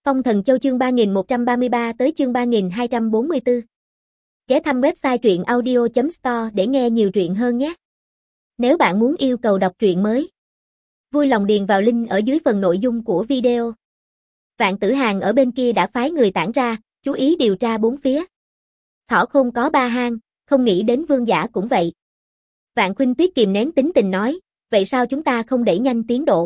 Phong Thần Châu chương 3133 tới chương 3244. Ghé thăm website truyện audio.store để nghe nhiều truyện hơn nhé. Nếu bạn muốn yêu cầu đọc truyện mới, vui lòng điền vào link ở dưới phần nội dung của video. Vạn Tử Hàn ở bên kia đã phái người tản ra, chú ý điều tra bốn phía. Thỏ Khôn có 3 hang, không nghĩ đến Vương Giả cũng vậy. Vạn Khuynh Tuyết kìm nén tính tình nói, vậy sao chúng ta không đẩy nhanh tiến độ?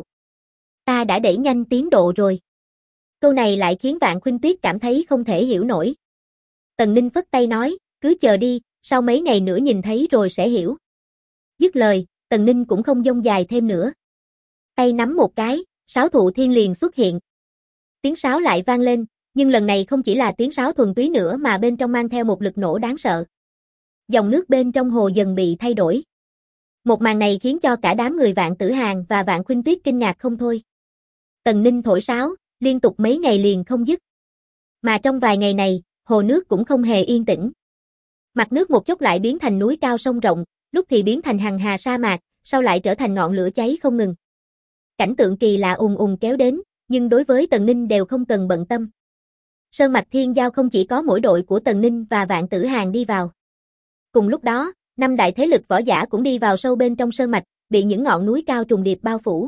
Ta đã đẩy nhanh tiến độ rồi. Câu này lại khiến Vạn Khuynh Tuyết cảm thấy không thể hiểu nổi. Tần Ninh phất tay nói, cứ chờ đi, sau mấy ngày nữa nhìn thấy rồi sẽ hiểu. Dứt lời, Tần Ninh cũng không dông dài thêm nữa. Tay nắm một cái, sáo thụ thiên liền xuất hiện. Tiếng sáo lại vang lên, nhưng lần này không chỉ là tiếng sáo thuần túy nữa mà bên trong mang theo một lực nổ đáng sợ. Dòng nước bên trong hồ dần bị thay đổi. Một màn này khiến cho cả đám người Vạn Tử Hàn và Vạn Khuynh Tuyết kinh ngạc không thôi. Tần Ninh thổi sáo, liên tục mấy ngày liền không dứt. Mà trong vài ngày này, hồ nước cũng không hề yên tĩnh. Mặt nước một chốc lại biến thành núi cao sông rộng, lúc thì biến thành hằng hà sa mạc, sau lại trở thành ngọn lửa cháy không ngừng. Cảnh tượng kỳ lạ ùn ùn kéo đến, nhưng đối với Tần Ninh đều không cần bận tâm. Sơn mạch Thiên Giao không chỉ có mỗi đội của Tần Ninh và Vạn Tử Hàn đi vào. Cùng lúc đó, 5 đại thế lực võ giả cũng đi vào sâu bên trong sơn mạch, bị những ngọn núi cao trùng điệp bao phủ.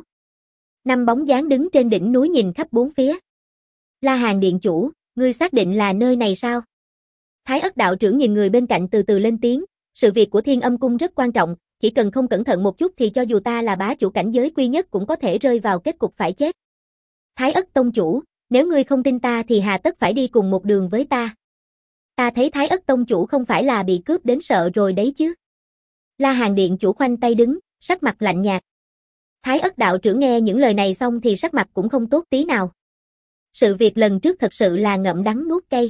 5 bóng dáng đứng trên đỉnh núi nhìn khắp bốn phía. La Hàn điện chủ, ngươi xác định là nơi này sao? Thái Ất đạo trưởng nhìn người bên cạnh từ từ lên tiếng, sự việc của Thiên Âm cung rất quan trọng, chỉ cần không cẩn thận một chút thì cho dù ta là bá chủ cảnh giới quy nhất cũng có thể rơi vào kết cục phải chết. Thái Ất tông chủ, nếu ngươi không tin ta thì hà tất phải đi cùng một đường với ta. Ta thấy Thái Ất tông chủ không phải là bị cướp đến sợ rồi đấy chứ. La Hàn điện chủ khoanh tay đứng, sắc mặt lạnh nhạt. Thái Ất đạo trưởng nghe những lời này xong thì sắc mặt cũng không tốt tí nào. Sự việc lần trước thật sự là ngậm đắng nuốt cay.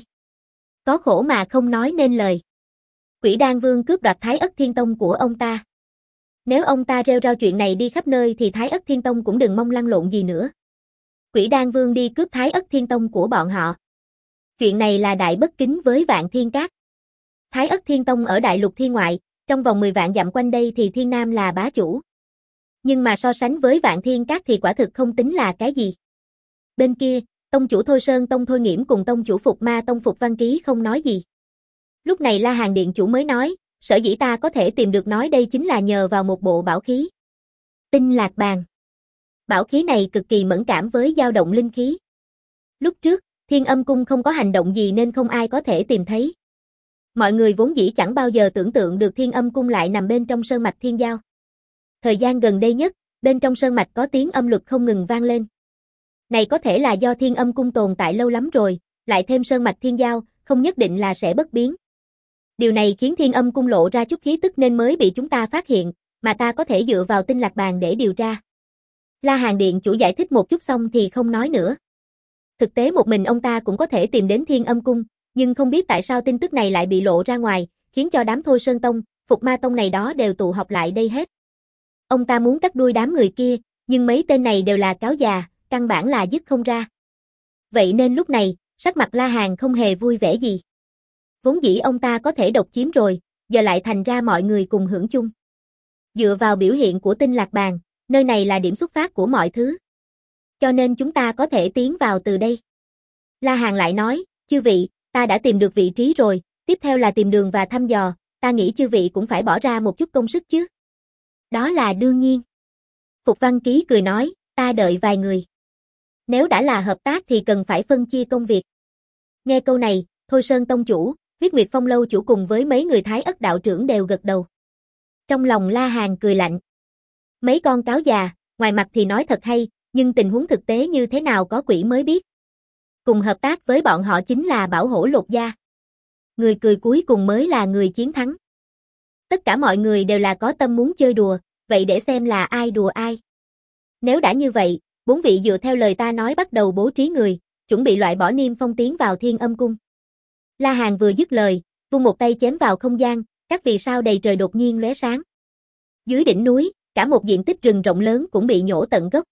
Có khổ mà không nói nên lời. Quỷ Đan Vương cướp đoạt Thái Ất Thiên Tông của ông ta. Nếu ông ta rêu rao chuyện này đi khắp nơi thì Thái Ất Thiên Tông cũng đừng mong lăn lộn gì nữa. Quỷ Đan Vương đi cướp Thái Ất Thiên Tông của bọn họ. Chuyện này là đại bất kính với Vạn Thiên Các. Thái Ất Thiên Tông ở đại lục thiên ngoại, trong vòng 10 vạn dặm quanh đây thì Thiên Nam là bá chủ. Nhưng mà so sánh với Vạn Thiên Các thì quả thực không tính là cái gì. Bên kia, tông chủ Thôi Sơn Tông Thôi Nghiễm cùng tông chủ Phục Ma Tông Phục Văn Ký không nói gì. Lúc này La Hàn điện chủ mới nói, sở dĩ ta có thể tìm được nói đây chính là nhờ vào một bộ bảo khí. Tinh Lạc Bàn. Bảo khí này cực kỳ mẫn cảm với dao động linh khí. Lúc trước, Thiên Âm cung không có hành động gì nên không ai có thể tìm thấy. Mọi người vốn dĩ chẳng bao giờ tưởng tượng được Thiên Âm cung lại nằm bên trong sơn mạch Thiên Giao. Thời gian gần đây nhất, bên trong sơn mạch có tiếng âm luật không ngừng vang lên. Này có thể là do Thiên Âm cung tồn tại lâu lắm rồi, lại thêm sơn mạch Thiên Giao, không nhất định là sẽ bất biến. Điều này khiến Thiên Âm cung lộ ra chút khí tức nên mới bị chúng ta phát hiện, mà ta có thể dựa vào Tinh Lạc Bàn để điều tra. La Hàn điện chủ giải thích một chút xong thì không nói nữa. Thực tế một mình ông ta cũng có thể tìm đến Thiên Âm cung, nhưng không biết tại sao tin tức này lại bị lộ ra ngoài, khiến cho đám Thôi Sơn Tông, Phục Ma Tông này đó đều tụ họp lại đây hết. Ông ta muốn cắt đuôi đám người kia, nhưng mấy tên này đều là cáo già, căn bản là dứt không ra. Vậy nên lúc này, sắc mặt La Hàn không hề vui vẻ gì. Vốn dĩ ông ta có thể độc chiếm rồi, giờ lại thành ra mọi người cùng hưởng chung. Dựa vào biểu hiện của Tinh Lạc Bàn, nơi này là điểm xuất phát của mọi thứ. Cho nên chúng ta có thể tiến vào từ đây. La Hàn lại nói, chư vị, ta đã tìm được vị trí rồi, tiếp theo là tìm đường và thăm dò, ta nghĩ chư vị cũng phải bỏ ra một chút công sức chứ. Đó là đương nhiên. Phục Văn Ký cười nói, ta đợi vài người. Nếu đã là hợp tác thì cần phải phân chia công việc. Nghe câu này, Thôi Sơn Tông chủ, Huyết Nguyệt Phong Lâu chủ cùng với mấy người Thái Ất đạo trưởng đều gật đầu. Trong lòng La Hàn cười lạnh. Mấy con cáo già, ngoài mặt thì nói thật hay, nhưng tình huống thực tế như thế nào có quỷ mới biết. Cùng hợp tác với bọn họ chính là bảo hổ lột da. Người cười cuối cùng mới là người chiến thắng. Tất cả mọi người đều là có tâm muốn chơi đùa, vậy để xem là ai đùa ai. Nếu đã như vậy, 4 vị dựa theo lời ta nói bắt đầu bố trí người, chuẩn bị loại bỏ Niêm Phong tiến vào Thiên Âm cung. La Hàn vừa dứt lời, vung một tay chém vào không gian, các vì sao đầy trời đột nhiên lóe sáng. Dưới đỉnh núi, cả một diện tích rừng rộng lớn cũng bị nhổ tận gốc.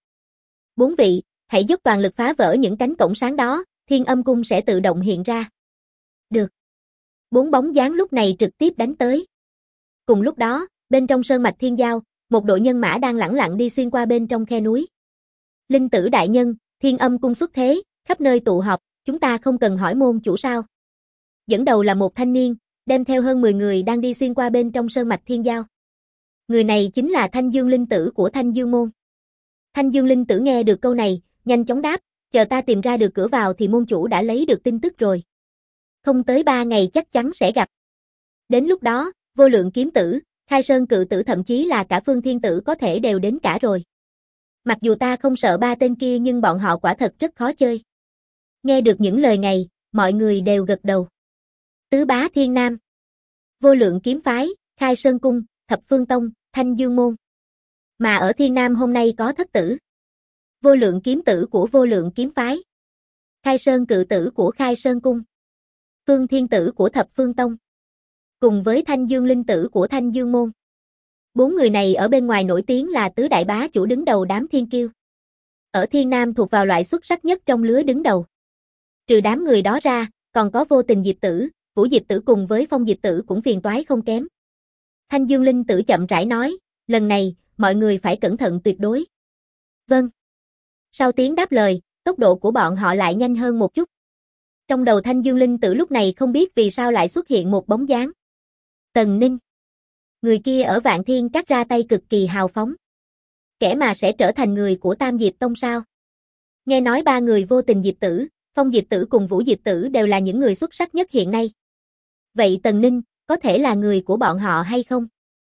4 vị, hãy dốc toàn lực phá vỡ những cánh cổng sáng đó, Thiên Âm cung sẽ tự động hiện ra. Được. 4 bóng dáng lúc này trực tiếp đánh tới. Cùng lúc đó, bên trong sơn mạch Thiên Giao, một đội nhân mã đang lẳng lặng đi xuyên qua bên trong khe núi. Linh tử đại nhân, Thiên Âm cung xuất thế, khắp nơi tụ họp, chúng ta không cần hỏi môn chủ sao? Dẫn đầu là một thanh niên, đem theo hơn 10 người đang đi xuyên qua bên trong sơn mạch thiên giao. Người này chính là Thanh Dương linh tử của Thanh Dương môn. Thanh Dương linh tử nghe được câu này, nhanh chóng đáp, chờ ta tìm ra được cửa vào thì môn chủ đã lấy được tin tức rồi. Không tới 3 ngày chắc chắn sẽ gặp. Đến lúc đó, Vô Lượng kiếm tử, Khai Sơn cự tử thậm chí là cả Phương Thiên tử có thể đều đến cả rồi. Mặc dù ta không sợ ba tên kia nhưng bọn họ quả thật rất khó chơi. Nghe được những lời này, mọi người đều gật đầu. Tứ bá thiên nam, Vô Lượng kiếm phái, Khai Sơn cung, Thập Phương tông, Thanh Dương môn. Mà ở thiên nam hôm nay có thất tử. Vô Lượng kiếm tử của Vô Lượng kiếm phái, Khai Sơn cự tử của Khai Sơn cung, Phương Thiên tử của Thập Phương tông, cùng với Thanh Dương linh tử của Thanh Dương môn. 4 người này ở bên ngoài nổi tiếng là tứ đại bá chủ đứng đầu đám thiên kiêu. Ở thiên nam thuộc vào loại xuất sắc nhất trong lứa đứng đầu. Trừ đám người đó ra, còn có Vô Tình Diệp tử, Vũ Diệp tử cùng với Phong Diệp tử cũng phiền toái không kém. Thanh Dương linh tử chậm rãi nói, lần này, mọi người phải cẩn thận tuyệt đối. Vâng. Sau tiếng đáp lời, tốc độ của bọn họ lại nhanh hơn một chút. Trong đầu Thanh Dương linh tử lúc này không biết vì sao lại xuất hiện một bóng dáng. Tần Ninh. Người kia ở Vạn Thiên Các ra tay cực kỳ hào phóng. Kẻ mà sẽ trở thành người của Tam Diệp Tông sao? Nghe nói 3 người Vô Tình Diệp tử, Phong Diệp tử cùng Vũ Diệp tử đều là những người xuất sắc nhất hiện nay. Vậy Tần Ninh, có thể là người của bọn họ hay không?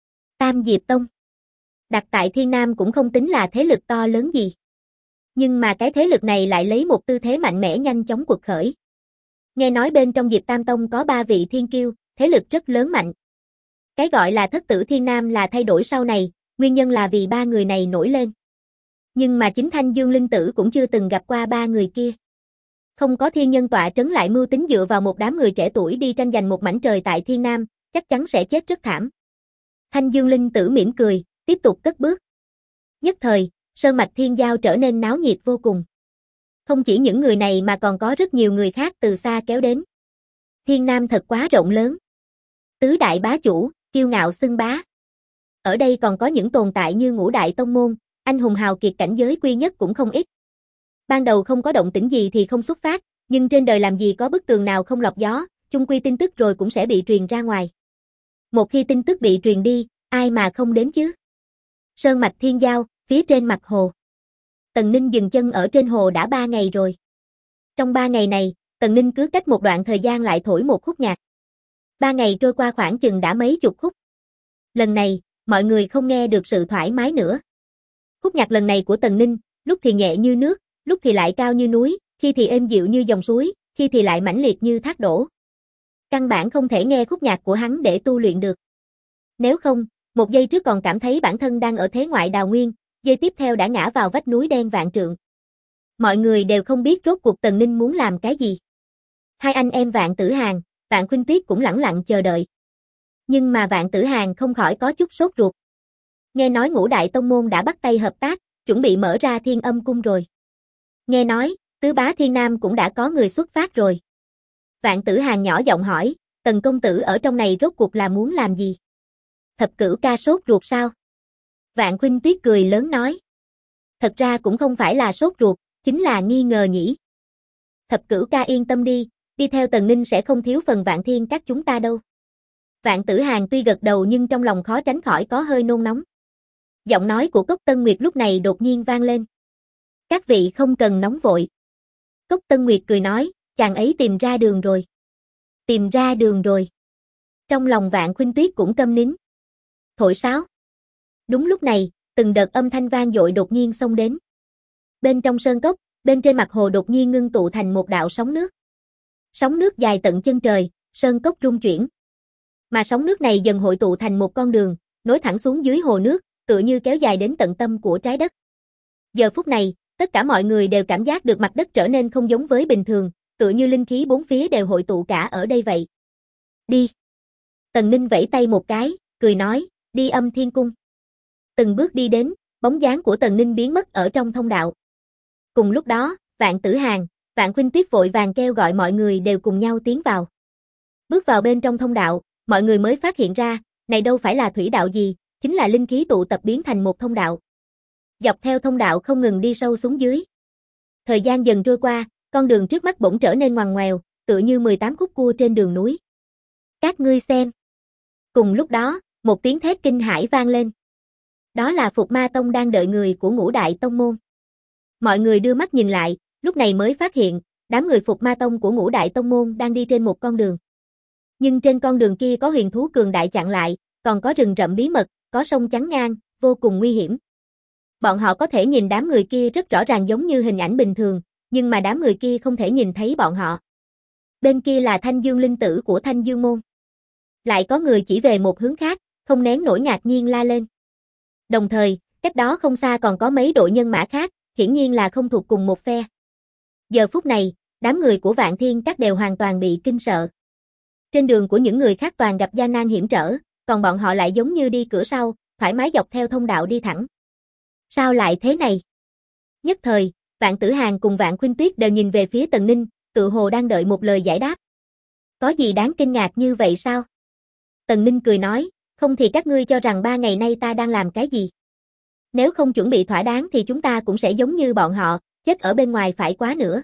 Tam Diệp Tông đặt tại Thiên Nam cũng không tính là thế lực to lớn gì. Nhưng mà cái thế lực này lại lấy một tư thế mạnh mẽ nhanh chóng quật khởi. Nghe nói bên trong Diệp Tam Tông có 3 vị thiên kiêu, thế lực rất lớn mạnh. Cái gọi là thất tử Thiên Nam là thay đổi sau này, nguyên nhân là vì 3 người này nổi lên. Nhưng mà chính Thanh Dương linh tử cũng chưa từng gặp qua 3 người kia. Không có thiên nhân tọa trấn lại mưu tính dựa vào một đám người trẻ tuổi đi tranh giành một mảnh trời tại Thiên Nam, chắc chắn sẽ chết rất thảm. Thanh Dương linh tử mỉm cười, tiếp tục cất bước. Nhất thời, sơn mạch thiên giao trở nên náo nhiệt vô cùng. Không chỉ những người này mà còn có rất nhiều người khác từ xa kéo đến. Thiên Nam thật quá rộng lớn. Tứ đại bá chủ, kiêu ngạo xưng bá. Ở đây còn có những tồn tại như Ngũ đại tông môn, anh hùng hào kiệt cảnh giới quy nhất cũng không ít. Ban đầu không có động tĩnh gì thì không xuất phát, nhưng trên đời làm gì có bức tường nào không lọc gió, chung quy tin tức rồi cũng sẽ bị truyền ra ngoài. Một khi tin tức bị truyền đi, ai mà không đến chứ? Sơn mạch thiên giao, phía trên mặt hồ. Tần Ninh dừng chân ở trên hồ đã 3 ngày rồi. Trong 3 ngày này, Tần Ninh cứ cách một đoạn thời gian lại thổi một khúc nhạc. 3 ngày trôi qua khoảng chừng đã mấy chục khúc. Lần này, mọi người không nghe được sự thoải mái nữa. Khúc nhạc lần này của Tần Ninh, lúc thì nhẹ như nước, lúc thì lại cao như núi, khi thì êm dịu như dòng suối, khi thì lại mãnh liệt như thác đổ. Căn bản không thể nghe khúc nhạc của hắn để tu luyện được. Nếu không, một giây trước còn cảm thấy bản thân đang ở thế ngoại đào nguyên, giây tiếp theo đã ngã vào vách núi đen vạn trượng. Mọi người đều không biết rốt cuộc Tần Ninh muốn làm cái gì. Hai anh em Vạn Tử Hàn, Vạn Khuynh Tuyết cũng lẳng lặng chờ đợi. Nhưng mà Vạn Tử Hàn không khỏi có chút sốt ruột. Nghe nói Ngũ đại tông môn đã bắt tay hợp tác, chuẩn bị mở ra Thiên Âm cung rồi. Nghe nói, tứ bá Thiên Nam cũng đã có người xuất phát rồi. Vạn Tử Hàn nhỏ giọng hỏi, Tần công tử ở trong này rốt cuộc là muốn làm gì? Thập cửu ca sốt ruột sao? Vạn Khuynh Tuyết cười lớn nói. Thật ra cũng không phải là sốt ruột, chính là nghi ngờ nhỉ. Thập cửu ca yên tâm đi theo Tần Ninh sẽ không thiếu phần Vạn Thiên các chúng ta đâu. Vạn Tử Hàn tuy gật đầu nhưng trong lòng khó tránh khỏi có hơi nôn nóng. Giọng nói của Cốc Tân Nguyệt lúc này đột nhiên vang lên. Các vị không cần nóng vội. Cốc Tân Nguyệt cười nói, chàng ấy tìm ra đường rồi. Tìm ra đường rồi. Trong lòng Vạn Khuynh Tuyết cũng câm nín. Thổi sáo. Đúng lúc này, từng đợt âm thanh vang dội đột nhiên xông đến. Bên trong sơn cốc, bên trên mặt hồ đột nhiên ngưng tụ thành một đạo sóng nước. Sóng nước dài tận chân trời, sơn cốc rung chuyển. Mà sóng nước này dần hội tụ thành một con đường, nối thẳng xuống dưới hồ nước, tựa như kéo dài đến tận tâm của trái đất. Giờ phút này, tất cả mọi người đều cảm giác được mặt đất trở nên không giống với bình thường, tựa như linh khí bốn phía đều hội tụ cả ở đây vậy. Đi. Tần Ninh vẫy tay một cái, cười nói, đi Âm Thiên cung. Từng bước đi đến, bóng dáng của Tần Ninh biến mất ở trong thông đạo. Cùng lúc đó, Vạn Tử Hàn, Vạn Khuynh Tuyết vội vàng kêu gọi mọi người đều cùng nhau tiến vào. Bước vào bên trong thông đạo, mọi người mới phát hiện ra, này đâu phải là thủy đạo gì, chính là linh khí tụ tập biến thành một thông đạo. Dọc theo thông đạo không ngừng đi sâu xuống dưới. Thời gian dần trôi qua, con đường trước mắt bỗng trở nên ngoằn ngoèo, tựa như 18 khúc cua trên đường núi. Các ngươi xem. Cùng lúc đó, một tiếng thét kinh hãi vang lên. Đó là Phục Ma Tông đang đợi người của Ngũ Đại Tông môn. Mọi người đưa mắt nhìn lại, lúc này mới phát hiện, đám người Phục Ma Tông của Ngũ Đại Tông môn đang đi trên một con đường. Nhưng trên con đường kia có huyền thú cường đại chặn lại, còn có rừng rậm bí mật, có sông chắn ngang, vô cùng nguy hiểm. Bọn họ có thể nhìn đám người kia rất rõ ràng giống như hình ảnh bình thường, nhưng mà đám người kia không thể nhìn thấy bọn họ. Bên kia là Thanh Dương linh tử của Thanh Dương môn. Lại có người chỉ về một hướng khác, không nén nổi ngạc nhiên la lên. Đồng thời, cách đó không xa còn có mấy đội nhân mã khác, hiển nhiên là không thuộc cùng một phe. Giờ phút này, đám người của Vạn Thiên Các đều hoàn toàn bị kinh sợ. Trên đường của những người khác toàn gặp gian nan hiểm trở, còn bọn họ lại giống như đi cửa sau, thoải mái dọc theo thông đạo đi thẳng. Sao lại thế này? Nhất thời, Vạn Tử Hàn cùng Vạn Khuynh Tuyết đều nhìn về phía Tần Ninh, tự hồ đang đợi một lời giải đáp. Có gì đáng kinh ngạc như vậy sao? Tần Ninh cười nói, không thì các ngươi cho rằng 3 ngày nay ta đang làm cái gì? Nếu không chuẩn bị thỏa đáng thì chúng ta cũng sẽ giống như bọn họ, chết ở bên ngoài phải quá nữa.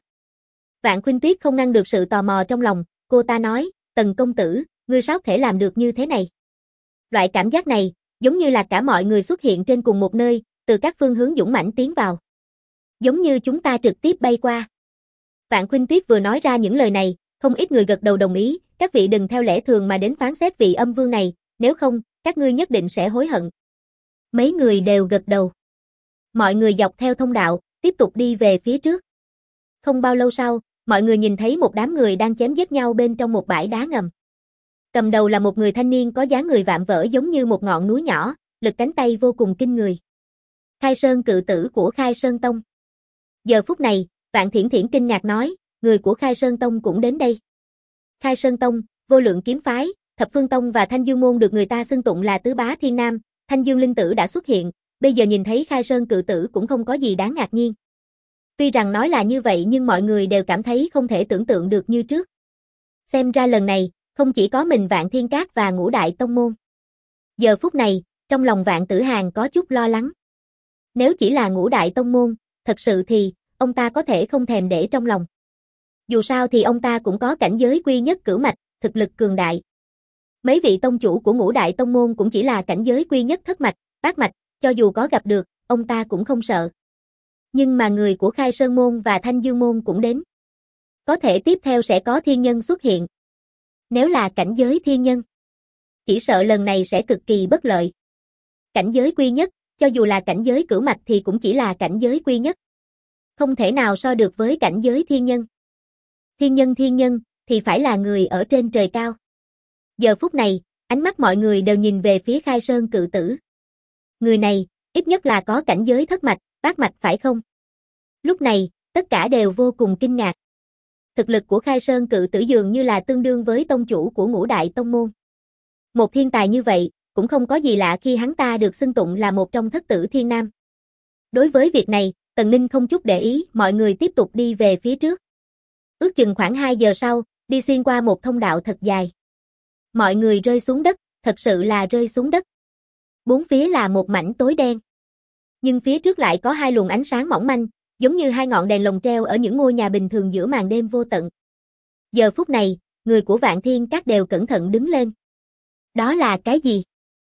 Vạn Khuynh Tuyết không ngăn được sự tò mò trong lòng, cô ta nói, Tần công tử, ngươi sao thể làm được như thế này? Loại cảm giác này, giống như là cả mọi người xuất hiện trên cùng một nơi, từ các phương hướng dũng mãnh tiến vào. Giống như chúng ta trực tiếp bay qua. Vạn Khuynh Tuyết vừa nói ra những lời này, không ít người gật đầu đồng ý, các vị đừng theo lẽ thường mà đến phán xét vị âm vương này, nếu không, các ngươi nhất định sẽ hối hận. Mấy người đều gật đầu. Mọi người dọc theo thông đạo, tiếp tục đi về phía trước. Không bao lâu sau, mọi người nhìn thấy một đám người đang chém giết nhau bên trong một bãi đá ngầm. Cầm đầu là một người thanh niên có dáng người vạm vỡ giống như một ngọn núi nhỏ, lực cánh tay vô cùng kinh người. Khai Sơn cự tử của Khai Sơn Tông. Giờ phút này, Vạn Thiển Thiển kinh ngạc nói, người của Khai Sơn Tông cũng đến đây. Khai Sơn Tông, Vô Lượng Kiếm Phái, Thập Phương Tông và Thanh Dương Môn được người ta xưng tụng là tứ bá thiên nam, Thanh Dương linh tử đã xuất hiện, bây giờ nhìn thấy Khai Sơn cự tử cũng không có gì đáng ngạc nhiên. Tuy rằng nói là như vậy nhưng mọi người đều cảm thấy không thể tưởng tượng được như trước. Xem ra lần này, không chỉ có mình Vạn Thiên Các và Ngũ Đại Tông môn. Giờ phút này, trong lòng Vạn Tử Hàn có chút lo lắng. Nếu chỉ là Ngũ Đại Tông môn, thật sự thì, ông ta có thể không thèm để trong lòng. Dù sao thì ông ta cũng có cảnh giới quy nhất cửu mạch, thực lực cường đại. Mấy vị tông chủ của Ngũ Đại Tông môn cũng chỉ là cảnh giới quy nhất thất mạch, bát mạch, cho dù có gặp được, ông ta cũng không sợ. Nhưng mà người của Khai Sơn môn và Thanh Dương môn cũng đến. Có thể tiếp theo sẽ có thiên nhân xuất hiện. Nếu là cảnh giới thiên nhân, chỉ sợ lần này sẽ cực kỳ bất lợi. Cảnh giới quy nhất, cho dù là cảnh giới cửu mạch thì cũng chỉ là cảnh giới quy nhất. Không thể nào so được với cảnh giới thiên nhân. Thiên nhân, thì phải là người ở trên trời cao. Giờ phút này, ánh mắt mọi người đều nhìn về phía Khai Sơn cự tử. Người này, ít nhất là có cảnh giới thất mạch, bát mạch phải không? Lúc này, tất cả đều vô cùng kinh ngạc. Thực lực của Khai Sơn cự tử dường như là tương đương với tông chủ của Ngũ Đại Tông môn. Một thiên tài như vậy, cũng không có gì lạ khi hắn ta được xưng tụng là một trong thất tử thiên nam. Đối với việc này, Tần Ninh không chút để ý, mọi người tiếp tục đi về phía trước. Ước chừng khoảng 2 giờ sau, đi xuyên qua một thông đạo thật dài. Mọi người rơi xuống đất, thật sự là rơi xuống đất. Bốn phía là một mảnh tối đen. Nhưng phía trước lại có 2 luồng ánh sáng mỏng manh, giống như 2 ngọn đèn lồng treo ở những ngôi nhà bình thường giữa màn đêm vô tận. Giờ phút này, người của Vạn Thiên Các đều cẩn thận đứng lên. Đó là cái gì?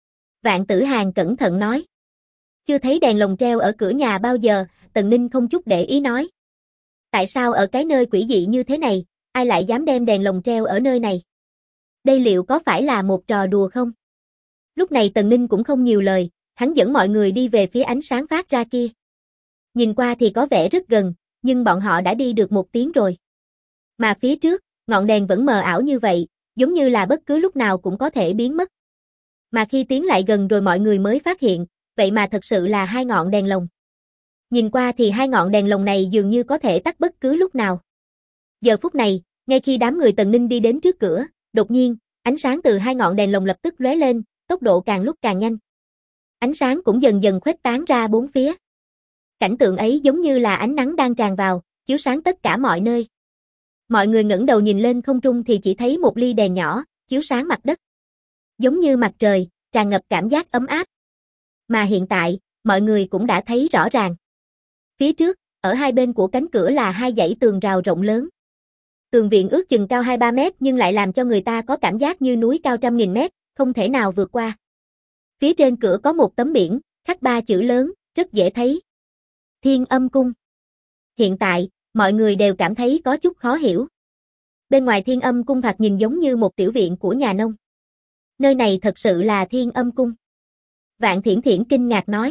Vạn Tử Hàn cẩn thận nói. Chưa thấy đèn lồng treo ở cửa nhà bao giờ, Tần Ninh không chút để ý nói. Tại sao ở cái nơi quỷ dị như thế này, ai lại dám đem đèn lồng treo ở nơi này? Đây liệu có phải là một trò đùa không? Lúc này Tần Ninh cũng không nhiều lời, hắn dẫn mọi người đi về phía ánh sáng phát ra kia. Nhìn qua thì có vẻ rất gần, nhưng bọn họ đã đi được 1 tiếng rồi. Mà phía trước, ngọn đèn vẫn mờ ảo như vậy, giống như là bất cứ lúc nào cũng có thể biến mất. Mà khi tiến lại gần rồi mọi người mới phát hiện, vậy mà thật sự là 2 ngọn đèn lồng. Nhìn qua thì 2 ngọn đèn lồng này dường như có thể tắt bất cứ lúc nào. Giờ phút này, ngay khi đám người Tần Ninh đi đến trước cửa, đột nhiên, ánh sáng từ 2 ngọn đèn lồng lập tức lóe lên, tốc độ càng lúc càng nhanh. Ánh sáng cũng dần dần khuếch tán ra bốn phía. Cảnh tượng ấy giống như là ánh nắng đang tràn vào, chiếu sáng tất cả mọi nơi. Mọi người ngẩng đầu nhìn lên không trung thì chỉ thấy một ly đèn nhỏ, chiếu sáng mặt đất. Giống như mặt trời, tràn ngập cảm giác ấm áp. Mà hiện tại, mọi người cũng đã thấy rõ ràng. Phía trước, Ở hai bên của cánh cửa là hai dãy tường rào rộng lớn. Tường viện ước chừng cao 2-3 mét nhưng lại làm cho người ta có cảm giác như núi cao trăm nghìn mét, không thể nào vượt qua. Phía trên cửa có một tấm biển, khắc 3 chữ lớn, rất dễ thấy. Thiên Âm Cung. Hiện tại, mọi người đều cảm thấy có chút khó hiểu. Bên ngoài Thiên Âm Cung thoạt nhìn giống như một tiểu viện của nhà nông. Nơi này thật sự là Thiên Âm Cung. Vạn Thiển Thiển kinh ngạc nói.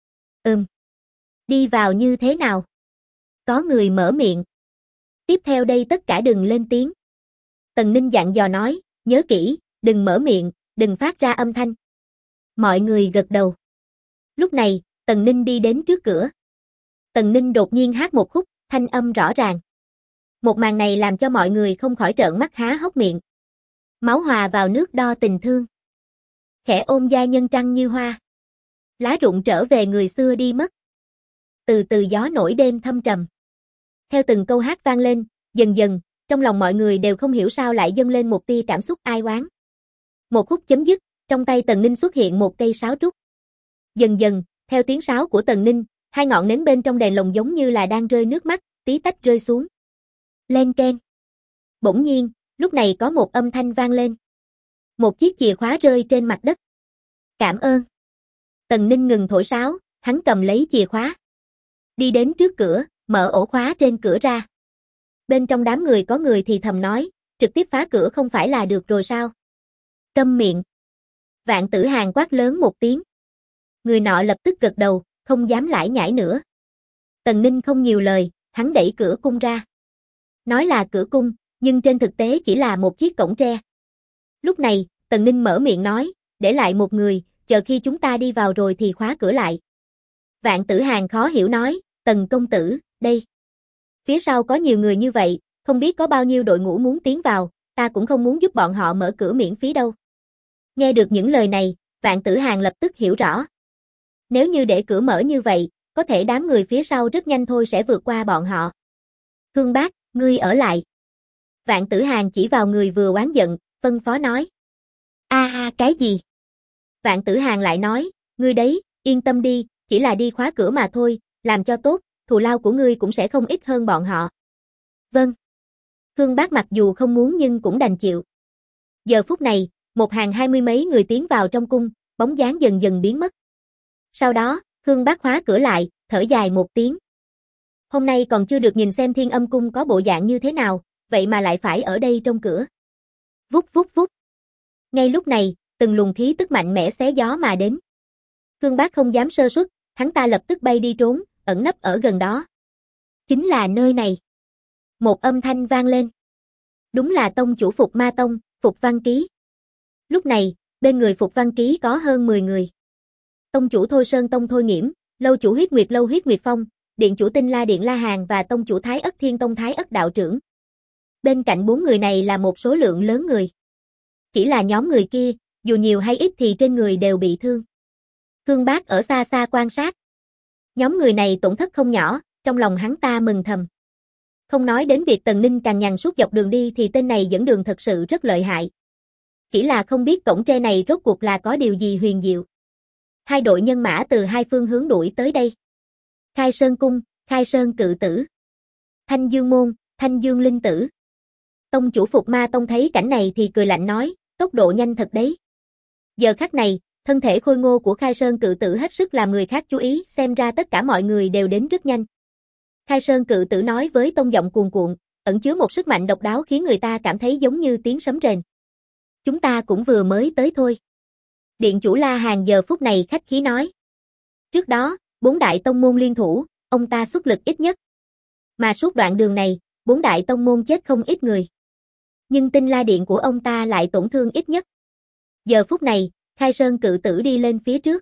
Đi vào như thế nào? Có người mở miệng. Tiếp theo đây tất cả đừng lên tiếng. Tần Ninh dặn dò nói, nhớ kỹ, đừng mở miệng, đừng phát ra âm thanh. Mọi người gật đầu. Lúc này, Tần Ninh đi đến trước cửa. Tần Ninh đột nhiên hát một khúc, thanh âm rõ ràng. Một màn này làm cho mọi người không khỏi trợn mắt há hốc miệng. Máu hòa vào nước đo tình thương. Khẽ ôm giai nhân trăng như hoa. Lá rụng trở về người xưa đi mất. Từ từ gió nổi đêm thâm trầm. Theo từng câu hát vang lên, dần dần, trong lòng mọi người đều không hiểu sao lại dâng lên một tia cảm xúc ai oán. Một khúc chấm dứt, trong tay Tần Ninh xuất hiện một cây sáo trúc. Dần dần, theo tiếng sáo của Tần Ninh, hai ngọn nến bên trong đèn lồng giống như là đang rơi nước mắt, tí tách rơi xuống. Len keng. Bỗng nhiên, lúc này có một âm thanh vang lên. Một chiếc chìa khóa rơi trên mặt đất. Cảm ơn. Tần Ninh ngừng thổi sáo, hắn cầm lấy chìa khóa. Đi đến trước cửa, mở ổ khóa trên cửa ra. Bên trong đám người có người thì thầm nói, trực tiếp phá cửa không phải là được rồi sao? Câm miệng. Vạn Tử Hàn quát lớn một tiếng. Người nọ lập tức gật đầu, không dám lải nhải nữa. Tần Ninh không nhiều lời, hắn đẩy cửa cung ra. Nói là cửa cung, nhưng trên thực tế chỉ là một chiếc cổng tre. Lúc này, Tần Ninh mở miệng nói, để lại một người, chờ khi chúng ta đi vào rồi thì khóa cửa lại. Vạn Tử Hàn khó hiểu nói, Tần công tử, đây. Phía sau có nhiều người như vậy, không biết có bao nhiêu đội ngũ muốn tiến vào, ta cũng không muốn giúp bọn họ mở cửa miễn phí đâu. Nghe được những lời này, Vạn Tử Hàn lập tức hiểu rõ. Nếu như để cửa mở như vậy, có thể đám người phía sau rất nhanh thôi sẽ vượt qua bọn họ. Khương Bác, ngươi ở lại. Vạn Tử Hàn chỉ vào người vừa oán giận, phân phó nói. Cái gì? Vạn Tử Hàn lại nói, ngươi đấy, yên tâm đi, chỉ là đi khóa cửa mà thôi, làm cho tốt, thù lao của ngươi cũng sẽ không ít hơn bọn họ. Vâng. Khương Bác mặc dù không muốn nhưng cũng đành chịu. Giờ phút này, một hàng 20 mấy người tiến vào trong cung, bóng dáng dần dần biến mất. Sau đó, Khương Bác khóa cửa lại, thở dài một tiếng. Hôm nay còn chưa được nhìn xem Thiên Âm Cung có bộ dạng như thế nào, vậy mà lại phải ở đây trong cửa. Vút vút vút. Ngay lúc này, từng luồng khí tức mạnh mẽ xé gió mà đến. Khương Bác không dám sơ suất, hắn ta lập tức bay đi trốn, ẩn nấp ở gần đó. Chính là nơi này. Một âm thanh vang lên. Đúng là tông chủ Phục Ma Tông, Phục Văn Ký. Lúc này, bên người Phục Văn Ký có hơn 10 người. Tông chủ Thôi Sơn Tông Thôi Nghiễm, lâu chủ Huyết Nguyệt Lâu Huyết Nguyệt Phong, điện chủ Tinh La Điện La Hàn và tông chủ Thái Ất Thiên Tông Thái Ất đạo trưởng. Bên cạnh 4 người này là một số lượng lớn người. Chỉ là nhóm người kia, dù nhiều hay ít thì trên người đều bị thương. Khương Bác ở xa xa quan sát. Nhóm người này tổn thất không nhỏ, trong lòng hắn ta mừng thầm. Không nói đến việc Tần Ninh cằn nhằn suốt dọc đường đi thì tên này dẫn đường thật sự rất lợi hại. Chỉ là không biết cổng tre này rốt cuộc là có điều gì huyền diệu. Hai đội nhân mã từ hai phương hướng đuổi tới đây. Khai Sơn Cung, Khai Sơn Cự Tử. Thanh Dương Môn, Thanh Dương Linh Tử. Tông chủ Phục Ma Tông thấy cảnh này thì cười lạnh nói, tốc độ nhanh thật đấy. Giờ khắc này, thân thể khôi ngô của Khai Sơn Cự Tử hết sức làm người khác chú ý, xem ra tất cả mọi người đều đến rất nhanh. Khai Sơn Cự Tử nói với tông giọng cuồn cuộn, ẩn chứa một sức mạnh độc đáo khiến người ta cảm thấy giống như tiếng sấm rền. Chúng ta cũng vừa mới tới thôi. Điện chủ La Hàn giờ phút này khách khí nói. Trước đó, 4 đại tông môn liên thủ, ông ta xuất lực ít nhất. Mà suốt đoạn đường này, 4 đại tông môn chết không ít người. Nhưng Tinh La Điện của ông ta lại tổn thương ít nhất. Giờ phút này, Khai Sơn Cự Tử đi lên phía trước.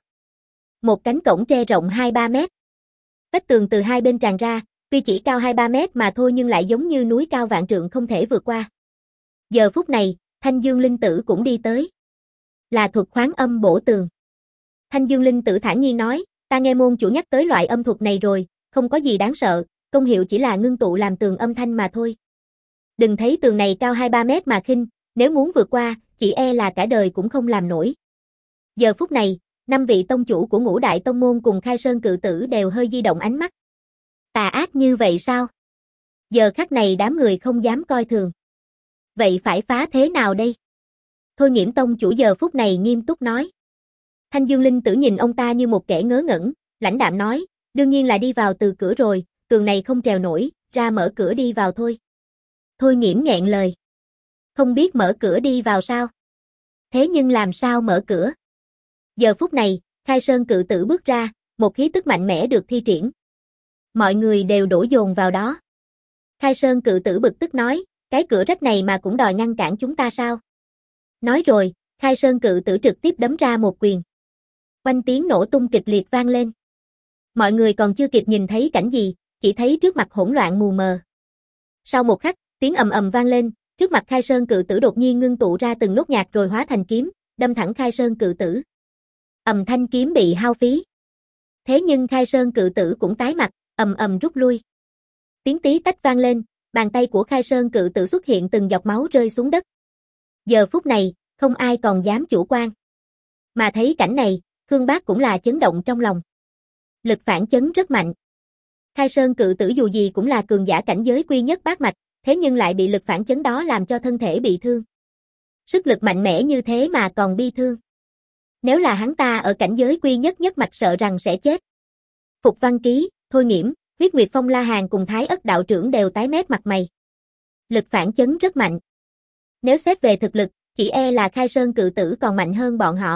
Một cánh cổng tre rộng 2-3 mét. Vách tường từ hai bên tràn ra, tuy chỉ cao 2-3 mét mà thôi nhưng lại giống như núi cao vạn trượng không thể vượt qua. Giờ phút này, Thanh Dương Linh Tử cũng đi tới. Là thuật khoáng âm bổ tường. Thanh Dương Linh Tử thản nhiên nói, ta nghe môn chủ nhắc tới loại âm thuật này rồi, không có gì đáng sợ, công hiệu chỉ là ngưng tụ làm tường âm thanh mà thôi. Đừng thấy tường này cao 2-3 mét mà khinh, nếu muốn vượt qua, chỉ e là cả đời cũng không làm nổi. Giờ phút này, 5 vị tông chủ của Ngũ đại tông môn cùng Khai Sơn Cự Tử đều hơi di động ánh mắt. Tà ác như vậy sao? Giờ khắc này đám người không dám coi thường. Vậy phải phá thế nào đây? Thôi Nghiễm tông chủ giờ phút này nghiêm túc nói. Thanh Dương Linh Tử nhìn ông ta như một kẻ ngớ ngẩn, lãnh đạm nói, đương nhiên là đi vào từ cửa rồi, tường này không trèo nổi, ra mở cửa đi vào thôi. Thôi Nghiễm nghẹn lời. Không biết mở cửa đi vào sao? Thế nhưng làm sao mở cửa? Giờ phút này, Khai Sơn cự tử bước ra, một khí tức mạnh mẽ được thi triển. Mọi người đều đổ dồn vào đó. Khai Sơn cự tử bực tức nói, cái cửa rách này mà cũng đòi ngăn cản chúng ta sao? Nói rồi, Khai Sơn cự tử trực tiếp đấm ra một quyền. Oanh tiếng nổ tung kịch liệt vang lên. Mọi người còn chưa kịp nhìn thấy cảnh gì, chỉ thấy trước mặt hỗn loạn mù mờ. Sau một khắc, tiếng ầm ầm vang lên, trước mặt Khai Sơn cự tử đột nhiên ngưng tụ ra từng nốt nhạc rồi hóa thành kiếm, đâm thẳng Khai Sơn cự tử. Thanh kiếm bị hao phí. Thế nhưng Khai Sơn cự tử cũng tái mặt, rút lui. Tiếng tí tách vang lên, bàn tay của Khai Sơn cự tử xuất hiện từng giọt máu rơi xuống đất. Giờ phút này, không ai còn dám chủ quan. Mà thấy cảnh này, Khương Bác cũng là chấn động trong lòng. Lực phản chấn rất mạnh. Khai Sơn cự tử dù gì cũng là cường giả cảnh giới quy nhất bát mạch, thế nhưng lại bị lực phản chấn đó làm cho thân thể bị thương. Sức lực mạnh mẽ như thế mà còn bi thương. Nếu là hắn ta ở cảnh giới quy nhất nhất mạch sợ rằng sẽ chết. Phục Văn Ký, Thôi Nghiễm, Huyết Nguyệt Phong La Hàn cùng Thái Ất đạo trưởng đều tái mét mặt mày. Lực phản chấn rất mạnh. Nếu xét về thực lực, chỉ e là Khai Sơn cự tử còn mạnh hơn bọn họ.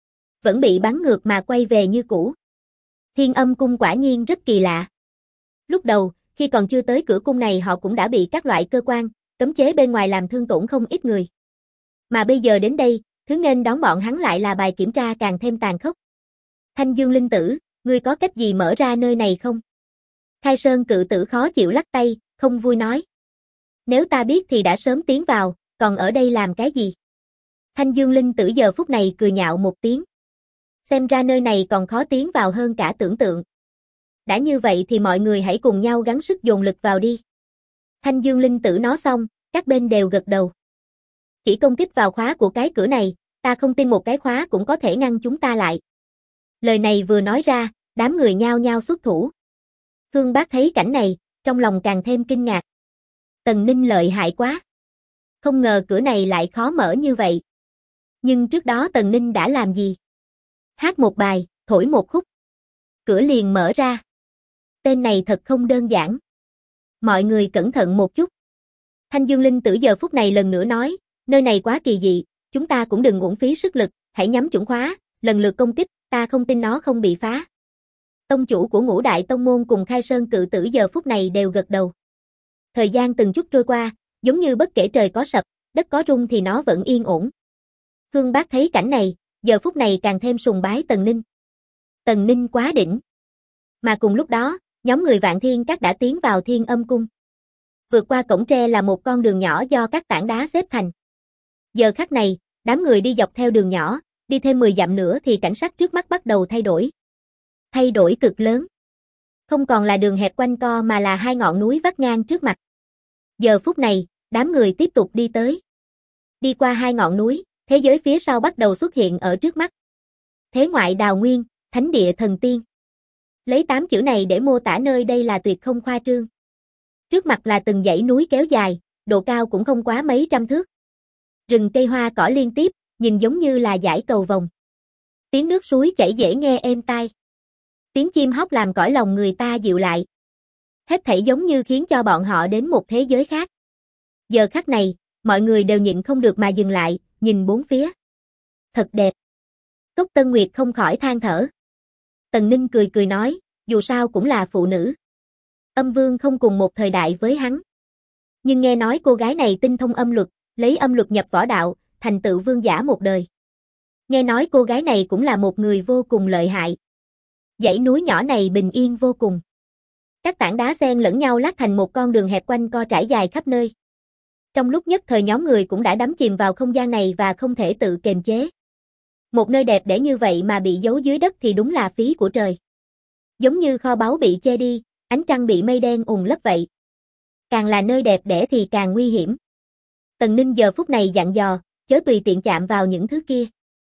Vẫn bị bắn ngược mà quay về như cũ. Thiên Âm cung quả nhiên rất kỳ lạ. Lúc đầu, khi còn chưa tới cửa cung này họ cũng đã bị các loại cơ quan, cấm chế bên ngoài làm thương tổn không ít người. Mà bây giờ đến đây, thứ nghênh đón bọn hắn lại là bài kiểm tra càng thêm tàn khốc. Thanh Dương Linh Tử, ngươi có cách gì mở ra nơi này không? Khai Sơn cự tử khó chịu lắc tay, không vui nói. Nếu ta biết thì đã sớm tiến vào, còn ở đây làm cái gì? Thanh Dương Linh Tử giờ phút này cười nhạo một tiếng. Xem ra nơi này còn khó tiến vào hơn cả tưởng tượng. Đã như vậy thì mọi người hãy cùng nhau gắng sức dồn lực vào đi. Thanh Dương Linh Tử nói xong, các bên đều gật đầu. Chỉ công kích vào khóa của cái cửa này, ta không tin một cái khóa cũng có thể ngăn chúng ta lại. Lời này vừa nói ra, đám người nhao nhao xuất thủ. Khương Bác thấy cảnh này, trong lòng càng thêm kinh ngạc. Tần Ninh lợi hại quá. Không ngờ cửa này lại khó mở như vậy. Nhưng trước đó Tần Ninh đã làm gì? Hát một bài, thổi một khúc. Cửa liền mở ra. Tên này thật không đơn giản. Mọi người cẩn thận một chút. Thanh Dương Linh Tử giờ phút này lần nữa nói, nơi này quá kỳ dị, chúng ta cũng đừng uổng phí sức lực, hãy nhắm chuẩn khóa, lần lượt công kích, ta không tin nó không bị phá. Tông chủ của Ngũ Đại Tông Môn cùng Khai Sơn cự tử giờ phút này đều gật đầu. Thời gian từng chút trôi qua, giống như bất kể trời có sập, đất có rung thì nó vẫn yên ổn. Khương Bác thấy cảnh này, giờ phút này càng thêm sùng bái Tần Ninh. Tần Ninh quá đỉnh. Mà cùng lúc đó, nhóm người Vạn Thiên Các đã tiến vào Thiên Âm cung. Vượt qua cổng tre là một con đường nhỏ do các tảng đá xếp thành. Giờ khắc này, đám người đi dọc theo đường nhỏ, đi thêm 10 dặm nữa thì cảnh sắc trước mắt bắt đầu thay đổi. Thay đổi cực lớn. Không còn là đường hẹp quanh co mà là hai ngọn núi vắt ngang trước mặt. Giờ phút này, đám người tiếp tục đi tới. Đi qua hai ngọn núi, thế giới phía sau bắt đầu xuất hiện ở trước mắt. Thế ngoại đào nguyên, thánh địa thần tiên. Lấy 8 chữ này để mô tả nơi đây là tuyệt không khoa trương. Trước mặt là từng dãy núi kéo dài, độ cao cũng không quá mấy trăm thước. Rừng cây hoa cỏ liên tiếp, nhìn giống như là dải cầu vồng. Tiếng nước suối chảy dễ nghe êm tai. Tiếng chim hót làm cõi lòng người ta dịu lại. Hết thảy giống như khiến cho bọn họ đến một thế giới khác. Giờ khắc này, mọi người đều nhịn không được mà dừng lại, nhìn bốn phía. Thật đẹp. Cốc Tân Nguyệt không khỏi than thở. Tần Ninh cười cười nói, dù sao cũng là phụ nữ. Âm Vương không cùng một thời đại với hắn. Nhưng nghe nói cô gái này tinh thông âm luật, lấy âm luật nhập võ đạo, thành tựu vương giả một đời. Nghe nói cô gái này cũng là một người vô cùng lợi hại. Dãy núi nhỏ này bình yên vô cùng. Các tảng đá xen lẫn nhau lát thành một con đường hẹp quanh co trải dài khắp nơi. Trong lúc nhất thời nhóm người cũng đã đắm chìm vào không gian này và không thể tự kiềm chế. Một nơi đẹp đẽ như vậy mà bị giấu dưới đất thì đúng là phí của trời. Giống như kho báu bị che đi, ánh trăng bị mây đen ùn lấp vậy. Càng là nơi đẹp đẽ thì càng nguy hiểm. Tần Ninh giờ phút này dặn dò, chớ tùy tiện chạm vào những thứ kia.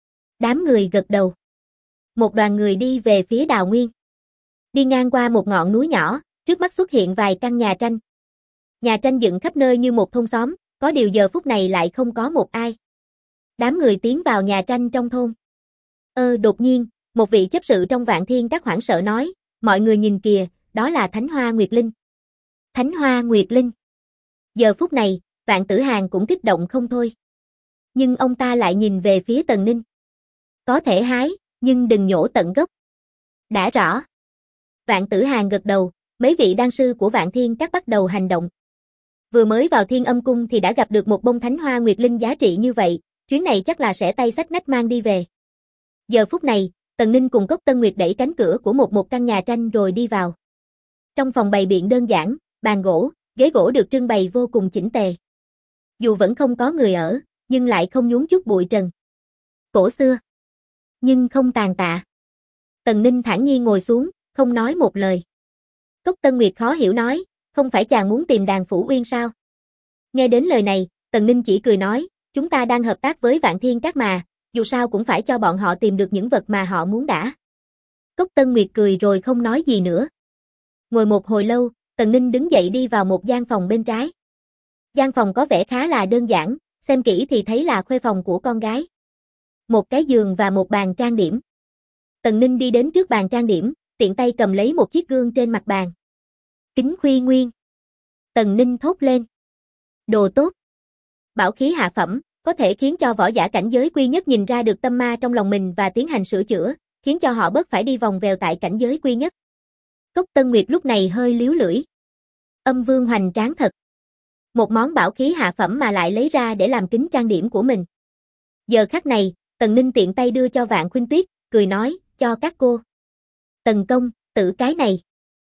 Đám người gật đầu. Một đoàn người đi về phía đào nguyên. Đi ngang qua một ngọn núi nhỏ, Trước mắt xuất hiện vài căn nhà tranh. Nhà tranh dựng khắp nơi như một thôn xóm, có điều giờ phút này lại không có một ai. Đám người tiến vào nhà tranh trong thôn. Đột nhiên, một vị chấp sự trong Vạn Thiên Các hoảng sợ nói, mọi người nhìn kìa, đó là Thánh Hoa Nguyệt Linh. Thánh Hoa Nguyệt Linh. Giờ phút này, Vạn Tử Hàn cũng kích động không thôi. Nhưng ông ta lại nhìn về phía Tần Ninh. Có thể hái, nhưng đừng nhổ tận gốc. Đã rõ. Vạn Tử Hàn gật đầu, mấy vị đan sư của Vạn Thiên Các bắt đầu hành động. Vừa mới vào Thiên Âm Cung thì đã gặp được một bông Thánh Hoa Nguyệt Linh giá trị như vậy, chuyến này chắc là sẽ tay xách nách mang đi về. Giờ phút này, Tần Ninh cùng Cốc Tân Nguyệt đẩy cánh cửa của một căn nhà tranh rồi đi vào. Trong phòng bày biện đơn giản, bàn gỗ, ghế gỗ được trưng bày vô cùng chỉnh tề. Dù vẫn không có người ở, nhưng lại không nhốn chút bụi trần. Cổ xưa, nhưng không tàn tạ. Tần Ninh thản nhiên ngồi xuống, không nói một lời. Cốc Tân Nguyệt khó hiểu nói, không phải chàng muốn tìm Đàn Phủ Uyên sao? Nghe đến lời này, Tần Ninh chỉ cười nói, chúng ta đang hợp tác với Vạn Thiên Các mà, dù sao cũng phải cho bọn họ tìm được những vật mà họ muốn đã. Cốc Tân Nguyệt cười rồi không nói gì nữa. Ngồi một hồi lâu, Tần Ninh đứng dậy đi vào một gian phòng bên trái. Gian phòng có vẻ khá là đơn giản, xem kỹ thì thấy là khuê phòng của con gái. Một cái giường và một bàn trang điểm. Tần Ninh đi đến trước bàn trang điểm, tiện tay cầm lấy một chiếc gương trên mặt bàn. Kính Khuy Nguyên. Tần Ninh thốt lên. Đồ tốt. Bảo khí hạ phẩm, có thể khiến cho võ giả cảnh giới quy nhất nhìn ra được tâm ma trong lòng mình và tiến hành sửa chữa, khiến cho họ bớt phải đi vòng vèo tại cảnh giới quy nhất. Cốc Tân Nguyệt lúc này hơi líu lưỡi. Âm Vương hoành tráng thật. Một món bảo khí hạ phẩm mà lại lấy ra để làm kính trang điểm của mình. Giờ khắc này, Tần Ninh tiện tay đưa cho Vạn Khuynh Tuyết, cười nói, cho các cô. Tần công, tự cái này.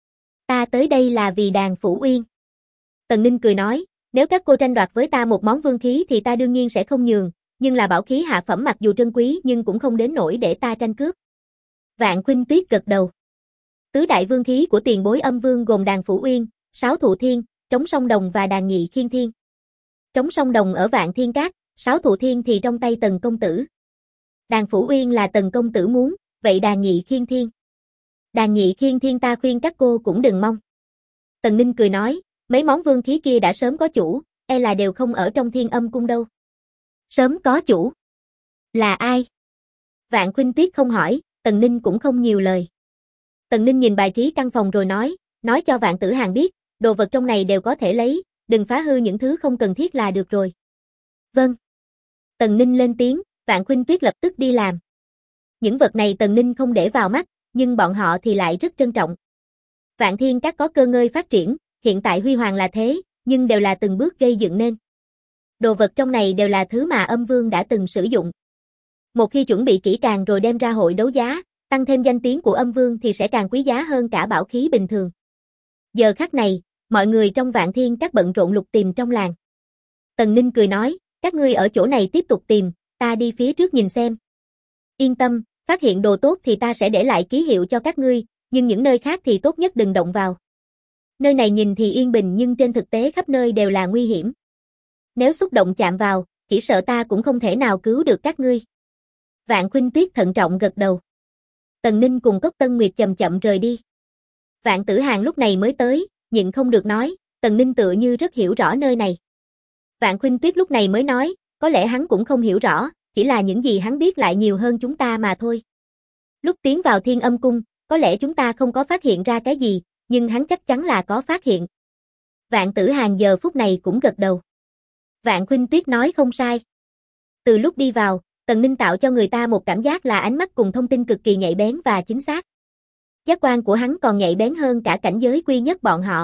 Ta tới đây là vì Đàn Phủ Uyên. Tần Ninh cười nói, nếu các cô tranh đoạt với ta một món vương khí thì ta đương nhiên sẽ không nhường, nhưng là bảo khí hạ phẩm mặc dù trân quý nhưng cũng không đến nỗi để ta tranh cướp. Vạn Khuynh Tuyết gật đầu. Tứ đại vương khí của tiền bối Âm Vương gồm Đàn Phủ Uyên, Sáo Thụ Thiên, Trống Song Đồng và Đàn Nhị Khiên Thiên. Trống Song Đồng ở Vạn Thiên Các, Sáo Thụ Thiên thì trong tay Tần công tử. Đàn Phủ Uyên là Tần công tử muốn, vậy Đàn Nhị Khiên Thiên. Đàn Nhị Khiên Thiên ta khuyên các cô cũng đừng mong. Tần Ninh cười nói, mấy món vương khí kia đã sớm có chủ, e là đều không ở trong Thiên Âm Cung đâu. Sớm có chủ? Là ai? Vạn Khuynh Tuyết không hỏi, Tần Ninh cũng không nhiều lời. Tần Ninh nhìn bài trí căn phòng rồi nói cho Vạn Tử Hàn biết, đồ vật trong này đều có thể lấy, đừng phá hư những thứ không cần thiết là được rồi. Vâng. Tần Ninh lên tiếng, Vạn Khuynh Tuyết lập tức đi làm. Những vật này Tần Ninh không để vào mắt, nhưng bọn họ thì lại rất trân trọng. Vạn Thiên Các có cơ ngơi phát triển, hiện tại huy hoàng là thế, nhưng đều là từng bước gây dựng nên. Đồ vật trong này đều là thứ mà Âm Vương đã từng sử dụng. Một khi chuẩn bị kỹ càng rồi đem ra hội đấu giá, tăng thêm danh tiếng của Âm Vương thì sẽ càng quý giá hơn cả bảo khí bình thường. Giờ khắc này, mọi người trong Vạn Thiên Các bận rộn lục tìm trong làng. Tần Ninh cười nói, các ngươi ở chỗ này tiếp tục tìm, ta đi phía trước nhìn xem. Yên tâm, phát hiện đồ tốt thì ta sẽ để lại ký hiệu cho các ngươi, nhưng những nơi khác thì tốt nhất đừng động vào. Nơi này nhìn thì yên bình nhưng trên thực tế khắp nơi đều là nguy hiểm. Nếu xúc động chạm vào, chỉ sợ ta cũng không thể nào cứu được các ngươi. Vạn Khuynh Tuyết thận trọng gật đầu. Tần Ninh cùng Cốc Tân Nguyệt chậm chậm rời đi. Vạn Tử Hàn lúc này mới tới, nhịn không được nói, Tần Ninh tựa như rất hiểu rõ nơi này. Vạn Khuynh Tuyết lúc này mới nói, có lẽ hắn cũng không hiểu rõ, chỉ là những gì hắn biết lại nhiều hơn chúng ta mà thôi. Lúc tiến vào Thiên Âm Cung, có lẽ chúng ta không có phát hiện ra cái gì, nhưng hắn chắc chắn là có phát hiện. Vạn Tử Hàn giờ phút này cũng gật đầu. Vạn Khuynh Tuyết nói không sai. Từ lúc đi vào, Tần Ninh tạo cho người ta một cảm giác là ánh mắt cùng thông tin cực kỳ nhạy bén và chính xác. Giác quan của hắn còn nhạy bén hơn cả cảnh giới quy nhất bọn họ.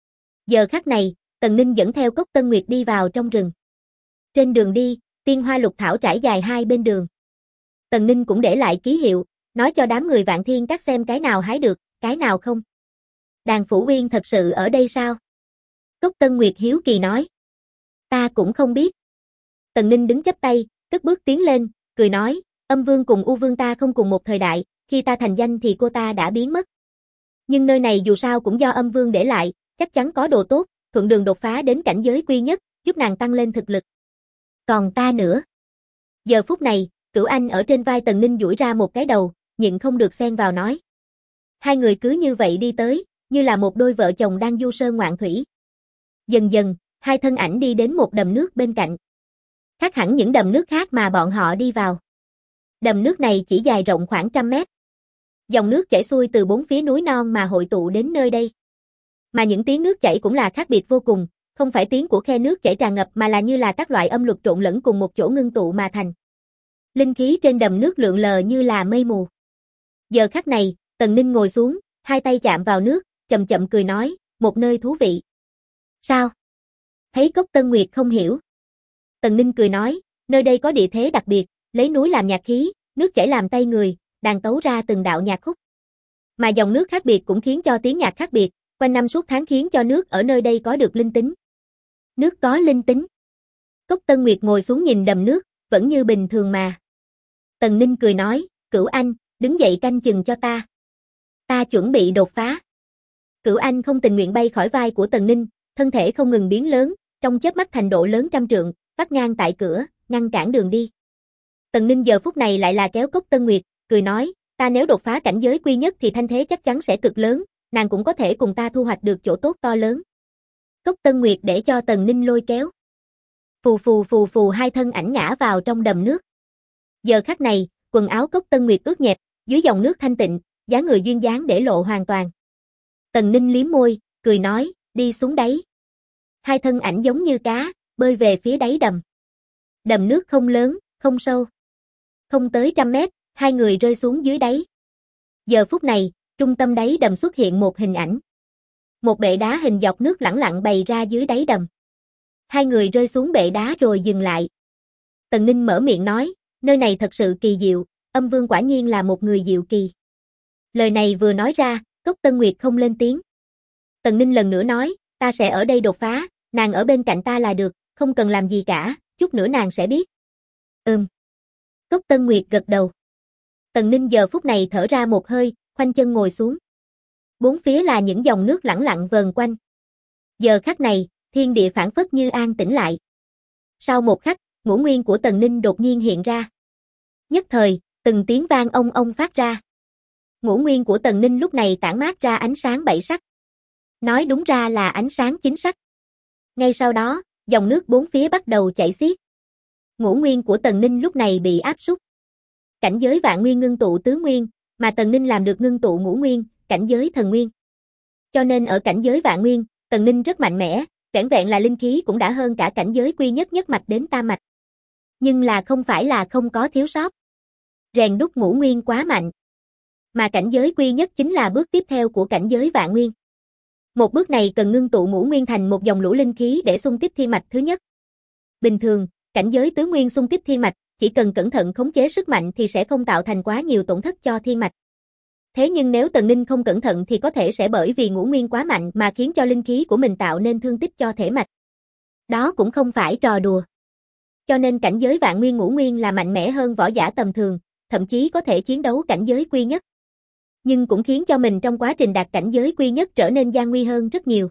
Giờ khắc này, Tần Ninh dẫn theo Cốc Tân Nguyệt đi vào trong rừng. Trên đường đi, tiên hoa lục thảo trải dài hai bên đường. Tần Ninh cũng để lại ký hiệu, nói cho đám người Vạn Thiên Các xem cái nào hái được, cái nào không. Đàn Phủ Uyên thật sự ở đây sao? Cốc Tân Nguyệt hiếu kỳ nói. Ta cũng không biết. Tần Ninh đứng chắp tay, cất bước tiến lên, cười nói, Âm Vương cùng U Vương ta không cùng một thời đại, khi ta thành danh thì cô ta đã biến mất. Nhưng nơi này dù sao cũng do Âm Vương để lại, chắc chắn có đồ tốt, thuận đường đột phá đến cảnh giới quy nhất, giúp nàng tăng lên thực lực. Còn ta nữa. Giờ phút này, Cửu Anh ở trên vai Tần Ninh duỗi ra một cái đầu, nhịn không được xen vào nói. Hai người cứ như vậy đi tới, như là một đôi vợ chồng đang du sơn ngoạn thủy. Dần dần, hai thân ảnh đi đến một đầm nước bên cạnh. Khác hẳn những đầm nước khác mà bọn họ đi vào. Đầm nước này chỉ dài rộng khoảng 100 mét. Dòng nước chảy xuôi từ bốn phía núi non mà hội tụ đến nơi đây. Mà những tiếng nước chảy cũng là khác biệt vô cùng, không phải tiếng của khe nước chảy tràn ngập mà là như là các loại âm luật trộn lẫn cùng một chỗ ngưng tụ mà thành. Linh khí trên đầm nước lượn lờ như là mây mù. Giờ khắc này, Tần Ninh ngồi xuống, hai tay chạm vào nước, chậm chậm cười nói, một nơi thú vị. Sao? Thấy Cốc Tân Nguyệt không hiểu. Tần Ninh cười nói, nơi đây có địa thế đặc biệt, lấy núi làm nhạc khí, nước chảy làm tay người, đàn tấu ra từng đạo nhạc khúc. Mà dòng nước khác biệt cũng khiến cho tiếng nhạc khác biệt, quanh năm suốt tháng khiến cho nước ở nơi đây có được linh tính. Nước có linh tính. Cốc Tân Nguyệt ngồi xuống nhìn đầm nước, vẫn như bình thường mà. Tần Ninh cười nói, Cửu Anh, đứng dậy canh chừng cho ta. Ta chuẩn bị đột phá. Cửu Anh không tình nguyện bay khỏi vai của Tần Ninh, thân thể không ngừng biến lớn, trong chớp mắt thành độ lớn 100 trượng, vắt ngang tại cửa, ngăn cản đường đi. Tần Ninh giờ phút này lại là kéo Cốc Tân Nguyệt, cười nói, ta nếu đột phá cảnh giới quy nhất thì thanh thế chắc chắn sẽ cực lớn, nàng cũng có thể cùng ta thu hoạch được chỗ tốt to lớn. Cốc Tân Nguyệt để cho Tần Ninh lôi kéo. Phù phù phù phù hai thân ảnh ngã vào trong đầm nước. Giờ khắc này, quần áo Cốc Tân Nguyệt ướt nhẹp, dưới dòng nước thanh tịnh, dáng người duyên dáng để lộ hoàn toàn. Tần Ninh liếm môi, cười nói, đi xuống đáy. Hai thân ảnh giống như cá, bơi về phía đáy đầm. Đầm nước không lớn, không sâu. Không tới 100 mét, hai người rơi xuống dưới đáy. Giờ phút này, trung tâm đáy đầm xuất hiện một hình ảnh. Một bệ đá hình dọc nước lẳng lặng bày ra dưới đáy đầm. Hai người rơi xuống bệ đá rồi dừng lại. Tần Ninh mở miệng nói, nơi này thật sự kỳ diệu, Âm Vương quả nhiên là một người diệu kỳ. Lời này vừa nói ra, Cốc Tân Nguyệt không lên tiếng. Tần Ninh lần nữa nói, ta sẽ ở đây đột phá, nàng ở bên cạnh ta là được, không cần làm gì cả, chút nữa nàng sẽ biết. Cốc Tân Nguyệt gật đầu. Tần Ninh giờ phút này thở ra một hơi, khoanh chân ngồi xuống. Bốn phía là những dòng nước lẳng lặng vờn quanh. Giờ khắc này, thiên địa phảng phất như an tĩnh lại. Sau một khắc, ngũ nguyên của Tần Ninh đột nhiên hiện ra. Nhất thời, từng tiếng vang ông ông phát ra. Ngũ nguyên của Tần Ninh lúc này tản mát ra ánh sáng 7 sắc. Nói đúng ra là ánh sáng 9 sắc. Ngay sau đó, dòng nước bốn phía bắt đầu chảy xiết. Ngũ nguyên của Tần Ninh lúc này bị áp súc. Cảnh giới vạn nguyên ngưng tụ tứ nguyên, mà Tần Ninh làm được ngưng tụ ngũ nguyên, cảnh giới thần nguyên. Cho nên ở cảnh giới vạn nguyên, Tần Ninh rất mạnh mẽ, vẻn vẹn là linh khí cũng đã hơn cả cảnh giới quy nhất nhất mạch đến tam mạch. Nhưng là không phải là không có thiếu sót. Rèn đúc ngũ nguyên quá mạnh. Mà cảnh giới quy nhất chính là bước tiếp theo của cảnh giới vạn nguyên. Một bước này cần ngưng tụ ngũ nguyên thành một dòng lũ linh khí để xung kích thiên mạch thứ nhất. Bình thường, cảnh giới tứ nguyên xung kích thiên mạch, chỉ cần cẩn thận khống chế sức mạnh thì sẽ không tạo thành quá nhiều tổn thất cho thiên mạch. Thế nhưng nếu Tần Ninh không cẩn thận thì có thể sẽ bởi vì ngũ nguyên quá mạnh mà khiến cho linh khí của mình tạo nên thương tích cho thể mạch. Đó cũng không phải trò đùa. Cho nên cảnh giới vạn nguyên ngũ nguyên là mạnh mẽ hơn võ giả tầm thường, thậm chí có thể chiến đấu cảnh giới quy nhất. Nhưng cũng khiến cho mình trong quá trình đạt cảnh giới quy nhất trở nên gian nguy hơn rất nhiều.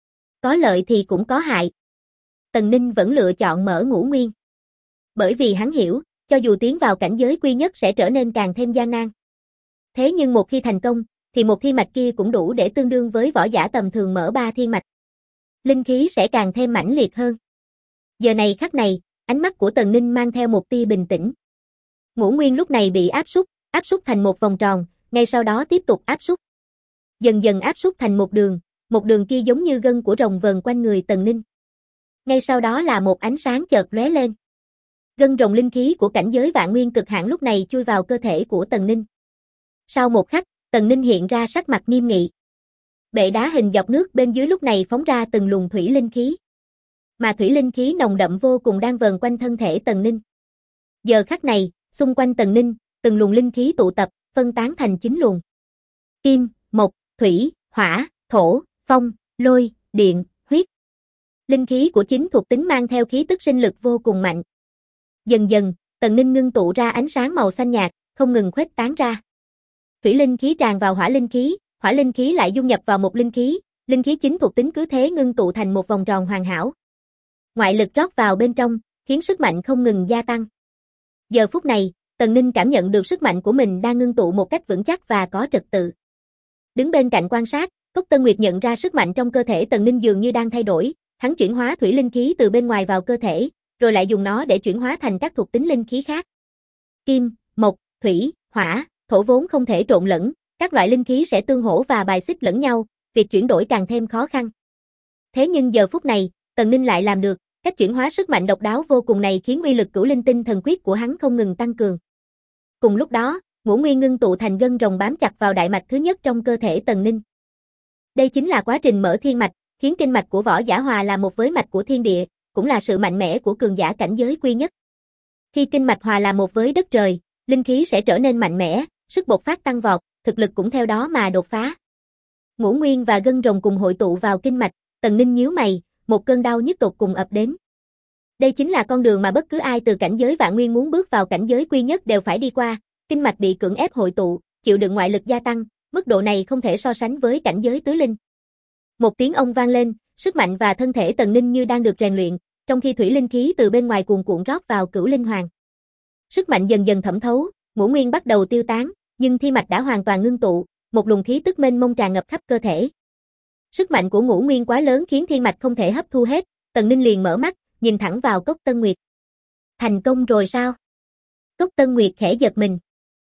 Có lợi thì cũng có hại. Tần Ninh vẫn lựa chọn mở ngũ nguyên. Bởi vì hắn hiểu, cho dù tiến vào cảnh giới quy nhất sẽ trở nên càng thêm gian nan. Thế nhưng một khi thành công, thì một thiên mạch kia cũng đủ để tương đương với võ giả tầm thường mở 3 thiên mạch. Linh khí sẽ càng thêm mãnh liệt hơn. Giờ này khắc này, ánh mắt của Tần Ninh mang theo một tia bình tĩnh. Ngũ nguyên lúc này bị áp xúc thành một vòng tròn, ngay sau đó tiếp tục áp xúc. Dần dần áp xúc thành một đường kia giống như gân của rồng vờn quanh người Tần Ninh. Ngay sau đó là một ánh sáng chợt lóe lên. Gân rồng linh khí của cảnh giới vạn nguyên cực hạn lúc này chui vào cơ thể của Tần Ninh. Sau một khắc, Tần Ninh hiện ra sắc mặt nghiêm nghị. Bệ đá hình dọc nước bên dưới lúc này phóng ra từng luồng thủy linh khí. Mà thủy linh khí nồng đậm vô cùng đang vờn quanh thân thể Tần Ninh. Giờ khắc này, xung quanh Tần Ninh, từng luồng linh khí tụ tập, phân tán thành 9 luồng. Kim, mộc, thủy, hỏa, thổ, phong, lôi, điện, huyết. Linh khí của 9 thuộc tính mang theo khí tức sinh lực vô cùng mạnh. Dần dần, Tần Ninh ngưng tụ ra ánh sáng màu xanh nhạt, không ngừng khuếch tán ra. Thủy linh khí tràn vào hỏa linh khí lại dung nhập vào một linh khí 9 thuộc tính cứ thế ngưng tụ thành một vòng tròn hoàn hảo. Ngoại lực rót vào bên trong, khiến sức mạnh không ngừng gia tăng. Giờ phút này, Tần Ninh cảm nhận được sức mạnh của mình đang ngưng tụ một cách vững chắc và có trật tự. Đứng bên cạnh quan sát, Cốc Tân Nguyệt nhận ra sức mạnh trong cơ thể Tần Ninh dường như đang thay đổi, hắn chuyển hóa thủy linh khí từ bên ngoài vào cơ thể, rồi lại dùng nó để chuyển hóa thành các thuộc tính linh khí khác. Kim, mộc, thủy, hỏa, thổ vốn không thể trộn lẫn, các loại linh khí sẽ tương hỗ và bài xích lẫn nhau, việc chuyển đổi càng thêm khó khăn. Thế nhưng giờ phút này, Tần Ninh lại làm được, cách chuyển hóa sức mạnh độc đáo vô cùng này khiến uy lực Cửu Linh Tinh Thần Quyết của hắn không ngừng tăng cường. Cùng lúc đó, ngũ nguyên ngưng tụ thành gân rồng bám chặt vào đại mạch thứ nhất trong cơ thể Tần Ninh. Đây chính là quá trình mở thiên mạch, khiến kinh mạch của võ giả hòa là một với mạch của thiên địa, cũng là sự mạnh mẽ của cường giả cảnh giới quy nhất. Khi kinh mạch hòa là một với đất trời, linh khí sẽ trở nên mạnh mẽ, sức bộc phát tăng vọt, thực lực cũng theo đó mà đột phá. Ngũ nguyên và gân rồng cùng hội tụ vào kinh mạch, Tần Ninh nhíu mày, một cơn đau nhức tột cùng ập đến. Đây chính là con đường mà bất cứ ai từ cảnh giới vạn nguyên muốn bước vào cảnh giới quy nhất đều phải đi qua, kinh mạch bị cưỡng ép hội tụ, chịu đựng ngoại lực gia tăng, mức độ này không thể so sánh với cảnh giới tứ linh. Một tiếng ông vang lên, sức mạnh và thân thể Tần Ninh như đang được rèn luyện, trong khi thủy linh khí từ bên ngoài cuồn cuộn rót vào Cửu Linh Hoàng. Sức mạnh dần dần thẩm thấu, ngũ nguyên bắt đầu tiêu tán, nhưng thi mạch đã hoàn toàn ngưng tụ, một luồng khí tức mênh mông tràn ngập khắp cơ thể. Sức mạnh của ngũ nguyên quá lớn khiến thiên mạch không thể hấp thu hết, Tần Ninh liền mở mắt, nhìn thẳng vào Cốc Tân Nguyệt. Thành công rồi sao? Cốc Tân Nguyệt khẽ giật mình.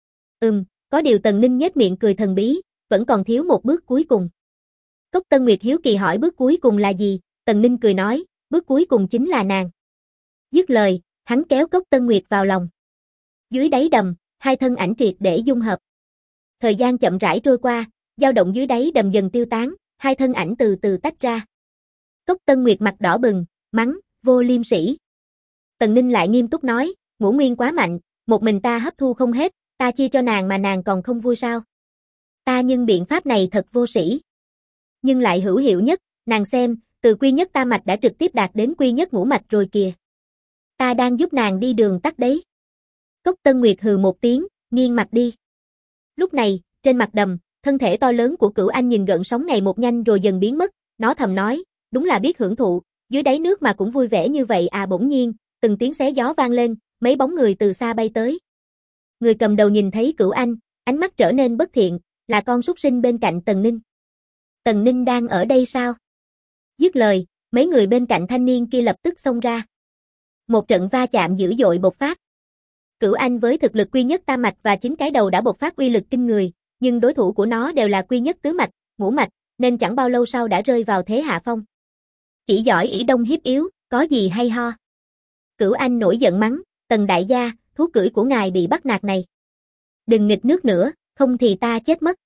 Có điều Tần Ninh nhếch miệng cười thần bí, vẫn còn thiếu một bước cuối cùng. Cốc Tân Nguyệt hiếu kỳ hỏi bước cuối cùng là gì, Tần Ninh cười nói, bước cuối cùng chính là nàng. Dứt lời, hắn kéo Cốc Tân Nguyệt vào lòng. Dưới đáy đầm, hai thân ảnh triệt để dung hợp. Thời gian chậm rãi trôi qua, dao động dưới đáy đầm dần tiêu tán, hai thân ảnh từ từ tách ra. Cốc Tân Nguyệt mặt đỏ bừng, mắng, vô liêm sỉ. Tần Ninh lại nghiêm túc nói, ngũ nguyên quá mạnh, một mình ta hấp thu không hết, ta chia cho nàng mà nàng còn không vui sao? Ta nhưng biện pháp này thật vô sĩ. Nhưng lại hữu hiệu nhất, nàng xem, từ quy nhất tam mạch đã trực tiếp đạt đến quy nhất ngũ mạch rồi kìa. Ta đang giúp nàng đi đường tắt đấy. Cốc Tân Nguyệt hừ một tiếng, nghiêng mặt đi. Lúc này, trên mặt đầm, thân thể to lớn của Cửu Anh nhìn gợn sóng ngày một nhanh rồi dần biến mất, nó thầm nói, đúng là biết hưởng thụ, dưới đáy nước mà cũng vui vẻ như vậy à. Bỗng nhiên, từng tiếng xé gió vang lên, mấy bóng người từ xa bay tới. Người cầm đầu nhìn thấy Cửu Anh, ánh mắt trở nên bất thiện, là con súc sinh bên cạnh Tần Ninh. Tần Ninh đang ở đây sao? Dứt lời, mấy người bên cạnh thanh niên kia lập tức xông ra. Một trận va chạm dữ dội bộc phát. Cửu Anh với thực lực quy nhất tam mạch và 9 cái đầu đã bộc phát uy lực kinh người, nhưng đối thủ của nó đều là quy nhất tứ mạch, ngũ mạch, nên chẳng bao lâu sau đã rơi vào thế hạ phong. Chỉ giỏi ỷ đông hiếp yếu, có gì hay ho? Cửu Anh nổi giận mắng, Tần đại gia, thú cưỡi của ngài bị bắt nạt này. Đừng nghịch nước nữa, không thì ta chết mất.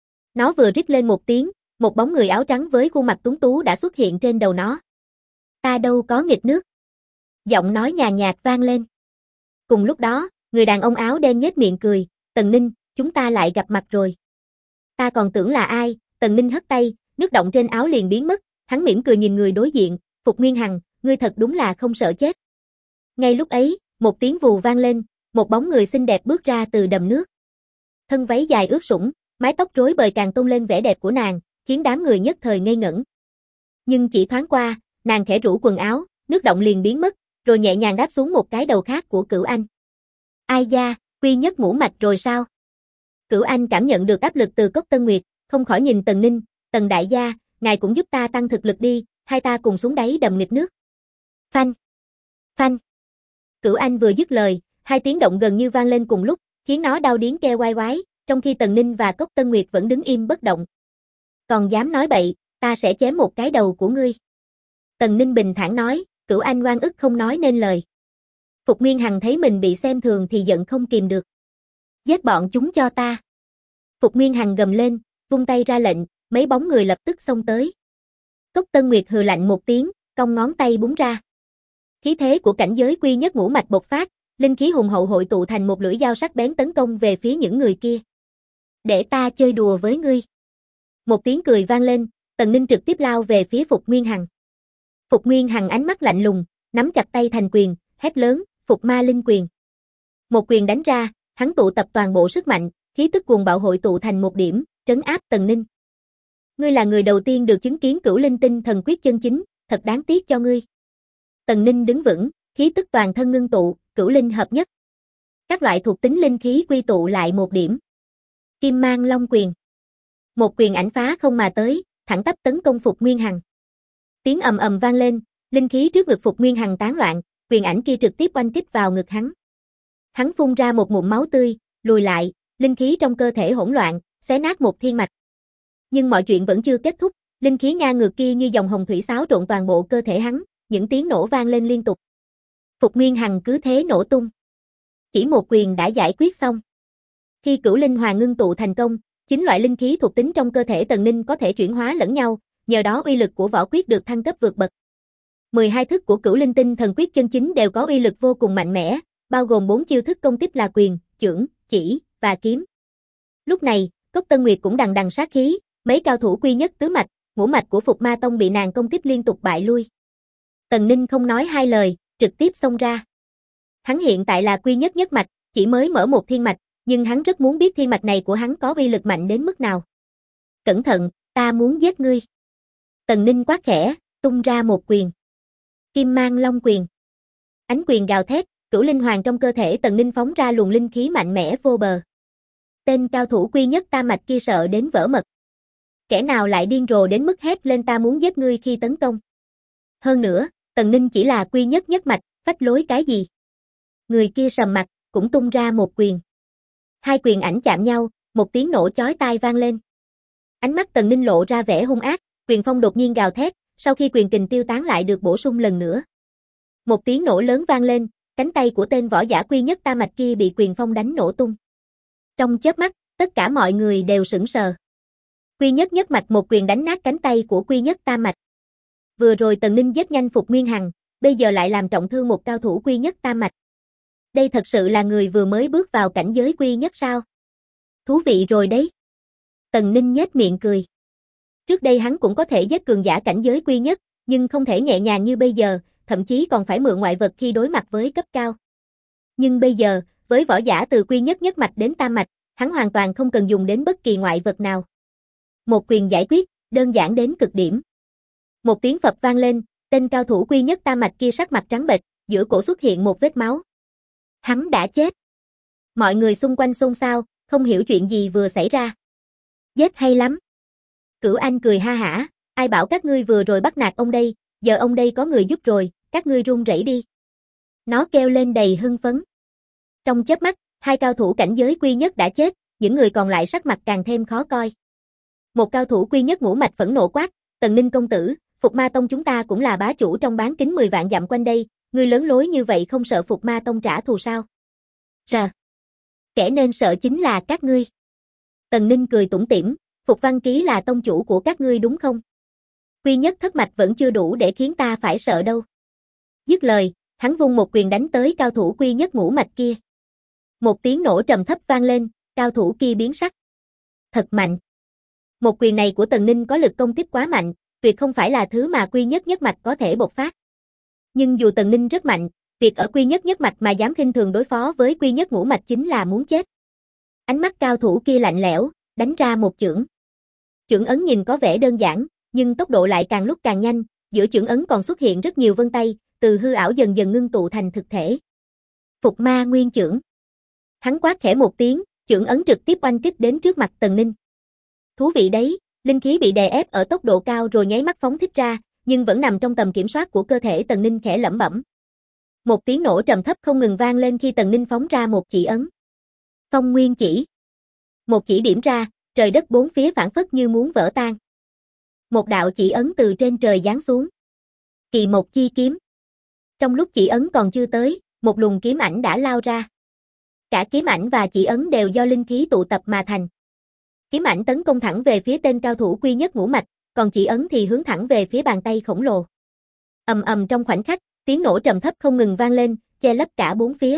Nó vừa rít lên một tiếng, một bóng người áo trắng với khuôn mặt tuấn tú đã xuất hiện trên đầu nó. Ta đâu có nghịch nước. Giọng nói nhàn nhạt vang lên. Cùng lúc đó, người đàn ông áo đen nhếch miệng cười, Tần Ninh, chúng ta lại gặp mặt rồi. Ta còn tưởng là ai? Tần Ninh hất tay, nước đọng trên áo liền biến mất, hắn mỉm cười nhìn người đối diện, Phục Nguyên Hằng, ngươi thật đúng là không sợ chết. Ngay lúc ấy, một tiếng vù vang lên, một bóng người xinh đẹp bước ra từ đầm nước. Thân váy dài ướt sũng, mái tóc rối bời càng tôn lên vẻ đẹp của nàng, khiến đám người nhất thời ngây ngẩn. Nhưng chỉ thoáng qua, nàng khẽ rũ quần áo, nước đọng liền biến mất, rồi nhẹ nhàng đáp xuống một cái đầu khác của Cửu Anh. Ai da, quy nhất ngũ mạch rồi sao? Cửu Anh cảm nhận được áp lực từ Cốc Tân Nguyệt, không khỏi nhìn Tần Ninh, Tần đại gia, ngài cũng giúp ta tăng thực lực đi, hai ta cùng xuống đáy đầm nghịch nước. Phanh! Phanh! Cửu Anh vừa dứt lời, hai tiếng động gần như vang lên cùng lúc, khiến nó đau điếng kêu oai oái, trong khi Tần Ninh và Cốc Tân Nguyệt vẫn đứng im bất động. Còn dám nói bậy, ta sẽ chém một cái đầu của ngươi. Tần Ninh bình thản nói, Cửu Anh oan ức không nói nên lời. Phục Nguyên Hằng thấy mình bị xem thường thì giận không kìm được. Giết bọn chúng cho ta. Phục Nguyên Hằng gầm lên, vung tay ra lệnh, mấy bóng người lập tức xông tới. Cốc Tân Nguyệt hừ lạnh một tiếng, cong ngón tay búng ra. Khí thế của cảnh giới quy nhất ngũ mạch bộc phát, linh khí hùng hậu hội tụ thành một lưỡi dao sắc bén tấn công về phía những người kia. Để ta chơi đùa với ngươi. Một tiếng cười vang lên, Tần Ninh trực tiếp lao về phía Phục Nguyên Hằng. Phục Nguyên Hằng ánh mắt lạnh lùng, nắm chặt tay thành quyền, hét lớn, Phục Ma Linh Quyền. Một quyền đánh ra, hắn tụ tập toàn bộ sức mạnh, khí tức cuồng bạo hội tụ thành một điểm, trấn áp Tần Ninh. Ngươi là người đầu tiên được chứng kiến Cửu Linh Tinh Thần Quyết chân chính, thật đáng tiếc cho ngươi. Tần Ninh đứng vững, khí tức toàn thân ngưng tụ, cửu linh hợp nhất. Các loại thuộc tính linh khí quy tụ lại một điểm. Kim Mang Long Quyền. Một quyền ảnh phá không mà tới, thẳng tắp tấn công Phục Nguyên Hằng. Tiếng ầm ầm vang lên, linh khí trước ngực Phục Nguyên Hằng tán loạn, quyền ảnh kia trực tiếp oanh kích vào ngực hắn. Hắn phun ra một ngụm máu tươi, lùi lại, linh khí trong cơ thể hỗn loạn, xé nát một thiên mạch. Nhưng mọi chuyện vẫn chưa kết thúc, linh khí ngang ngược kia như dòng hồng thủy xáo trộn toàn bộ cơ thể hắn, những tiếng nổ vang lên liên tục. Phục Nguyên Hằng cứ thế nổ tung. Chỉ một quyền đã giải quyết xong. Khi Cửu Linh Hoàng ngưng tụ thành công, 9 loại linh khí thuộc tính trong cơ thể Tần Ninh có thể chuyển hóa lẫn nhau, nhờ đó uy lực của võ quyết được thăng cấp vượt bậc. 12 thức của Cửu Linh Tinh Thần Quyết chân chính đều có uy lực vô cùng mạnh mẽ, bao gồm 4 chiêu thức công kích là quyền, chưởng, chỉ và kiếm. Lúc này, Cốc Tân Nguyệt cũng đằng đằng sát khí, mấy cao thủ quy nhất tứ mạch, ngũ mạch của Phục Ma Tông bị nàng công kích liên tục bại lui. Tần Ninh không nói hai lời, trực tiếp xông ra. Hắn hiện tại là quy nhất nhất mạch, chỉ mới mở một thiên mạch, nhưng hắn rất muốn biết thiên mạch này của hắn có uy lực mạnh đến mức nào. Cẩn thận, ta muốn giết ngươi. Tần Ninh quát khẽ, tung ra một quyền. Kim Mang Long Quyền. Ánh quyền gào thét, Cửu Linh Hoàng trong cơ thể Tần Ninh phóng ra luồng linh khí mạnh mẽ vô bờ. Tên cao thủ quy nhất tam mạch kia sợ đến vỡ mật. Kẻ nào lại điên rồ đến mức hét lên ta muốn giết ngươi khi tấn công. Hơn nữa, Tần Ninh chỉ là quy nhất nhất mạch, phách lối cái gì. Người kia sầm mặt, cũng tung ra một quyền. Hai quyền ảnh chạm nhau, một tiếng nổ chói tai vang lên. Ánh mắt Tần Ninh lộ ra vẻ hung ác, quyền phong đột nhiên gào thét, sau khi quyền kình tiêu tán lại được bổ sung lần nữa. Một tiếng nổ lớn vang lên, cánh tay của tên võ giả quy nhất tam mạch kia bị quyền phong đánh nổ tung. Trong chớp mắt, tất cả mọi người đều sững sờ. Quy nhất nhất mạch một quyền đánh nát cánh tay của quy nhất tam mạch. Vừa rồi Tần Ninh giết nhanh Phục Nguyên Hằng, bây giờ lại làm trọng thương một cao thủ quy nhất tam mạch. Đây thật sự là người vừa mới bước vào cảnh giới quy nhất sao? Thú vị rồi đấy. Tần Ninh nhếch miệng cười. Trước đây hắn cũng có thể giết cường giả cảnh giới quy nhất, nhưng không thể nhẹ nhàng như bây giờ, thậm chí còn phải mượn ngoại vật khi đối mặt với cấp cao. Nhưng bây giờ, với võ giả từ quy nhất nhất mạch đến tam mạch, hắn hoàn toàn không cần dùng đến bất kỳ ngoại vật nào. Một quyền giải quyết, đơn giản đến cực điểm. Một tiếng phập vang lên, tên cao thủ quy nhất tam mạch kia sắc mặt trắng bệch, giữa cổ xuất hiện một vết máu. Hắn đã chết. Mọi người xung quanh xôn xao, không hiểu chuyện gì vừa xảy ra. Giết hay lắm. Cửu Anh cười ha hả, ai bảo các ngươi vừa rồi bắt nạt ông đây, giờ ông đây có người giúp rồi, các ngươi run rẩy đi. Nó kêu lên đầy hưng phấn. Trong chớp mắt, hai cao thủ cảnh giới quy nhất đã chết, những người còn lại sắc mặt càng thêm khó coi. Một cao thủ quy nhất ngũ mạch phẫn nộ quát, Tần Ninh công tử, Phục Ma Tông chúng ta cũng là bá chủ trong bán kính 10 vạn dặm quanh đây, ngươi lớn lối như vậy không sợ Phục Ma Tông trả thù sao? Rờ. Kẻ nên sợ chính là các ngươi. Tần Ninh cười tủm tỉm, Phục Văn Ký là tông chủ của các ngươi đúng không? Quy nhất thất mạch vẫn chưa đủ để khiến ta phải sợ đâu. Dứt lời, hắn vung một quyền đánh tới cao thủ quy nhất ngũ mạch kia. Một tiếng nổ trầm thấp vang lên, cao thủ kia biến sắc. Thật mạnh. Một quyền này của Tần Ninh có lực công kích quá mạnh, tuyệt không phải là thứ mà quy nhất nhất mạch có thể bộc phát. Nhưng dù Tần Ninh rất mạnh, việc ở quy nhất nhất mạch mà dám khinh thường đối phó với quy nhất ngũ mạch chính là muốn chết. Ánh mắt cao thủ kia lạnh lẽo, đánh ra một chưởng. Chưởng ấn nhìn có vẻ đơn giản, nhưng tốc độ lại càng lúc càng nhanh, giữa chưởng ấn còn xuất hiện rất nhiều vân tay, từ hư ảo dần dần ngưng tụ thành thực thể. Phục Ma Nguyên Chưởng. Hắn quát khẽ một tiếng, chưởng ấn trực tiếp oanh kích đến trước mặt Tần Ninh. Thú vị đấy, linh khí bị đè ép ở tốc độ cao rồi nháy mắt phóng thích ra, nhưng vẫn nằm trong tầm kiểm soát của cơ thể Tần Ninh khẽ lẩm bẩm. Một tiếng nổ trầm thấp không ngừng vang lên khi Tần Ninh phóng ra một chỉ ấn. Phong Nguyên Chỉ. Một chỉ điểm ra, trời đất bốn phía phảng phất như muốn vỡ tan. Một đạo chỉ ấn từ trên trời giáng xuống. Kỳ Mộc Chi Kiếm. Trong lúc chỉ ấn còn chưa tới, một luồng kiếm ảnh đã lao ra. Cả kiếm ảnh và chỉ ấn đều do linh khí tụ tập mà thành. Kiếm ảnh tấn công thẳng về phía tên cao thủ quy nhất ngũ mạch, còn chỉ ấn thì hướng thẳng về phía bàn tay khổng lồ. Ầm ầm trong khoảnh khắc, tiếng nổ trầm thấp không ngừng vang lên, che lấp cả bốn phía.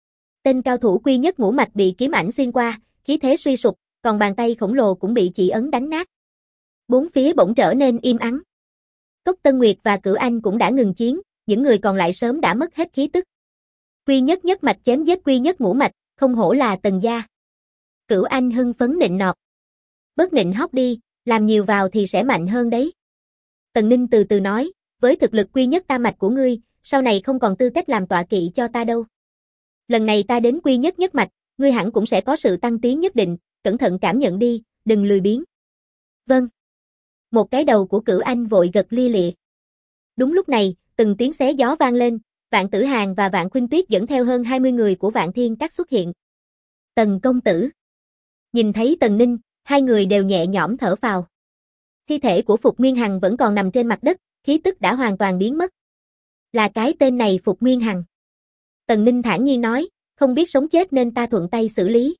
Tên cao thủ quy nhất ngũ mạch bị kiếm ảnh xuyên qua, khí thế suy sụp, còn bàn tay khổng lồ cũng bị chỉ ấn đánh nát. Bốn phía bỗng trở nên im ắng. Cốc Tân Nguyệt và Cửu Anh cũng đã ngừng chiến, những người còn lại sớm đã mất hết khí tức. Quy nhất nhất mạch chém giết quy nhất ngũ mạch, không hổ là Tần gia. Cửu Anh hưng phấn nịnh nọt. Bớt nịnh hót đi, làm nhiều vào thì sẽ mạnh hơn đấy. Tần Ninh từ từ nói, với thực lực quy nhất tam mạch của ngươi, sau này không còn tư cách làm tọa kỵ cho ta đâu. Lần này ta đến quy nhất nhất mạch, ngươi hẳn cũng sẽ có sự tăng tiến nhất định, cẩn thận cảm nhận đi, đừng lười biếng. Vâng. Một cái đầu của Cửu Anh vội gật lia lịa. Đúng lúc này, từng tiếng xé gió vang lên, Vạn Tử Hàn và Vạn Khuynh Tuyết dẫn theo hơn 20 người của Vạn Thiên Các xuất hiện. Tần công tử. Nhìn thấy Tần Ninh, hai người đều nhẹ nhõm thở phào. Thi thể của Phục Nguyên Hằng vẫn còn nằm trên mặt đất, khí tức đã hoàn toàn biến mất. Là cái tên này Phục Nguyên Hằng. Tần Ninh thản nhiên nói, không biết sống chết nên ta thuận tay xử lý.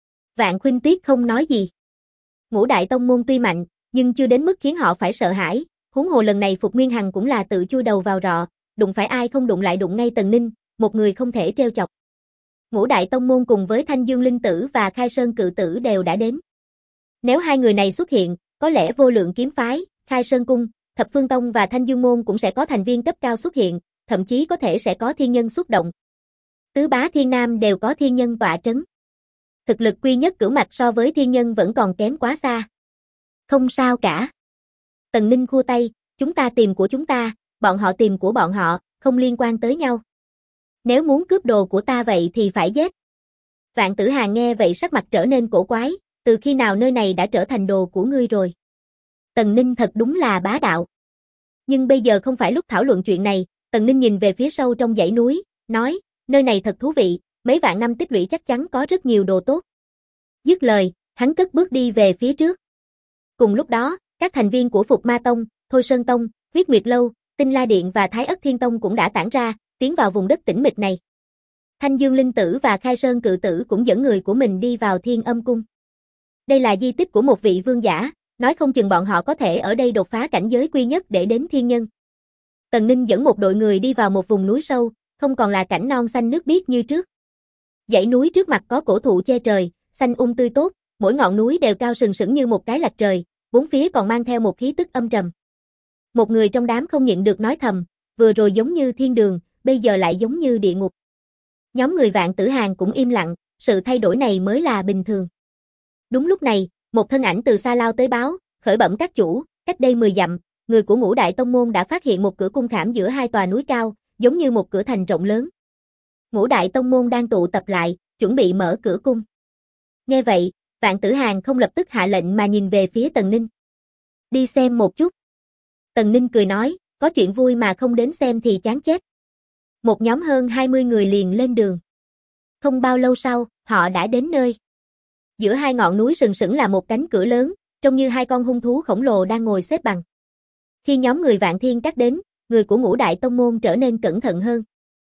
Vạn Khuynh Tuyết không nói gì. Ngũ đại tông môn tuy mạnh, nhưng chưa đến mức khiến họ phải sợ hãi, huống hồ lần này Phục Nguyên Hằng cũng là tự chui đầu vào rọ, đụng phải ai không đụng lại đụng ngay Tần Ninh, một người không thể trêu chọc. Ngũ đại tông môn cùng với Thanh Dương Linh Tử và Khai Sơn Cự Tử đều đã đến. Nếu hai người này xuất hiện, có lẽ Vô Lượng Kiếm Phái, Khai Sơn Cung, Thập Phương Tông và Thanh Dương Môn cũng sẽ có thành viên cấp cao xuất hiện, thậm chí có thể sẽ có thiên nhân xuất động. Tứ bá thiên nam đều có thiên nhân tọa trấn. Thực lực quy nhất cửu mạch so với thiên nhân vẫn còn kém quá xa. Không sao cả. Tần Ninh khua tay, chúng ta tìm của chúng ta, bọn họ tìm của bọn họ, không liên quan tới nhau. Nếu muốn cướp đồ của ta vậy thì phải giết. Vạn Tử Hàn nghe vậy sắc mặt trở nên cổ quái, từ khi nào nơi này đã trở thành đồ của ngươi rồi. Tần Ninh thật đúng là bá đạo. Nhưng bây giờ không phải lúc thảo luận chuyện này, Tần Ninh nhìn về phía sâu trong dãy núi, nói, nơi này thật thú vị, mấy vạn năm tích lũy chắc chắn có rất nhiều đồ tốt. Dứt lời, hắn cất bước đi về phía trước. Cùng lúc đó, các thành viên của Phục Ma Tông, Thôi Sơn Tông, Huyết Nguyệt Lâu, Tinh La Điện và Thái Ất Thiên Tông cũng đã tản ra, tiến vào vùng đất tĩnh mịch này. Thanh Dương Linh Tử và Khai Sơn Cự Tử cũng dẫn người của mình đi vào Thiên Âm Cung. Đây là di tích của một vị vương giả, nói không chừng bọn họ có thể ở đây đột phá cảnh giới quy nhất để đến thiên nhân. Tần Ninh dẫn một đội người đi vào một vùng núi sâu, không còn là cảnh non xanh nước biếc như trước. Dãy núi trước mặt có cổ thụ che trời, xanh tươi tốt, mỗi ngọn núi đều cao sừng sững như một cái lạch trời, bốn phía còn mang theo một khí tức âm trầm. Một người trong đám không nhịn được nói thầm, vừa rồi giống như thiên đường, bây giờ lại giống như địa ngục. Nhóm người Vạn Tử Hàn cũng im lặng, sự thay đổi này mới là bình thường. Đúng lúc này, một thân ảnh từ xa lao tới báo, khởi bẩm các chủ, cách đây 10 dặm, người của Ngũ đại tông môn đã phát hiện một cửa cung khảm giữa hai tòa núi cao, giống như một cửa thành rộng lớn. Ngũ đại tông môn đang tụ tập lại, chuẩn bị mở cửa cung. Nghe vậy, Vạn Tử Hàn không lập tức hạ lệnh mà nhìn về phía Tần Ninh. Đi xem một chút. Tần Ninh cười nói, có chuyện vui mà không đến xem thì chán chết. Một nhóm hơn 20 người liền lên đường. Không bao lâu sau, họ đã đến nơi. Giữa hai ngọn núi sừng sững là một cánh cửa lớn, trông như hai con hung thú khổng lồ đang ngồi xếp bằng. Khi nhóm người Vạn Thiên Các đến, người của Ngũ đại tông môn trở nên cẩn thận hơn.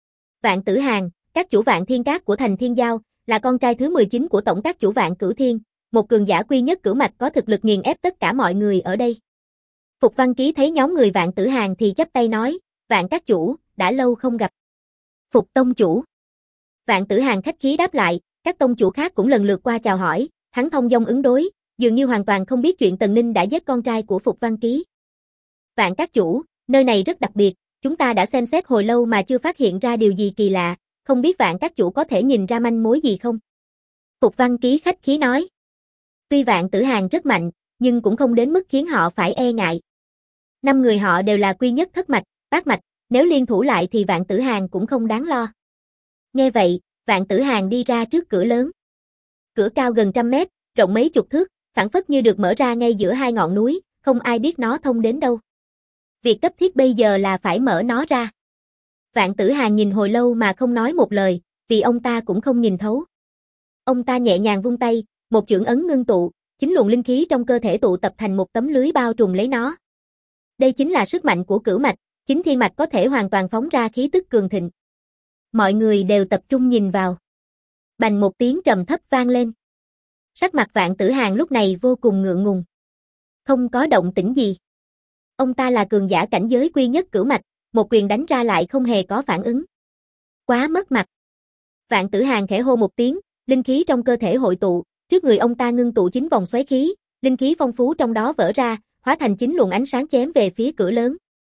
Vạn Tử Hàn, các chủ Vạn Thiên Các của thành Thiên Giao, là con trai thứ 19 của tổng các chủ Vạn Cửu Thiên, một cường giả quy nhất cửu mạch có thực lực nghiền ép tất cả mọi người ở đây. Phục Văn Ký thấy nhóm người Vạn Tử Hàn thì chắp tay nói, Vạn các chủ, đã lâu không gặp. Phục tông chủ. Vạn Tử Hàn khách khí đáp lại, các tông chủ khác cũng lần lượt qua chào hỏi, hắn thông dong ứng đối, dường như hoàn toàn không biết chuyện Tần Ninh đã giết con trai của Phục Văn Ký. Vạn các chủ, nơi này rất đặc biệt, chúng ta đã xem xét hồi lâu mà chưa phát hiện ra điều gì kỳ lạ, không biết Vạn các chủ có thể nhìn ra manh mối gì không? Phục Văn Ký khách khí nói. Tuy Vạn Tử Hàn rất mạnh, nhưng cũng không đến mức khiến họ phải e ngại. 5 người họ đều là quy nhất thất mạch, bát mạch, nếu liên thủ lại thì Vạn Tử Hàn cũng không đáng lo. Nghe vậy, Vạn Tử Hàn đi ra trước cửa lớn. Cửa cao gần 100 mét, rộng mấy chục thước, phảng phất như được mở ra ngay giữa hai ngọn núi, không ai biết nó thông đến đâu. Việc cấp thiết bây giờ là phải mở nó ra. Vạn Tử Hàn nhìn hồi lâu mà không nói một lời, vì ông ta cũng không nhìn thấu. Ông ta nhẹ nhàng vung tay, một chưởng ấn ngưng tụ, chính luồng linh khí trong cơ thể tụ tập thành một tấm lưới bao trùm lấy nó. Đây chính là sức mạnh của cửu mạch, chính thiên mạch có thể hoàn toàn phóng ra khí tức cường thịnh. Mọi người đều tập trung nhìn vào. Bành một tiếng trầm thấp vang lên. Sắc mặt Vạn Tử Hàn lúc này vô cùng ngượng ngùng. Không có động tĩnh gì. Ông ta là cường giả cảnh giới quy nhất cửu mạch, một quyền đánh ra lại không hề có phản ứng. Quá mất mặt. Vạn Tử Hàn khẽ hô một tiếng, linh khí trong cơ thể hội tụ, trước người ông ta ngưng tụ 9 vòng xoáy khí, linh khí phong phú trong đó vỡ ra, hóa thành 9 luồng ánh sáng chém về phía cửa lớn.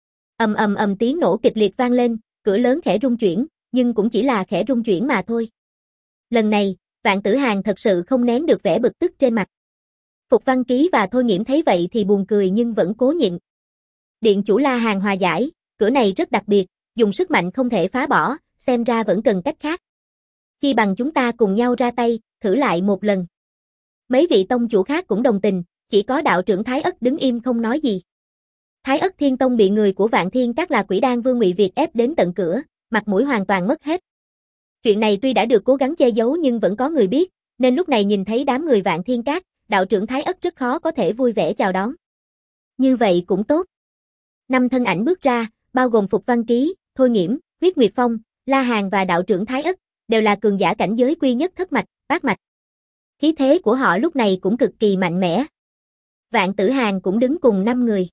Ầm ầm ầm tiếng nổ kịch liệt vang lên, cửa lớn khẽ rung chuyển, nhưng cũng chỉ là khẽ rung chuyển mà thôi. Lần này, Vạn Tử Hàn thật sự không nén được vẻ bực tức trên mặt. Phục Văn Ký và Thôi Nghiễm thấy vậy thì buồn cười nhưng vẫn cố nhịn. Điện chủ La Hàn hòa giải, cửa này rất đặc biệt, dùng sức mạnh không thể phá bỏ, xem ra vẫn cần cách khác. Chi bằng chúng ta cùng nhau ra tay, thử lại một lần. Mấy vị tông chủ khác cũng đồng tình, chỉ có đạo trưởng Thái Ất đứng im không nói gì. Thái Ất Thiên Tông bị người của Vạn Thiên Các là Quỷ Đan Vương Ngụy Việt ép đến tận cửa, mặt mũi hoàn toàn mất hết. Chuyện này tuy đã được cố gắng che giấu nhưng vẫn có người biết, nên lúc này nhìn thấy đám người Vạn Thiên Các, đạo trưởng Thái Ất rất khó có thể vui vẻ chào đón. Như vậy cũng tốt. 5 thân ảnh bước ra, bao gồm Phục Văn Ký, Thôi Nghiễm, Huyết Nguyệt Phong, La Hàn và đạo trưởng Thái Ất, đều là cường giả cảnh giới quy nhất thất mạch, bát mạch. Khí thế của họ lúc này cũng cực kỳ mạnh mẽ. Vạn Tử Hàn cũng đứng cùng 5 người.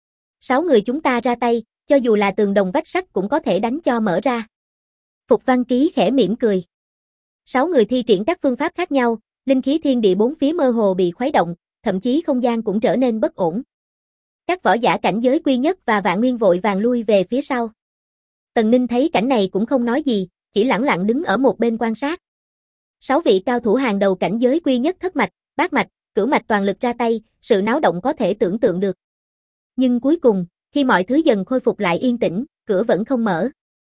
6 người chúng ta ra tay, cho dù là tường đồng vách sắt cũng có thể đánh cho mở ra. Phục Văn Ký khẽ mỉm cười. 6 người thi triển các phương pháp khác nhau, linh khí thiên địa bốn phía mơ hồ bị khuấy động, thậm chí không gian cũng trở nên bất ổn. Các võ giả cảnh giới quy nhất và Vạn Nguyên vội vàng lui về phía sau. Tần Ninh thấy cảnh này cũng không nói gì, chỉ lẳng lặng đứng ở một bên quan sát. 6 vị cao thủ hàng đầu cảnh giới quy nhất thất mạch, bát mạch, cửu mạch toàn lực ra tay, sự náo động có thể tưởng tượng được. Nhưng cuối cùng, khi mọi thứ dần khôi phục lại yên tĩnh, cửa vẫn không mở.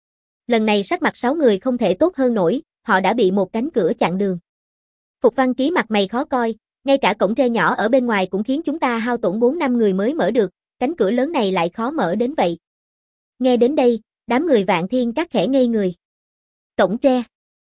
Lần này sắc mặt 6 người không thể tốt hơn nổi, họ đã bị một cánh cửa chặn đường. Phục Văn Ký mặt mày khó coi, ngay cả cổng tre nhỏ ở bên ngoài cũng khiến chúng ta hao tổn 4-5 người mới mở được, cánh cửa lớn này lại khó mở đến vậy. Nghe đến đây, đám người Vạn Thiên Các khẽ ngây người. Cổng tre.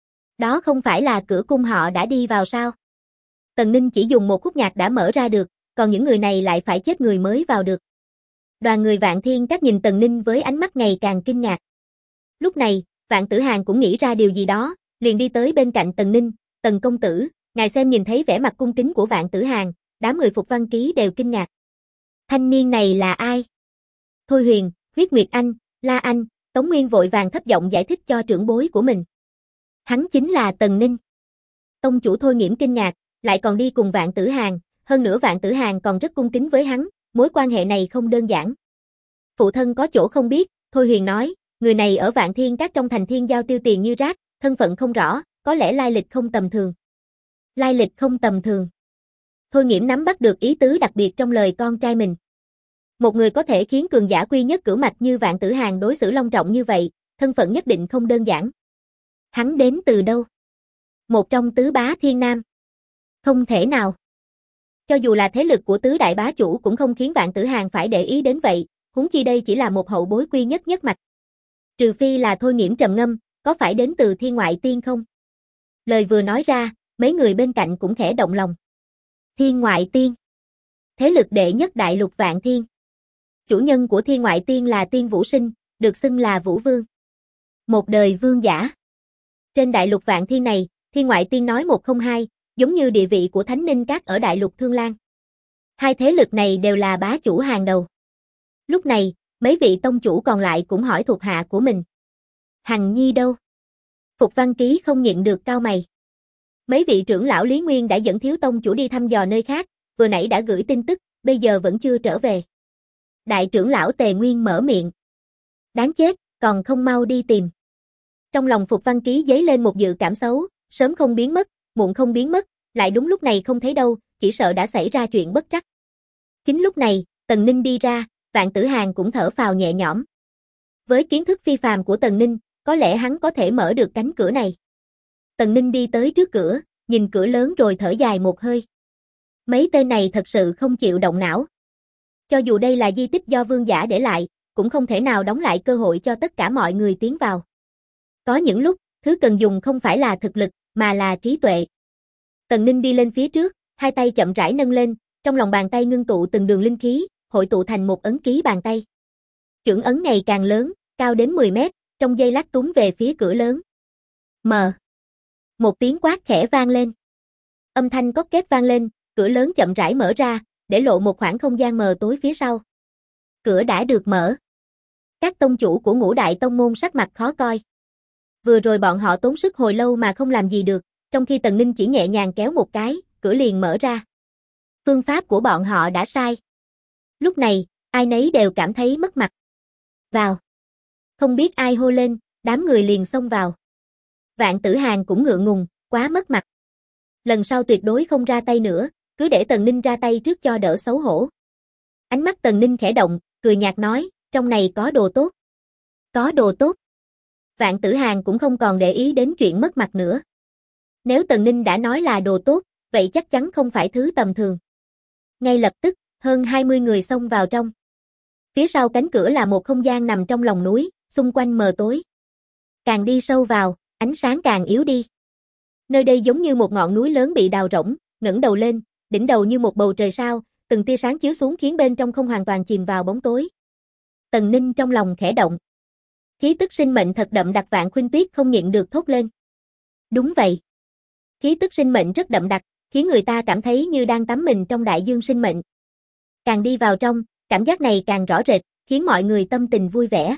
Đó không phải là cửa cung họ đã đi vào sao? Tần Ninh chỉ dùng một khúc nhạc đã mở ra được, còn những người này lại phải chết người mới vào được. Đoàn người Vạn Thiên Các nhìn Tần Ninh với ánh mắt ngày càng kinh ngạc. Lúc này, Vạn Tử Hàn cũng nghĩ ra điều gì đó, liền đi tới bên cạnh Tần Ninh. Tần công tử, ngài xem nhìn thấy vẻ mặt cung kính của Vạn Tử Hàn, đám người Phục Văn Ký đều kinh ngạc. Thanh niên này là ai? Thôi Huyền, Huyết Nguyệt Anh, La Anh, Tống Nguyên vội vàng thấp giọng giải thích cho trưởng bối của mình. Hắn chính là Tần Ninh. Tông chủ Thôi Nghiễm kinh ngạc, lại còn đi cùng Vạn Tử Hàn, hơn nữa Vạn Tử Hàn còn rất cung kính với hắn, mối quan hệ này không đơn giản. Phụ thân có chỗ không biết, Thôi Huyền nói, người này ở Vạn Thiên Các trong thành Thiên Giao tiêu tiền như rác, thân phận không rõ, có lẽ lai lịch không tầm thường. Lai lịch không tầm thường. Thôi Nghiễm nắm bắt được ý tứ đặc biệt trong lời con trai mình. Một người có thể khiến cường giả quy nhất cửu mạch như Vạn Tử Hàn đối xử long trọng như vậy, thân phận nhất định không đơn giản. Hắn đến từ đâu? Một trong tứ bá thiên nam. Không thể nào. Cho dù là thế lực của tứ đại bá chủ cũng không khiến Vạn Tử Hàn phải để ý đến vậy, huống chi đây chỉ là một hậu bối quy nhất nhất mạch. Trừ phi là Thôi Nghiễm trầm ngâm, có phải đến từ Thiên Ngoại Tiên không? Lời vừa nói ra, mấy người bên cạnh cũng khẽ động lòng. Thiên Ngoại Tiên. Thế lực đệ nhất đại lục Vạn Thiên. Chủ nhân của Thiên Ngoại Tiên là Tiên Vũ Sinh, được xưng là Vũ Vương. Một đời vương giả. Trên đại lục Vạn Thiên này, Thiên Ngoại Tiên nói một không hai, giống như địa vị của Thánh Ninh Các ở đại lục Thương Lan. Hai thế lực này đều là bá chủ hàng đầu. Lúc này, mấy vị tông chủ còn lại cũng hỏi thuộc hạ của mình. Hằng Nhi đâu? Phục Văn Ký không nhịn được cau mày. Mấy vị trưởng lão Lý Nguyên đã dẫn thiếu tông chủ đi thăm dò nơi khác, vừa nãy đã gửi tin tức, bây giờ vẫn chưa trở về. Đại trưởng lão Tề Nguyên mở miệng. Đáng chết, còn không mau đi tìm. Trong lòng Phục Văn Ký dấy lên một dự cảm xấu, sớm không biến mất, muộn không biến mất, lại đúng lúc này không thấy đâu, chỉ sợ đã xảy ra chuyện bất trắc. Chính lúc này, Tần Ninh đi ra, Vạn Tử Hàn cũng thở phào nhẹ nhõm. Với kiến thức phi phàm của Tần Ninh, có lẽ hắn có thể mở được cánh cửa này. Tần Ninh đi tới trước cửa, nhìn cửa lớn rồi thở dài một hơi. Mấy tên này thật sự không chịu động não. Cho dù đây là di tích do vương giả để lại, cũng không thể nào đóng lại cơ hội cho tất cả mọi người tiến vào. Có những lúc, thứ cần dùng không phải là thực lực, mà là trí tuệ. Tần Ninh đi lên phía trước, hai tay chậm rãi nâng lên, trong lòng bàn tay ngưng tụ từng đường linh khí, hội tụ thành một ấn ký bàn tay. Chưởng ấn ngày càng lớn, cao đến 10 mét, trong giây lát túm về phía cửa lớn. Mờ. Một tiếng quát khẽ vang lên. Âm thanh cót két vang lên, cửa lớn chậm rãi mở ra, để lộ một khoảng không gian mờ tối phía sau. Cửa đã được mở. Các tông chủ của ngũ đại tông môn sắc mặt khó coi. Vừa rồi bọn họ tốn sức hồi lâu mà không làm gì được, trong khi Tần Ninh chỉ nhẹ nhàng kéo một cái, cửa liền mở ra. Phương pháp của bọn họ đã sai. Lúc này, ai nấy đều cảm thấy mất mặt. Vào. Không biết ai hô lên, đám người liền xông vào. Vạn Tử Hàn cũng ngượng ngùng, quá mất mặt. Lần sau tuyệt đối không ra tay nữa, cứ để Tần Ninh ra tay trước cho đỡ xấu hổ. Ánh mắt Tần Ninh khẽ động, cười nhạt nói, trong này có đồ tốt. Có đồ tốt. Vạn Tử Hàn cũng không còn để ý đến chuyện mất mặt nữa. Nếu Tần Ninh đã nói là đồ tốt, vậy chắc chắn không phải thứ tầm thường. Ngay lập tức, hơn 20 người xông vào trong. Phía sau cánh cửa là một không gian nằm trong lòng núi, xung quanh mờ tối. Càng đi sâu vào, ánh sáng càng yếu đi. Nơi đây giống như một ngọn núi lớn bị đào rỗng, ngẩng đầu lên, đỉnh đầu như một bầu trời sao, từng tia sáng chiếu xuống khiến bên trong không hoàn toàn chìm vào bóng tối. Tần Ninh trong lòng khẽ động. Khí tức sinh mệnh thật đậm đặc. Vạn Khuynh Tuyết không nhịn được thốt lên. Đúng vậy. Khí tức sinh mệnh rất đậm đặc, khiến người ta cảm thấy như đang tắm mình trong đại dương sinh mệnh. Càng đi vào trong, cảm giác này càng rõ rệt, khiến mọi người tâm tình vui vẻ.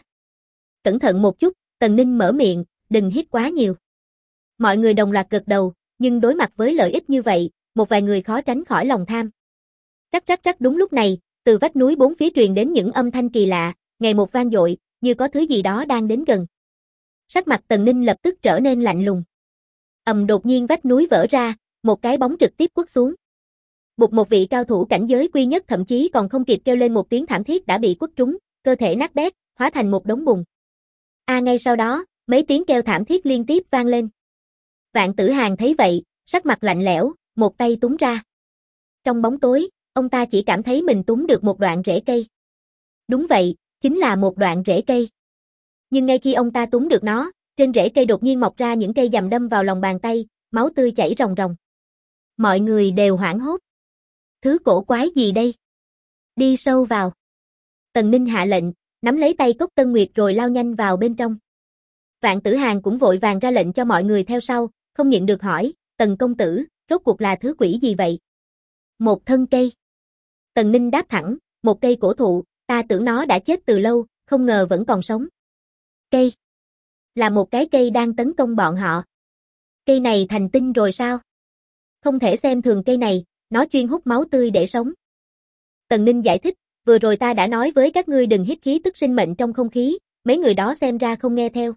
Cẩn thận một chút, Tần Ninh mở miệng, đừng hít quá nhiều. Mọi người đồng loạt gật đầu, nhưng đối mặt với lợi ích như vậy, một vài người khó tránh khỏi lòng tham. Rắc rắc rắc. Đúng lúc này, từ vách núi bốn phía truyền đến những âm thanh kỳ lạ, ngày một vang dội, như có thứ gì đó đang đến gần. Sắc mặt Tần Ninh lập tức trở nên lạnh lùng. Đột nhiên vách núi vỡ ra, một cái bóng trực tiếp quất xuống. Bụt, một vị cao thủ cảnh giới quy nhất thậm chí còn không kịp kêu lên một tiếng thảm thiết đã bị quất trúng, cơ thể nát bét, hóa thành một đống bùn. Ngay sau đó, mấy tiếng kêu thảm thiết liên tiếp vang lên. Vạn Tử Hàn thấy vậy, sắc mặt lạnh lẽo, một tay túm ra. Trong bóng tối, ông ta chỉ cảm thấy mình túm được một đoạn rễ cây. Đúng vậy, chính là một đoạn rễ cây. Nhưng ngay khi ông ta túm được nó, trên rễ cây đột nhiên mọc ra những cây giằm đâm vào lòng bàn tay, máu tươi chảy ròng ròng. Mọi người đều hoảng hốt. Thứ cổ quái gì đây? Đi sâu vào. Tần Ninh hạ lệnh, nắm lấy tay Cốc Tân Nguyệt rồi lao nhanh vào bên trong. Vạn Tử Hàn cũng vội vàng ra lệnh cho mọi người theo sau, không nhịn được hỏi, Tần công tử, rốt cuộc là thứ quỷ gì vậy? Một thân cây. Tần Ninh đáp thẳng, một cây cổ thụ, ta tưởng nó đã chết từ lâu, không ngờ vẫn còn sống. Cây. Là một cái cây đang tấn công bọn họ. Cây này thành tinh rồi sao? Không thể xem thường cây này, nó chuyên hút máu tươi để sống. Tần Ninh giải thích, vừa rồi ta đã nói với các ngươi đừng hít khí tức sinh mệnh trong không khí, mấy người đó xem ra không nghe theo.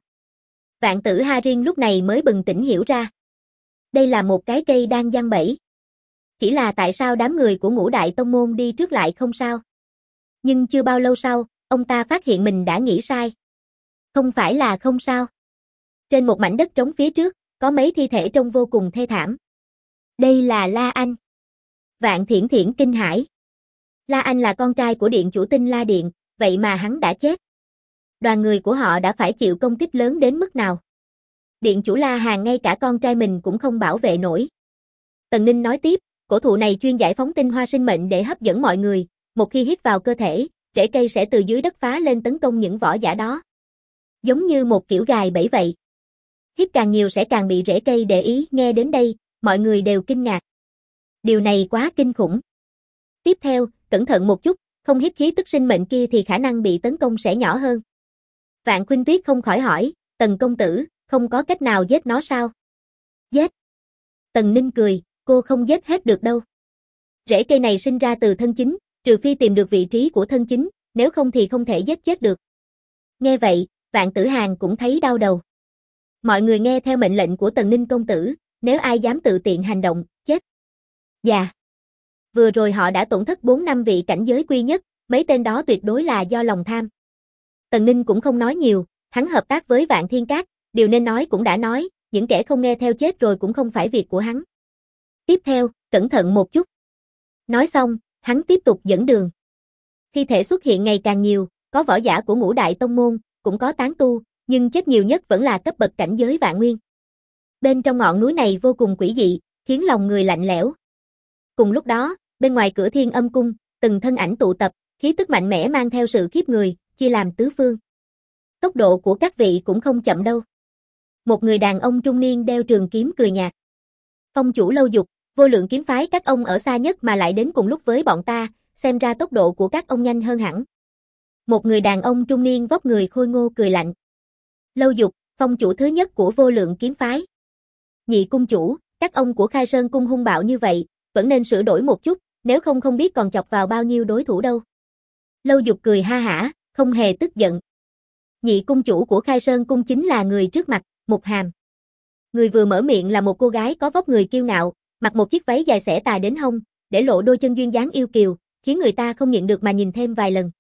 Vạn Tử Ha Riêng lúc này mới bừng tỉnh hiểu ra. Đây là một cái cây đang giăng bẫy. Chỉ là tại sao đám người của Ngũ Đại Tông Môn đi trước lại không sao? Nhưng chưa bao lâu sau, ông ta phát hiện mình đã nghĩ sai. Không phải là không sao. Trên một mảnh đất trống phía trước, có mấy thi thể trông vô cùng thê thảm. Đây là La Anh. Vạn Thiển Thiển kinh hãi. La Anh là con trai của Điện chủ Tinh La Điện, vậy mà hắn đã chết. Đoàn người của họ đã phải chịu công kích lớn đến mức nào? Điện chủ La Hàn ngay cả con trai mình cũng không bảo vệ nổi. Tần Ninh nói tiếp, cổ thụ này chuyên giải phóng tinh hoa sinh mệnh để hấp dẫn mọi người, một khi hít vào cơ thể, rễ cây sẽ từ dưới đất phá lên tấn công những võ giả đó. Giống như một kiểu gài bẫy vậy. Hít càng nhiều sẽ càng bị rễ cây để ý. Nghe đến đây, mọi người đều kinh ngạc. Điều này quá kinh khủng. Tiếp theo, cẩn thận một chút, không hít khí tức sinh mệnh kia thì khả năng bị tấn công sẽ nhỏ hơn. Vạn Khuynh Tuyết không khỏi hỏi, Tần công tử, không có cách nào giết nó sao? Giết. Tần Ninh cười, cô không giết hết được đâu. Rễ cây này sinh ra từ thân chính, trừ phi tìm được vị trí của thân chính, nếu không thì không thể giết chết được. Nghe vậy, Vạn Tử Hàn cũng thấy đau đầu. Mọi người nghe theo mệnh lệnh của Tần Ninh công tử, nếu ai dám tự tiện hành động, chết. Dạ. Vừa rồi họ đã tổn thất 4-5 vị cảnh giới quy nhất, mấy tên đó tuyệt đối là do lòng tham. Tần Ninh cũng không nói nhiều, hắn hợp tác với Vạn Thiên Các, điều nên nói cũng đã nói, những kẻ không nghe theo chết rồi cũng không phải việc của hắn. Tiếp theo, cẩn thận một chút. Nói xong, hắn tiếp tục dẫn đường. Thi thể xuất hiện ngày càng nhiều, có võ giả của Ngũ Đại Tông Môn, cũng có tán tu, nhưng chết nhiều nhất vẫn là cấp bậc cảnh giới vạn nguyên. Bên trong ngọn núi này vô cùng quỷ dị, khiến lòng người lạnh lẽo. Cùng lúc đó, bên ngoài cửa Thiên Âm Cung, từng thân ảnh tụ tập, khí tức mạnh mẽ mang theo sự khiếp người, chia làm tứ phương. Tốc độ của các vị cũng không chậm đâu. Một người đàn ông trung niên đeo trường kiếm cười nhạt. Phong chủ Lâu Dục, Vô Lượng kiếm phái các ông ở xa nhất mà lại đến cùng lúc với bọn ta, xem ra tốc độ của các ông nhanh hơn hẳn. Một người đàn ông trung niên vóc người khôi ngô cười lạnh. Lâu Dục, phong chủ thứ nhất của Vô Lượng kiếm phái. Nhị cung chủ, các ông của Khai Sơn cung hung bạo như vậy, vẫn nên sửa đổi một chút, nếu không không biết còn chọc vào bao nhiêu đối thủ đâu. Lâu Dục cười ha hả, không hề tức giận. Nhị cung chủ của Khai Sơn cung chính là người trước mặt, Mục Hàm. Người vừa mở miệng là một cô gái có vóc người kiêu ngạo, mặc một chiếc váy dài xẻ tà đến hông, để lộ đôi chân duyên dáng yêu kiều, khiến người ta không nhịn được mà nhìn thêm vài lần.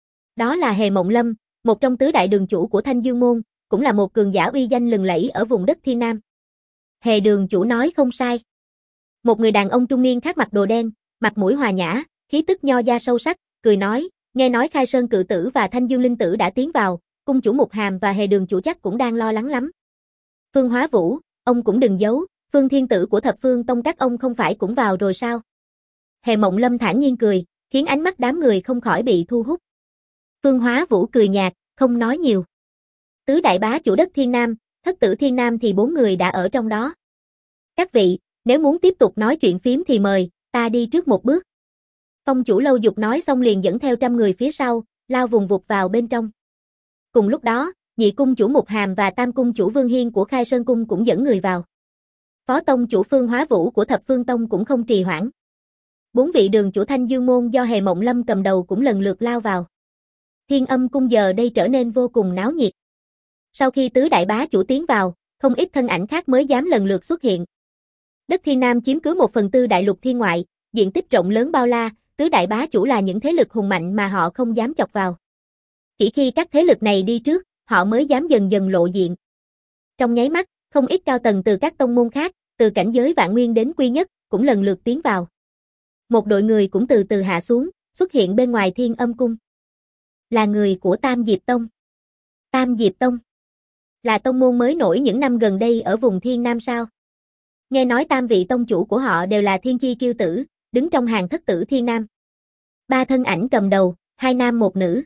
Đó là Hề Mộng Lâm, một trong tứ đại đường chủ của Thanh Dương môn, cũng là một cường giả uy danh lừng lẫy ở vùng đất Thiên Nam. Hề đường chủ nói không sai. Một người đàn ông trung niên khác mặc đồ đen, mặt mũi hòa nhã, khí tức nho gia sâu sắc, cười nói, nghe nói Khai Sơn cự tử và Thanh Dương linh tử đã tiến vào, cung chủ Mục Hàm và Hề Đường chủ chắc cũng đang lo lắng lắm. Phương Hóa Vũ, ông cũng đừng giấu, Phương Thiên Tử của Thập Phương Tông các ông không phải cũng vào rồi sao? Hề Mộng Lâm thản nhiên cười, khiến ánh mắt đám người không khỏi bị thu hút. Phương Hóa Vũ cười nhạt, không nói nhiều. Tứ đại bá chủ đất Thiên Nam, Thất tử Thiên Nam thì 4 người đã ở trong đó. Các vị, nếu muốn tiếp tục nói chuyện phím thì mời, ta đi trước một bước. Phong chủ Lâu Dục nói xong liền dẫn theo trăm người phía sau, lao vùng vụt vào bên trong. Cùng lúc đó, nhị cung chủ Mục Hàm và tam cung chủ Vương Hiên của Khai Sơn Cung cũng dẫn người vào. Phó tông chủ Phương Hóa Vũ của Thập Phương Tông cũng không trì hoãn. 4 vị đường chủ Thanh Dương môn do Hề Mộng Lâm cầm đầu cũng lần lượt lao vào. Thiên Âm cung giờ đây trở nên vô cùng náo nhiệt. Sau khi tứ đại bá chủ tiến vào, không ít thân ảnh khác mới dám lần lượt xuất hiện. Đất Thiên Nam chiếm cứ 1/4 đại lục thiên ngoại, diện tích rộng lớn bao la, tứ đại bá chủ là những thế lực hùng mạnh mà họ không dám chọc vào. Chỉ khi các thế lực này đi trước, họ mới dám dần dần lộ diện. Trong nháy mắt, không ít cao tầng từ các tông môn khác, từ cảnh giới vạn nguyên đến quy nhất, cũng lần lượt tiến vào. Một đội người cũng từ từ hạ xuống, xuất hiện bên ngoài Thiên Âm cung. Là người của Tam Diệp Tông. Tam Diệp Tông là tông môn mới nổi những năm gần đây ở vùng Thiên Nam sao? Nghe nói tam vị tông chủ của họ đều là thiên chi kiêu tử, đứng trong hàng thất tử Thiên Nam. 3 thân ảnh cầm đầu, 2 nam 1 nữ.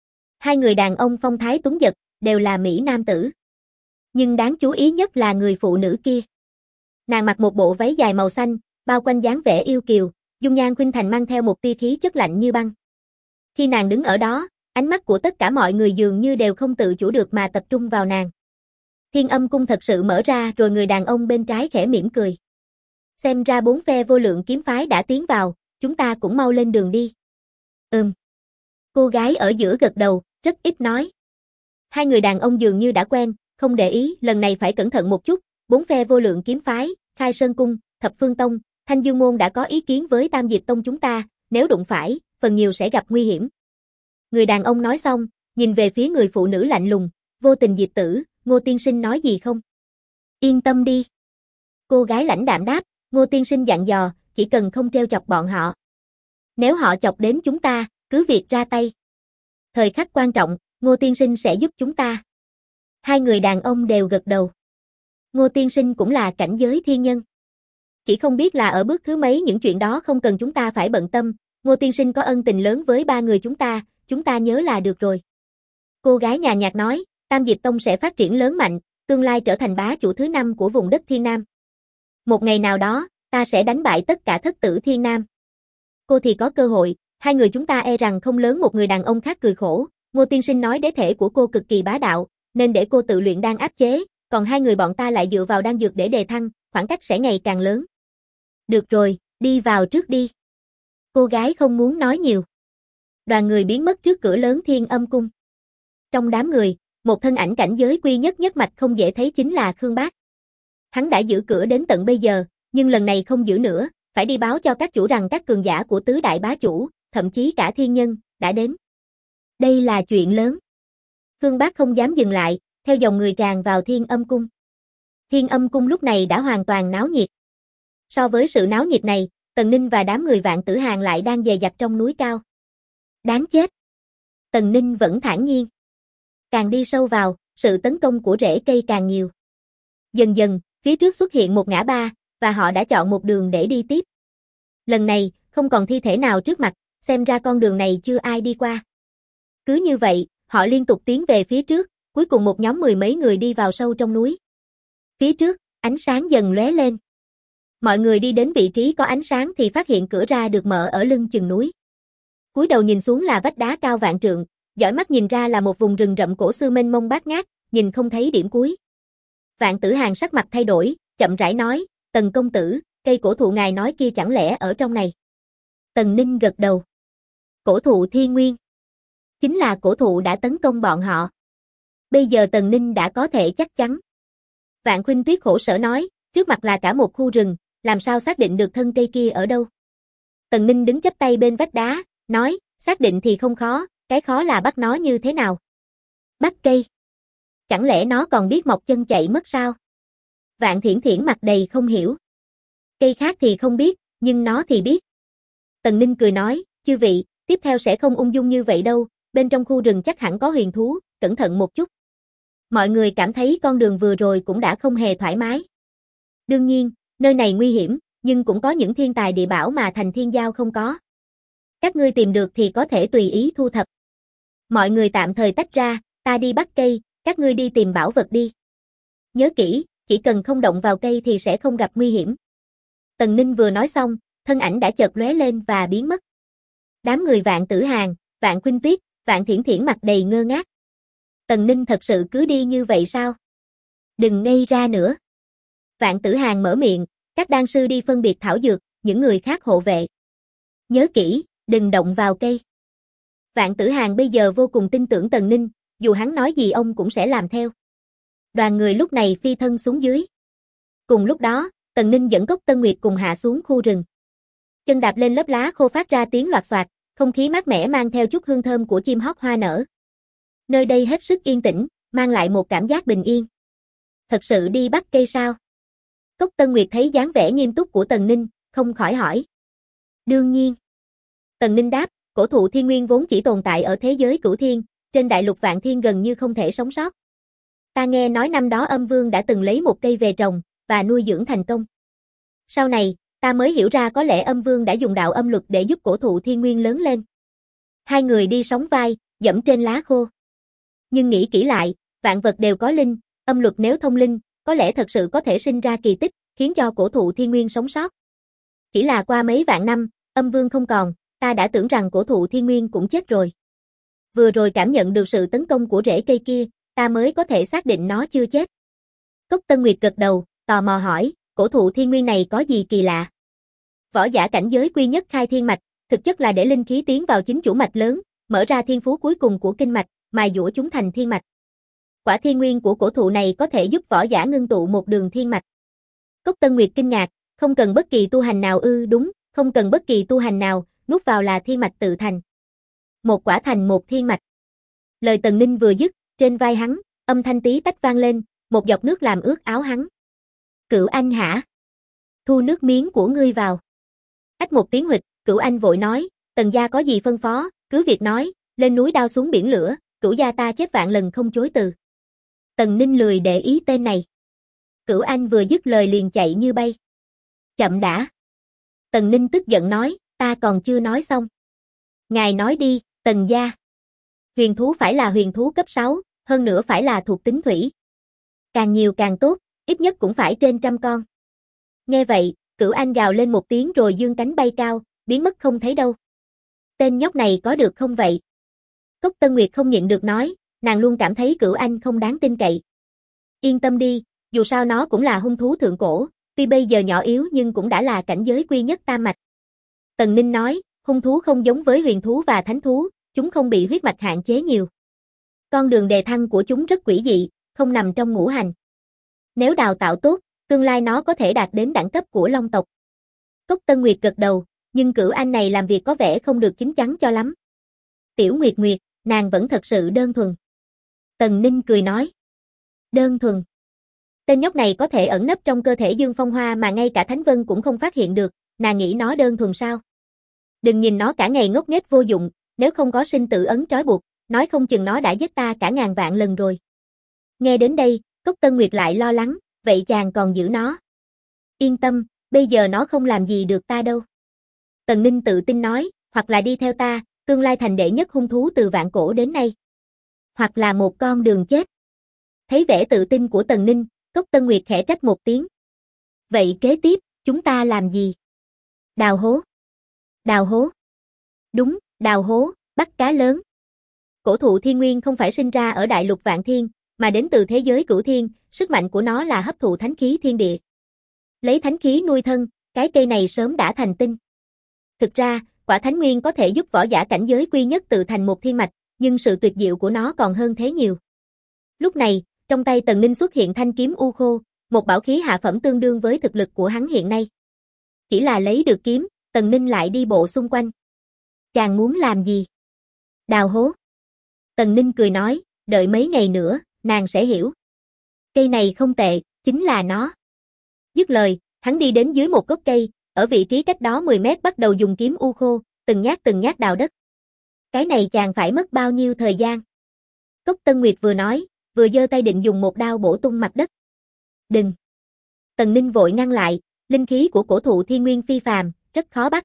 2 người đàn ông phong thái tuấn giật, đều là mỹ nam tử. Nhưng đáng chú ý nhất là người phụ nữ kia. Nàng mặc một bộ váy dài màu xanh, bao quanh dáng vẻ yêu kiều, dung nhan khuynh thành mang theo một tia khí chất lạnh như băng. Khi nàng đứng ở đó, ánh mắt của tất cả mọi người dường như đều không tự chủ được mà tập trung vào nàng. Thiên Âm cung thật sự mở ra rồi người đàn ông bên trái khẽ mỉm cười. Xem ra 4 phe vô lượng kiếm phái đã tiến vào, chúng ta cũng mau lên đường đi. Cô gái ở giữa gật đầu, rất ít nói. 2 người đàn ông dường như đã quen, không để ý, lần này phải cẩn thận một chút, 4 phe vô lượng kiếm phái, Khai Sơn cung, Thập Phương tông, Thanh Dương môn đã có ý kiến với Tam Diệp tông chúng ta, nếu đụng phải, phần nhiều sẽ gặp nguy hiểm. Người đàn ông nói xong, nhìn về phía người phụ nữ lạnh lùng, Vô Tình Diệp tử, Ngô tiên sinh nói gì không? Yên tâm đi. Cô gái lãnh đạm đáp, Ngô tiên sinh dặn dò, chỉ cần không treo chọc bọn họ. Nếu họ chọc đến chúng ta, cứ việc ra tay. Thời khắc quan trọng, Ngô tiên sinh sẽ giúp chúng ta. 2 người đàn ông đều gật đầu. Ngô tiên sinh cũng là cảnh giới thiên nhân. Chỉ không biết là ở bước thứ mấy những chuyện đó không cần chúng ta phải bận tâm, Ngô tiên sinh có ân tình lớn với 3 người chúng ta nhớ là được rồi. Cô gái nhàn nhạt nói, Tam Diệp Tông sẽ phát triển lớn mạnh, tương lai trở thành bá chủ thứ 5 của vùng đất Thiên Nam. Một ngày nào đó, ta sẽ đánh bại tất cả thất tử Thiên Nam. Cô thì có cơ hội, 2 người chúng ta e rằng không lớn. Một người đàn ông khác cười khổ, Ngô tiên sinh nói đế thể của cô cực kỳ bá đạo, nên để cô tự luyện đan áp chế, còn 2 người bọn ta lại dựa vào đan dược để đề thăng, khoảng cách sẽ ngày càng lớn. Được rồi, đi vào trước đi. Cô gái không muốn nói nhiều. Đoàn người biến mất trước cửa lớn Thiên Âm cung. Trong đám người, một thân ảnh cảnh giới quy nhất nhất mạch không dễ thấy chính là Khương Bác. Hắn đã giữ cửa đến tận bây giờ, nhưng lần này không giữ nữa, phải đi báo cho các chủ rằng các cường giả của tứ đại bá chủ, thậm chí cả thiên nhân, đã đến. Đây là chuyện lớn. Khương Bác không dám dừng lại, theo dòng người tràn vào Thiên Âm cung. Thiên Âm cung lúc này đã hoàn toàn náo nhiệt. So với sự náo nhiệt này, Tần Ninh và đám người Vạn Tử Hàn lại đang dè dặt trong núi cao. Đáng chết. Tần Ninh vẫn thản nhiên. Càng đi sâu vào, sự tấn công của rễ cây càng nhiều. Dần dần, phía trước xuất hiện một ngã ba, và họ đã chọn một đường để đi tiếp. Lần này, không còn thi thể nào trước mặt, xem ra con đường này chưa ai đi qua. Cứ như vậy, họ liên tục tiến về phía trước, cuối cùng một nhóm 10 mấy người đi vào sâu trong núi. Phía trước, ánh sáng dần lóe lên. Mọi người đi đến vị trí có ánh sáng thì phát hiện cửa ra được mở ở lưng chừng núi. Cúi đầu nhìn xuống là vách đá cao vạn trượng, dõi mắt nhìn ra là một vùng rừng rậm cổ xưa mênh mông bát ngát, nhìn không thấy điểm cuối. Vạn Tử Hàn sắc mặt thay đổi, chậm rãi nói, Tần công tử, cây cổ thụ ngài nói kia chẳng lẽ ở trong này? Tần Ninh gật đầu. Cổ thụ Thiên Nguyên. Chính là cổ thụ đã tấn công bọn họ. Bây giờ Tần Ninh đã có thể chắc chắn. Vạn Khuynh Tuyết khổ sở nói, trước mặt là cả một khu rừng, làm sao xác định được thân cây kia ở đâu? Tần Ninh đứng chắp tay bên vách đá, nói, xác định thì không khó, cái khó là bắt nó như thế nào? Bắt cây. Chẳng lẽ nó còn biết mọc chân chạy mất sao? Vạn Thiển Thiển mặt đầy không hiểu. Cây khác thì không biết, nhưng nó thì biết. Tần Ninh cười nói, Chư vị, tiếp theo sẽ không ung dung như vậy đâu, bên trong khu rừng chắc hẳn có huyền thú, cẩn thận một chút. Mọi người cảm thấy con đường vừa rồi cũng đã không hề thoải mái. Đương nhiên, nơi này nguy hiểm, nhưng cũng có những thiên tài địa bảo mà Thành Thiên Giao không có. Các ngươi tìm được thì có thể tùy ý thu thập. Mọi người tạm thời tách ra, ta đi bắt cây, các ngươi đi tìm bảo vật đi. Nhớ kỹ, chỉ cần không động vào cây thì sẽ không gặp nguy hiểm. Tần Ninh vừa nói xong, thân ảnh đã chợt lóe lên và biến mất. Đám người Vạn Tử Hàn, Vạn Khuynh Tuyết, Vạn Thiển Thiển mặt đầy ngơ ngác. Tần Ninh thật sự cứ đi như vậy sao? Đừng ngây ra nữa. Vạn Tử Hàn mở miệng, các đan sư đi phân biệt thảo dược, những người khác hộ vệ. Nhớ kỹ, đừng động vào cây. Vạn Tử Hàn bây giờ vô cùng tin tưởng Tần Ninh, dù hắn nói gì ông cũng sẽ làm theo. Đoàn người lúc này phi thân xuống dưới. Cùng lúc đó, Tần Ninh dẫn Cốc Tân Nguyệt cùng hạ xuống khu rừng. Chân đạp lên lớp lá khô phát ra tiếng loạt xoạt, không khí mát mẻ mang theo chút hương thơm của chim hót hoa nở. Nơi đây hết sức yên tĩnh, mang lại một cảm giác bình yên. Thật sự đi bắt cây sao? Cốc Tân Nguyệt thấy dáng vẻ nghiêm túc của Tần Ninh, không khỏi hỏi. Đương nhiên. Tần Ninh đáp, cổ thụ thiên nguyên vốn chỉ tồn tại ở thế giới cửu thiên, trên đại lục vạn thiên gần như không thể sống sót. Ta nghe nói năm đó Âm Vương đã từng lấy một cây về trồng, và nuôi dưỡng thành công. Sau này, ta mới hiểu ra có lẽ Âm Vương đã dùng đạo âm luật để giúp cổ thụ thiên nguyên lớn lên. Hai người đi sóng vai, dẫm trên lá khô. Nhưng nghĩ kỹ lại, vạn vật đều có linh, âm luật nếu thông linh, có lẽ thật sự có thể sinh ra kỳ tích, khiến cho cổ thụ thiên nguyên sống sót. Chỉ là qua mấy vạn năm, Âm Vương không còn, ta đã tưởng rằng cổ thụ thiên nguyên cũng chết rồi. Vừa rồi cảm nhận được sự tấn công của rễ cây kia, ta mới có thể xác định nó chưa chết. Cốc Tân Nguyệt gật đầu, tò mò hỏi, cổ thụ thiên nguyên này có gì kỳ lạ? Võ giả cảnh giới quy nhất khai thiên mạch, thực chất là để linh khí tiến vào chính chủ mạch lớn, mở ra thiên phú cuối cùng của kinh mạch, mài dũa chúng thành thiên mạch. Quả thiên nguyên của cổ thụ này có thể giúp võ giả ngưng tụ một đường thiên mạch. Cốc Tân Nguyệt kinh ngạc, không cần bất kỳ tu hành nào ư? Đúng, không cần bất kỳ tu hành nào, nuốt vào là thiên mạch tự thành. Một quả thành một thiên mạch. Lời Tần Ninh vừa dứt, trên vai hắn, âm thanh tí tách vang lên, một giọt nước làm ướt áo hắn. Cửu Anh hả? Thu nước miếng của ngươi vào. Ách một tiếng huỵch, Cửu Anh vội nói, Tần gia có gì phân phó, cứ việc nói, lên núi đao xuống biển lửa, Cửu gia ta chết vạn lần không chối từ. Tần Ninh lười để ý tên này. Cửu Anh vừa dứt lời liền chạy như bay. Chậm đã. Tần Ninh tức giận nói, ta còn chưa nói xong. Ngài nói đi, Tần gia. Huyền thú phải là huyền thú cấp 6, hơn nữa phải là thuộc tính thủy. Càng nhiều càng tốt, ít nhất cũng phải trên 100 con. Nghe vậy, Cửu Anh gào lên một tiếng rồi dương cánh bay cao, biến mất không thấy đâu. Tên nhóc này có được không vậy? Cốc Tân Nguyệt không nhịn được nói, nàng luôn cảm thấy Cửu Anh không đáng tin cậy. Yên tâm đi, dù sao nó cũng là hung thú thượng cổ, tuy bây giờ nhỏ yếu nhưng cũng đã là cảnh giới quy nhất tam mạch. Tần Ninh nói, hung thú không giống với huyền thú và thánh thú, chúng không bị huyết mạch hạn chế nhiều. Con đường đề thăng của chúng rất quỷ dị, không nằm trong ngũ hành. Nếu đào tạo tốt, tương lai nó có thể đạt đến đẳng cấp của Long tộc. Cốc Tân Nguyệt gật đầu, nhưng Cửu Anh này làm việc có vẻ không được chín chắn cho lắm. Tiểu Nguyệt Nguyệt, nàng vẫn thật sự đơn thuần. Tần Ninh cười nói. Đơn thuần. Tên nhóc này có thể ẩn nấp trong cơ thể Dương Phong Hoa mà ngay cả Thánh Vân cũng không phát hiện được, nàng nghĩ nó đơn thuần sao? Đừng nhìn nó cả ngày ngốc nghếch vô dụng, nếu không có sinh tử ấn trói buộc, nói không chừng nó đã giết ta cả ngàn vạn lần rồi. Nghe đến đây, Cốc Tân Nguyệt lại lo lắng, vậy chàng còn giữ nó. Yên tâm, bây giờ nó không làm gì được ta đâu. Tần Ninh tự tin nói, hoặc là đi theo ta, tương lai thành đệ nhất hung thú từ vạn cổ đến nay. Hoặc là một con đường chết. Thấy vẻ tự tin của Tần Ninh, Cốc Tân Nguyệt khẽ trách một tiếng. Vậy kế tiếp, chúng ta làm gì? Đào hố. Đào hố. Đúng, đào hố, bắt cá lớn. Cổ thụ thiên nguyên không phải sinh ra ở đại lục vạn thiên, mà đến từ thế giới cửu thiên, sức mạnh của nó là hấp thụ thánh khí thiên địa. Lấy thánh khí nuôi thân, cái cây này sớm đã thành tinh. Thực ra, quả thánh nguyên có thể giúp võ giả cảnh giới quy nhất tự thành một thiên mạch, nhưng sự tuyệt diệu của nó còn hơn thế nhiều. Lúc này, trong tay Tần Ninh xuất hiện thanh kiếm u khô, một bảo khí hạ phẩm tương đương với thực lực của hắn hiện nay. Chỉ là lấy được kiếm, Tần Ninh lại đi bộ xung quanh. Chàng muốn làm gì? Đào hố. Tần Ninh cười nói, đợi mấy ngày nữa, nàng sẽ hiểu. Cây này không tệ, chính là nó. Dứt lời, hắn đi đến dưới một gốc cây, ở vị trí cách đó 10 mét bắt đầu dùng kiếm u khô, từng nhát đào đất. Cái này chàng phải mất bao nhiêu thời gian? Cốc Tân Nguyệt vừa nói, vừa giơ tay định dùng một đao bổ tung mặt đất. Đừng! Tần Ninh vội ngăn lại, linh khí của cổ thụ thiên nguyên phi phàm, rất khó bắt.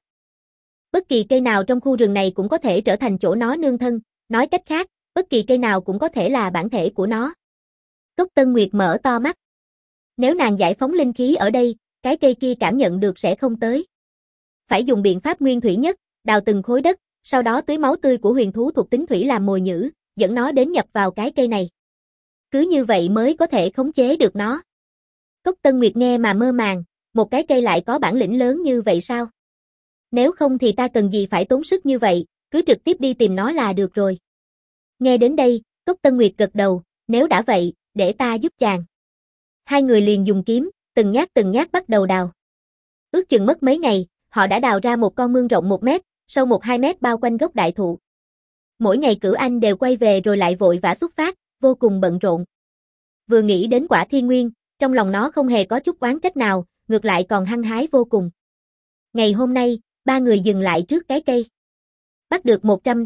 Bất kỳ cây nào trong khu rừng này cũng có thể trở thành chỗ nó nương thân, nói cách khác, bất kỳ cây nào cũng có thể là bản thể của nó. Cốc Tân Nguyệt mở to mắt. Nếu nàng giải phóng linh khí ở đây, cái cây kia cảm nhận được sẽ không tới. Phải dùng biện pháp nguyên thủy nhất, đào từng khối đất, sau đó tưới máu tươi của huyền thú thuộc tính thủy làm mồi nhử, dẫn nó đến nhập vào cái cây này. Cứ như vậy mới có thể khống chế được nó. Cốc Tân Nguyệt nghe mà mơ màng, một cái cây lại có bản lĩnh lớn như vậy sao? Nếu không thì ta cần gì phải tốn sức như vậy, cứ trực tiếp đi tìm nó là được rồi. Nghe đến đây, Cốc Tân Nguyệt gật đầu, nếu đã vậy, để ta giúp chàng. Hai người liền dùng kiếm, từng nhát bắt đầu đào. Ước chừng mất mấy ngày, họ đã đào ra một con mương rộng 1 mét, sâu 1-2 mét bao quanh gốc đại thụ. Mỗi ngày Cửu Anh đều quay về rồi lại vội vã xuất phát, vô cùng bận rộn. Vừa nghĩ đến quả thiên nguyên, trong lòng nó không hề có chút oán trách nào, ngược lại còn hăng hái vô cùng. Ngày hôm nay, ba người dừng lại trước cái cây. Bắt được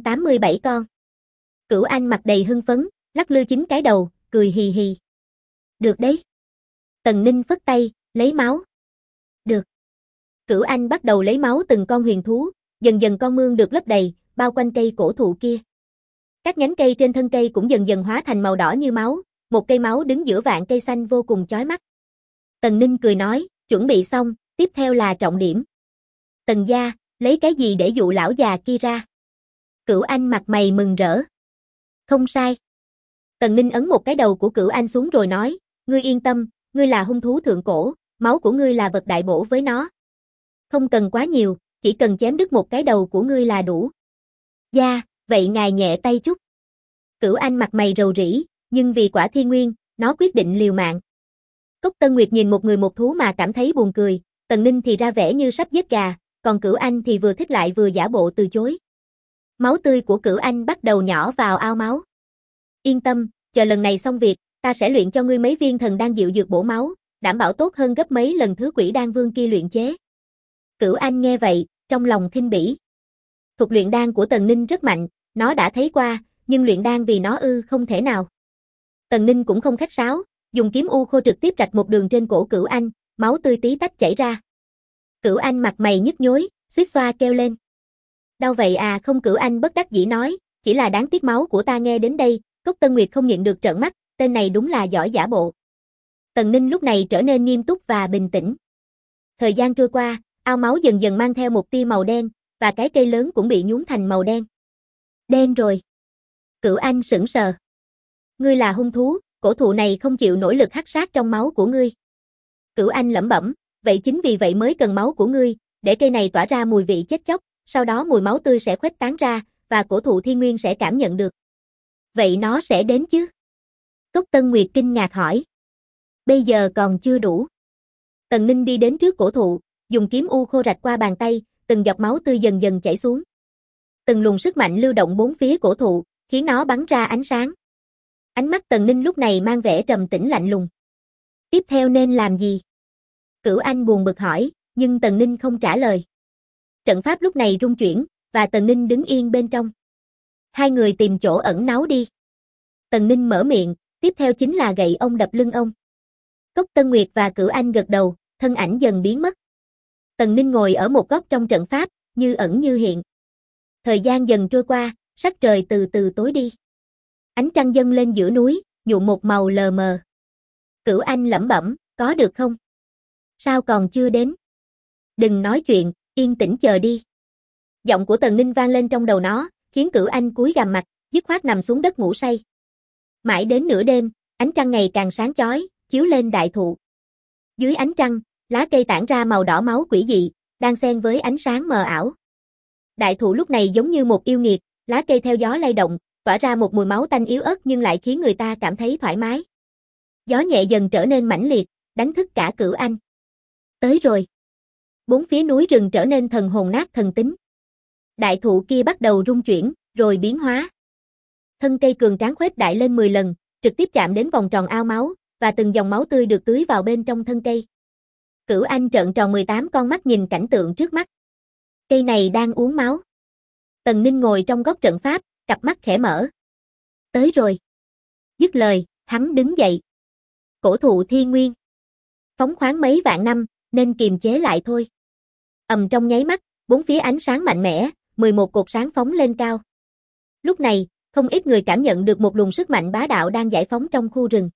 187 con. Cửu Anh mặt đầy hưng phấn, lắc lư 9 cái đầu, cười hì hì. Được đấy. Tần Ninh phất tay, lấy máu. Được. Cửu Anh bắt đầu lấy máu từng con huyền thú, dần dần con mương được lấp đầy, bao quanh cây cổ thụ kia. Các nhánh cây trên thân cây cũng dần dần hóa thành màu đỏ như máu, một cây máu đứng giữa vạn cây xanh vô cùng chói mắt. Tần Ninh cười nói, chuẩn bị xong, tiếp theo là trọng điểm. Tần gia, lấy cái gì để dụ lão già kia ra? Cửu Anh mặt mày mừng rỡ. Không sai. Tần Ninh ấn một cái đầu của Cửu Anh xuống rồi nói, ngươi yên tâm, ngươi là hung thú thượng cổ, máu của ngươi là vật đại bổ với nó. Không cần quá nhiều, chỉ cần chém đứt một cái đầu của ngươi là đủ. Dạ, vậy ngài nhẹ tay chút. Cửu Anh mặt mày rầu rĩ, nhưng vì quả thiên nguyên, nó quyết định liều mạng. Cốc Tân Nguyệt nhìn một người một thú mà cảm thấy buồn cười, Tần Ninh thì ra vẻ như sắp giết gà, còn Cửu Anh thì vừa thích lại vừa giả bộ từ chối. Máu tươi của Cửu Anh bắt đầu nhỏ vào ao máu. Yên tâm, chờ lần này xong việc, ta sẽ luyện cho ngươi mấy viên thần đan diệu dược bổ máu, đảm bảo tốt hơn gấp mấy lần thứ Quỷ Đan Vương kia luyện chế. Cửu Anh nghe vậy, trong lòng khinh bỉ. Thuật luyện đan của Tần Ninh rất mạnh, nó đã thấy qua, nhưng luyện đan vì nó không thể nào. Tần Ninh cũng không khách sáo, dùng kiếm u khô trực tiếp rạch một đường trên cổ Cửu Anh, máu tươi tí tách chảy ra. Cửu Anh mặt mày nhức nhối, suýt xoa kêu lên. Đau vậy à? Không, Cửu Anh bất đắc dĩ nói, chỉ là đáng tiếc máu của ta. Nghe đến đây, Cốc Tân Nguyệt không nhịn được trợn mắt, tên này đúng là giỏi giả bộ. Tần Ninh lúc này trở nên nghiêm túc và bình tĩnh. Thời gian trôi qua, ao máu dần dần mang theo một tia màu đen, và cái cây lớn cũng bị nhuốm thành màu đen. Đen rồi. Cửu Anh sững sờ. Ngươi là hung thú, cổ thụ này không chịu nổi lực hắc sát trong máu của ngươi. Cửu Anh lẩm bẩm, vậy chính vì vậy mới cần máu của ngươi, để cây này tỏa ra mùi vị chết chóc, sau đó mùi máu tươi sẽ khuếch tán ra, và cổ thụ thiên nguyên sẽ cảm nhận được. Vậy nó sẽ đến chứ? Cốc Tân Nguyệt kinh ngạc hỏi. Bây giờ còn chưa đủ. Tần Ninh đi đến trước cổ thụ, dùng kiếm u khô rạch qua bàn tay, từng giọt máu tươi dần dần chảy xuống. Từng luồng sức mạnh lưu động bốn phía cổ thụ, khiến nó bắn ra ánh sáng. Ánh mắt Tần Ninh lúc này mang vẻ trầm tĩnh lạnh lùng. Tiếp theo nên làm gì? Cửu Anh buồn bực hỏi, nhưng Tần Ninh không trả lời. Trận pháp lúc này rung chuyển, và Tần Ninh đứng yên bên trong. Hai người tìm chỗ ẩn náu đi. Tần Ninh mở miệng, tiếp theo chính là gậy ông đập lưng ông. Cốc Tân Nguyệt và Cửu Anh gật đầu, thân ảnh dần biến mất. Tần Ninh ngồi ở một góc trong trận pháp, như ẩn như hiện. Thời gian dần trôi qua, sắc trời từ từ tối đi. Ánh trăng dâng lên giữa núi, nhuộm một màu lờ mờ. Cửu Anh lẩm bẩm, có được không? Sao còn chưa đến? Đừng nói chuyện, yên tĩnh chờ đi. Giọng của Tần Ninh vang lên trong đầu nó, khiến Cửu Anh cúi gằm mặt, dứt khoát nằm xuống đất ngủ say. Mãi đến nửa đêm, ánh trăng ngày càng sáng chói, chiếu lên đại thụ. Dưới ánh trăng, lá cây tản ra màu đỏ máu quỷ dị, đang xen với ánh sáng mờ ảo. Đại thụ lúc này giống như một yêu nghiệt, lá cây theo gió lay động, tỏa ra một mùi máu tanh yếu ớt nhưng lại khiến người ta cảm thấy thoải mái. Gió nhẹ dần trở nên mãnh liệt, đánh thức cả Cửu Anh. Tới rồi. Bốn phía núi rừng trở nên thần hồn nát thần tính. Đại thụ kia bắt đầu rung chuyển, rồi biến hóa. Thân cây cường tráng khuếch đại lên 10 lần, trực tiếp chạm đến vòng tròn ao máu, và từng dòng máu tươi được tưới vào bên trong thân cây. Cửu Anh trợn tròn 18 con mắt nhìn cảnh tượng trước mắt. Cây này đang uống máu. Tần Ninh ngồi trong góc trận pháp, cặp mắt khẽ mở. Tới rồi. Dứt lời, hắn đứng dậy. Cổ thụ thiên nguyên. Phóng khoáng mấy vạn năm, nên kiềm chế lại thôi. Trong nháy mắt, bốn phía ánh sáng mạnh mẽ, 11 cột sáng phóng lên cao. Lúc này, không ít người cảm nhận được một luồng sức mạnh bá đạo đang giải phóng trong khu rừng.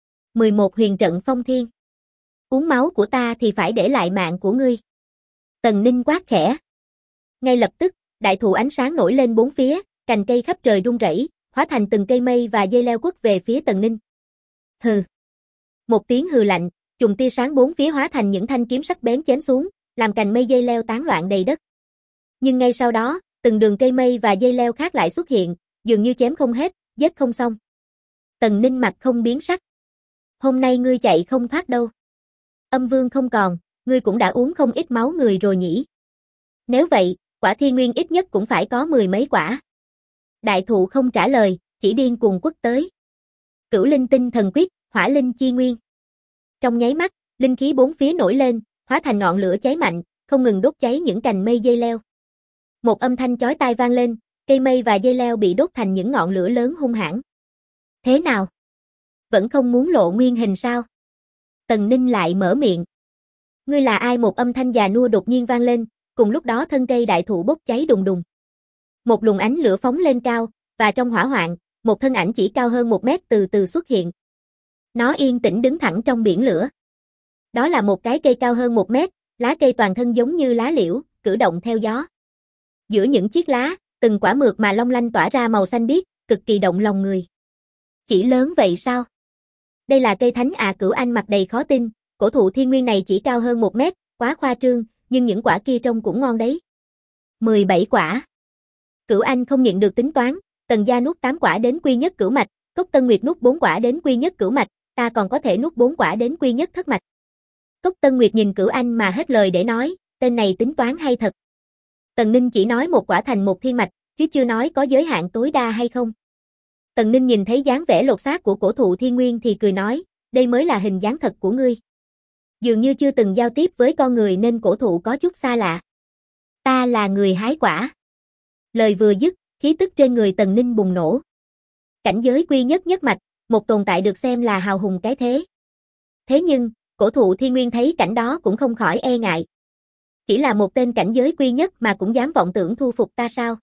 11 huyền trận phong thiên. Uống máu của ta thì phải để lại mạng của ngươi. Tần Ninh quát khẽ. Ngay lập tức, đại thụ ánh sáng nổi lên bốn phía, cành cây khắp trời rung rẩy, hóa thành từng cây mây và dây leo quất về phía Tần Ninh. Hừ. Một tiếng hừ lạnh, chùm tia sáng bốn phía hóa thành những thanh kiếm sắc bén chém xuống, làm cành mây dây leo tán loạn đầy đất. Nhưng ngay sau đó, từng đường cây mây và dây leo khác lại xuất hiện, dường như chém không hết, giết không xong. Tần Ninh mặt không biến sắc. Hôm nay ngươi chạy không thoát đâu. Âm vương không còn, ngươi cũng đã uống không ít máu người rồi nhỉ. Nếu vậy, quả thiên nguyên ít nhất cũng phải có 10 mấy quả. Đại thụ không trả lời, chỉ điên cuồng quất tới. Cửu linh tinh thần quyết, hỏa linh chi nguyên. Trong nháy mắt, linh khí bốn phía nổi lên, hóa thành ngọn lửa cháy mạnh, không ngừng đốt cháy những cành mây dây leo. Một âm thanh chói tai vang lên, cây mây và dây leo bị đốt thành những ngọn lửa lớn hung hãn. Thế nào? Vẫn không muốn lộ nguyên hình sao? Tần Ninh lại mở miệng. Ngươi là ai? Một âm thanh già nua đột nhiên vang lên, cùng lúc đó thân cây đại thụ bốc cháy đùng đùng. Một luồng ánh lửa phóng lên cao, và trong hỏa hoạn, một thân ảnh chỉ cao hơn 1 mét từ từ xuất hiện. Nó yên tĩnh đứng thẳng trong biển lửa. Đó là một cái cây cao hơn 1 mét, lá cây toàn thân giống như lá liễu, cử động theo gió. Giữa những chiếc lá, từng quả mượt mà long lanh tỏa ra màu xanh biếc, cực kỳ động lòng người. Chỉ lớn vậy sao? Đây là cây thánh à? Cửu Anh mặt đầy khó tin, cổ thụ thiên nguyên này chỉ cao hơn 1 mét, quá khoa trương, nhưng những quả kia trông cũng ngon đấy. 17 quả. Cửu Anh không nhịn được tính toán, Tần gia nuốt 8 quả đến quy nhất cửu mạch, Cốc Tân Nguyệt nuốt 4 quả đến quy nhất cửu mạch, ta còn có thể nuốt 4 quả đến quy nhất thất mạch. Cốc Tân Nguyệt nhìn Cửu Anh mà hết lời để nói, tên này tính toán hay thật. Tần Ninh chỉ nói 1 quả thành 1 thiên mạch, chứ chưa nói có giới hạn tối đa hay không. Tần Ninh nhìn thấy dáng vẻ lột xác của cổ thụ thiên nguyên thì cười nói, đây mới là hình dáng thật của ngươi. Dường như chưa từng giao tiếp với con người nên cổ thụ có chút xa lạ. Ta là người hái quả. Lời vừa dứt, khí tức trên người Tần Ninh bùng nổ. Cảnh giới quy nhất nhất mạch, một tồn tại được xem là hào hùng cái thế. Thế nhưng, cổ thụ thiên nguyên thấy cảnh đó cũng không khỏi e ngại. Chỉ là một tên cảnh giới quy nhất mà cũng dám vọng tưởng thu phục ta sao?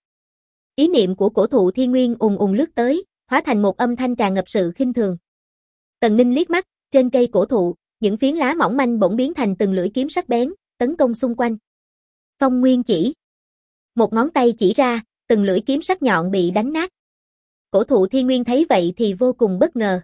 Ý niệm của cổ thụ thiên nguyên ùng ùng lướt tới, hóa thành một âm thanh tràn ngập sự khinh thường. Tần Ninh liếc mắt, trên cây cổ thụ, những phiến lá mỏng manh bỗng biến thành từng lưỡi kiếm sắc bén, tấn công xung quanh. Phong nguyên chỉ. Một ngón tay chỉ ra, từng lưỡi kiếm sắc nhọn bị đánh nát. Cổ thụ thiên nguyên thấy vậy thì vô cùng bất ngờ.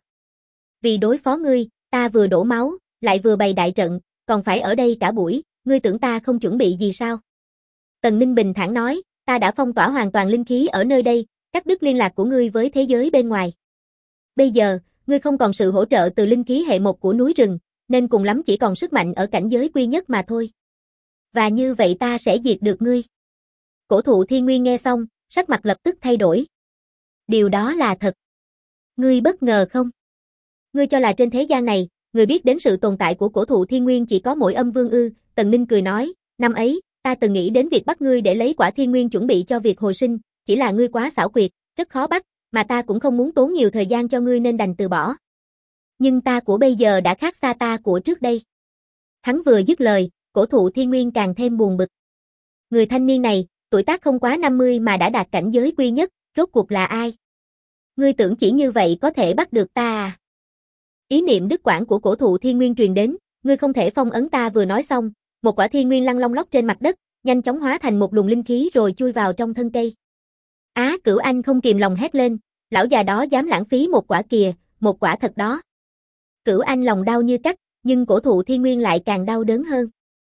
Vì đối phó ngươi, ta vừa đổ máu, lại vừa bày đại trận, còn phải ở đây cả buổi, ngươi tưởng ta không chuẩn bị gì sao? Tần Ninh bình thản nói, ta đã phong tỏa hoàn toàn linh khí ở nơi đây, cắt đứt liên lạc của ngươi với thế giới bên ngoài. Bây giờ, ngươi không còn sự hỗ trợ từ linh khí hệ 1 của núi rừng, nên cùng lắm chỉ còn sức mạnh ở cảnh giới quy nhất mà thôi. Và như vậy ta sẽ diệt được ngươi. Cổ thụ thiên nguyên nghe xong, sắc mặt lập tức thay đổi. Điều đó là thật. Ngươi bất ngờ không? Ngươi cho là trên thế gian này, người biết đến sự tồn tại của cổ thụ thiên nguyên chỉ có mỗi âm vương ư? Tần Ninh cười nói, năm ấy, ta từng nghĩ đến việc bắt ngươi để lấy quả thiên nguyên chuẩn bị cho việc hồi sinh, chỉ là ngươi quá xảo quyệt, rất khó bắt, mà ta cũng không muốn tốn nhiều thời gian cho ngươi nên đành từ bỏ. Nhưng ta của bây giờ đã khác xa ta của trước đây. Hắn vừa dứt lời, cổ thụ thiên nguyên càng thêm buồn bực. Người thanh niên này, tuổi tác không quá 50 mà đã đạt cảnh giới quy nhất, rốt cuộc là ai? Ngươi tưởng chỉ như vậy có thể bắt được ta à? Ý niệm đứt quãng của cổ thụ thiên nguyên truyền đến, ngươi không thể phong ấn ta. Vừa nói xong, một quả thiên nguyên lăn long lóc trên mặt đất, nhanh chóng hóa thành một luồng linh khí rồi chui vào trong thân cây. Á, Cửu Anh không kìm lòng hét lên, lão già đó dám lãng phí một quả kìa, một quả thật đó. Cửu Anh lòng đau như cắt, nhưng cổ thụ thiên nguyên lại càng đau đớn hơn.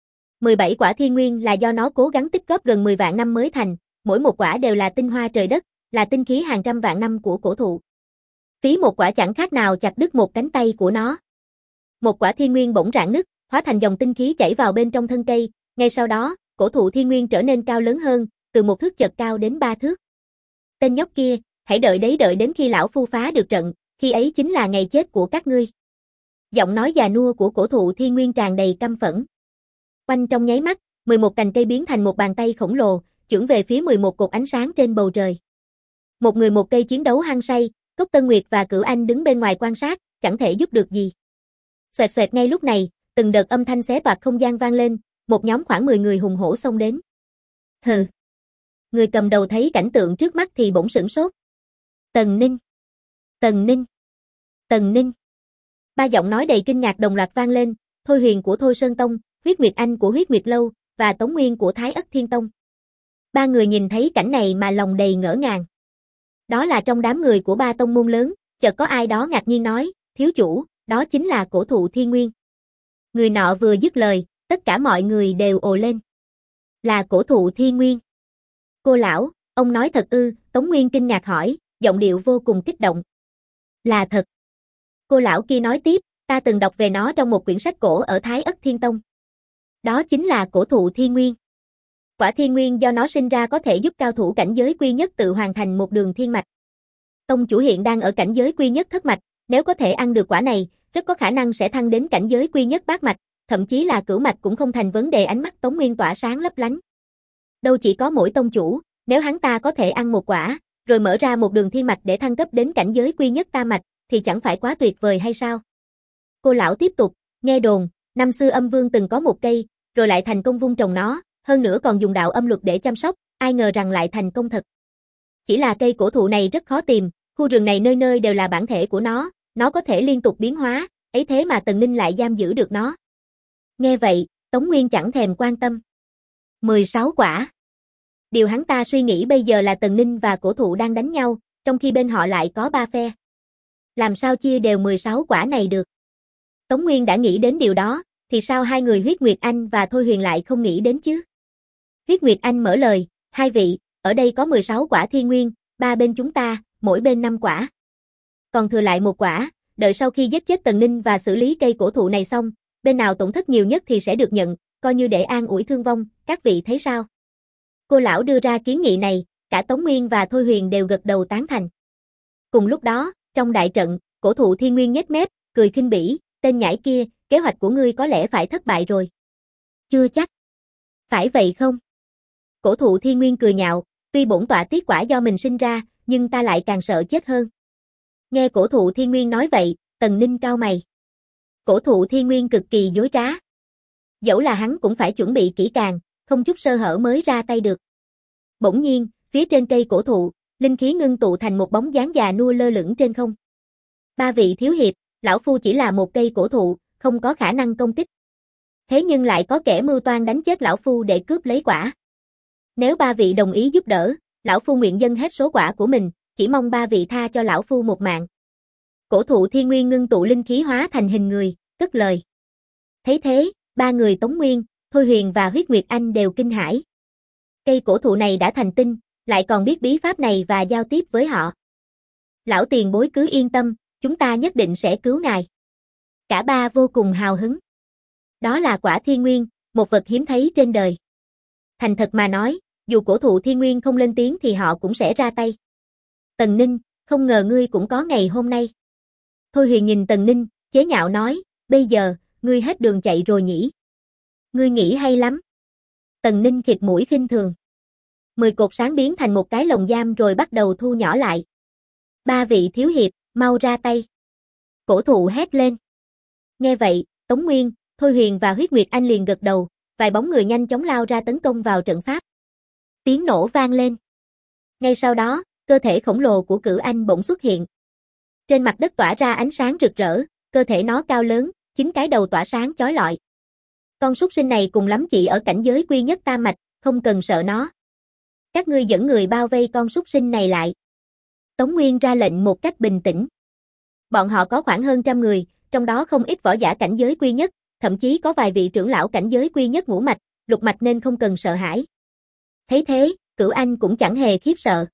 17 quả thiên nguyên là do nó cố gắng tích góp gần 10 vạn năm mới thành, mỗi một quả đều là tinh hoa trời đất, là tinh khí hàng trăm vạn năm của cổ thụ. Phí một quả chẳng khác nào chặt đứt một cánh tay của nó. Một quả thiên nguyên bỗng rạn nứt, hóa thành dòng tinh khí chảy vào bên trong thân cây, ngay sau đó, cổ thụ thiên nguyên trở nên cao lớn hơn, từ 1 thước chợt cao đến 3 thước. Tên nhóc kia, hãy đợi đấy, đợi đến khi lão phu phá được trận, khi ấy chính là ngày chết của các ngươi. Giọng nói già nua của cổ thụ thiên nguyên tràn đầy căm phẫn. Quanh trong nháy mắt, 11 cành cây biến thành một bàn tay khổng lồ, chưởng về phía 11 cột ánh sáng trên bầu trời. Một người một cây chiến đấu hăng say, Cốc Tân Nguyệt và Cửu Anh đứng bên ngoài quan sát, chẳng thể giúp được gì. Xoẹt xoẹt ngay lúc này, từng đợt âm thanh xé toạc không gian vang lên, một nhóm khoảng 10 người hùng hổ xông đến. Hừ. Người cầm đầu thấy cảnh tượng trước mắt thì bỗng sửng sốt. Tần Ninh. Tần Ninh. Tần Ninh. Ba giọng nói đầy kinh ngạc đồng loạt vang lên, Thôi Huyền của Thôi Sơn Tông, Huyết Nguyệt Anh của Huyết Nguyệt Lâu, và Tống Nguyên của Thái Ất Thiên Tông. Ba người nhìn thấy cảnh này mà lòng đầy ngỡ ngàng. Đó là trong đám người của ba tông môn lớn, chợt có ai đó ngạc nhiên nói, thiếu chủ, đó chính là cổ thụ Thiên Nguyên. Người nọ vừa dứt lời, tất cả mọi người đều ồ lên. Là cổ thụ Thiên Nguyên. Cô lão, ông nói thật ư? Tống Nguyên kinh ngạc hỏi, giọng điệu vô cùng kích động. Là thật. Cô lão kia nói tiếp, ta từng đọc về nó trong một quyển sách cổ ở Thái Ất Thiên Tông. Đó chính là cổ thụ Thiên Nguyên. Quả Thiên Nguyên do nó sinh ra có thể giúp cao thủ cảnh giới quy nhất tự hoàn thành một đường thiên mạch. Tông chủ hiện đang ở cảnh giới quy nhất thất mạch, nếu có thể ăn được quả này, rất có khả năng sẽ thăng đến cảnh giới quy nhất bát mạch, thậm chí là cửu mạch cũng không thành vấn đề. Ánh mắt Tống Nguyên tỏa sáng lấp lánh. Đâu chỉ có mỗi tông chủ, nếu hắn ta có thể ăn một quả, rồi mở ra một đường thiên mạch để thăng cấp đến cảnh giới quy nhất tam mạch, thì chẳng phải quá tuyệt vời hay sao? Cô lão tiếp tục, nghe đồn, năm xưa Âm Vương từng có một cây, rồi lại thành công vun trồng nó, hơn nữa còn dùng đạo âm luật để chăm sóc, ai ngờ rằng lại thành công thật. Chỉ là cây cổ thụ này rất khó tìm, khu rừng này nơi nơi đều là bản thể của nó có thể liên tục biến hóa, ấy thế mà Tần Ninh lại giam giữ được nó. Nghe vậy, Tống Nguyên chẳng thèm quan tâm. 16 quả. Điều hắn ta suy nghĩ bây giờ là Tần Ninh và cổ thụ đang đánh nhau, trong khi bên họ lại có 3 phe. Làm sao chia đều 16 quả này được? Tống Nguyên đã nghĩ đến điều đó, thì sao hai người Huyết Nguyệt Anh và Thôi Huyền lại không nghĩ đến chứ? Huyết Nguyệt Anh mở lời, hai vị, ở đây có 16 quả Thiên Nguyên, ba bên chúng ta, mỗi bên 5 quả. Còn thừa lại một quả, đợi sau khi giết chết Tần Ninh và xử lý cây cổ thụ này xong, bên nào tổn thất nhiều nhất thì sẽ được nhận, coi như để an ủi thương vong, các vị thấy sao? Cô lão đưa ra kiến nghị này, cả Tống Nguyên và Thôi Huyền đều gật đầu tán thành. Cùng lúc đó, trong đại trận, cổ thụ Thiên Nguyên nhếch mép, cười khinh bỉ, tên nhãi kia, kế hoạch của ngươi có lẽ phải thất bại rồi. Chưa chắc. Phải vậy không? Cổ thụ Thiên Nguyên cười nhạo, tuy bổn tọa tiết quả do mình sinh ra, nhưng ta lại càng sợ chết hơn. Nghe cổ thụ Thiên Nguyên nói vậy, Tần Ninh cau mày. Cổ thụ Thiên Nguyên cực kỳ dối trá. Dẫu là hắn cũng phải chuẩn bị kỹ càng, không chút sơ hở mới ra tay được. Bỗng nhiên, phía trên cây cổ thụ, linh khí ngưng tụ thành một bóng dáng già nua lơ lửng trên không. Ba vị thiếu hiệp, lão phu chỉ là một cây cổ thụ, không có khả năng công kích. Thế nhưng lại có kẻ mưu toan đánh chết lão phu để cướp lấy quả. Nếu ba vị đồng ý giúp đỡ, lão phu nguyện dâng hết số quả của mình, chỉ mong ba vị tha cho lão phu một mạng. Cổ thụ Thiên Nguyên ngưng tụ linh khí hóa thành hình người, cất lời. Thấy thế, ba người Tống Nguyên, Thôi Huyền và Huyết Nguyệt Anh đều kinh hãi. Cây cổ thụ này đã thành tinh, lại còn biết bí pháp này và giao tiếp với họ. Lão tiền bối cứ yên tâm, chúng ta nhất định sẽ cứu ngài. Cả ba vô cùng hào hứng. Đó là quả Thiên Nguyên, một vật hiếm thấy trên đời. Thành thật mà nói, dù cổ thụ Thiên Nguyên không lên tiếng thì họ cũng sẽ ra tay. Tần Ninh, không ngờ ngươi cũng có ngày hôm nay. Thôi Huyền nhìn Tần Ninh, chế nhạo nói, bây giờ, ngươi hết đường chạy rồi nhỉ? Ngươi nghĩ hay lắm. Tần Ninh khịt mũi khinh thường. 10 cột sáng biến thành một cái lồng giam rồi bắt đầu thu nhỏ lại. Ba vị thiếu hiệp, mau ra tay. Cổ thụ hét lên. Nghe vậy, Tống Nguyên, Thôi Huyền và Huyết Nguyệt Anh liền gật đầu, vài bóng người nhanh chóng lao ra tấn công vào trận pháp. Tiếng nổ vang lên. Ngay sau đó, cơ thể khổng lồ của Cửu Anh bỗng xuất hiện. Trên mặt đất tỏa ra ánh sáng rực rỡ, cơ thể nó cao lớn, 9 cái đầu tỏa sáng chói lọi. Con súc sinh này cùng lắm chỉ ở cảnh giới quy nhất tam mạch, không cần sợ nó. Các ngươi dẫn người bao vây con súc sinh này lại. Tống Nguyên ra lệnh một cách bình tĩnh. Bọn họ có khoảng hơn 100 người, trong đó không ít võ giả cảnh giới quy nhất, thậm chí có vài vị trưởng lão cảnh giới quy nhất ngũ mạch, lục mạch nên không cần sợ hãi. Thấy thế, Cửu Anh cũng chẳng hề khiếp sợ.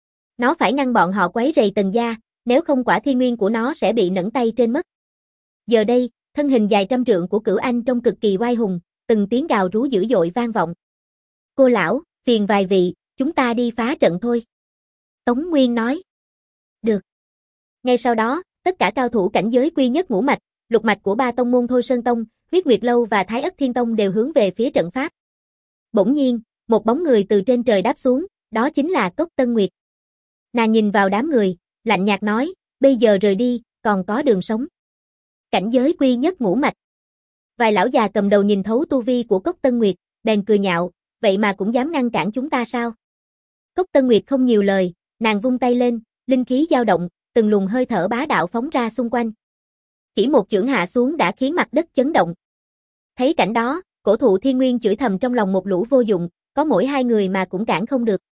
Nó phải ngăn bọn họ quấy rầy Tần gia, nếu không quả Thiên Nguyên của nó sẽ bị nẫng tay trên mất. Giờ đây, thân hình dài 100 trượng của Cửu Anh trông cực kỳ oai hùng, từng tiếng gào rú dữ dội vang vọng. Cô lão, phiền vài vị, chúng ta đi phá trận thôi. Tống Nguyên nói. Được. Ngay sau đó, tất cả cao thủ cảnh giới quy nhất ngũ mạch, lục mạch của ba tông môn Thôi Sơn Tông, Huyết Nguyệt Lâu và Thái Ất Thiên Tông đều hướng về phía trận pháp. Bỗng nhiên, một bóng người từ trên trời đáp xuống, đó chính là Cốc Tân Nguyệt. Nàng nhìn vào đám người, lạnh nhạt nói, bây giờ rời đi, còn có đường sống. Cảnh giới quy nhất ngũ mạch. Vài lão già cầm đầu nhìn thấu tu vi của Cốc Tân Nguyệt, bèn cười nhạo, vậy mà cũng dám ngăn cản chúng ta sao? Cốc Tân Nguyệt không nhiều lời, nàng vung tay lên, linh khí dao động, từng luồng hơi thở bá đạo phóng ra xung quanh. Chỉ một chưởng hạ xuống đã khiến mặt đất chấn động. Thấy cảnh đó, Cổ Thụ Thiên Nguyên chửi thầm trong lòng một lũ vô dụng, có mỗi hai người mà cũng cản không được.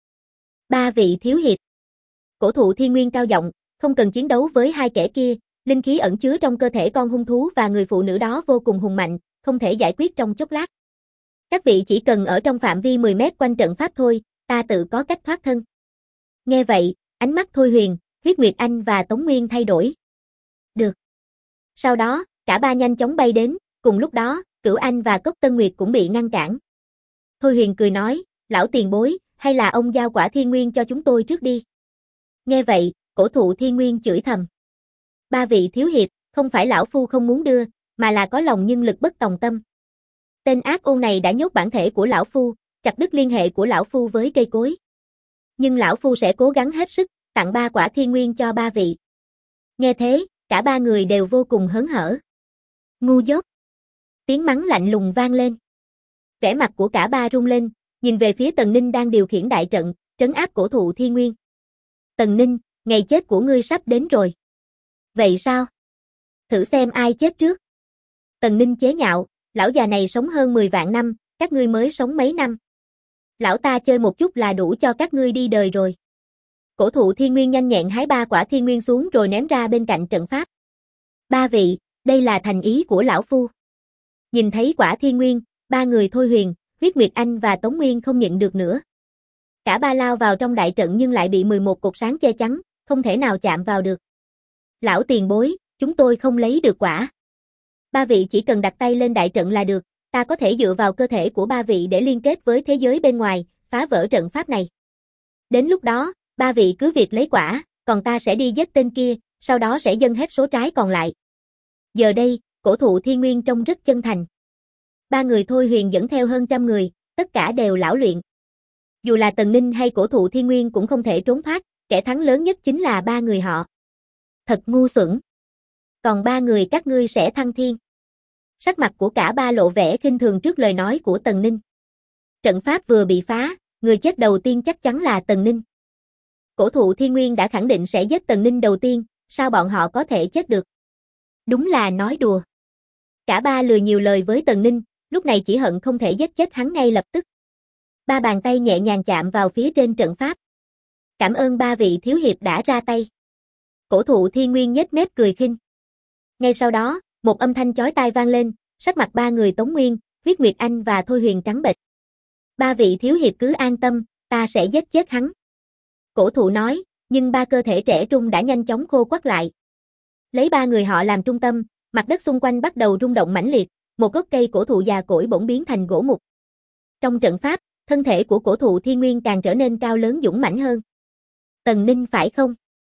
Ba vị thiếu hiệp. Cổ Thụ Thiên Nguyên cao giọng, không cần chiến đấu với hai kẻ kia, linh khí ẩn chứa trong cơ thể con hung thú và người phụ nữ đó vô cùng hùng mạnh, không thể giải quyết trong chốc lát. Các vị chỉ cần ở trong phạm vi 10 mét quanh trận pháp thôi, ta tự có cách thoát thân. Nghe vậy, ánh mắt Thôi Huyền, Huyết Nguyệt Anh và Tống Nguyên thay đổi. Được. Sau đó, cả ba nhanh chóng bay đến, cùng lúc đó, Cửu Anh và Cốc Tân Nguyệt cũng bị ngăn cản. Thôi Huyền cười nói, lão tiền bối, hay là ông giao quả thiên nguyên cho chúng tôi trước đi. Nghe vậy, Cổ Thụ Thiên Nguyên chửi thầm. Ba vị thiếu hiệp, không phải lão phu không muốn đưa, mà là có lòng nhưng lực bất tòng tâm. Tên ác ôn này đã nhốt bản thể của lão phu, chặt đứt liên hệ của lão phu với cây cối. Nhưng lão phu sẽ cố gắng hết sức, tặng 3 quả thiên nguyên cho ba vị. Nghe thế, cả ba người đều vô cùng hớn hở. Ngu dốt. Tiếng mắng lạnh lùng vang lên. Vẻ mặt của cả ba rung lên, nhìn về phía Tần Ninh đang điều khiển đại trận, trấn áp Cổ Thụ Thiên Nguyên. Tần Ninh, ngày chết của ngươi sắp đến rồi. Vậy sao? Thử xem ai chết trước. Tần Ninh chế nhạo, lão già này sống hơn 10 vạn năm, các ngươi mới sống mấy năm. Lão ta chơi một chút là đủ cho các ngươi đi đời rồi. Cổ Thụ Thiên Nguyên nhanh nhẹn hái 3 quả thiên nguyên xuống rồi ném ra bên cạnh trận pháp. Ba vị, đây là thành ý của lão phu. Nhìn thấy quả thiên nguyên, ba người Thôi Huyền, Huyết Nguyệt Anh và Tống Nguyên không nhịn được nữa. Cả ba lao vào trong đại trận nhưng lại bị 11 cột sáng che chắn, không thể nào chạm vào được. Lão tiền bối, chúng tôi không lấy được quả. Ba vị chỉ cần đặt tay lên đại trận là được, ta có thể dựa vào cơ thể của ba vị để liên kết với thế giới bên ngoài, phá vỡ trận pháp này. Đến lúc đó, ba vị cứ việc lấy quả, còn ta sẽ đi giết tên kia, sau đó sẽ dâng hết số trái còn lại. Giờ đây, Cổ Thụ Thiên Nguyên trông rất chân thành. Ba người Thôi Huyền dẫn theo hơn 100 người, tất cả đều lão luyện. Dù là Tần Ninh hay Cổ Thụ Thiên Nguyên cũng không thể trốn thoát, kẻ thắng lớn nhất chính là ba người họ. Thật ngu xuẩn. Còn ba người các ngươi sẽ thăng thiên. Sắc mặt của cả ba lộ vẻ khinh thường trước lời nói của Tần Ninh. Trận pháp vừa bị phá, người chết đầu tiên chắc chắn là Tần Ninh. Cổ Thụ Thiên Nguyên đã khẳng định sẽ giết Tần Ninh đầu tiên, sao bọn họ có thể chết được? Đúng là nói đùa. Cả ba lừa nhiều lời với Tần Ninh, lúc này chỉ hận không thể giết chết hắn ngay lập tức. Ba bàn tay nhẹ nhàng chạm vào phía trên trận pháp. Cảm ơn ba vị thiếu hiệp đã ra tay. Cổ Thụ Thiên Nguyên nhếch mép cười khinh. Ngay sau đó, một âm thanh chói tai vang lên, sắc mặt ba người Tống Nguyên, Huyết Nguyệt Anh và Thôi Huyền trắng bệch. Ba vị thiếu hiệp cứ an tâm, ta sẽ giết chết hắn. Cổ Thụ nói, nhưng ba cơ thể trẻ trung đã nhanh chóng khô quắt lại. Lấy ba người họ làm trung tâm, mặt đất xung quanh bắt đầu rung động mãnh liệt, một gốc cây cổ thụ già cỗi bỗng biến thành gỗ mục. Trong trận pháp, thân thể của Cổ Thụ Thiên Nguyên càng trở nên cao lớn dũng mãnh hơn. Tần Ninh phải không?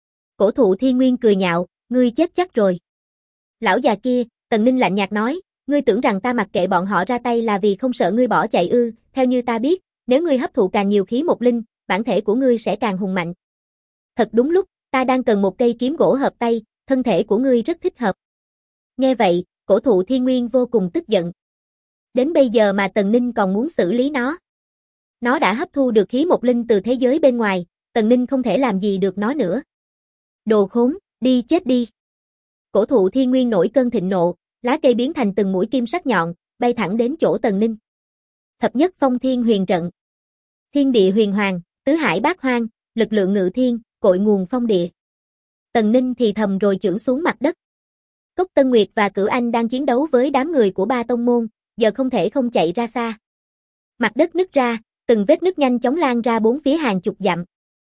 Cổ Thụ Thiên Nguyên cười nhạo, ngươi chết chắc rồi. Lão già kia, Tần Ninh lạnh nhạt nói, ngươi tưởng rằng ta mặc kệ bọn họ ra tay là vì không sợ ngươi bỏ chạy ư? Theo như ta biết, nếu ngươi hấp thụ càng nhiều khí một linh, bản thể của ngươi sẽ càng hùng mạnh. Thật đúng lúc, ta đang cần một cây kiếm gỗ hợp tay, thân thể của ngươi rất thích hợp. Nghe vậy, Cổ Thụ Thiên Nguyên vô cùng tức giận. Đến bây giờ mà Tần Ninh còn muốn xử lý nó. Nó đã hấp thu được khí một linh từ thế giới bên ngoài, Tần Ninh không thể làm gì được nó nữa. Đồ khốn, đi chết đi. Cổ Thụ Thiên Nguyên nổi cơn thịnh nộ, lá cây biến thành từng mũi kim sắc nhọn, bay thẳng đến chỗ Tần Ninh. Thập nhất phong thiên huyền trận. Thiên địa huyền hoàng, tứ hải bát hoang, lực lượng ngự thiên, cội nguồn phong địa. Tần Ninh thì thầm rồi chưởng xuống mặt đất. Cốc Tân Nguyệt và Cửu Anh đang chiến đấu với đám người của ba tông môn, giờ không thể không chạy ra xa. Mặt đất nứt ra, từng vết nứt nhanh chóng lan ra bốn phía hàng chục dặm.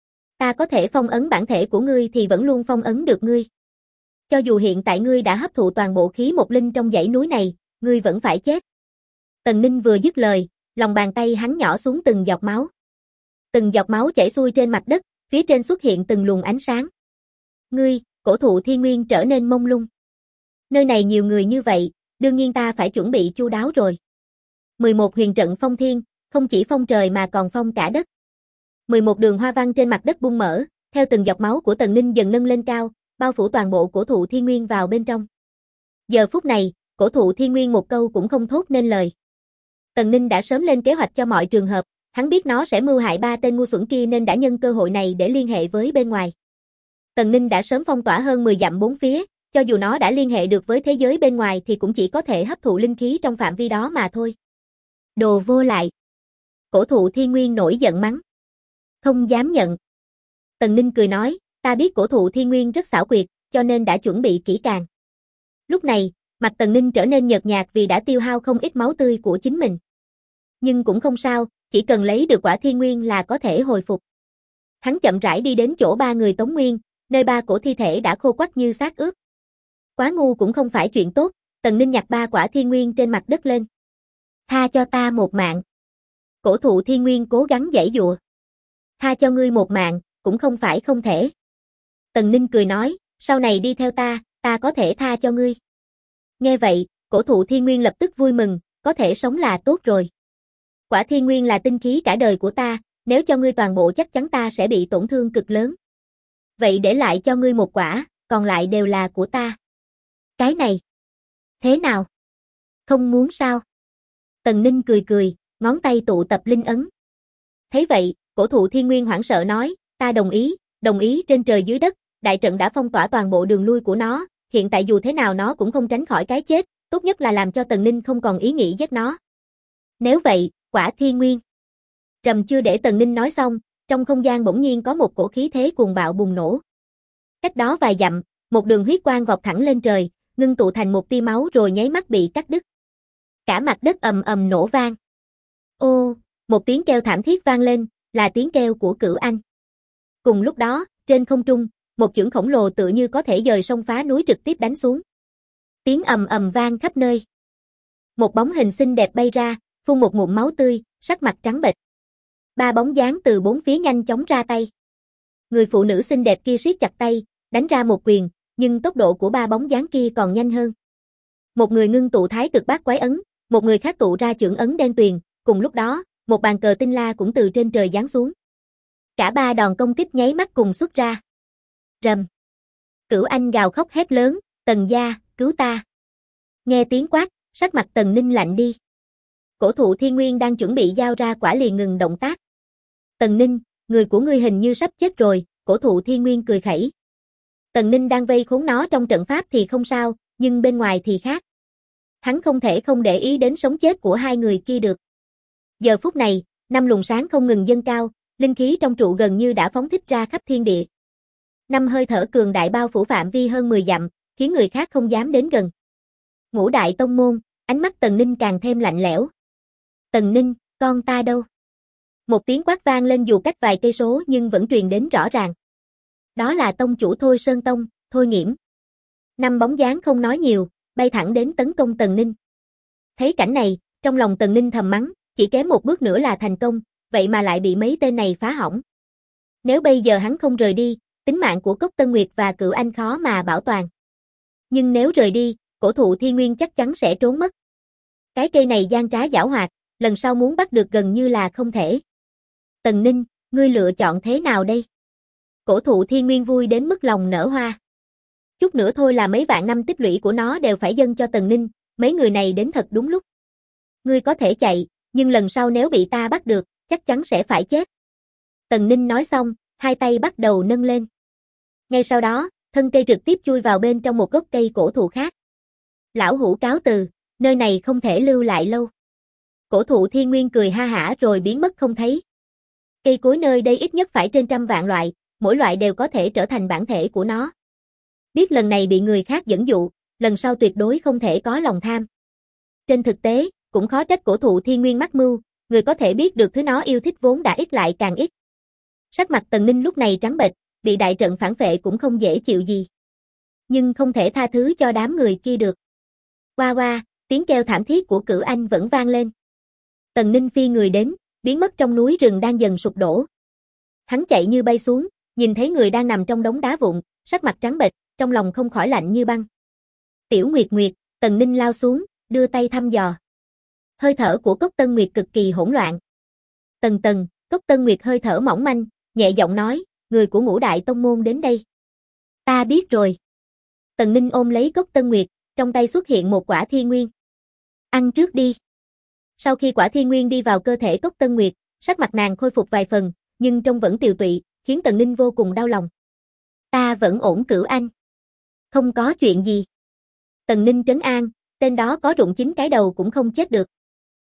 Ta có thể phong ấn bản thể của ngươi thì vẫn luôn phong ấn được ngươi. Cho dù hiện tại ngươi đã hấp thụ toàn bộ khí một linh trong dãy núi này, ngươi vẫn phải chết. Tần Ninh vừa dứt lời, lòng bàn tay hắn nhỏ xuống từng giọt máu. Từng giọt máu chảy xuôi trên mặt đất, phía trên xuất hiện từng luồng ánh sáng. Ngươi, Cổ Thụ Thiên Nguyên trở nên mông lung. Nơi này nhiều người như vậy, đương nhiên ta phải chuẩn bị chu đáo rồi. 11 huyền trận phong thiên, không chỉ phong trời mà còn phong cả đất. 11 đường hoa văn trên mặt đất bung mở, theo từng giọt máu của Tần Ninh dần nâng lên cao, bao phủ toàn bộ cổ thụ thiên nguyên vào bên trong. Giờ phút này, cổ thụ thiên nguyên một câu cũng không thốt nên lời. Tần Ninh đã sớm lên kế hoạch cho mọi trường hợp, hắn biết nó sẽ mưu hại ba tên ngu xuẩn kia nên đã nhân cơ hội này để liên hệ với bên ngoài. Tần Ninh đã sớm phong tỏa hơn 10 dặm bốn phía, cho dù nó đã liên hệ được với thế giới bên ngoài thì cũng chỉ có thể hấp thụ linh khí trong phạm vi đó mà thôi. Đồ vô lại. Cổ thụ thiên nguyên nổi giận mắng. Không dám nhận. Tần Ninh cười nói, ta biết cổ thụ thiên nguyên rất xảo quyệt, cho nên đã chuẩn bị kỹ càng. Lúc này, mặt Tần Ninh trở nên nhợt nhạt vì đã tiêu hao không ít máu tươi của chính mình. Nhưng cũng không sao, chỉ cần lấy được quả thiên nguyên là có thể hồi phục. Hắn chậm rãi đi đến chỗ ba người Tống Nguyên, nơi ba cổ thi thể đã khô quắt như xác ướp. Quá ngu cũng không phải chuyện tốt, Tần Ninh nhặt ba quả thiên nguyên trên mặt đất lên. Tha cho ta một mạng. Cổ thụ thiên nguyên cố gắng giãy giụa. Tha cho ngươi một mạng, cũng không phải không thể. Tần Ninh cười nói, sau này đi theo ta có thể tha cho ngươi. Nghe vậy, cổ thụ thiên nguyên lập tức vui mừng, có thể sống là tốt rồi. Quả thiên nguyên là tinh khí cả đời của ta, nếu cho ngươi toàn bộ chắc chắn ta sẽ bị tổn thương cực lớn. Vậy để lại cho ngươi một quả, còn lại đều là của ta. Cái này. Thế nào? Không muốn sao? Tần Ninh cười cười, ngón tay tụ tập linh ấn. Thấy vậy, cổ thụ thiên nguyên hoảng sợ nói, ta đồng ý trên trời dưới đất, đại trận đã phong tỏa toàn bộ đường lui của nó, hiện tại dù thế nào nó cũng không tránh khỏi cái chết, tốt nhất là làm cho Tần Ninh không còn ý nghĩ giết nó. Nếu vậy, quả thiên nguyên. Trầm chưa để Tần Ninh nói xong, trong không gian bỗng nhiên có một cổ khí thế cuồng bạo bùng nổ. Cách đó vài dặm, một đường huyết quang vọt thẳng lên trời, ngưng tụ thành một tia máu rồi nháy mắt bị cắt đứt. Cả mặt đất ầm ầm nổ vang. Ô, một tiếng kêu thảm thiết vang lên, là tiếng kêu của Cửu Anh. Cùng lúc đó, trên không trung, một chưởng khổng lồ tựa như có thể dời sông phá núi trực tiếp đánh xuống. Tiếng ầm ầm vang khắp nơi. Một bóng hình xinh đẹp bay ra, phun một ngụm máu tươi, sắc mặt trắng bệch. Ba bóng dáng từ bốn phía nhanh chóng ra tay. Người phụ nữ xinh đẹp kia siết chặt tay, đánh ra một quyền, nhưng tốc độ của ba bóng dáng kia còn nhanh hơn. Một người ngưng tụ thái cực bát quái ấn, một người khác tụ ra chưởng ấn đen tuyền, cùng lúc đó, một bàn cờ tinh la cũng từ trên trời giáng xuống. Cả ba đòn công kích nháy mắt cùng xuất ra. Rầm. Cửu Anh gào khóc hét lớn, Tần gia, cứu ta. Nghe tiếng quát, sắc mặt Tần Ninh lạnh đi. Cổ thụ thiên nguyên đang chuẩn bị giao ra quả liền ngừng động tác. Tần Ninh, người của ngươi hình như sắp chết rồi, cổ thụ thiên nguyên cười khẩy. Tần Ninh đang vây khốn nó trong trận pháp thì không sao, nhưng bên ngoài thì khác. Hắn không thể không để ý đến sống chết của hai người kia được. Giờ phút này, năm luồng sáng không ngừng dâng cao, linh khí trong trụ gần như đã phóng thích ra khắp thiên địa. Năm hơi thở cường đại bao phủ phạm vi hơn 10 dặm, khiến người khác không dám đến gần. Ngũ đại tông môn, ánh mắt Tần Ninh càng thêm lạnh lẽo. Tần Ninh, con ta đâu? Một tiếng quát vang lên dù cách vài cây số nhưng vẫn truyền đến rõ ràng. Đó là tông chủ Thôi Sơn Tông, Thôi Nghiễm. Năm bóng dáng không nói nhiều, bay thẳng đến tấn công Tần Ninh. Thấy cảnh này, trong lòng Tần Ninh thầm mắng, chỉ kém một bước nữa là thành công, vậy mà lại bị mấy tên này phá hỏng. Nếu bây giờ hắn không rời đi, tính mạng của Cốc Tân Nguyệt và Cửu Anh khó mà bảo toàn. Nhưng nếu rời đi, cổ thụ thiên nguyên chắc chắn sẽ trốn mất. Cái cây này gian trá giảo hoạt, lần sau muốn bắt được gần như là không thể. Tần Ninh, ngươi lựa chọn thế nào đây? Cổ thụ thiên nguyên vui đến mức lòng nở hoa. Chút nữa thôi là mấy vạn năm tích lũy của nó đều phải dâng cho Tần Ninh, mấy người này đến thật đúng lúc. Ngươi có thể chạy, nhưng lần sau nếu bị ta bắt được, chắc chắn sẽ phải chết. Tần Ninh nói xong, hai tay bắt đầu nâng lên. Ngay sau đó, thân cây trực tiếp chui vào bên trong một gốc cây cổ thụ khác. Lão hủ cáo từ, nơi này không thể lưu lại lâu. Cổ thụ thiên nguyên cười ha hả rồi biến mất không thấy. Cây cối nơi đây ít nhất phải trên 100 vạn loại, mỗi loại đều có thể trở thành bản thể của nó. Biết lần này bị người khác dẫn dụ, lần sau tuyệt đối không thể có lòng tham. Trên thực tế, cũng khó trách cổ thụ thiên nguyên mắc mưu, người có thể biết được thứ nó yêu thích vốn đã ít lại càng ít. Sắc mặt Tần Ninh lúc này trắng bệch, bị đại trận phản phệ cũng không dễ chịu gì. Nhưng không thể tha thứ cho đám người kia được. Oa oa, tiếng kêu thảm thiết của Cửu Anh vẫn vang lên. Tần Ninh phi người đến, biến mất trong núi rừng đang dần sụp đổ. Hắn chạy như bay xuống, nhìn thấy người đang nằm trong đống đá vụn, sắc mặt trắng bệch, trong lòng không khỏi lạnh như băng. Tiểu Nguyệt Nguyệt, Tần Ninh lao xuống, đưa tay thăm dò. Hơi thở của Cốc Tân Nguyệt cực kỳ hỗn loạn. Tần, Cốc Tân Nguyệt hơi thở mỏng manh, nhẹ giọng nói, người của Ngũ Đại Tông Môn đến đây. Ta biết rồi. Tần Ninh ôm lấy Cốc Tân Nguyệt, trong tay xuất hiện một quả thiên nguyên. Ăn trước đi. Sau khi quả thiên nguyên đi vào cơ thể Cốc Tân Nguyệt, sắc mặt nàng khôi phục vài phần, nhưng trông vẫn tiều tụy, khiến Tần Ninh vô cùng đau lòng. Ta vẫn ổn Cửu Anh. Không có chuyện gì. Tần Ninh trấn an, tên đó có rụng 9 cái đầu cũng không chết được.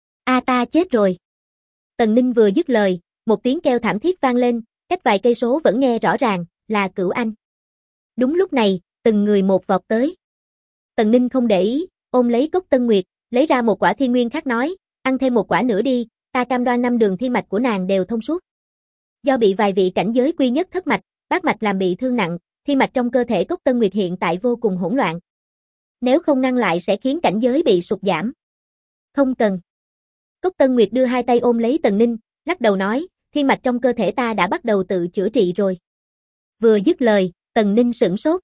Ta chết rồi. Tần Ninh vừa dứt lời, một tiếng kêu thảm thiết vang lên, cách vài cây số vẫn nghe rõ ràng, là Cửu Anh. Đúng lúc này, từng người một vọt tới. Tần Ninh không để ý, ôm lấy Cốc Tân Nguyệt, lấy ra một quả thiên nguyên khác nói, ăn thêm một quả nữa đi, ta cam đoan 5 đường thiên mạch của nàng đều thông suốt. Do bị vài vị cảnh giới quy nhất thất mạch, bát mạch làm bị thương nặng, thiên mạch trong cơ thể Cốc Tân Nguyệt hiện tại vô cùng hỗn loạn. Nếu không ngăn lại sẽ khiến cảnh giới bị sụt giảm. Không cần. Cốc Tân Nguyệt đưa hai tay ôm lấy Tần Ninh, lắc đầu nói, thiên mạch trong cơ thể ta đã bắt đầu tự chữa trị rồi. Vừa dứt lời, Tần Ninh sửng sốt.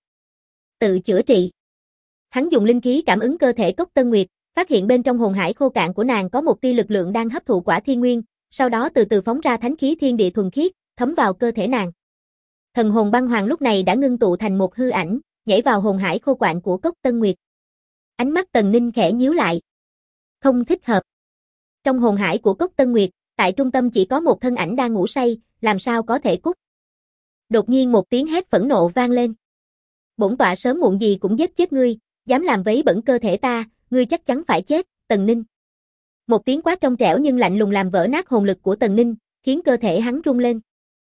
Tự chữa trị. Hắn dùng linh khí cảm ứng cơ thể Cốc Tân Nguyệt, phát hiện bên trong hồn hải khô cạn của nàng có một tia lực lượng đang hấp thụ quả thiên nguyên, sau đó từ từ phóng ra thánh khí thiên địa thuần khiết, thấm vào cơ thể nàng. Thần hồn băng hoàng lúc này đã ngưng tụ thành một hư ảnh, nhảy vào hồn hải khô quạnh của Cốc Tân Nguyệt. Ánh mắt Tần Ninh khẽ nhíu lại. Không thích hợp. Trong hồn hải của Cốc Tân Nguyệt, tại trung tâm chỉ có một thân ảnh đang ngủ say, làm sao có thể cút. Đột nhiên một tiếng hét phẫn nộ vang lên. Bổn tọa sớm muộn gì cũng giết chết ngươi, dám làm vấy bẩn cơ thể ta, ngươi chắc chắn phải chết, Tần Ninh. Một tiếng quát trong trẻo nhưng lạnh lùng làm vỡ nát hồn lực của Tần Ninh, khiến cơ thể hắn rung lên.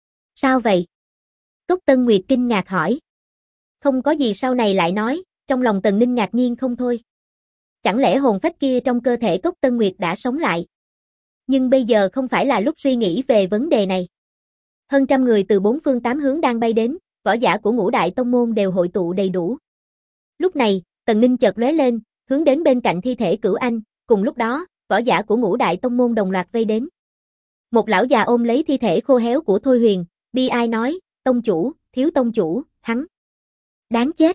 Sao vậy? Cốc Tân Nguyệt kinh ngạc hỏi. Không có gì sau này lại nói, trong lòng Tần Ninh ngạc nhiên không thôi. Chẳng lẽ hồn phách kia trong cơ thể Cốc Tân Nguyệt đã sống lại? Nhưng bây giờ không phải là lúc suy nghĩ về vấn đề này. Hơn trăm người từ 4 phương 8 hướng đang bay đến, võ giả của Ngũ Đại Tông Môn đều hội tụ đầy đủ. Lúc này, Tần Ninh chợt lóe lên, hướng đến bên cạnh thi thể Cửu Anh, cùng lúc đó, võ giả của Ngũ Đại Tông Môn đồng loạt vây đến. Một lão già ôm lấy thi thể khô héo của Thôi Huyền, bi ai nói, tông chủ, thiếu tông chủ, hắn. Đáng chết.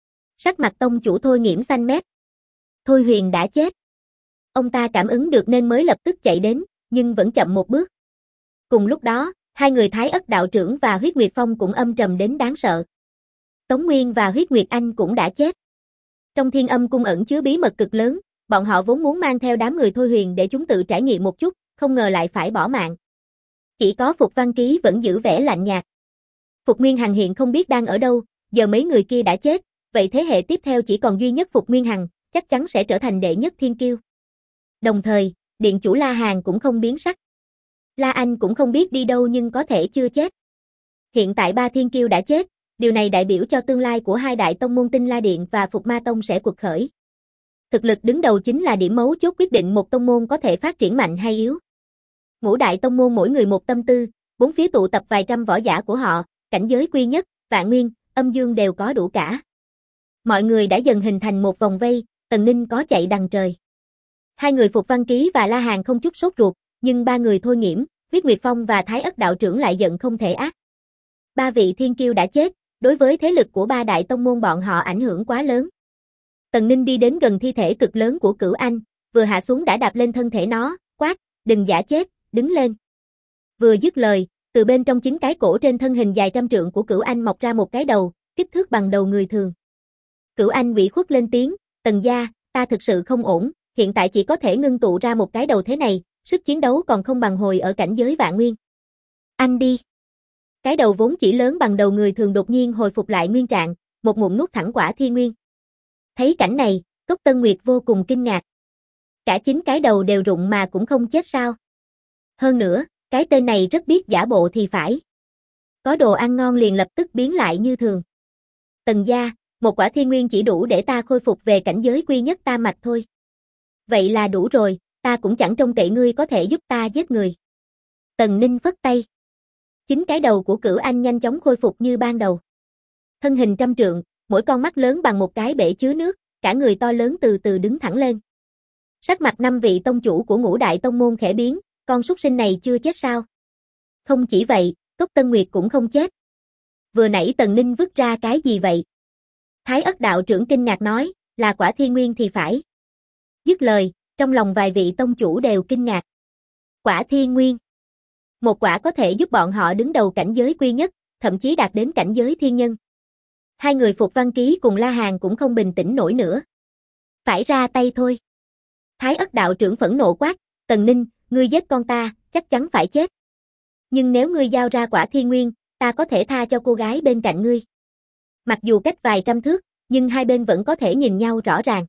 Sắc mặt tông chủ Thôi nghiễm xanh mét. Thôi Huyền đã chết. Ông ta cảm ứng được nên mới lập tức chạy đến, nhưng vẫn chậm một bước. Cùng lúc đó, hai người Thái Ất đạo trưởng và Huyết Nguyệt Phong cũng âm trầm đến đáng sợ. Tống Nguyên và Huyết Nguyệt Anh cũng đã chết. Trong Thiên Âm cung ẩn chứa bí mật cực lớn, bọn họ vốn muốn mang theo đám người Thôi Huyền để chúng tự trải nghiệm một chút, không ngờ lại phải bỏ mạng. Chỉ có Phục Văn Ký vẫn giữ vẻ lạnh nhạt. Phục Nguyên Hằng hiện không biết đang ở đâu, giờ mấy người kia đã chết, vậy thế hệ tiếp theo chỉ còn duy nhất Phục Nguyên Hằng, chắc chắn sẽ trở thành đệ nhất thiên kiêu. Đồng thời, điện chủ La Hàn cũng không biến sắc. La Anh cũng không biết đi đâu nhưng có thể chưa chết. Hiện tại 3 thiên kiêu đã chết, điều này đại biểu cho tương lai của hai đại tông môn Tinh La Điện và Phục Ma Tông sẽ quật khởi. Thực lực đứng đầu chính là điểm mấu chốt quyết định một tông môn có thể phát triển mạnh hay yếu. Ngũ đại tông môn mỗi người một tâm tư, bốn phía tụ tập vài trăm võ giả của họ, cảnh giới quy nhất, vạn nguyên, âm dương đều có đủ cả. Mọi người đã dần hình thành một vòng vây, Tần Ninh có chạy đằng trời. Hai người Phục Văn Ký và La Hàn không chút sốt ruột, nhưng ba người Thôi Nghiễm, Huyết Nguyệt Phong và Thái Ất đạo trưởng lại giận không thể ác. 3 vị thiên kiêu đã chết, đối với thế lực của 3 đại tông môn bọn họ ảnh hưởng quá lớn. Tần Ninh đi đến gần thi thể cực lớn của Cửu Anh, vừa hạ xuống đã đạp lên thân thể nó, quát, đừng giả chết, đứng lên. Vừa dứt lời, từ bên trong 9 cái cổ trên thân hình dài trăm trượng của Cửu Anh mọc ra một cái đầu, kích thước bằng đầu người thường. Cửu Anh ủy khuất lên tiếng, Tần gia, ta thực sự không ổn, hiện tại chỉ có thể ngưng tụ ra một cái đầu thế này, sức chiến đấu còn không bằng hồi ở cảnh giới vạn nguyên. Anh đi. Cái đầu vốn chỉ lớn bằng đầu người thường đột nhiên hồi phục lại nguyên trạng, một ngụm nuốt thẳng quả thiên nguyên. Thấy cảnh này, Cốc Tân Nguyệt vô cùng kinh ngạc. Cả 9 cái đầu đều rụng mà cũng không chết sao? Hơn nữa, cái tên này rất biết giả bộ thì phải. Có đồ ăn ngon liền lập tức biến lại như thường. Tần gia, một quả thiên nguyên chỉ đủ để ta khôi phục về cảnh giới quy nhất tam mạch thôi. Vậy là đủ rồi, ta cũng chẳng trông cậy ngươi có thể giúp ta giết người. Tần Ninh phất tay. 9 cái đầu của Cửu Anh nhanh chóng khôi phục như ban đầu. Thân hình trăm trượng, mỗi con mắt lớn bằng một cái bể chứa nước, cả người to lớn từ từ đứng thẳng lên. Sắc mặt 5 vị tông chủ của Ngũ đại tông môn khẽ biến, con súc sinh này chưa chết sao? Không chỉ vậy, Cốc Tân Nguyệt cũng không chết. Vừa nãy Tần Ninh vứt ra cái gì vậy? Thái Ất đạo trưởng kinh ngạc nói, là quả thiên nguyên thì phải. Dứt lời, trong lòng vài vị tông chủ đều kinh ngạc. Quả thiên nguyên. Một quả có thể giúp bọn họ đứng đầu cảnh giới quy nhất, thậm chí đạt đến cảnh giới thiên nhân. Hai người Phục Văn Ký cùng La Hàn cũng không bình tĩnh nổi nữa. Phải ra tay thôi. Thái Ất đạo trưởng phẫn nộ quát, Tần Ninh, ngươi giết con ta, chắc chắn phải chết. Nhưng nếu ngươi giao ra quả thiên nguyên, ta có thể tha cho cô gái bên cạnh ngươi. Mặc dù cách vài trăm thước, nhưng hai bên vẫn có thể nhìn nhau rõ ràng.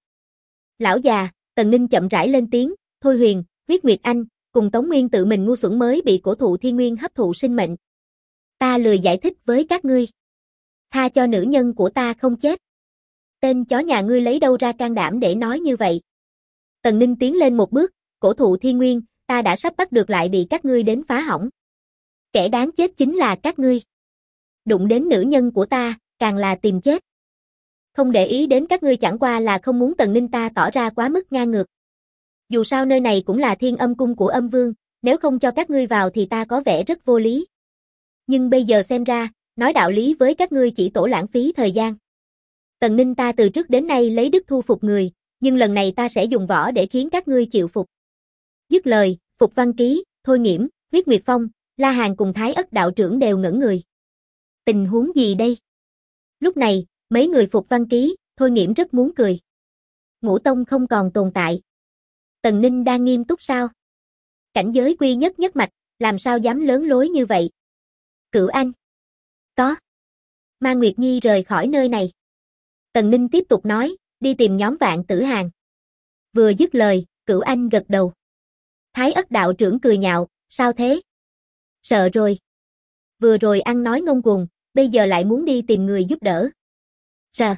Lão già, Tần Ninh chậm rãi lên tiếng, Thôi Huyền, Huyết Nguyệt Anh, cùng Tống Nguyên tự mình ngu xuẩn mới bị cổ thụ thiên nguyên hấp thụ sinh mệnh. Ta lười giải thích với các ngươi. Tha cho nữ nhân của ta không chết. Tên chó nhà ngươi lấy đâu ra can đảm để nói như vậy? Tần Ninh tiến lên một bước, cổ thụ thiên nguyên, ta đã sắp bắt được lại bị các ngươi đến phá hỏng. Kẻ đáng chết chính là các ngươi. Đụng đến nữ nhân của ta, càng là tìm chết. Không để ý đến các ngươi chẳng qua là không muốn Tần Ninh ta tỏ ra quá mức ngang ngược. Dù sao nơi này cũng là Thiên Âm cung của Âm Vương, nếu không cho các ngươi vào thì ta có vẻ rất vô lý. Nhưng bây giờ xem ra, nói đạo lý với các ngươi chỉ tổ lãng phí thời gian. Tần Ninh ta từ trước đến nay lấy đức thu phục người, nhưng lần này ta sẽ dùng võ để khiến các ngươi chịu phục. Dứt lời, Phục Văn Ký, Thôi Nghiễm, Huyết Nguyệt Phong, La Hàn cùng Thái Ất đạo trưởng đều ngẩn người. Tình huống gì đây? Lúc này, mấy người Phục Văn Ký, Thôi Nghiễm rất muốn cười. Ngũ Tông không còn tồn tại. Tần Ninh đang nghiêm túc sao? Cảnh giới quy nhất nhất mạch, làm sao dám lớn lối như vậy? Cửu Anh. Có. Ma Nguyệt Nhi rời khỏi nơi này. Tần Ninh tiếp tục nói, đi tìm nhóm Vạn Tử Hàn. Vừa dứt lời, Cửu Anh gật đầu. Thái Ất đạo trưởng cười nhạo, sao thế? Sợ rồi. Vừa rồi ăn nói ngông cuồng, bây giờ lại muốn đi tìm người giúp đỡ. Rờ.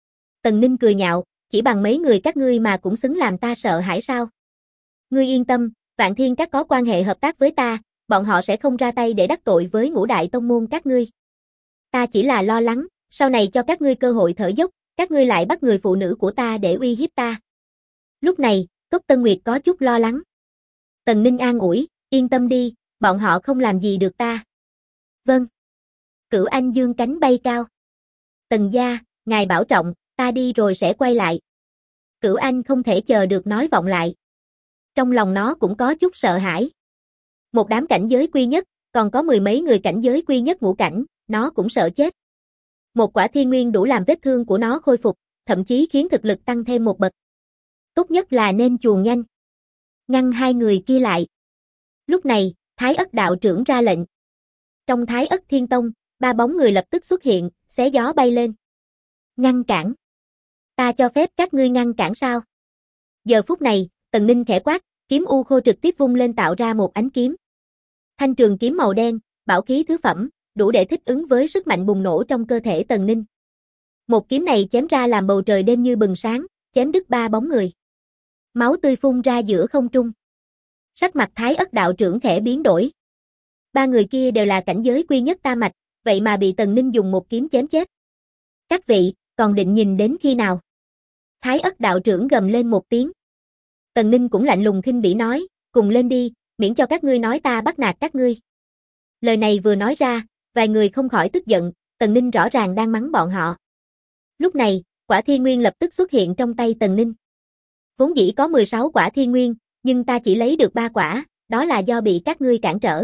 Tần Ninh cười nhạo, chỉ bằng mấy người các ngươi mà cũng xứng làm ta sợ hãi sao? Ngươi yên tâm, Vạn Thiên Các có quan hệ hợp tác với ta, bọn họ sẽ không ra tay để đắc tội với ngũ đại tông môn các ngươi. Ta chỉ là lo lắng, sau này cho các ngươi cơ hội thở dốc, các ngươi lại bắt người phụ nữ của ta để uy hiếp ta. Lúc này, Cốc Tân Nguyệt có chút lo lắng. Tần Ninh an ủi, yên tâm đi, bọn họ không làm gì được ta. Vâng. Cửu Anh dương cánh bay cao. Tần gia, ngài bảo trọng, ta đi rồi sẽ quay lại. Cửu Anh không thể chờ được nói vọng lại. Trong lòng nó cũng có chút sợ hãi. Một đám cảnh giới quy nhất, còn có mười mấy người cảnh giới quy nhất ngũ cảnh, nó cũng sợ chết. Một quả thiên nguyên đủ làm vết thương của nó khôi phục, thậm chí khiến thực lực tăng thêm một bậc. Tốt nhất là nên chuồn nhanh. Ngăn hai người kia lại. Lúc này, Thái Ất đạo trưởng ra lệnh. Trong Thái Ất Thiên Tông, ba bóng người lập tức xuất hiện, xé gió bay lên. Ngăn cản. Ta cho phép các ngươi ngăn cản sao? Giờ phút này, Tần Ninh khẽ quát, kiếm u khô trực tiếp vung lên tạo ra một ánh kiếm. Thanh trường kiếm màu đen, bảo khí thứ phẩm, đủ để thích ứng với sức mạnh bùng nổ trong cơ thể Tần Ninh. Một kiếm này chém ra làm bầu trời đêm như bừng sáng, chém đứt ba bóng người. Máu tươi phun ra giữa không trung. Sắc mặt Thái Ất đạo trưởng khẽ biến đổi. Ba người kia đều là cảnh giới quy nhất tam mạch, vậy mà bị Tần Ninh dùng một kiếm chém chết. Các vị, còn định nhìn đến khi nào? Thái Ất đạo trưởng gầm lên một tiếng. Tần Ninh cũng lạnh lùng khinh bỉ nói, cùng lên đi, miễn cho các ngươi nói ta bắt nạt các ngươi. Lời này vừa nói ra, vài người không khỏi tức giận, Tần Ninh rõ ràng đang mắng bọn họ. Lúc này, quả thiên nguyên lập tức xuất hiện trong tay Tần Ninh. Vốn dĩ có 16 quả thiên nguyên, nhưng ta chỉ lấy được 3 quả, đó là do bị các ngươi cản trở.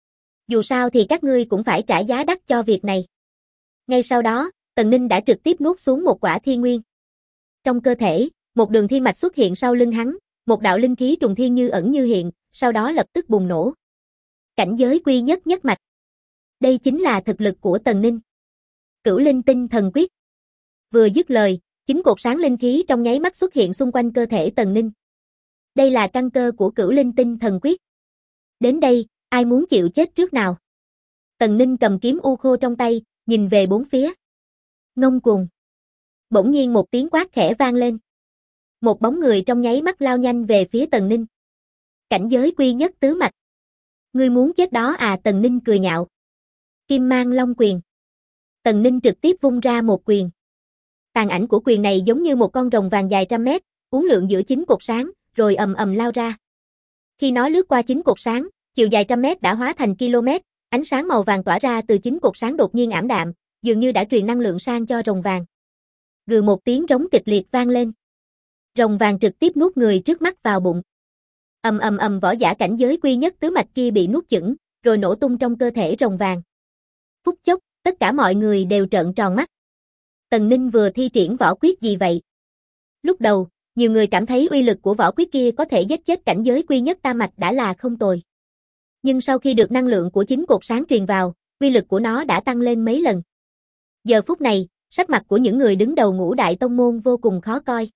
Dù sao thì các ngươi cũng phải trả giá đắt cho việc này. Ngay sau đó, Tần Ninh đã trực tiếp nuốt xuống một quả thiên nguyên. Trong cơ thể, một đường thiên mạch xuất hiện sau lưng hắn, một đạo linh khí trùng thiên như ẩn như hiện, sau đó lập tức bùng nổ. Cảnh giới quy nhất nhất mạch. Đây chính là thực lực của Tần Ninh. Cửu Linh Tinh Thần Quyết. Vừa dứt lời, 9 cột sáng linh khí trong nháy mắt xuất hiện xung quanh cơ thể Tần Ninh. Đây là căn cơ của Cửu Linh Tinh Thần Quyết. Đến đây, ai muốn chịu chết trước nào? Tần Ninh cầm kiếm u khô trong tay, nhìn về bốn phía. Ngông cuồng. Bỗng nhiên một tiếng quát khẽ vang lên. Một bóng người trong nháy mắt lao nhanh về phía Tần Ninh. Cảnh giới quy nhất tứ mạch. Ngươi muốn chết đó à? Tần Ninh cười nhạo. Kim Mang Long Quyền. Tần Ninh trực tiếp vung ra một quyền. Tàn ảnh của quyền này giống như một con rồng vàng dài trăm mét, uốn lượn giữa 9 cột sáng, rồi ầm ầm lao ra. Khi nó lướt qua 9 cột sáng, chiều dài trăm mét đã hóa thành km, ánh sáng màu vàng tỏa ra từ 9 cột sáng đột nhiên ảm đạm, dường như đã truyền năng lượng sang cho rồng vàng. Gừ một tiếng rống kịch liệt vang lên. Rồng vàng trực tiếp nuốt người trước mắt vào bụng. Ầm ầm ầm, võ giả cảnh giới quy nhất tứ mạch kia bị nuốt chửng, rồi nổ tung trong cơ thể rồng vàng. Phút chốc, tất cả mọi người đều trợn tròn mắt. Tần Ninh vừa thi triển võ quyết gì vậy? Lúc đầu, nhiều người cảm thấy uy lực của võ quyết kia có thể giết chết cảnh giới quy nhất tam mạch đã là không tồi. Nhưng sau khi được năng lượng của chính cột sáng truyền vào, uy lực của nó đã tăng lên mấy lần. Giờ phút này, sắc mặt của những người đứng đầu ngũ đại tông môn vô cùng khó coi.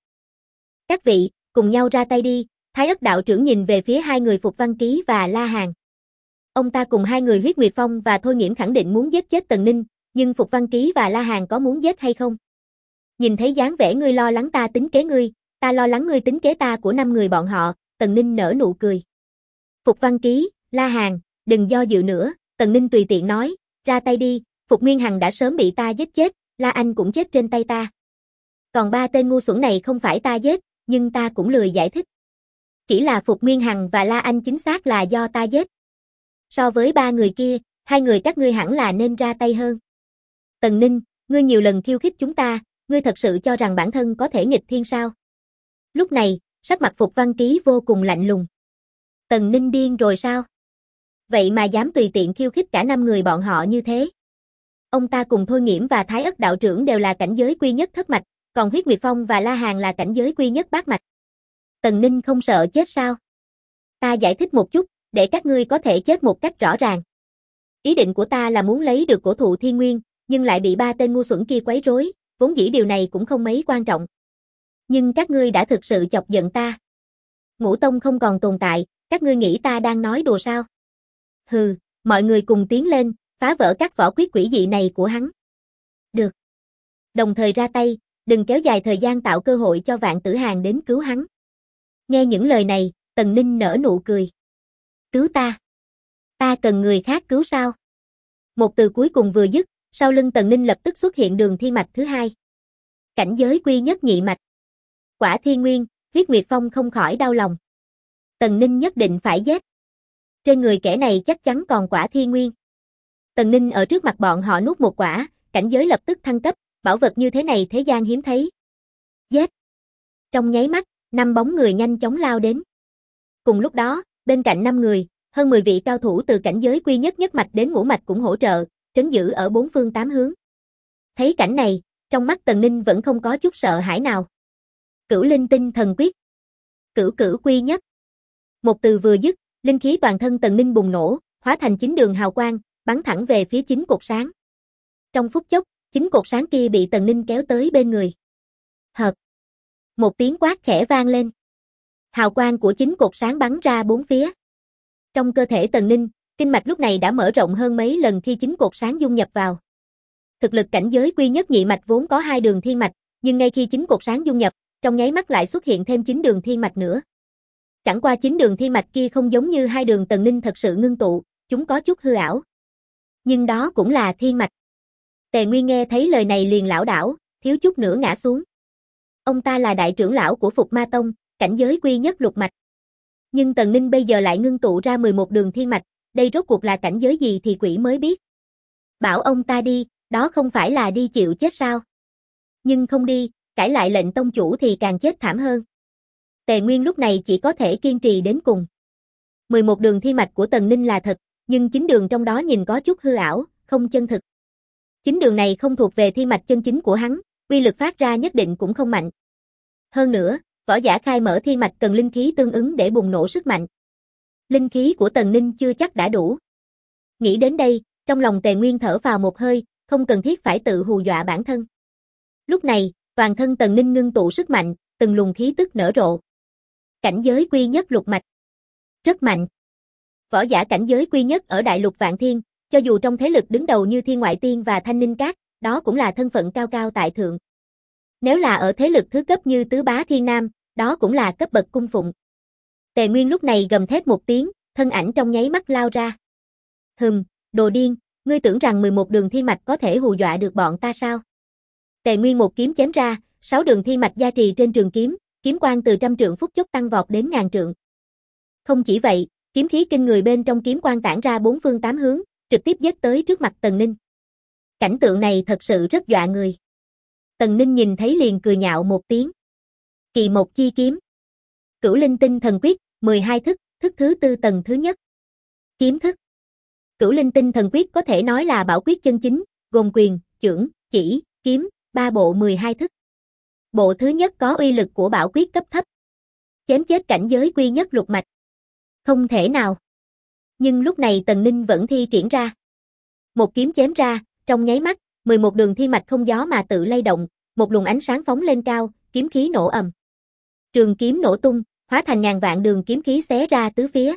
Các vị, cùng nhau ra tay đi, Thái Ất đạo trưởng nhìn về phía hai người Phục Văn Ký và La Hàn. Ông ta cùng hai người Huyết Nguyệt Phong và Thôi Nghiễm khẳng định muốn giết chết Tần Ninh, nhưng Phục Văn Ký và La Hàn có muốn giết hay không? Nhìn thấy dáng vẻ ngươi lo lắng ta tính kế ngươi, ta lo lắng ngươi tính kế ta của 5 người bọn họ, Tần Ninh nở nụ cười. Phục Văn Ký, La Hàn, đừng do dự nữa, Tần Ninh tùy tiện nói, ra tay đi, Phục Nguyên Hằng đã sớm bị ta giết chết, La Anh cũng chết trên tay ta. Còn 3 tên ngu xuẩn này không phải ta giết, nhưng ta cũng lười giải thích. Chỉ là Phục Nguyên Hằng và La Anh chính xác là do ta giết. So với 3 người kia, 2 người các ngươi hẳn là nên ra tay hơn. Tần Ninh, ngươi nhiều lần khiêu khích chúng ta, ngươi thật sự cho rằng bản thân có thể nghịch thiên sao? Lúc này, sắc mặt Phục Văn Ký vô cùng lạnh lùng. Tần Ninh điên rồi sao? Vậy mà dám tùy tiện khiêu khích cả 5 người bọn họ như thế. Ông ta cùng Thôi Nghiễm và Thái Ất đạo trưởng đều là cảnh giới quy nhất thất mạch, còn Huyết Nguyệt Phong và La Hàn là cảnh giới quy nhất bát mạch. Tần Ninh không sợ chết sao? Ta giải thích một chút, để các ngươi có thể chết một cách rõ ràng. Ý định của ta là muốn lấy được cổ thụ thiên nguyên, nhưng lại bị 3 tên ngu xuẩn kia quấy rối, vốn dĩ điều này cũng không mấy quan trọng. Nhưng các ngươi đã thực sự chọc giận ta. Ngũ tông không còn tồn tại, các ngươi nghĩ ta đang nói đùa sao? Hừ, mọi người cùng tiến lên, phá vỡ các võ quyết quỷ dị này của hắn. Được. Đồng thời ra tay, đừng kéo dài thời gian tạo cơ hội cho Vạn Tử Hàn đến cứu hắn. Nghe những lời này, Tần Ninh nở nụ cười. Cứu ta? Ta cần người khác cứu sao? Một từ cuối cùng vừa dứt, sau lưng Tần Ninh lập tức xuất hiện đường thiên mạch thứ 2. Cảnh giới quy nhất nhị mạch. Quả thiên nguyên, Huyết Nguyệt Phong không khỏi đau lòng. Tần Ninh nhất định phải giết. Trên người kẻ này chắc chắn còn quả thiên nguyên. Tần Ninh ở trước mặt bọn họ nuốt một quả, cảnh giới lập tức thăng cấp, bảo vật như thế này thế gian hiếm thấy. Giết. Trong nháy mắt, 5 bóng người nhanh chóng lao đến. Cùng lúc đó, bên cạnh 5 người, hơn 10 vị cao thủ từ cảnh giới quy nhất nhất mạch đến ngũ mạch cũng hỗ trợ, trấn giữ ở 4 phương 8 hướng. Thấy cảnh này, trong mắt Tần Ninh vẫn không có chút sợ hãi nào. Cửu Linh Tinh Thần Quyết. Cửu cửu quy nhất. Một từ vừa dứt, linh khí toàn thân Tần Ninh bùng nổ, hóa thành 9 đường hào quang, bắn thẳng về phía chính cột sáng. Trong phút chốc, chính cột sáng kia bị Tần Ninh kéo tới bên người. Hợp. Một tiếng quát khẽ vang lên. Hào quang của chính cột sáng bắn ra 4 phía. Trong cơ thể Tần Ninh, kinh mạch lúc này đã mở rộng hơn mấy lần khi chính cột sáng dung nhập vào. Thực lực cảnh giới quy nhất nhị mạch vốn có 2 đường thiên mạch, nhưng ngay khi chính cột sáng dung nhập, trong nháy mắt lại xuất hiện thêm 9 đường thiên mạch nữa. Chẳng qua 9 đường thiên mạch kia không giống như 2 đường Tần Ninh thật sự ngưng tụ, chúng có chút hư ảo. Nhưng đó cũng là thiên mạch. Tề Nguyên nghe thấy lời này liền lảo đảo, thiếu chút nữa ngã xuống. Ông ta là đại trưởng lão của Phục Ma Tông, cảnh giới quy nhất lục mạch. Nhưng Tần Ninh bây giờ lại ngưng tụ ra 11 đường thiên mạch, đây rốt cuộc là cảnh giới gì thì quỷ mới biết. Bảo ông ta đi, đó không phải là đi chịu chết sao? Nhưng không đi, cãi lại lệnh tông chủ thì càng chết thảm hơn. Tề Nguyên lúc này chỉ có thể kiên trì đến cùng. 11 đường thiên mạch của Tần Ninh là thật, nhưng 9 đường trong đó nhìn có chút hư ảo, không chân thực. 9 đường này không thuộc về thiên mạch chân chính của hắn, uy lực phát ra nhất định cũng không mạnh. Hơn nữa, võ giả khai mở thiên mạch cần linh khí tương ứng để bùng nổ sức mạnh. Linh khí của Tần Ninh chưa chắc đã đủ. Nghĩ đến đây, trong lòng Tề Nguyên thở phào một hơi, không cần thiết phải tự hù dọa bản thân. Lúc này, toàn thân Tần Ninh ngưng tụ sức mạnh, từng luồng khí tức nở rộ. Cảnh giới quy nhất lục mạch. Rất mạnh. Võ giả cảnh giới quy nhất ở đại lục Vạn Thiên, cho dù trong thế lực đứng đầu như Thiên Ngoại Tiên và Thanh Ninh Các, đó cũng là thân phận cao cao tại thượng. Nếu là ở thế lực thứ cấp như Tứ Bá Thiên Nam, đó cũng là cấp bậc cung phụng. Tề Nguyên lúc này gầm thét một tiếng, thân ảnh trong nháy mắt lao ra. Đồ điên, ngươi tưởng rằng 11 đường thiên mạch có thể hù dọa được bọn ta sao? Tề Nguyên một kiếm chém ra, 6 đường thiên mạch gia trì trên trường kiếm, kiếm quang từ trăm trượng phút chốc tăng vọt đến ngàn trượng. Không chỉ vậy, kiếm khí kinh người bên trong kiếm quang tản ra 4 phương 8 hướng, trực tiếp giết tới trước mặt Tần Ninh. Cảnh tượng này thật sự rất dọa người. Tần Ninh nhìn thấy liền cười nhạo một tiếng. Kỳ một chi kiếm. Cửu Linh Tinh Thần Quyết, 12 thức, thức thứ 4 tầng thứ nhất. Kiếm thức. Cửu Linh Tinh Thần Quyết có thể nói là bảo quyết chân chính, gồm quyền, chưởng, chỉ, kiếm, 3 bộ 12 thức. Bộ thứ nhất có uy lực của bảo quyết cấp thấp, chém chết cảnh giới quy nhất lục mạch. Không thể nào. Nhưng lúc này Tần Ninh vẫn thi triển ra. Một kiếm chém ra, trong nháy mắt, 11 đường thiên mạch không gió mà tự lay động, một luồng ánh sáng phóng lên cao, kiếm khí nổ ầm. Trường kiếm nổ tung, hóa thành ngàn vạn đường kiếm khí xé ra tứ phía.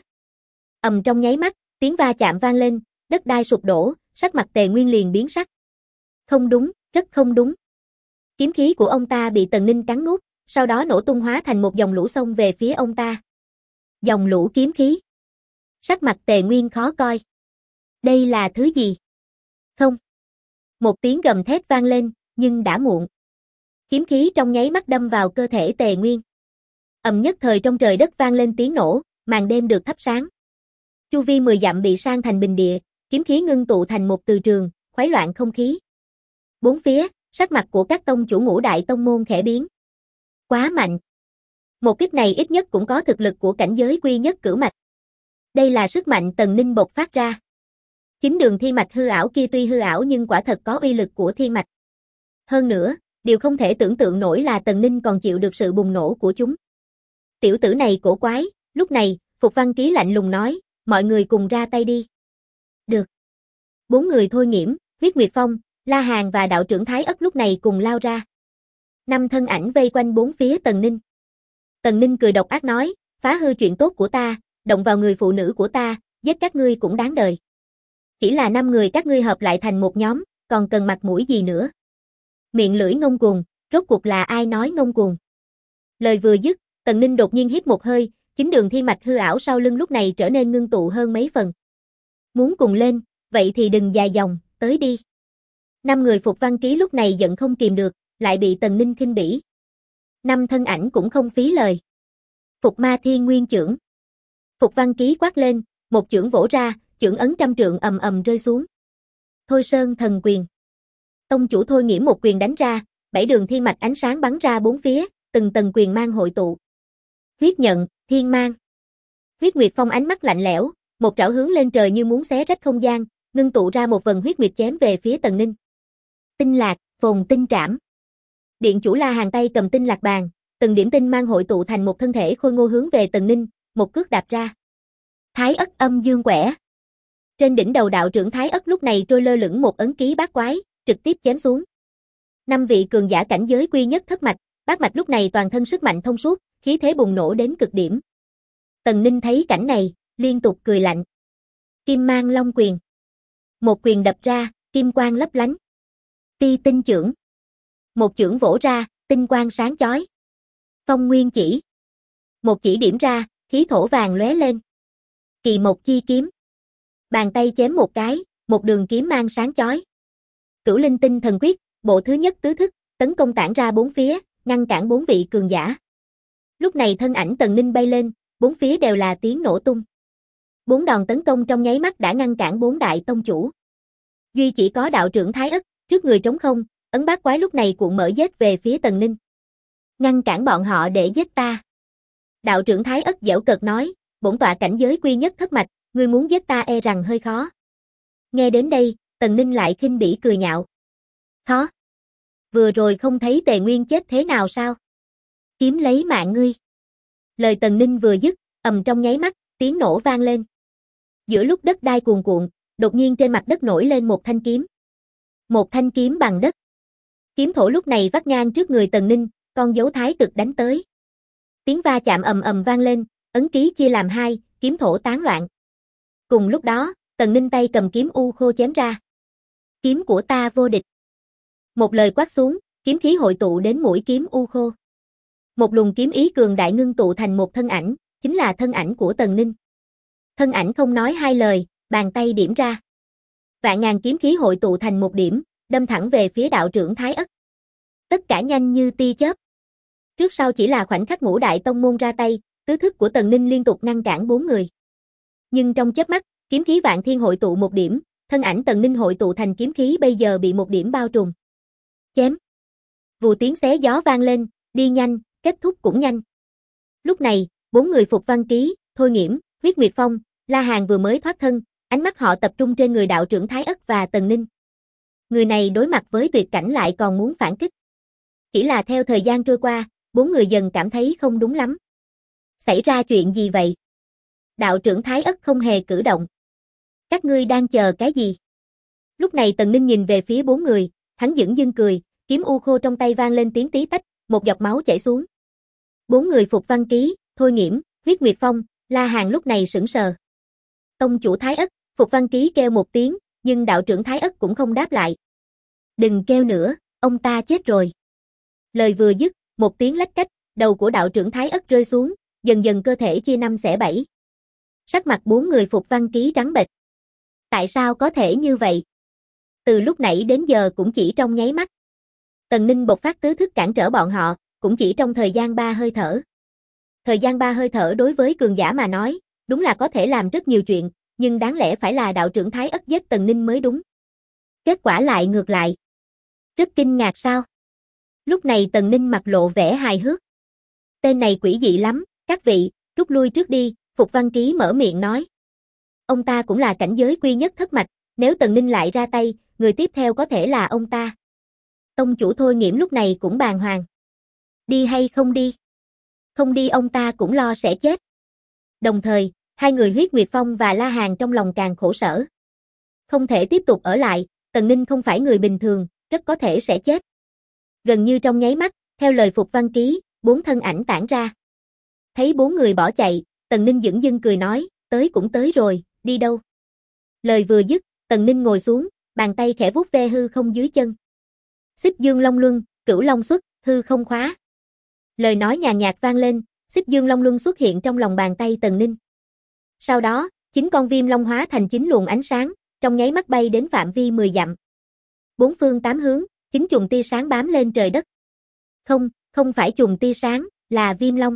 Ầm trong nháy mắt, tiếng va chạm vang lên, đất đai sụp đổ, sắc mặt Tề Nguyên liền biến sắc. Không đúng, rất không đúng. Kiếm khí của ông ta bị Tần Ninh cắn nuốt, sau đó nổ tung hóa thành một dòng lũ xông về phía ông ta. Dòng lũ kiếm khí. Sắc mặt Tề Nguyên khó coi. Đây là thứ gì? Không. Một tiếng gầm thét vang lên, nhưng đã muộn. Kiếm khí trong nháy mắt đâm vào cơ thể Tề Nguyên. Ầm nhất thời trong trời đất vang lên tiếng nổ, màn đêm được thắp sáng. Chu vi 10 dặm bị san thành bình địa, kiếm khí ngưng tụ thành một từ trường, khuấy loạn không khí. Bốn phía, sắc mặt của các tông chủ ngũ đại tông môn khẽ biến. Quá mạnh. Một kích này ít nhất cũng có thực lực của cảnh giới quy nhất cửu mạch. Đây là sức mạnh Tần Ninh bộc phát ra. Chính đường thiên mạch hư ảo kia tuy hư ảo nhưng quả thật có uy lực của thiên mạch. Hơn nữa, điều không thể tưởng tượng nổi là Tần Ninh còn chịu được sự bùng nổ của chúng. Tiểu tử này cổ quái, lúc này, Phục Văn Ký lạnh lùng nói, mọi người cùng ra tay đi. Được. 4 người Thôi Nghiễm, Huyết Nguyệt Phong, La Hàn và đạo trưởng Thái Ất lúc này cùng lao ra. 5 thân ảnh vây quanh bốn phía Tần Ninh. Tần Ninh cười độc ác nói, phá hư chuyện tốt của ta, động vào người phụ nữ của ta, giết các ngươi cũng đáng đời. Chỉ là 5 người các ngươi hợp lại thành một nhóm, còn cần mặt mũi gì nữa. Miệng lưỡi ngông cuồng, rốt cuộc là ai nói ngông cuồng. Lời vừa dứt, Tần Ninh đột nhiên hít một hơi, chính đường thiên mạch hư ảo sau lưng lúc này trở nên ngưng tụ hơn mấy phần. Muốn cùng lên, vậy thì đừng dài dòng, tới đi. 5 người Phục Văn Ký lúc này giận không kìm được, lại bị Tần Ninh khinh bỉ. 5 thân ảnh cũng không phí lời. Phục Ma Thiên Nguyên chưởng. Phục Văn Ký quát lên, một chưởng vỗ ra, chưởng ấn trăm trượng ầm ầm rơi xuống. Thôi Sơn Thần Quyền. Tông chủ Thôi Nghiễm một quyền đánh ra, 7 đường thiên mạch ánh sáng bắn ra bốn phía, từng tầng quyền mang hội tụ. Huyết nhận, thiên mang. Huyết Nguyệt Phong ánh mắt lạnh lẽo, một trảo hướng lên trời như muốn xé rách không gian, ngưng tụ ra một vần huyết nguyệt chém về phía Tần Ninh. Tinh lạc, phồn tinh trảm. Điện chủ La Hàn tay cầm tinh lạc bàn, từng điểm tinh mang hội tụ thành một thân thể khôi ngô hướng về Tần Ninh, một cước đạp ra. Thái Ất âm dương quẻ. Trên đỉnh đầu đạo trưởng Thái Ất lúc này trôi lơ lửng một ấn ký bát quái, trực tiếp chém xuống. 5 vị cường giả cảnh giới quy nhất thất mạch, bát mạch lúc này toàn thân sức mạnh thông suốt, khí thế bùng nổ đến cực điểm. Tần Ninh thấy cảnh này, liên tục cười lạnh. Kim mang long quyền. Một quyền đập ra, kim quang lấp lánh. Phi tinh chưởng. Một chưởng vỗ ra, tinh quang sáng chói. Phong nguyên chỉ. Một chỉ điểm ra, khí thổ vàng lóe lên. Kỳ một chi kiếm. Bàn tay chém một cái, một đường kiếm mang sáng chói. Cửu Linh Tinh Thần Quyết, bộ thứ nhất tứ thức, tấn công tản ra bốn phía, ngăn cản 4 vị cường giả. Lúc này thân ảnh Tần Ninh bay lên, bốn phía đều là tiếng nổ tung. 4 đòn tấn công trong nháy mắt đã ngăn cản 4 đại tông chủ. Duy chỉ có đạo trưởng Thái Ất, trước người trống không, ấn bát quái lúc này cuộn mở giết về phía Tần Ninh. Ngăn cản bọn họ để giết ta. Đạo trưởng Thái Ất giễu cợt nói, bổn tọa cảnh giới quy nhất thất mạch, ngươi muốn giết ta e rằng hơi khó. Nghe đến đây, Tần Ninh lại khinh bỉ cười nhạo. Khó? Vừa rồi không thấy Tề Nguyên chết thế nào sao? Kiếm lấy mạng ngươi. Lời Tần Ninh vừa dứt, ầm trong nháy mắt, tiếng nổ vang lên. Giữa lúc đất đai cuồn cuộn, đột nhiên trên mặt đất nổi lên một thanh kiếm. Một thanh kiếm bằng đất. Kiếm thổ lúc này vắt ngang trước người Tần Ninh, con dấu thái cực đánh tới. Tiếng va chạm ầm ầm vang lên, ấn ký chia làm hai, kiếm thổ tán loạn. Cùng lúc đó, Tần Ninh tay cầm kiếm u khô chém ra. Kiếm của ta vô địch. Một lời quát xuống, kiếm khí hội tụ đến mũi kiếm u khô. Một luồng kiếm ý cường đại ngưng tụ thành một thân ảnh, chính là thân ảnh của Tần Ninh. Thân ảnh không nói hai lời, bàn tay điểm ra. Vạn ngàn kiếm khí hội tụ thành một điểm, đâm thẳng về phía đạo trưởng Thái Ất. Tất cả nhanh như tia chớp. Trước sau chỉ là khoảnh khắc ngũ đại tông môn ra tay, tứ thức của Tần Ninh liên tục ngăn cản 4 người. Nhưng trong chớp mắt, kiếm khí vạn thiên hội tụ một điểm, thân ảnh Tần Ninh hội tụ thành kiếm khí bây giờ bị một điểm bao trùm. Chém. Vù tiếng xé gió vang lên, đi nhanh, kết thúc cũng nhanh. Lúc này, 4 người Phục Văn Ký, Thôi Nghiễm, Huyết Nguyệt Phong, La Hàn vừa mới thoát thân, Ánh mắt họ tập trung trên người đạo trưởng Thái Ất và Tần Ninh. Người này đối mặt với tuyệt cảnh lại còn muốn phản kích. Chỉ là theo thời gian trôi qua, bốn người dần cảm thấy không đúng lắm. Xảy ra chuyện gì vậy? Đạo trưởng Thái Ất không hề cử động. Các ngươi đang chờ cái gì? Lúc này Tần Ninh nhìn về phía bốn người, hắn dửng dưng cười, kiếm u khô trong tay vang lên tiếng tí tách, một giọt máu chảy xuống. Bốn người Phục Văn Ký, Thôi Nghiễm, Huyết Nguyệt Phong, La Hàn lúc này sững sờ. Tông chủ Thái Ất, Phục Văn Ký kêu một tiếng, nhưng đạo trưởng Thái Ất cũng không đáp lại. Đừng kêu nữa, ông ta chết rồi. Lời vừa dứt, một tiếng lách cách, đầu của đạo trưởng Thái Ất rơi xuống, dần dần cơ thể chia năm xẻ bảy. Sắc mặt bốn người Phục Văn Ký trắng bệch. Tại sao có thể như vậy? Từ lúc nãy đến giờ cũng chỉ trong nháy mắt. Tần Ninh bộc phát tứ thức cản trở bọn họ, cũng chỉ trong thời gian 3 hơi thở. Thời gian 3 hơi thở đối với cường giả mà nói, đúng là có thể làm rất nhiều chuyện, nhưng đáng lẽ phải là đạo trưởng Thái Ất giết Tần Ninh mới đúng. Kết quả lại ngược lại. Rất kinh ngạc sao? Lúc này Tần Ninh mặt lộ vẻ hài hước. Tên này quỷ dị lắm, các vị, rút lui trước đi, Phục Văn Ký mở miệng nói. Ông ta cũng là cảnh giới quy nhất thất mạch, nếu Tần Ninh lại ra tay, người tiếp theo có thể là ông ta. Tông chủ Thôi Nghiễm lúc này cũng bàng hoàng. Đi hay không đi? Không đi ông ta cũng lo sẽ chết. Đồng thời, hai người Huyết Nguyệt Phong và La Hàn trong lòng càng khổ sở. Không thể tiếp tục ở lại, Tần Ninh không phải người bình thường, rất có thể sẽ chết. Gần như trong nháy mắt, theo lời Phục Văn Ký, 4 thân ảnh tản ra. Thấy 4 người bỏ chạy, Tần Ninh dửng dưng cười nói, tới cũng tới rồi, đi đâu? Lời vừa dứt, Tần Ninh ngồi xuống, bàn tay khẽ vuốt ve hư không dưới chân. Xích Dương Long Luân, Cửu Long xuất, hư không khóa. Lời nói nhàn nhạt vang lên, Xích Dương Long Luân xuất hiện trong lòng bàn tay Tần Ninh. Sau đó, 9 con viêm long hóa thành 9 luồng ánh sáng, trong nháy mắt bay đến phạm vi 10 dặm. 4 phương 8 hướng, 9 chùm tia sáng bám lên trời đất. Không phải chùm tia sáng, là viêm long.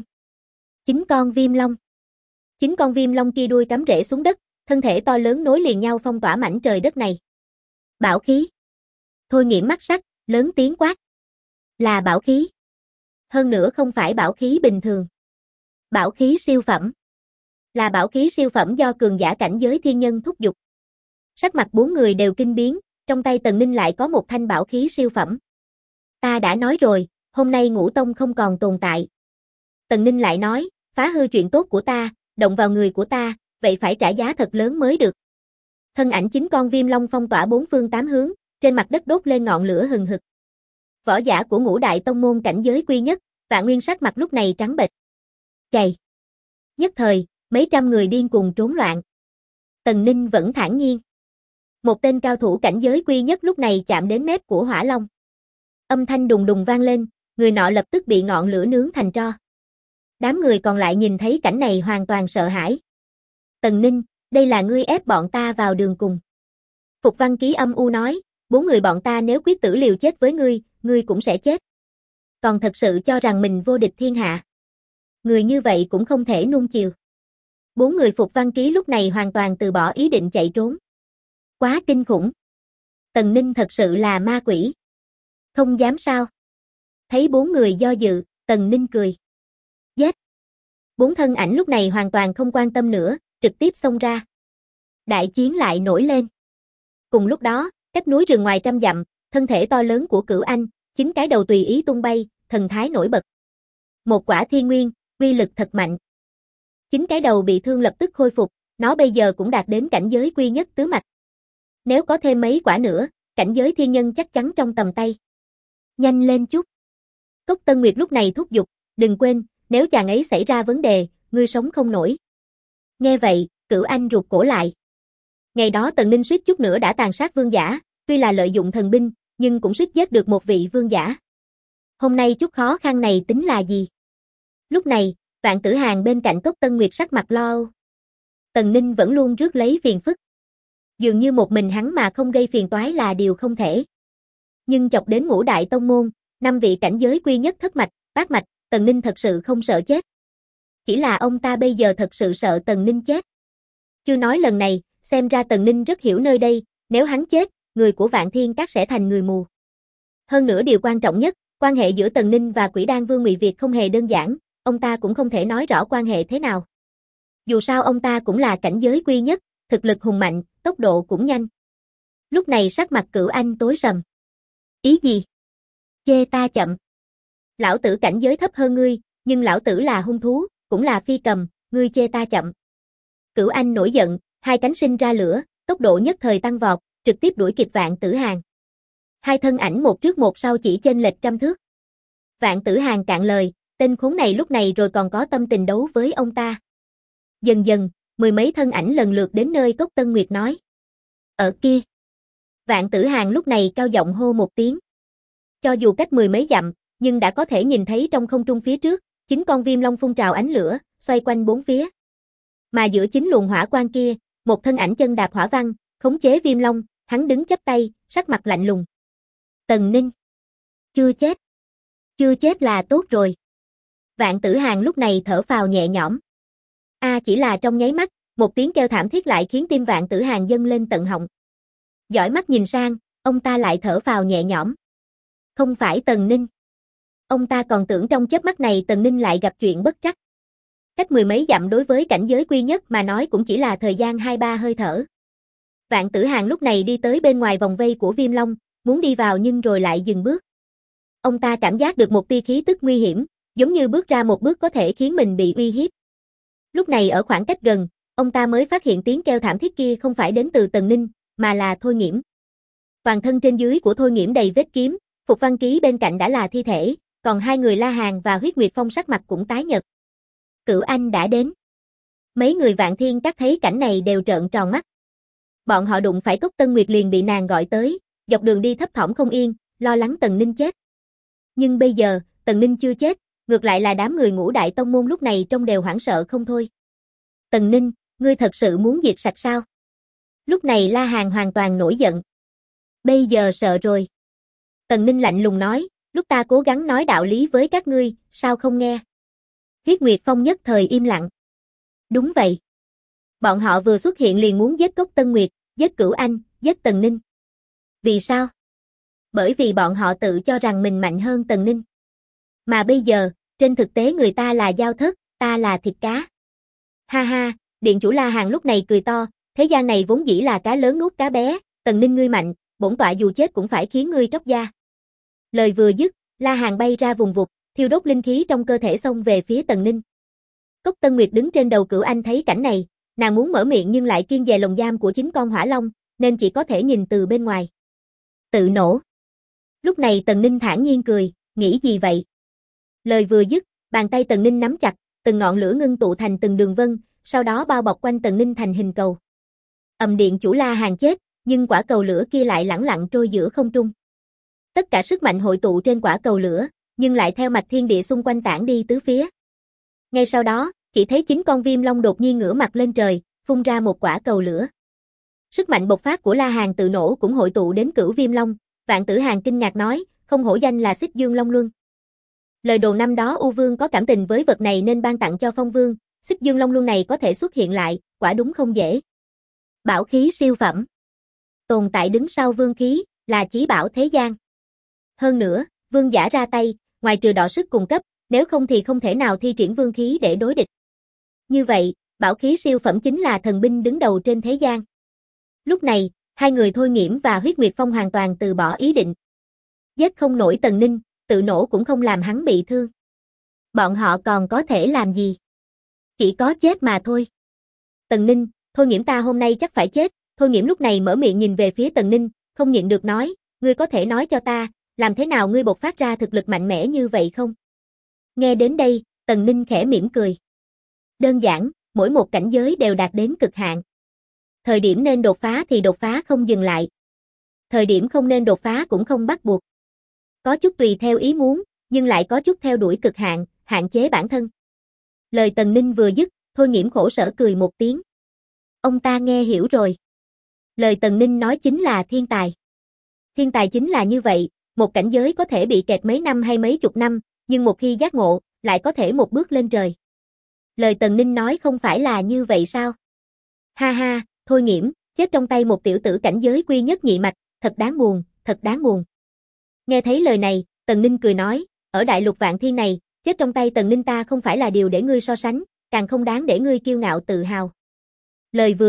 9 con viêm long. 9 con viêm long kia đuôi cắm rễ xuống đất, thân thể to lớn nối liền nhau phong tỏa mảnh trời đất này. Bảo khí. Thôi Nghiễm mắt sắc, lớn tiếng quát. Là bảo khí. Hơn nữa không phải bảo khí bình thường. Bảo khí siêu phẩm. Là bảo khí siêu phẩm do cường giả cảnh giới thiên nhân thúc giục. Sắc mặt 4 người đều kinh biến, trong tay Tần Ninh lại có một thanh bảo khí siêu phẩm. Ta đã nói rồi, hôm nay Ngũ Tông không còn tồn tại. Tần Ninh lại nói, phá hư chuyện tốt của ta, động vào người của ta, vậy phải trả giá thật lớn mới được. Thân ảnh 9 con viêm long phong tỏa 4 phương 8 hướng, trên mặt đất đốt lên ngọn lửa hừng hực. Võ giả của Ngũ Đại Tông môn cảnh giới quy nhất, Vạn Nguyên sắc mặt lúc này trắng bệch. Chạy. Nhất thời, mấy trăm người điên cuồng trốn loạn. Tần Ninh vẫn thản nhiên. Một tên cao thủ cảnh giới quy nhất lúc này chạm đến mép của Hỏa Long. Âm thanh đùng đùng vang lên, người nọ lập tức bị ngọn lửa nướng thành tro. Đám người còn lại nhìn thấy cảnh này hoàn toàn sợ hãi. Tần Ninh, đây là ngươi ép bọn ta vào đường cùng. Phục Văn Ký âm u nói, 4 người bọn ta nếu quyết tử liều chết với ngươi cũng sẽ chết. Còn thật sự cho rằng mình vô địch thiên hạ. Người như vậy cũng không thể nuông chiều. 4 người Phục Văn Ký lúc này hoàn toàn từ bỏ ý định chạy trốn. Quá kinh khủng. Tần Ninh thật sự là ma quỷ. Không dám sao. Thấy 4 người do dự, Tần Ninh cười. Giết. 4 thân ảnh lúc này hoàn toàn không quan tâm nữa, trực tiếp xông ra. Đại chiến lại nổi lên. Cùng lúc đó, cách núi rừng ngoài trăm dặm, thân thể to lớn của Cửu Anh, 9 cái đầu tùy ý tung bay, thần thái nổi bật. Một quả thiên nguyên, uy lực thật mạnh. 9 cái đầu bị thương lập tức khôi phục, nó bây giờ cũng đạt đến cảnh giới quy nhất tứ mạch. Nếu có thêm mấy quả nữa, cảnh giới thiên nhân chắc chắn trong tầm tay. Nhanh lên chút. Cốc Tân Nguyệt lúc này thúc giục, đừng quên, nếu chàng ấy xảy ra vấn đề, ngươi sống không nổi. Nghe vậy, Cửu Anh rụt cổ lại. Ngày đó Tần Ninh suýt chút nữa đã tàn sát vương giả, tuy là lợi dụng thần binh, nhưng cũng suýt giết được một vị vương giả. Hôm nay chút khó khăn này tính là gì? Lúc này, Vạn Tử Hàn bên cạnh Cốc Tân Nguyệt sắc mặt lo âu. Tần Ninh vẫn luôn rước lấy phiền phức. Dường như một mình hắn mà không gây phiền toái là điều không thể. Nhưng chọc đến Ngũ Đại Tông môn, 5 vị cảnh giới quy nhất thất mạch, bát mạch, Tần Ninh thật sự không sợ chết. Chỉ là ông ta bây giờ thật sự sợ Tần Ninh chết. Chưa nói lần này, xem ra Tần Ninh rất hiểu nơi đây, nếu hắn chết, người của Vạn Thiên Các sẽ thành người mù. Hơn nữa điều quan trọng nhất, quan hệ giữa Tần Ninh và Quỷ Đan Vương Ngụy Việt không hề đơn giản, ông ta cũng không thể nói rõ quan hệ thế nào. Dù sao ông ta cũng là cảnh giới quy nhất, thực lực hùng mạnh, tốc độ cũng nhanh. Lúc này sắc mặt Cửu Anh tối sầm. Ý gì? Chê ta chậm. Lão tử cảnh giới thấp hơn ngươi, nhưng lão tử là hung thú, cũng là phi cầm, ngươi chê ta chậm. Cửu Anh nổi giận, hai cánh sinh ra lửa, tốc độ nhất thời tăng vọt, trực tiếp đuổi kịp Vạn Tử Hàn. Hai thân ảnh một trước một sau chỉ chênh lệch 100 thước. Vạn Tử Hàn cạn lời, tên khốn này lúc này rồi còn có tâm tình đấu với ông ta. Dần dần, mười mấy thân ảnh lần lượt đến nơi Cốc Tân Nguyệt nói. Ở kia. Vạn Tử Hàn lúc này cao giọng hô một tiếng. Cho dù cách mười mấy dặm, nhưng đã có thể nhìn thấy trong không trung phía trước, 9 con viêm long phun trào ánh lửa, xoay quanh bốn phía. Mà giữa 9 luồng hỏa quang kia, một thân ảnh chân đạp hỏa văn, khống chế viêm long, hắn đứng chắp tay, sắc mặt lạnh lùng. Tần Ninh. Chưa chết. Chưa chết là tốt rồi. Vạn Tử Hàn lúc này thở phào nhẹ nhõm. Chỉ là trong nháy mắt, một tiếng kêu thảm thiết lại khiến tim Vạn Tử Hàn dâng lên tận họng. Dõi mắt nhìn sang, ông ta lại thở phào nhẹ nhõm. Không phải Tần Ninh. Ông ta còn tưởng trong chớp mắt này Tần Ninh lại gặp chuyện bất trắc. Cách mười mấy dặm đối với cảnh giới quy nhất mà nói cũng chỉ là thời gian 2-3 hơi thở. Vạn Tử Hàn lúc này đi tới bên ngoài vòng vây của Viêm Long, muốn đi vào nhưng rồi lại dừng bước. Ông ta cảm giác được một tia khí tức nguy hiểm, giống như bước ra một bước có thể khiến mình bị uy hiếp. Lúc này ở khoảng cách gần, ông ta mới phát hiện tiếng kêu thảm thiết kia không phải đến từ Tần Ninh, mà là Thôi Nghiễm. Toàn thân trên dưới của Thôi Nghiễm đầy vết kiếm, Phục Văn Ký bên cạnh đã là thi thể, còn hai người La Hàn và Huyết Nguyệt Phong sắc mặt cũng tái nhợt. Cửu Anh đã đến. Mấy người Vạn Thiên Các thấy cảnh này đều trợn tròn mắt. Bọn họ đụng phải Cốc Tân Nguyệt liền bị nàng gọi tới, dọc đường đi thấp thỏm không yên, lo lắng Tần Ninh chết. Nhưng bây giờ, Tần Ninh chưa chết, ngược lại là đám người Ngũ Đại Tông môn lúc này trông đều hoảng sợ không thôi. Tần Ninh, ngươi thật sự muốn diệt sạch sao? Lúc này La Hàn hoàn toàn nổi giận. Bây giờ sợ rồi. Tần Ninh lạnh lùng nói, lúc ta cố gắng nói đạo lý với các ngươi, sao không nghe? Huyết Nguyệt Phong nhất thời im lặng. Đúng vậy. Bọn họ vừa xuất hiện liền muốn giết Cốc Tân Nguyệt, giết Cửu Anh, giết Tần Ninh. Vì sao? Bởi vì bọn họ tự cho rằng mình mạnh hơn Tần Ninh. Mà bây giờ, trên thực tế người ta là dao thớt, ta là thịt cá. Ha ha, Điện chủ La Hàn lúc này cười to, thế gian này vốn dĩ là cá lớn nuốt cá bé, Tần Ninh ngươi mạnh, bổn tọa dù chết cũng phải khiến ngươi tróc da. Lời vừa dứt, La Hàn bay ra vùng vụt, thiêu đốt linh khí trong cơ thể xông về phía Tần Ninh. Cốc Tân Nguyệt đứng trên đầu Cửu Anh thấy cảnh này, nàng muốn mở miệng nhưng lại kiêng dè lồng giam của 9 con hỏa long, nên chỉ có thể nhìn từ bên ngoài. Tự nổ. Lúc này Tần Ninh thản nhiên cười, nghĩ gì vậy? Lời vừa dứt, bàn tay Tần Ninh nắm chặt, từng ngọn lửa ngưng tụ thành từng đường vân, sau đó bao bọc quanh Tần Ninh thành hình cầu. Điện chủ La Hàn chết, nhưng quả cầu lửa kia lại lẳng lặng trôi giữa không trung. Tất cả sức mạnh hội tụ trên quả cầu lửa, nhưng lại theo mạch thiên địa xung quanh tản đi tứ phía. Ngay sau đó, chỉ thấy 9 con viêm long đột nhiên ngửa mặt lên trời, phun ra một quả cầu lửa. Sức mạnh bộc phát của La Hàn tự nổ cũng hội tụ đến Cửu Viêm Long, Vạn Tử Hàn kinh ngạc nói, không hổ danh là Xích Dương Long Luân. Lời đồn năm đó U Vương có cảm tình với vật này nên ban tặng cho Phong Vương, Xích Dương Long Luân này có thể xuất hiện lại, quả đúng không dễ. Bảo khí siêu phẩm. Tồn tại đứng sau vương khí, là chí bảo thế gian. Hơn nữa, vương giả ra tay, ngoài trừ đọ sức cùng cấp, nếu không thì không thể nào thi triển vương khí để đối địch. Như vậy, bảo khí siêu phẩm chính là thần binh đứng đầu trên thế gian. Lúc này, hai người Thôi Nghiễm và Huyết Nguyệt Phong hoàn toàn từ bỏ ý định. Giết không nổi Tần Ninh, tự nổ cũng không làm hắn bị thương. Bọn họ còn có thể làm gì? Chỉ có chết mà thôi. Tần Ninh, Thôi Nghiễm ta hôm nay chắc phải chết. Thôi Nghiễm lúc này mở miệng nhìn về phía Tần Ninh, không nhịn được nói, ngươi có thể nói cho ta, làm thế nào ngươi bộc phát ra thực lực mạnh mẽ như vậy không? Nghe đến đây, Tần Ninh khẽ mỉm cười. Đơn giản, mỗi một cảnh giới đều đạt đến cực hạn. Thời điểm nên đột phá thì đột phá không dừng lại. Thời điểm không nên đột phá cũng không bắt buộc. Có chút tùy theo ý muốn, nhưng lại có chút theo đuổi cực hạn, hạn chế bản thân. Lời Tần Ninh vừa dứt, Thôi Nghiễm khổ sở cười một tiếng. Ông ta nghe hiểu rồi. Lời Tần Ninh nói chính là thiên tài. Thiên tài chính là như vậy, một cảnh giới có thể bị kẹt mấy năm hay mấy chục năm, nhưng một khi giác ngộ, lại có thể một bước lên trời. Lời Tần Ninh nói không phải là như vậy sao? Ha ha, Thôi Nghiễm, chết trong tay một tiểu tử cảnh giới quy nhất nhị mạch, thật đáng buồn, thật đáng buồn. Nghe thấy lời này, Tần Ninh cười nói, ở đại lục vạn thiên này, chết trong tay Tần Ninh ta không phải là điều để ngươi so sánh, càng không đáng để ngươi kiêu ngạo tự hào. Lời vừa dứt,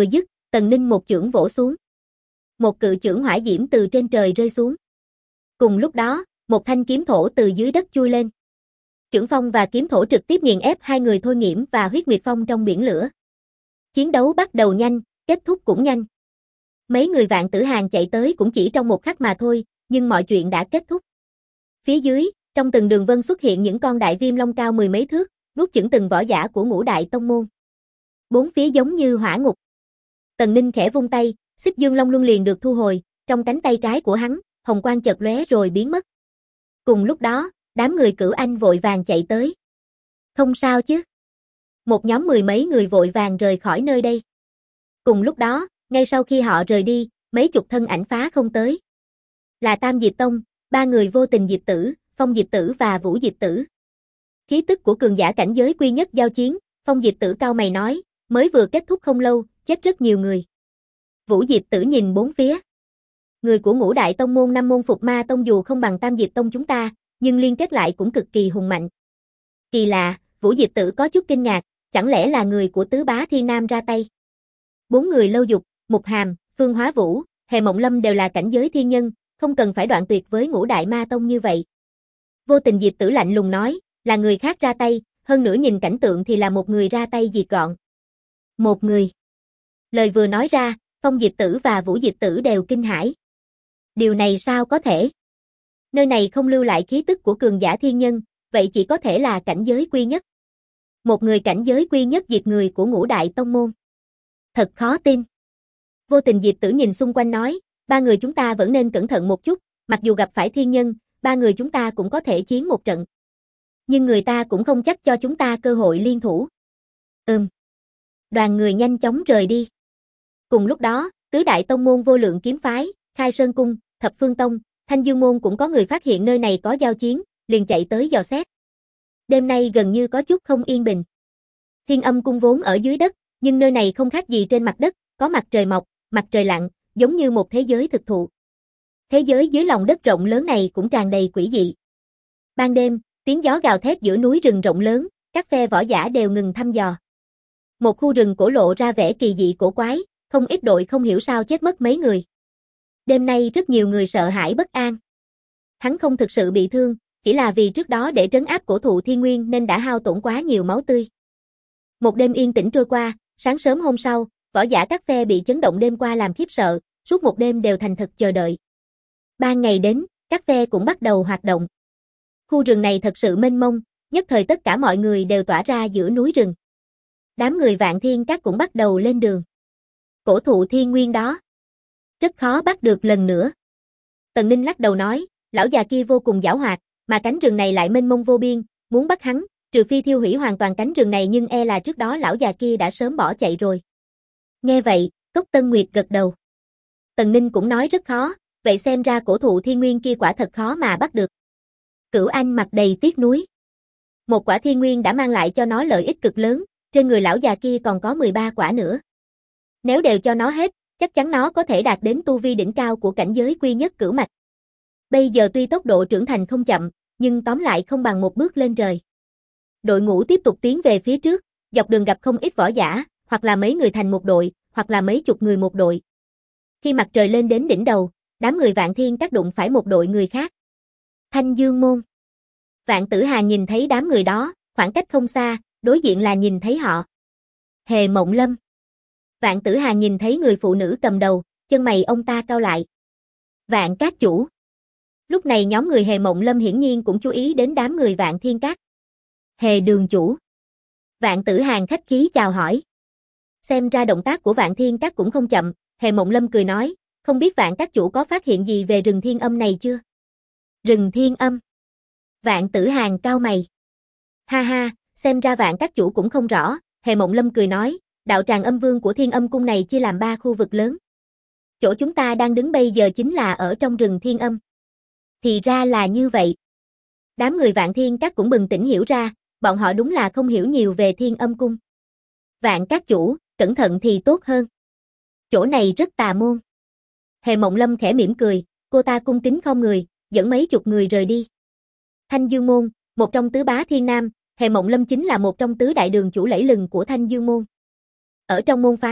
Tần Ninh một chưởng vỗ xuống. Một cự chưởng hỏa diễm từ trên trời rơi xuống. Cùng lúc đó, một thanh kiếm thổ từ dưới đất chui lên. Chưởng phong và kiếm thổ trực tiếp nghiền ép hai người Thôi Nghiễm và Huyết Nguyệt Phong trong biển lửa. Chiến đấu bắt đầu nhanh, kết thúc cũng nhanh. Mấy người Vạn Tử Hàn chạy tới cũng chỉ trong một khắc mà thôi, nhưng mọi chuyện đã kết thúc. Phía dưới, trong từng đường vân xuất hiện những con đại viêm long cao mười mấy thước, nuốt chửng từng võ giả của Ngũ Đại Tông môn. Bốn phía giống như hỏa ngục. Tần Ninh khẽ vung tay, Xích Dương Long Luân liền được thu hồi, trong cánh tay trái của hắn, hồng quang chợt lóe rồi biến mất. Cùng lúc đó, đám người Cửu Anh vội vàng chạy tới. Không sao chứ? Một nhóm mười mấy người vội vàng rời khỏi nơi đây. Cùng lúc đó, ngay sau khi họ rời đi, mấy chục thân ảnh phá không tới. Là Tam Diệp Tông, ba người Vô Tình Diệp Tử, Phong Diệp Tử và Vũ Diệp Tử. Khí tức của cường giả cảnh giới quy nhất giao chiến, Phong Diệp Tử cao mày nói, mới vừa kết thúc không lâu, chết rất nhiều người. Vũ Diệp Tử nhìn bốn phía. Người của Ngũ Đại Tông môn năm môn Phục Ma Tông dù không bằng Tam Diệp Tông chúng ta, nhưng liên kết lại cũng cực kỳ hùng mạnh. Kỳ lạ, Vũ Diệp Tử có chút kinh ngạc, chẳng lẽ là người của Tứ Bá Thiên Nam ra tay. Bốn người Lâu Dục, Mục Hàm, Phương Hóa Vũ, Hề Mộng Lâm đều là cảnh giới thiên nhân, không cần phải đoạn tuyệt với Ngũ Đại Ma Tông như vậy. Vô Tình Diệp Tử lạnh lùng nói, là người khác ra tay, hơn nữa nhìn cảnh tượng thì là một người ra tay diệt gọn. Một người. Lời vừa nói ra, Phong Diệp Tử và Vũ Diệp Tử đều kinh hãi. Điều này sao có thể? Nơi này không lưu lại khí tức của cường giả thiên nhân, vậy chỉ có thể là cảnh giới quy nhất. Một người cảnh giới quy nhất diệt người của Ngũ Đại Tông môn. Thật khó tin. Vô Tình Diệp Tử nhìn xung quanh nói, ba người chúng ta vẫn nên cẩn thận một chút, mặc dù gặp phải thiên nhân, ba người chúng ta cũng có thể chiến một trận. Nhưng người ta cũng không chắc cho chúng ta cơ hội liên thủ. Đoàn người nhanh chóng rời đi. Cùng lúc đó, Tứ Đại Tông môn Vô Lượng Kiếm Phái, Khai Sơn Cung, Thập Phương Tông, Thanh Dương Môn cũng có người phát hiện nơi này có giao chiến, liền chạy tới dò xét. Đêm nay gần như có chút không yên bình. Thiên Âm Cung vốn ở dưới đất, nhưng nơi này không khác gì trên mặt đất, có mặt trời mọc, mặt trời lặn, giống như một thế giới thực thụ. Thế giới dưới lòng đất rộng lớn này cũng tràn đầy quỷ dị. Ban đêm, tiếng gió gào thét giữa núi rừng rộng lớn, các phe võ giả đều ngừng thăm dò. Một khu rừng cổ lộ ra vẻ kỳ dị cổ quái, không ít đội không hiểu sao chết mất mấy người. Đêm nay rất nhiều người sợ hãi bất an. Hắn không thực sự bị thương, chỉ là vì trước đó để trấn áp cổ thụ Thiên Nguyên nên đã hao tổn quá nhiều máu tươi. Một đêm yên tĩnh trôi qua, sáng sớm hôm sau, võ giả các phe bị chấn động đêm qua làm khiếp sợ, suốt một đêm đều thành thật chờ đợi. Ban ngày đến, các phe cũng bắt đầu hoạt động. Khu rừng này thật sự mênh mông, nhất thời tất cả mọi người đều tỏa ra giữa núi rừng. Đám người Vạn Thiên Các cũng bắt đầu lên đường. Cổ thụ Thiên Nguyên đó, rất khó bắt được lần nữa. Tần Ninh lắc đầu nói, lão già kia vô cùng giảo hoạt, mà cánh rừng này lại mênh mông vô biên, muốn bắt hắn, trừ phi thiêu hủy hoàn toàn cánh rừng này, nhưng e là trước đó lão già kia đã sớm bỏ chạy rồi. Nghe vậy, Cốc Tân Nguyệt gật đầu. Tần Ninh cũng nói rất khó, vậy xem ra cổ thụ Thiên Nguyên kia quả thật khó mà bắt được. Cửu Anh mặt đầy tiếc nuối. Một quả Thiên Nguyên đã mang lại cho nó lợi ích cực lớn, trên người lão già kia còn có 13 quả nữa. Nếu đều cho nó hết, chắc chắn nó có thể đạt đến tu vi đỉnh cao của cảnh giới quy nhất cửu mạch. Bây giờ tuy tốc độ trưởng thành không chậm, nhưng tóm lại không bằng một bước lên trời. Đội ngũ tiếp tục tiến về phía trước, dọc đường gặp không ít võ giả, hoặc là mấy người thành một đội, hoặc là mấy chục người một đội. Khi mặt trời lên đến đỉnh đầu, đám người Vạn Thiên Các đụng phải một đội người khác. Thanh Dương Môn. Vạn Tử Hàn nhìn thấy đám người đó, khoảng cách không xa, đối diện là nhìn thấy họ. Hề Mộng Lâm. Vạn Tử Hàn nhìn thấy người phụ nữ cầm đầu, chân mày ông ta cau lại. Vạn Các chủ. Lúc này nhóm người Hề Mộng Lâm hiển nhiên cũng chú ý đến đám người Vạn Thiên Các. Hề đường chủ. Vạn Tử Hàn khách khí chào hỏi. Xem ra động tác của Vạn Thiên Các cũng không chậm, Hề Mộng Lâm cười nói, không biết Vạn Các chủ có phát hiện gì về rừng Thiên Âm này chưa? Rừng Thiên Âm. Vạn Tử Hàn cau mày. Ha ha, xem ra Vạn Các chủ cũng không rõ, Hề Mộng Lâm cười nói, đạo tràng âm vương của Thiên Âm cung này chia làm 3 khu vực lớn. Chỗ chúng ta đang đứng bây giờ chính là ở trong rừng Thiên Âm. Thì ra là như vậy. Đám người Vạn Thiên Các cũng bừng tỉnh hiểu ra, bọn họ đúng là không hiểu nhiều về Thiên Âm cung. Vạn Các chủ, cẩn thận thì tốt hơn. Chỗ này rất tà môn. Hề Mộng Lâm khẽ mỉm cười, cô ta cung kính khom người, dẫn mấy chục người rời đi. Thanh Dương môn, một trong tứ bá thiên nam, Hề Mộng Lâm chính là một trong tứ đại đường chủ lẫy lừng của Thanh Dương môn. Ở trong môn phái,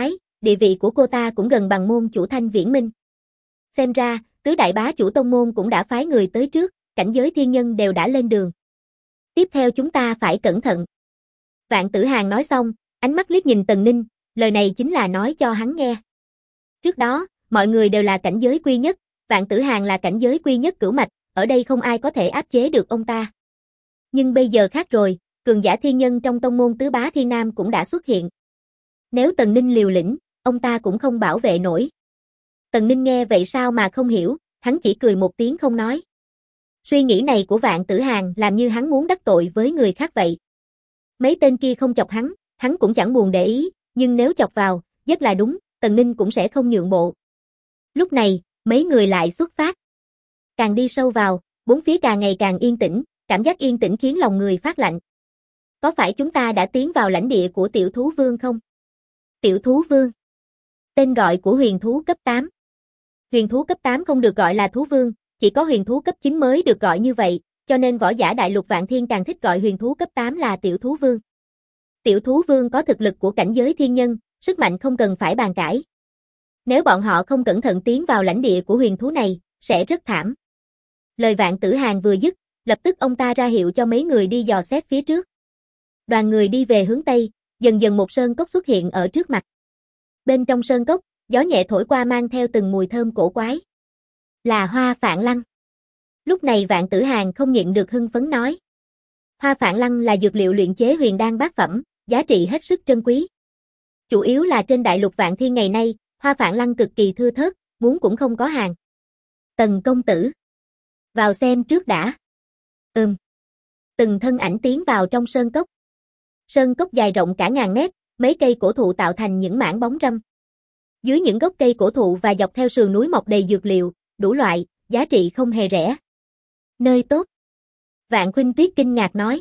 địa vị của cô ta cũng gần bằng môn chủ Thanh Viễn Minh. Xem ra, tứ đại bá chủ tông môn cũng đã phái người tới trước, cảnh giới thiên nhân đều đã lên đường. Tiếp theo chúng ta phải cẩn thận. Vạn Tử Hàn nói xong, ánh mắt liếc nhìn Tần Ninh, lời này chính là nói cho hắn nghe. Trước đó, mọi người đều là cảnh giới quy nhất, Vạn Tử Hàn là cảnh giới quy nhất cửu mạch, ở đây không ai có thể áp chế được ông ta. Nhưng bây giờ khác rồi, cường giả thiên nhân trong tông môn tứ bá thiên nam cũng đã xuất hiện. Nếu Tần Ninh liều lĩnh, ông ta cũng không bảo vệ nổi. Tần Ninh nghe vậy sao mà không hiểu, hắn chỉ cười một tiếng không nói. Suy nghĩ này của Vạn Tử Hàn làm như hắn muốn đắc tội với người khác vậy. Mấy tên kia không chọc hắn cũng chẳng buồn để ý, nhưng nếu chọc vào, rất là đúng, Tần Ninh cũng sẽ không nhượng bộ. Lúc này, mấy người lại xuất phát. Càng đi sâu vào, bốn phía càng ngày càng yên tĩnh, cảm giác yên tĩnh khiến lòng người phát lạnh. Có phải chúng ta đã tiến vào lãnh địa của Tiểu Thú Vương không? Tiểu Thú Vương. Tên gọi của huyền thú cấp 8. Huyền thú cấp 8 không được gọi là thú vương, chỉ có huyền thú cấp 9 mới được gọi như vậy, cho nên võ giả đại lục Vạn Thiên càng thích gọi huyền thú cấp 8 là Tiểu Thú Vương. Tiểu Thú Vương có thực lực của cảnh giới thiên nhân, sức mạnh không cần phải bàn cãi. Nếu bọn họ không cẩn thận tiến vào lãnh địa của huyền thú này, sẽ rất thảm. Lời Vạn Tử Hàn vừa dứt, lập tức ông ta ra hiệu cho mấy người đi dò xét phía trước. Đoàn người đi về hướng Tây, dần dần một sơn cốc xuất hiện ở trước mặt. Bên trong sơn cốc, gió nhẹ thổi qua mang theo từng mùi thơm cổ quái. Là hoa phạn lăng. Lúc này Vạn Tử Hàn không nhịn được hưng phấn nói. Hoa phạn lăng là dược liệu luyện chế huyền đan bát phẩm, giá trị hết sức trân quý. Chủ yếu là trên đại lục Vạn Thiên ngày nay, hoa phạn lăng cực kỳ thưa thớt, muốn cũng không có hàng. Tần công tử. Vào xem trước đã. Từng thân ảnh tiến vào trong sơn cốc. Sơn cốc dài rộng cả ngàn mét, mấy cây cổ thụ tạo thành những mảng bóng râm. Dưới những gốc cây cổ thụ và dọc theo sườn núi mọc đầy dược liệu, đủ loại, giá trị không hề rẻ. Nơi tốt. Vạn Khuynh Tuyết kinh ngạc nói.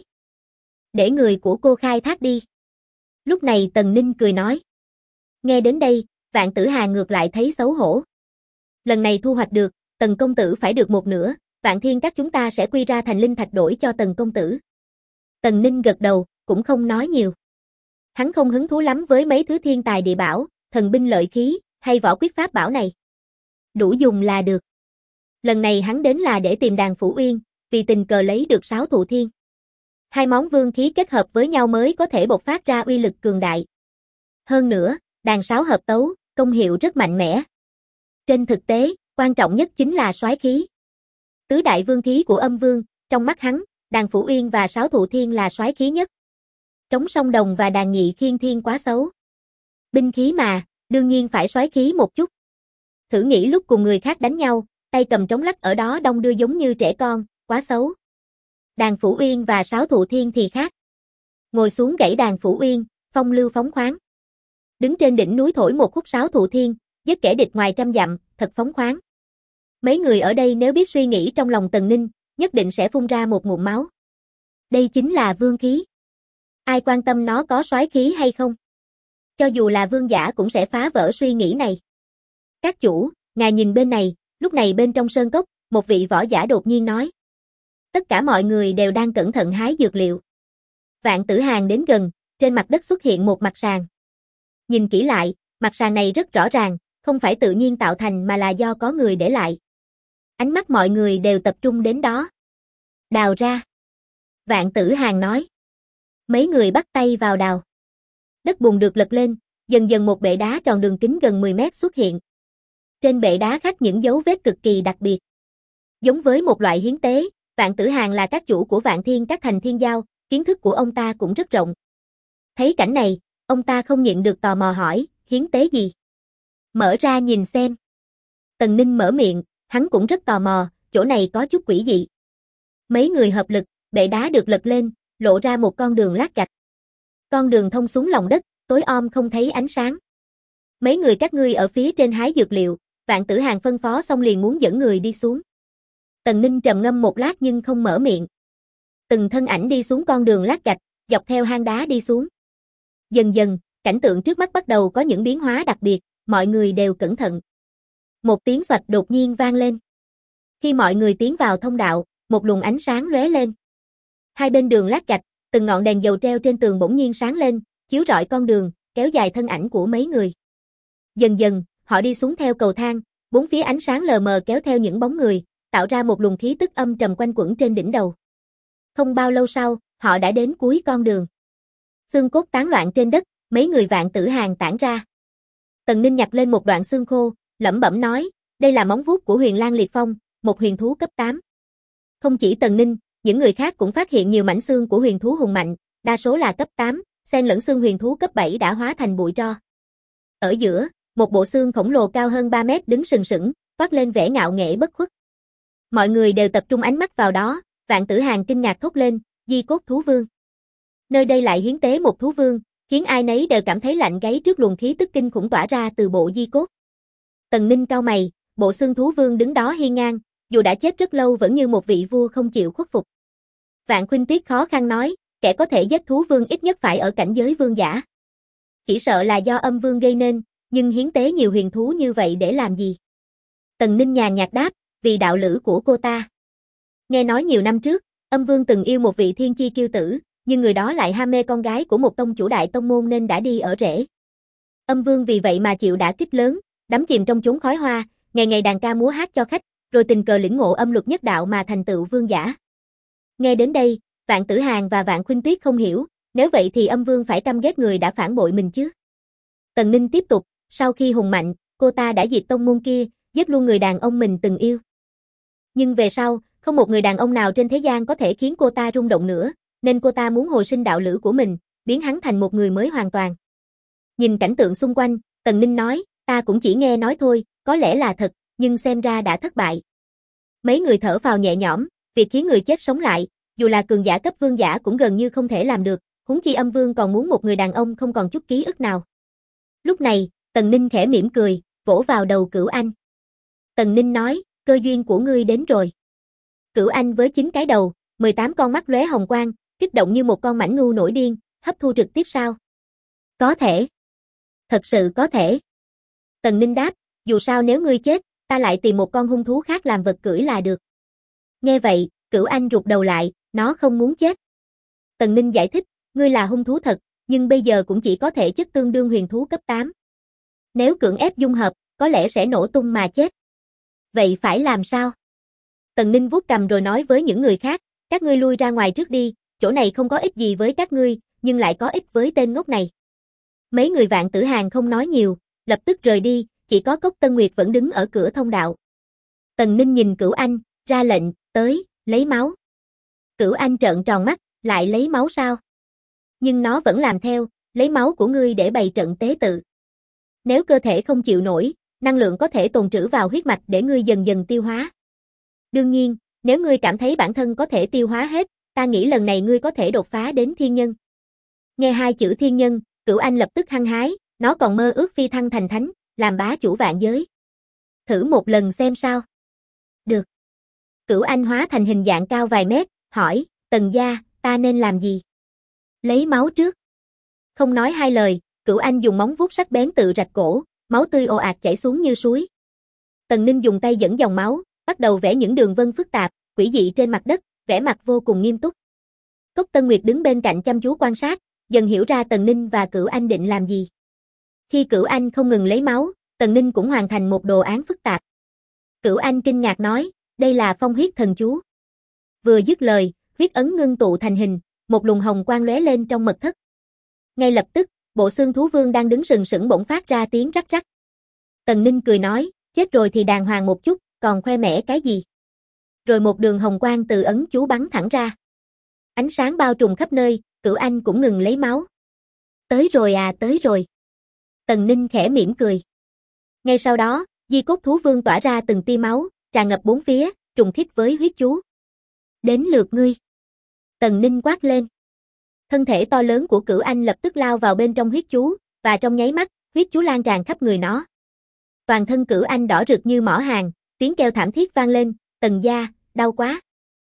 Để người của cô khai thác đi. Lúc này Tần Ninh cười nói. Nghe đến đây, Vạn Tử Hàn ngược lại thấy xấu hổ. Lần này thu hoạch được, Tần công tử phải được một nửa, Vạn Thiên các chúng ta sẽ quy ra thành linh thạch đổi cho Tần công tử. Tần Ninh gật đầu, cũng không nói nhiều. Hắn không hứng thú lắm với mấy thứ thiên tài địa bảo, thần binh lợi khí, hay võ quyết pháp bảo này. Đủ dùng là được. Lần này hắn đến là để tìm Đàn Phủ Uyên, vì tình cờ lấy được sáo thụ thiên. Hai món vương khí kết hợp với nhau mới có thể bộc phát ra uy lực cường đại. Hơn nữa, đàn sáo hợp tấu, công hiệu rất mạnh mẽ. Trên thực tế, quan trọng nhất chính là soái khí. Tứ đại vương khí của âm vương, trong mắt hắn, Đàn Phủ Uyên và sáo thụ thiên là soái khí nhất. Trống song đồng và đàn nhị khiên thiên quá xấu. Binh khí mà, đương nhiên phải soái khí một chút. Thử nghĩ lúc cùng người khác đánh nhau, tay cầm trống lắc ở đó đong đưa giống như trẻ con, quá xấu. Đàn Phủ Uyên và sáo thụ thiên thì khác. Ngồi xuống gãy đàn Phủ Uyên, phong lưu phóng khoáng. Đứng trên đỉnh núi thổi một khúc sáo thụ thiên, giết kẻ địch ngoài trăm dặm, thật phóng khoáng. Mấy người ở đây nếu biết suy nghĩ trong lòng Tần Ninh, nhất định sẽ phun ra một ngụm máu. Đây chính là vương khí. Ai quan tâm nó có soái khí hay không? Cho dù là vương giả cũng sẽ phá vỡ suy nghĩ này. Các chủ, ngài nhìn bên này, lúc này bên trong sơn cốc, một vị võ giả đột nhiên nói. Tất cả mọi người đều đang cẩn thận hái dược liệu. Vạn Tử Hàn đến gần, trên mặt đất xuất hiện một mặt sàn. Nhìn kỹ lại, mặt sàn này rất rõ ràng, không phải tự nhiên tạo thành mà là do có người để lại. Ánh mắt mọi người đều tập trung đến đó. Đào ra. Vạn Tử Hàn nói. Mấy người bắt tay vào đào. Đất bùn được lật lên, dần dần một bệ đá tròn đường kính gần 10 mét xuất hiện. Trên bệ đá khắc những dấu vết cực kỳ đặc biệt. Giống với một loại hiến tế, Vạn Tử Hàn là các chủ của Vạn Thiên các thành thiên giao, kiến thức của ông ta cũng rất rộng. Thấy cảnh này, ông ta không nhịn được tò mò hỏi, hiến tế gì? Mở ra nhìn xem. Tần Ninh mở miệng, hắn cũng rất tò mò, chỗ này có chút quỷ dị. Mấy người hợp lực, bệ đá được lật lên, lộ ra một con đường lát gạch. Con đường thông xuống lòng đất, tối om không thấy ánh sáng. Mấy người các ngươi ở phía trên hái dược liệu, Vạn Tử Hàn phân phó xong liền muốn dẫn người đi xuống. Tần Ninh trầm ngâm một lát nhưng không mở miệng. Từng thân ảnh đi xuống con đường lát gạch, dọc theo hang đá đi xuống. Dần dần, cảnh tượng trước mắt bắt đầu có những biến hóa đặc biệt, mọi người đều cẩn thận. Một tiếng xoạch đột nhiên vang lên. Khi mọi người tiến vào thông đạo, một luồng ánh sáng lóe lên. Hai bên đường lát gạch, từng ngọn đèn dầu treo trên tường bỗng nhiên sáng lên, chiếu rọi con đường, kéo dài thân ảnh của mấy người. Dần dần, họ đi xuống theo cầu thang, bốn phía ánh sáng lờ mờ kéo theo những bóng người, tạo ra một luồng khí tức âm trầm quanh quẩn trên đỉnh đầu. Không bao lâu sau, họ đã đến cuối con đường. Xương cốt tán loạn trên đất, mấy người Vạn Tử Hàn tản ra. Tần Ninh nhặt lên một đoạn xương khô, lẩm bẩm nói, đây là móng vuốt của Huyền Lang Liệt Phong, một huyền thú cấp 8. Không chỉ Tần Ninh, những người khác cũng phát hiện nhiều mảnh xương của huyền thú hùng mạnh, đa số là cấp 8, xen lẫn xương huyền thú cấp 7 đã hóa thành bụi tro. Ở giữa, một bộ xương khổng lồ cao hơn 3 mét đứng sừng sững, toát lên vẻ ngạo nghễ bất khuất. Mọi người đều tập trung ánh mắt vào đó, Vạn Tử Hàn kinh ngạc thốt lên, di cốt thú vương. Nơi đây lại hiến tế một thú vương, khiến ai nấy đều cảm thấy lạnh gáy trước luồng khí tức kinh khủng tỏa ra từ bộ di cốt. Tần Ninh cau mày, bộ xương thú vương đứng đó hiên ngang, dù đã chết rất lâu vẫn như một vị vua không chịu khuất phục. Vạn Khuynh Tuyết khó khăn nói, kẻ có thể giết thú vương ít nhất phải ở cảnh giới vương giả. Chỉ sợ là do âm vương gây nên, nhưng hiến tế nhiều huyền thú như vậy để làm gì? Tần Ninh nhàn nhạt đáp, vì đạo lữ của cô ta. Nghe nói nhiều năm trước, âm vương từng yêu một vị thiên chi kiêu tử, nhưng người đó lại ham mê con gái của một tông chủ đại tông môn nên đã đi ở rễ. Âm vương vì vậy mà chịu đả kích lớn, đắm chìm trong chốn khói hoa, ngày ngày đàn ca múa hát cho khách, rồi tình cờ lĩnh ngộ âm luật nhất đạo mà thành tựu vương giả. Nghe đến đây, Vạn Tử Hàn và Vạn Khuynh Tuyết không hiểu, nếu vậy thì âm vương phải căm ghét người đã phản bội mình chứ. Tần Ninh tiếp tục, sau khi hùng mạnh, cô ta đã diệt tông môn kia, giết luôn người đàn ông mình từng yêu. Nhưng về sau, không một người đàn ông nào trên thế gian có thể khiến cô ta rung động nữa, nên cô ta muốn hồi sinh đạo lữ của mình, biến hắn thành một người mới hoàn toàn. Nhìn cảnh tượng xung quanh, Tần Ninh nói, ta cũng chỉ nghe nói thôi, có lẽ là thật, nhưng xem ra đã thất bại. Mấy người thở phào nhẹ nhõm, việc khiến người chết sống lại, dù là cường giả cấp vương giả cũng gần như không thể làm được, huống chi âm vương còn muốn một người đàn ông không còn chút ký ức nào. Lúc này, Tần Ninh khẽ mỉm cười, vỗ vào đầu Cửu Anh. Tần Ninh nói, cơ duyên của ngươi đến rồi. Cửu Anh với 9 cái đầu, 18 con mắt lóe hồng quang, kích động như một con mãnh ngu nổi điên, hấp thu trực tiếp sao? Có thể. Thật sự có thể. Tần Ninh đáp, dù sao nếu ngươi chết, ta lại tìm một con hung thú khác làm vật cưỡi là được. Nghe vậy, Cửu Anh rụt đầu lại, nó không muốn chết. Tần Ninh giải thích, ngươi là hung thú thật, nhưng bây giờ cũng chỉ có thể chất tương đương huyền thú cấp 8. Nếu cưỡng ép dung hợp, có lẽ sẽ nổ tung mà chết. Vậy phải làm sao? Tần Ninh vuốt cằm rồi nói với những người khác, các ngươi lui ra ngoài trước đi, chỗ này không có ích gì với các ngươi, nhưng lại có ích với tên ngốc này. Mấy người Vạn Tử Hàn không nói nhiều, lập tức rời đi, chỉ có Cốc Tân Nguyệt vẫn đứng ở cửa thông đạo. Tần Ninh nhìn Cửu Anh, ra lệnh, tới, lấy máu. Cửu Anh trợn tròn mắt, lại lấy máu sao? Nhưng nó vẫn làm theo, lấy máu của ngươi để bày trận tế tự. Nếu cơ thể không chịu nổi, năng lượng có thể tồn trữ vào huyết mạch để ngươi dần dần tiêu hóa. Đương nhiên, nếu ngươi cảm thấy bản thân có thể tiêu hóa hết, ta nghĩ lần này ngươi có thể đột phá đến thiên nhân. Nghe hai chữ thiên nhân, Cửu Anh lập tức hăng hái, nó còn mơ ước phi thăng thành thánh, làm bá chủ vạn giới. Thử một lần xem sao. Được. Cửu Anh hóa thành hình dạng cao vài mét, hỏi, Tần gia, ta nên làm gì? Lấy máu trước. Không nói hai lời, Cửu Anh dùng móng vuốt sắc bén tự rạch cổ, máu tươi ồ ạt chảy xuống như suối. Tần Ninh dùng tay dẫn dòng máu, bắt đầu vẽ những đường vân phức tạp, quỷ dị trên mặt đất, vẻ mặt vô cùng nghiêm túc. Cốc Tân Nguyệt đứng bên cạnh chăm chú quan sát, dần hiểu ra Tần Ninh và Cửu Anh định làm gì. Khi Cửu Anh không ngừng lấy máu, Tần Ninh cũng hoàn thành một đồ án phức tạp. Cửu Anh kinh ngạc nói, đây là phong huyết thần chú. Vừa dứt lời, huyết ấn ngưng tụ thành hình, một luồng hồng quang lóe lên trong mật thất. Ngay lập tức, bộ xương thú vương đang đứng sừng sững bỗng phát ra tiếng rắc rắc. Tần Ninh cười nói, chết rồi thì đàng hoàng một chút, còn khoe mẽ cái gì? Rồi một đường hồng quang từ ấn chú bắn thẳng ra. Ánh sáng bao trùm khắp nơi, Cửu Anh cũng ngừng lấy máu. Tới rồi à, tới rồi. Tần Ninh khẽ mỉm cười. Ngay sau đó, di cốt thú vương tỏa ra từng tia máu, tràn ngập bốn phía, trùng khít với huyết chú. Đến lượt ngươi. Tần Ninh quát lên. Thân thể to lớn của Cửu Anh lập tức lao vào bên trong huyết chú, và trong nháy mắt, huyết chú lan tràn khắp người nó. Toàn thân Cửu Anh đỏ rực như mỏ hàng, tiếng kêu thảm thiết vang lên, Tần gia, đau quá.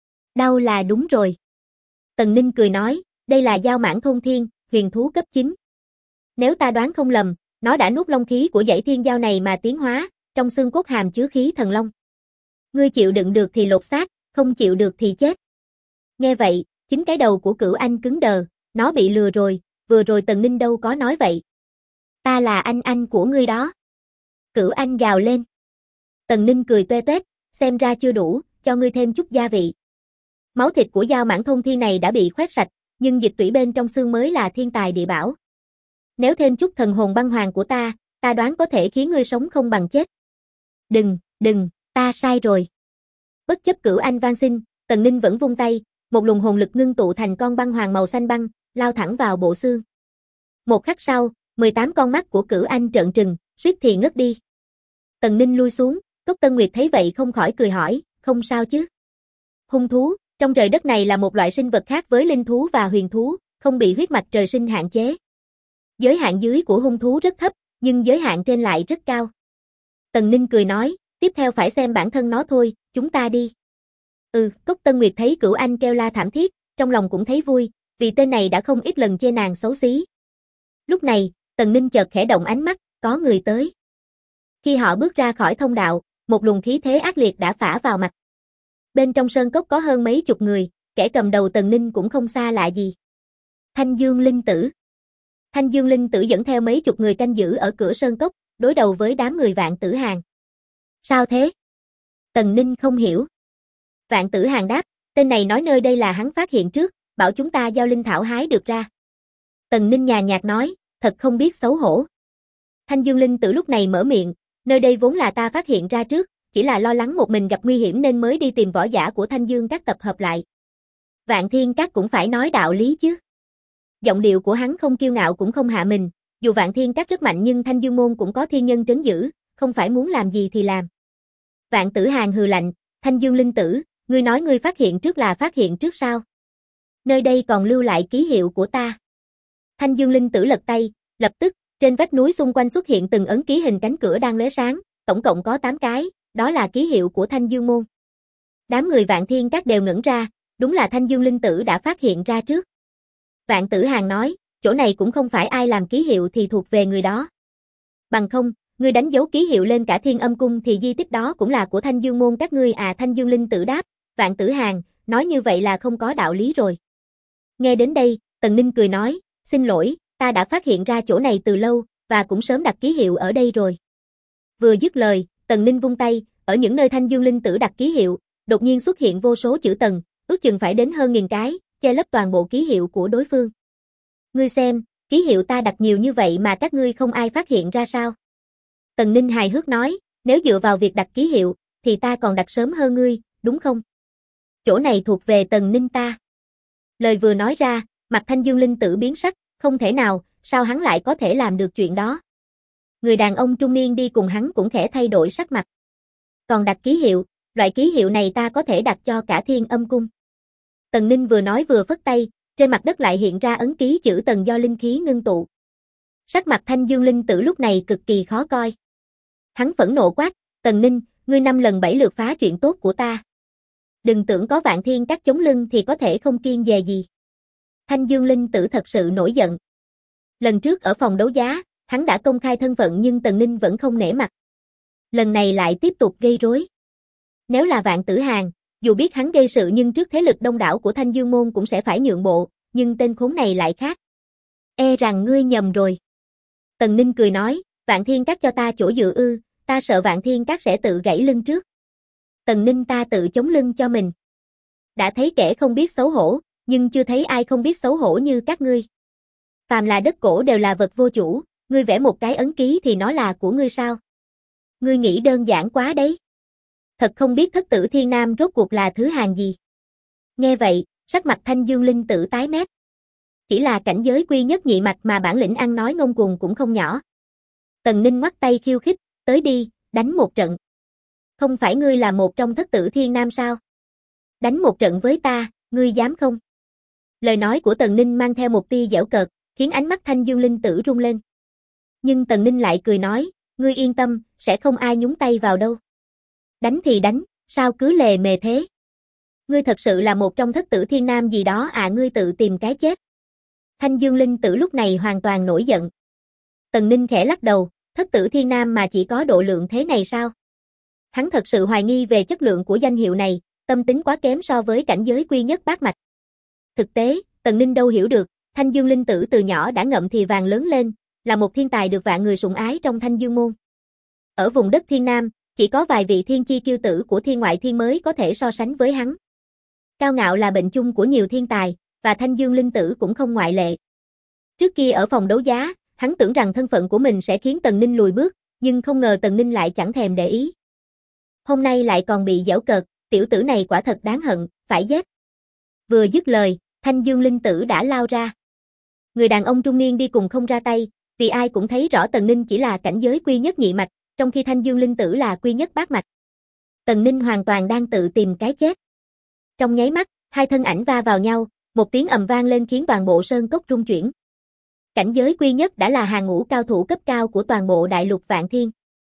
Đau là đúng rồi. Tần Ninh cười nói, đây là dao mãng thôn thiên, huyền thú cấp 9. Nếu ta đoán không lầm, nó đã nuốt long khí của dãy thiên dao này mà tiến hóa, trong xương cốt hàm chứa khí thần long. Ngươi chịu đựng được thì lột xác, không chịu được thì chết. Nghe vậy, chính cái đầu của Cửu Anh cứng đờ, nó bị lừa rồi, vừa rồi Tần Ninh đâu có nói vậy. Ta là anh của ngươi đó. Cửu Anh gào lên. Tần Ninh cười toe toét, xem ra chưa đủ, cho ngươi thêm chút gia vị. Máu thịt của Giao Mãn thôn thiên này đã bị khoét sạch, nhưng dịch tủy bên trong xương mới là thiên tài địa bảo. Nếu thêm chút thần hồn băng hoàng của ta đoán có thể khiến ngươi sống không bằng chết. Đừng, ta sai rồi. Bất chấp Cửu Anh van xin, Tần Ninh vẫn vung tay, một luồng hồn lực ngưng tụ thành con băng hoàng màu xanh băng, lao thẳng vào bộ xương. Một khắc sau, 18 con mắt của Cửu Anh trợn trừng, suýt thì ngất đi. Tần Ninh lui xuống, Cốc Tân Nguyệt thấy vậy không khỏi cười hỏi, không sao chứ? Hung thú, trong trời đất này là một loại sinh vật khác với linh thú và huyền thú, không bị huyết mạch trời sinh hạn chế. Giới hạn dưới của hung thú rất thấp, nhưng giới hạn trên lại rất cao. Tần Ninh cười nói, tiếp theo phải xem bản thân nó thôi, chúng ta đi. Cốc Tân Nguyệt thấy Cửu Anh kêu la thảm thiết, trong lòng cũng thấy vui, vì tên này đã không ít lần chê nàng xấu xí. Lúc này, Tần Ninh chợt khẽ động ánh mắt, có người tới. Khi họ bước ra khỏi thông đạo, một luồng khí thế ác liệt đã phả vào mặt. Bên trong sơn cốc có hơn mấy chục người, kẻ cầm đầu Tần Ninh cũng không xa lạ gì. Thanh Dương Linh Tử. Thanh Dương Linh Tử dẫn theo mấy chục người canh giữ ở cửa sơn cốc, đối đầu với đám người Vạn Tử Hàn. Sao thế? Tần Ninh không hiểu. Vạn Tử Hàn đáp, tên này nói nơi đây là hắn phát hiện trước, bảo chúng ta giao linh thảo hái được ra. Tần Ninh nhàn nhạt nói, thật không biết xấu hổ. Thanh Dương Linh Tử lúc này mở miệng, nơi đây vốn là ta phát hiện ra trước, chỉ là lo lắng một mình gặp nguy hiểm nên mới đi tìm võ giả của Thanh Dương các tập hợp lại. Vạn Thiên Các cũng phải nói đạo lý chứ. Giọng điệu của hắn không kiêu ngạo cũng không hạ mình, dù Vạn Thiên Các rất mạnh nhưng Thanh Dương môn cũng có thiên nhân trấn giữ, không phải muốn làm gì thì làm. Vạn Tử Hàn hừ lạnh, Thanh Dương Linh Tử, ngươi nói ngươi phát hiện trước là phát hiện trước sao? Nơi đây còn lưu lại ký hiệu của ta. Thanh Dương Linh Tử lật tay, lập tức, trên vách núi xung quanh xuất hiện từng ấn ký hình cánh cửa đang lóe sáng, tổng cộng có 8 cái, đó là ký hiệu của Thanh Dương môn. Đám người Vạn Thiên Các đều ngẩn ra, đúng là Thanh Dương Linh Tử đã phát hiện ra trước. Vạn Tử Hàn nói, chỗ này cũng không phải ai làm ký hiệu thì thuộc về người đó. Bằng không, ngươi đánh dấu ký hiệu lên cả Thiên Âm cung thì di tích đó cũng là của Thanh Dương môn các ngươi à. Thanh Dương Linh Tử đáp, Vạn Tử Hàn, nói như vậy là không có đạo lý rồi. Nghe đến đây, Tần Ninh cười nói, xin lỗi, ta đã phát hiện ra chỗ này từ lâu, và cũng sớm đặt ký hiệu ở đây rồi. Vừa dứt lời, Tần Ninh vung tay, ở những nơi Thanh Dương Linh Tử đặt ký hiệu, đột nhiên xuất hiện vô số chữ Tần, ước chừng phải đến hơn 1000 cái, che lấp toàn bộ ký hiệu của đối phương. Ngươi xem, ký hiệu ta đặt nhiều như vậy mà các ngươi không ai phát hiện ra sao? Tần Ninh hài hước nói, nếu dựa vào việc đặt ký hiệu, thì ta còn đặt sớm hơn ngươi, đúng không? Chỗ này thuộc về Tần Ninh ta. Lời vừa nói ra, mặt Thanh Dương Linh Tử biến sắc, không thể nào, sao hắn lại có thể làm được chuyện đó? Người đàn ông trung niên đi cùng hắn cũng khẽ thay đổi sắc mặt. Còn đặt ký hiệu, loại ký hiệu này ta có thể đặt cho cả Thiên Âm cung. Tần Ninh vừa nói vừa phất tay, trên mặt đất lại hiện ra ấn ký chữ Tần do linh khí ngưng tụ. Sắc mặt Thanh Dương Linh Tử lúc này cực kỳ khó coi. Hắn phẫn nộ quát, Tần Ninh, ngươi 5 lần 7 lượt phá chuyện tốt của ta. Đừng tưởng có Vạn Thiên Các chống lưng thì có thể không kiêng dè gì. Thanh Dương Linh Tử thật sự nổi giận. Lần trước ở phòng đấu giá, hắn đã công khai thân phận nhưng Tần Ninh vẫn không nể mặt. Lần này lại tiếp tục gây rối. Nếu là Vạn Tử Hàn, dù biết hắn gây sự nhưng trước thế lực đông đảo của Thanh Dương môn cũng sẽ phải nhượng bộ, nhưng tên khốn này lại khác. E rằng ngươi nhầm rồi. Tần Ninh cười nói, Vạn Thiên Các cho ta chỗ dựa ư, ta sợ Vạn Thiên Các sẽ tự gãy lưng trước. Tần Ninh ta tự chống lưng cho mình. Đã thấy kẻ không biết xấu hổ, nhưng chưa thấy ai không biết xấu hổ như các ngươi. Phàm là đất cổ đều là vật vô chủ, ngươi vẽ một cái ấn ký thì nó là của ngươi sao? Ngươi nghĩ đơn giản quá đấy. Thật không biết Thất Tử Thiên Nam rốt cuộc là thứ hàng gì. Nghe vậy, sắc mặt Thanh Dương Linh Tử tái mét. Chỉ là cảnh giới quy nhất nhị mạch mà bản lĩnh ăn nói ngông cuồng cũng không nhỏ. Tần Ninh ngoắt tay khiêu khích, tới đi, đánh một trận. Không phải ngươi là một trong Thất Tử Thiên Nam sao? Đánh một trận với ta, ngươi dám không? Lời nói của Tần Ninh mang theo một tia giễu cợt, khiến ánh mắt Thanh Dương Linh Tử rung lên. Nhưng Tần Ninh lại cười nói, ngươi yên tâm, sẽ không ai nhúng tay vào đâu. Đánh thì đánh, sao cứ lề mề thế? Ngươi thật sự là một trong Thất Tử Thiên Nam gì đó à, ngươi tự tìm cái chết. Thanh Dương Linh Tử lúc này hoàn toàn nổi giận. Tần Ninh khẽ lắc đầu, Thất Tử Thiên Nam mà chỉ có độ lượng thế này sao? Hắn thật sự hoài nghi về chất lượng của danh hiệu này, tâm tính quá kém so với cảnh giới quy nhất bát mạch. Thực tế, Tần Ninh đâu hiểu được, Thanh Dương Linh Tử từ nhỏ đã ngậm thì vàng lớn lên, là một thiên tài được vạn người sủng ái trong Thanh Dương môn. Ở vùng đất Thiên Nam, chỉ có vài vị thiên chi kiêu tử của thiên ngoại thiên mới có thể so sánh với hắn. Cao ngạo là bệnh chung của nhiều thiên tài, và Thanh Dương Linh Tử cũng không ngoại lệ. Trước kia ở phòng đấu giá, hắn tưởng rằng thân phận của mình sẽ khiến Tần Ninh lùi bước, nhưng không ngờ Tần Ninh lại chẳng thèm để ý. Hôm nay lại còn bị giễu cợt, tiểu tử này quả thật đáng hận, phải giết. Vừa dứt lời, Thanh Dương Linh Tử đã lao ra. Người đàn ông trung niên đi cùng không ra tay, vì ai cũng thấy rõ Tần Ninh chỉ là cảnh giới quy nhất nhị mạch, trong khi Thanh Dương Linh Tử là quy nhất bát mạch. Tần Ninh hoàn toàn đang tự tìm cái chết. Trong nháy mắt, hai thân ảnh va vào nhau, một tiếng ầm vang lên khiến toàn bộ sơn cốc rung chuyển. Cảnh giới quy nhất đã là hàng ngũ cao thủ cấp cao của toàn bộ đại lục Vạn Thiên.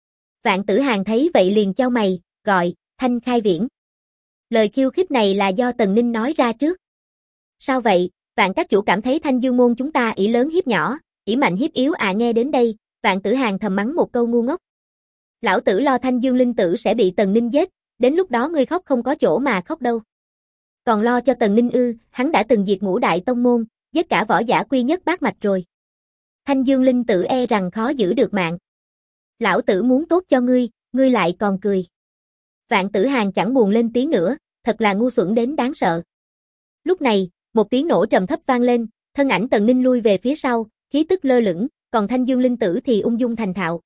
Vạn Tử Hàn thấy vậy liền chau mày, gọi, Thanh Khai Viễn. Lời khiêu khích này là do Tần Ninh nói ra trước. Sao vậy, Vạn các chủ cảm thấy Thanh Dương môn chúng ta ỷ lớn hiếp nhỏ, ỷ mạnh hiếp yếu à? Nghe đến đây, Vạn Tử Hàn thầm mắng một câu ngu ngốc. Lão tử lo Thanh Dương Linh Tử sẽ bị Tần Ninh giết, đến lúc đó ngươi khóc không có chỗ mà khóc đâu. Còn lo cho Tần Ninh ư? Hắn đã từng diệt ngũ đại tông môn, giết cả võ giả quy nhất bát mạch rồi. Thanh Dương Linh Tử e rằng khó giữ được mạng. Lão tử muốn tốt cho ngươi, ngươi lại còn cười. Vạn Tử Hàn chẳng buồn lên tiếng nữa, thật là ngu xuẩn đến đáng sợ. Lúc này, một tiếng nổ trầm thấp vang lên, thân ảnh Tần Ninh lui về phía sau, khí tức lơ lửng, còn Thanh Dương Linh Tử thì ung dung thành thạo.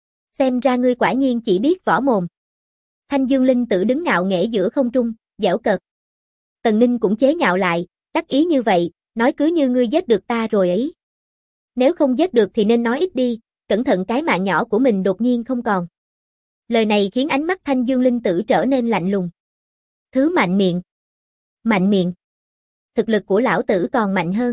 Xem ra ngươi quả nhiên chỉ biết võ mồm. Thanh Dương Linh Tử đứng ngạo nghễ giữa không trung, giễu cợt. Tần Ninh cũng chế nhạo lại, đắc ý như vậy, nói cứ như ngươi giết được ta rồi ấy. Nếu không giết được thì nên nói ít đi, cẩn thận cái mạng nhỏ của mình đột nhiên không còn. Lời này khiến ánh mắt Thanh Dương Linh Tử trở nên lạnh lùng. Thứ mạnh miệng. Mạnh miệng. Thực lực của lão tử còn mạnh hơn.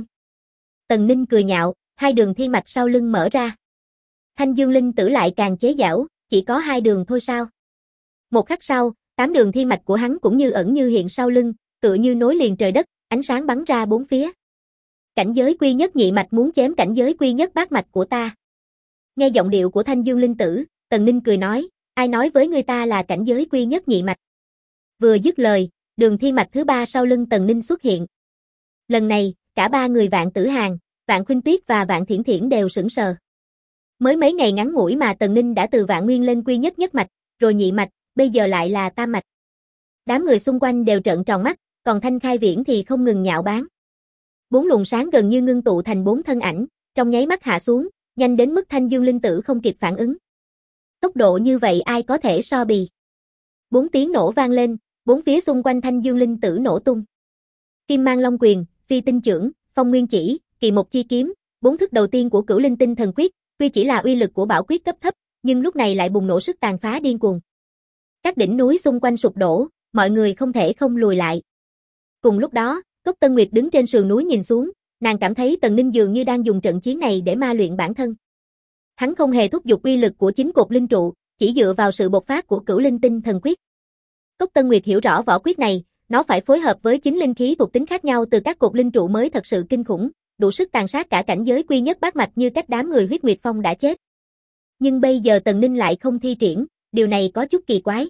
Tần Ninh cười nhạo, hai đường thiên mạch sau lưng mở ra. Thanh Dương Linh Tử lại càng chế giễu, chỉ có hai đường thôi sao? Một khắc sau, 8 đường thiên mạch của hắn cũng như ẩn như hiện sau lưng, tựa như nối liền trời đất, ánh sáng bắn ra bốn phía. Cảnh giới quy nhất nhị mạch muốn chém cảnh giới quy nhất bát mạch của ta. Nghe giọng điệu của Thanh Dương Linh Tử, Tần Ninh cười nói, ai nói với người ta là cảnh giới quy nhất nhị mạch. Vừa dứt lời, đường thiên mạch thứ ba sau lưng Tần Ninh xuất hiện. Lần này, cả ba người Vạn Tử Hàn, Vạn Khuynh Tuyết và Vạn Thiển Thiển đều sững sờ. Mới mấy ngày ngắn ngủi mà Tần Ninh đã từ Vạn Nguyên lên quy nhất nhất mạch, rồi nhị mạch, bây giờ lại là tam mạch. Đám người xung quanh đều trợn tròn mắt, còn Thanh Khai Viễn thì không ngừng nhạo báng. Bốn luồng sáng gần như ngưng tụ thành bốn thân ảnh, trong nháy mắt hạ xuống, nhanh đến mức Thanh Dương Linh Tử không kịp phản ứng. Tốc độ như vậy ai có thể so bì. Bốn tiếng nổ vang lên, bốn phía xung quanh Thanh Dương Linh Tử nổ tung. Kim Mang Long Quyền, Phi Tinh Chưởng, Phong Nguyên Chỉ, Kỳ Một Chi Kiếm, bốn thức đầu tiên của Cửu Linh Tinh Thần Quyết, tuy chỉ là uy lực của bảo quyết cấp thấp, nhưng lúc này lại bùng nổ sức tàn phá điên cuồng. Các đỉnh núi xung quanh sụp đổ, mọi người không thể không lùi lại. Cùng lúc đó, Cốc Tân Nguyệt đứng trên sườn núi nhìn xuống, nàng cảm thấy Tần Ninh dường như đang dùng trận chiến này để ma luyện bản thân. Hắn không hề thúc giục uy lực của chính cột linh trụ, chỉ dựa vào sự bộc phát của Cửu Linh Tinh Thần Quyết. Cốc Tân Nguyệt hiểu rõ võ quyết này, nó phải phối hợp với chính linh khí thuộc tính khác nhau từ các cột linh trụ mới thật sự kinh khủng, đủ sức tàn sát cả cảnh giới quy nhất bát mạch như cách đám người Huyết Nguyệt Phong đã chết. Nhưng bây giờ Tần Ninh lại không thi triển, điều này có chút kỳ quái.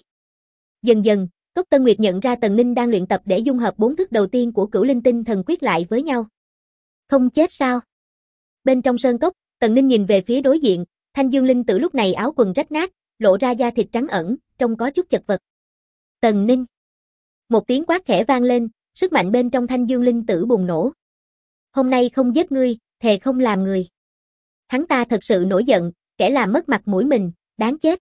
Dần dần, Cốc Tân Nguyệt nhận ra Tần Ninh đang luyện tập để dung hợp bốn thức đầu tiên của Cửu Linh Tinh Thần Quyết lại với nhau. Không chết sao? Bên trong sơn cốc, Tần Ninh nhìn về phía đối diện, Thanh Dương Linh Tử lúc này áo quần rách nát, lộ ra da thịt trắng ẩn, trông có chút chật vật. Tần Ninh. Một tiếng quát khẽ vang lên, sức mạnh bên trong Thanh Dương Linh Tử bùng nổ. Hôm nay không giết ngươi, thề không làm người. Hắn ta thật sự nổi giận, kẻ làm mất mặt mũi mình, đáng chết.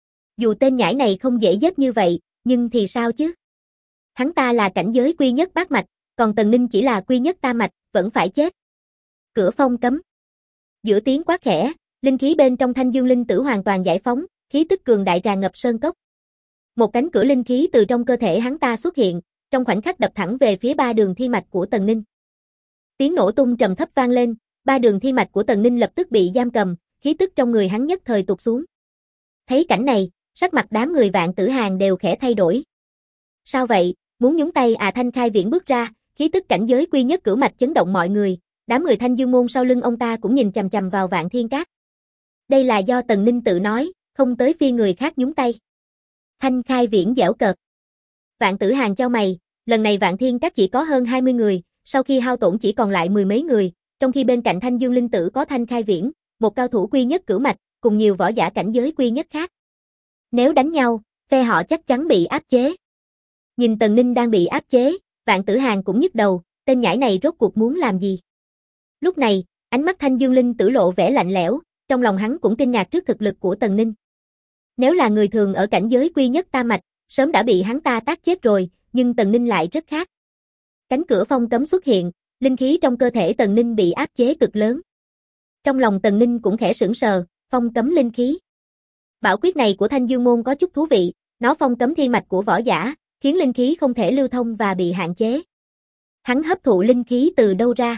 Dù tên nhãi này không dễ giết như vậy, nhưng thì sao chứ? Hắn ta là cảnh giới quy nhất bát mạch, còn Tần Ninh chỉ là quy nhất tam mạch, vẫn phải chết. Cửa phong cấm. Giữa tiếng quát khẽ, linh khí bên trong Thanh Dương Linh Tử hoàn toàn giải phóng, khí tức cường đại tràn ngập sơn cốc. Một cánh cửa linh khí từ trong cơ thể hắn ta xuất hiện, trong khoảnh khắc đập thẳng về phía ba đường thiên mạch của Tần Ninh. Tiếng nổ tung trầm thấp vang lên, ba đường thiên mạch của Tần Ninh lập tức bị giam cầm, khí tức trong người hắn nhất thời tụt xuống. Thấy cảnh này, sắc mặt đám người Vạn Tử Hàn đều khẽ thay đổi. Sao vậy, muốn nhúng tay à? Thanh Khai Viễn bước ra, khí tức cảnh giới quy nhất cửu mạch chấn động mọi người, đám người Thanh Dương môn sau lưng ông ta cũng nhìn chằm chằm vào Vạn Thiên Các. Đây là do Tần Ninh tự nói, không tới phiên người khác nhúng tay. Thanh Khai Viễn giễu cợt. Vạn Tử Hàn chau mày, lần này Vạn Thiên Các chỉ có hơn 20 người, sau khi hao tổn chỉ còn lại mười mấy người, trong khi bên cạnh Thanh Dương Linh Tử có Thanh Khai Viễn, một cao thủ quy nhất cửu mạch, cùng nhiều võ giả cảnh giới quy nhất khác. Nếu đánh nhau, phe họ chắc chắn bị áp chế. Nhìn Tần Ninh đang bị áp chế, Vạn Tử Hàn cũng nhức đầu, tên nhãi này rốt cuộc muốn làm gì? Lúc này, ánh mắt Thanh Dương Linh Tử lộ vẻ lạnh lẽo, trong lòng hắn cũng kinh ngạc trước thực lực của Tần Ninh. Nếu là người thường ở cảnh giới quy nhất tam mạch, sớm đã bị hắn ta tát chết rồi, nhưng Tần Ninh lại rất khác. Cánh cửa phong cấm xuất hiện, linh khí trong cơ thể Tần Ninh bị áp chế cực lớn. Trong lòng Tần Ninh cũng khẽ sững sờ, phong cấm linh khí. Bảo quyết này của Thanh Dương môn có chút thú vị, nó phong cấm thiên mạch của võ giả, khiến linh khí không thể lưu thông và bị hạn chế. Hắn hấp thụ linh khí từ đâu ra?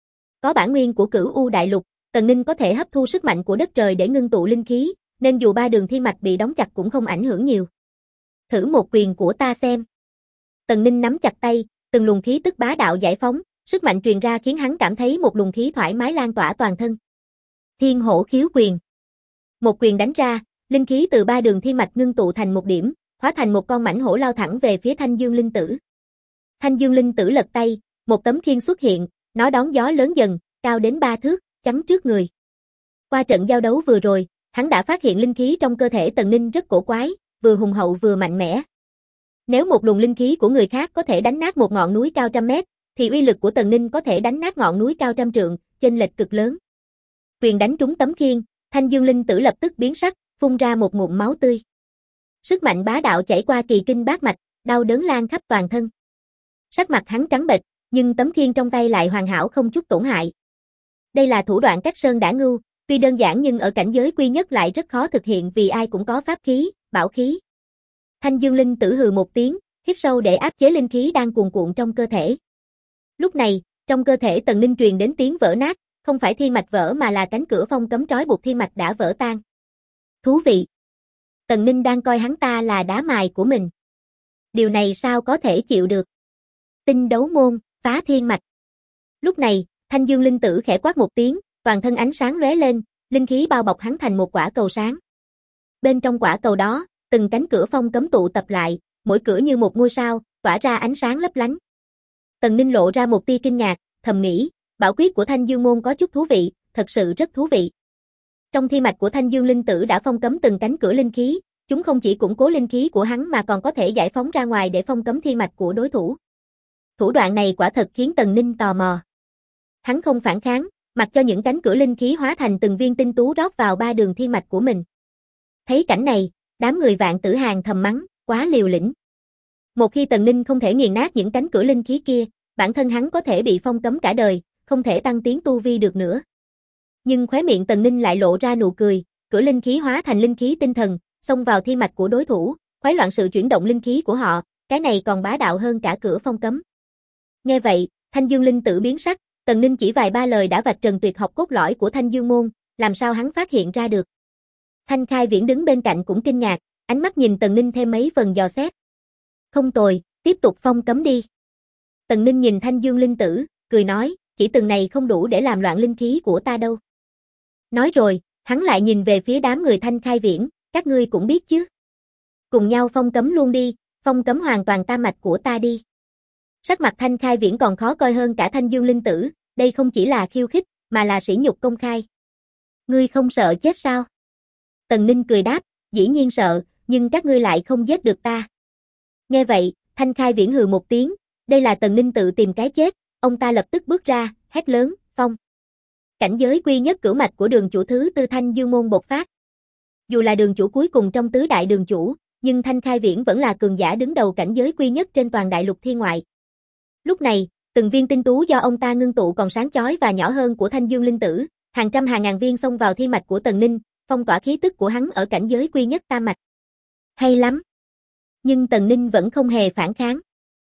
Có bản nguyên của Cửu U Đại Lục, Tần Ninh có thể hấp thu sức mạnh của đất trời để ngưng tụ linh khí, nên dù ba đường thiên mạch bị đóng chặt cũng không ảnh hưởng nhiều. Thử một quyền của ta xem. Tần Ninh nắm chặt tay, từng luồng khí tức bá đạo giải phóng, sức mạnh truyền ra khiến hắn cảm thấy một luồng khí thoải mái lan tỏa toàn thân. Thiên Hổ Khiếu Quyền. Một quyền đánh ra, linh khí từ ba đường thiên mạch ngưng tụ thành một điểm, hóa thành một con mãnh hổ lao thẳng về phía Thanh Dương Linh Tử. Thanh Dương Linh Tử lật tay, một tấm khiên xuất hiện, nó đón gió lớn dần, cao đến 3 thước, chắn trước người. Qua trận giao đấu vừa rồi, hắn đã phát hiện linh khí trong cơ thể Tần Ninh rất cổ quái, vừa hùng hậu vừa mạnh mẽ. Nếu một luồng linh khí của người khác có thể đánh nát một ngọn núi cao trăm mét, thì uy lực của Tần Ninh có thể đánh nát ngọn núi cao trăm trượng, chênh lệch cực lớn. Quyền đánh trúng tấm khiên, Thanh Dương Linh Tử lập tức biến sắc, phun ra một ngụm máu tươi. Sức mạnh bá đạo chảy qua kỳ kinh bát mạch, đau đớn lan khắp toàn thân. Sắc mặt hắn trắng bệch, nhưng tấm khiên trong tay lại hoàn hảo không chút tổn hại. Đây là thủ đoạn cách sơn đả ngưu, tuy đơn giản nhưng ở cảnh giới quy nhất lại rất khó thực hiện vì ai cũng có pháp khí, bảo khí. Thanh Dương Linh Tử hừ một tiếng, hít sâu để áp chế linh khí đang cuồn cuộn trong cơ thể. Lúc này, trong cơ thể Tần Ninh truyền đến tiếng vỡ nát, không phải thiên mạch vỡ mà là cánh cửa phong cấm trói buộc thiên mạch đã vỡ tan. Thú vị. Tần Ninh đang coi hắn ta là đá mài của mình. Điều này sao có thể chịu được? Tinh đấu môn, phá thiên mạch. Lúc này, Thanh Dương Linh Tử khẽ quát một tiếng, toàn thân ánh sáng lóe lên, linh khí bao bọc hắn thành một quả cầu sáng. Bên trong quả cầu đó, từng cánh cửa phong cấm tụ tập lại, mỗi cửa như một ngôi sao, tỏa ra ánh sáng lấp lánh. Tần Ninh lộ ra một tia kinh ngạc, thầm nghĩ, bảo quyết của Thanh Dương môn có chút thú vị, thật sự rất thú vị. Trong thiên mạch của Thanh Dương Linh Tử đã phong cấm từng cánh cửa linh khí, chúng không chỉ củng cố linh khí của hắn mà còn có thể giải phóng ra ngoài để phong cấm thiên mạch của đối thủ. Thủ đoạn này quả thật khiến Tần Ninh tò mò. Hắn không phản kháng, mặc cho những cánh cửa linh khí hóa thành từng viên tinh tú rót vào ba đường thiên mạch của mình. Thấy cảnh này, đám người Vạn Tử Hàn thầm mắng, quá liều lĩnh. Một khi Tần Ninh không thể nghiền nát những cánh cửa linh khí kia, bản thân hắn có thể bị phong cấm cả đời, không thể tăng tiến tu vi được nữa. Nhưng khóe miệng Tần Ninh lại lộ ra nụ cười, cửa linh khí hóa thành linh khí tinh thần, xông vào thiên mạch của đối thủ, quấy loạn sự chuyển động linh khí của họ, cái này còn bá đạo hơn cả cửa phong cấm. Nghe vậy, Thanh Dương Linh Tử biến sắc, Tần Ninh chỉ vài ba lời đã vạch trần tuyệt học cốt lõi của Thanh Dương môn, làm sao hắn phát hiện ra được. Thanh Khai Viễn đứng bên cạnh cũng kinh ngạc, ánh mắt nhìn Tần Ninh thêm mấy phần dò xét. Không tồi, tiếp tục phong cấm đi. Tần Ninh nhìn Thanh Dương Linh Tử, cười nói, chỉ từng này không đủ để làm loạn linh khí của ta đâu. Nói rồi, hắn lại nhìn về phía đám người Thanh Khai Viễn, các ngươi cũng biết chứ. Cùng nhau phong cấm luôn đi, phong cấm hoàn toàn tam mạch của ta đi. Sắc mặt Thanh Khai Viễn còn khó coi hơn cả Thanh Dương Linh Tử, đây không chỉ là khiêu khích, mà là sỉ nhục công khai. Ngươi không sợ chết sao? Tần Ninh cười đáp, dĩ nhiên sợ, nhưng các ngươi lại không giết được ta. Nghe vậy, Thanh Khai Viễn hừ một tiếng, đây là Tần Ninh tự tìm cái chết, ông ta lập tức bước ra, hét lớn, phong. Cảnh giới quy nhất cửu mạch của đường chủ thứ tư Thanh Dương môn bộc phát. Dù là đường chủ cuối cùng trong tứ đại đường chủ, nhưng Thanh Khai Viễn vẫn là cường giả đứng đầu cảnh giới quy nhất trên toàn đại lục thiên ngoại. Lúc này, từng viên tinh tú do ông ta ngưng tụ còn sáng chói và nhỏ hơn của Thanh Dương Linh Tử, hàng trăm hàng ngàn viên xông vào thiên mạch của Tần Ninh, phong tỏa khí tức của hắn ở cảnh giới quy nhất tam mạch. Hay lắm. Nhưng Tần Ninh vẫn không hề phản kháng.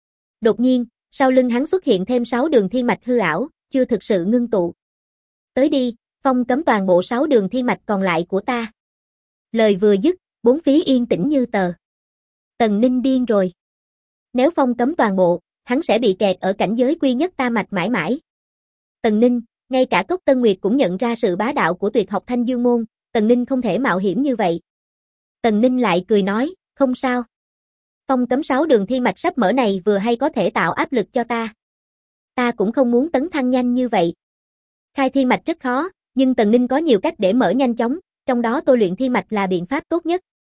Đột nhiên, sau lưng hắn xuất hiện thêm 6 đường thiên mạch hư ảo, chưa thực sự ngưng tụ. Tới đi, phong cấm toàn bộ 6 đường thiên mạch còn lại của ta. Lời vừa dứt, bốn phía yên tĩnh như tờ. Tần Ninh điên rồi. Nếu phong cấm toàn bộ, hắn sẽ bị kẹt ở cảnh giới quy nhất tam mạch mãi mãi. Tần Ninh, ngay cả Cốc Tân Nguyệt cũng nhận ra sự bá đạo của tuyệt học Thanh Dương môn, Tần Ninh không thể mạo hiểm như vậy. Tần Ninh lại cười nói, không sao. Phong cấm 6 đường thiên mạch sắp mở này vừa hay có thể tạo áp lực cho ta. Ta cũng không muốn tấn thăng nhanh như vậy. Khai thiên mạch rất khó, nhưng Tần Ninh có nhiều cách để mở nhanh chóng, trong đó tôi luyện thiên mạch là biện pháp tốt nhất.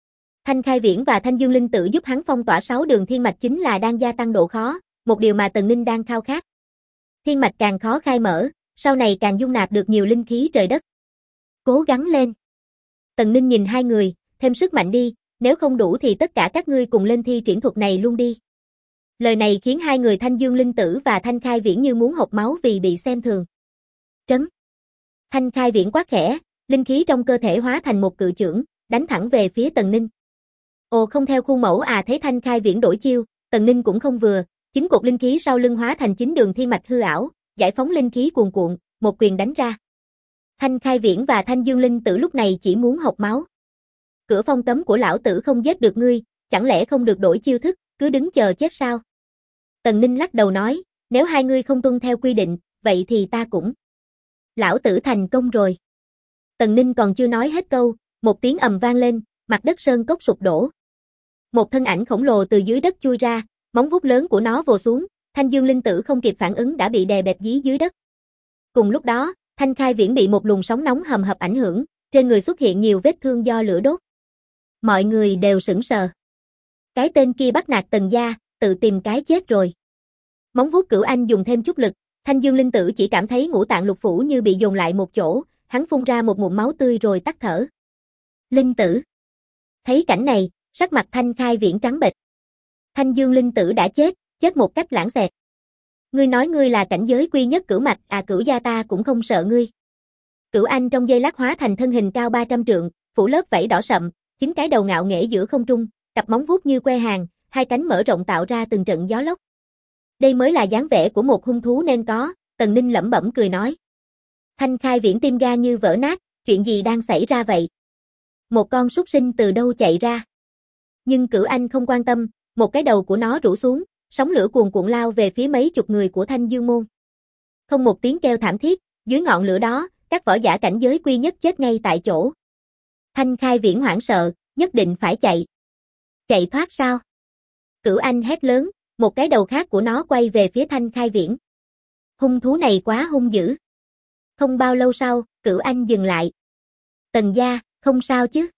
Thanh Khai Viễn và Thanh Dương Linh Tử giúp hắn phong tỏa 6 đường thiên mạch chính là đang gia tăng độ khó, một điều mà Tần Ninh đang khao khát. Thiên mạch càng khó khai mở, sau này càng dung nạp được nhiều linh khí trời đất. Cố gắng lên. Tần Ninh nhìn hai người, thêm sức mạnh đi, nếu không đủ thì tất cả các ngươi cùng lên thi triển thuật này luôn đi. Lời này khiến hai người Thanh Dương Linh Tử và Thanh Khai Viễn như muốn hộc máu vì bị xem thường. Trấn. Thanh Khai Viễn quát khẽ, linh khí trong cơ thể hóa thành một cự chưởng, đánh thẳng về phía Tần Ninh. Ồ, không theo khuôn mẫu à? Thấy Thanh Khai Viễn đổi chiêu, Tần Ninh cũng không vừa, 9 cột linh khí sau lưng hóa thành 9 đường thiên mạch hư ảo, giải phóng linh khí cuồn cuộn, một quyền đánh ra. Thanh Khai Viễn và Thanh Dương Linh Tử lúc này chỉ muốn hộc máu. Cửa phong cấm của lão tử không giết được ngươi, chẳng lẽ không được đổi chiêu thức, cứ đứng chờ chết sao? Tần Ninh lắc đầu nói, nếu hai ngươi không tuân theo quy định, vậy thì ta cũng. Lão tử thành công rồi. Tần Ninh còn chưa nói hết câu, một tiếng ầm vang lên, mặt đất sơn cốc sụp đổ. Một thân ảnh khổng lồ từ dưới đất chui ra, móng vuốt lớn của nó vồ xuống, Thanh Dương Linh Tử không kịp phản ứng đã bị đè bẹp dí dưới đất. Cùng lúc đó, Thanh Khai Viễn bị một luồng sóng nóng hầm hập ảnh hưởng, trên người xuất hiện nhiều vết thương do lửa đốt. Mọi người đều sững sờ. Cái tên kia bắt nạt Tần gia, tự tìm cái chết rồi. Móng vuốt Cửu Anh dùng thêm chút lực, Thanh Dương Linh Tử chỉ cảm thấy ngũ tạng lục phủ như bị dồn lại một chỗ, hắn phun ra một ngụm máu tươi rồi tắt thở. Linh Tử. Thấy cảnh này, sắc mặt Thanh Khai Viễn trắng bệch. Thanh Dương Linh Tử đã chết một cách lãng xẹt. Ngươi nói ngươi là cảnh giới quy nhất cửu mạch, à Cửu gia ta cũng không sợ ngươi. Cửu Anh trong giây lát hóa thành thân hình cao 300 trượng, phủ lớp vảy đỏ sậm, 9 cái đầu ngạo nghễ giữa không trung, cặp móng vuốt như que hàng, hai cánh mở rộng tạo ra từng trận gió lốc. Đây mới là dáng vẻ của một hung thú nên có, Tần Ninh lẩm bẩm cười nói. Thanh Khai Viễn tim gan như vỡ nát, chuyện gì đang xảy ra vậy? Một con súc sinh từ đâu chạy ra? Nhưng Cửu Anh không quan tâm, một cái đầu của nó rũ xuống, sóng lửa cuồn cuộn lao về phía mấy chục người của Thanh Dương môn. Không một tiếng kêu thảm thiết, dưới ngọn lửa đó, các võ giả cảnh giới quy nhất chết ngay tại chỗ. Thanh Khai Viễn hoảng sợ, nhất định phải chạy. Chạy thoát sao? Cửu Anh hét lớn, một cái đầu khác của nó quay về phía Thanh Khai Viễn. Hung thú này quá hung dữ. Không bao lâu sau, Cửu Anh dừng lại. Tần gia, không sao chứ?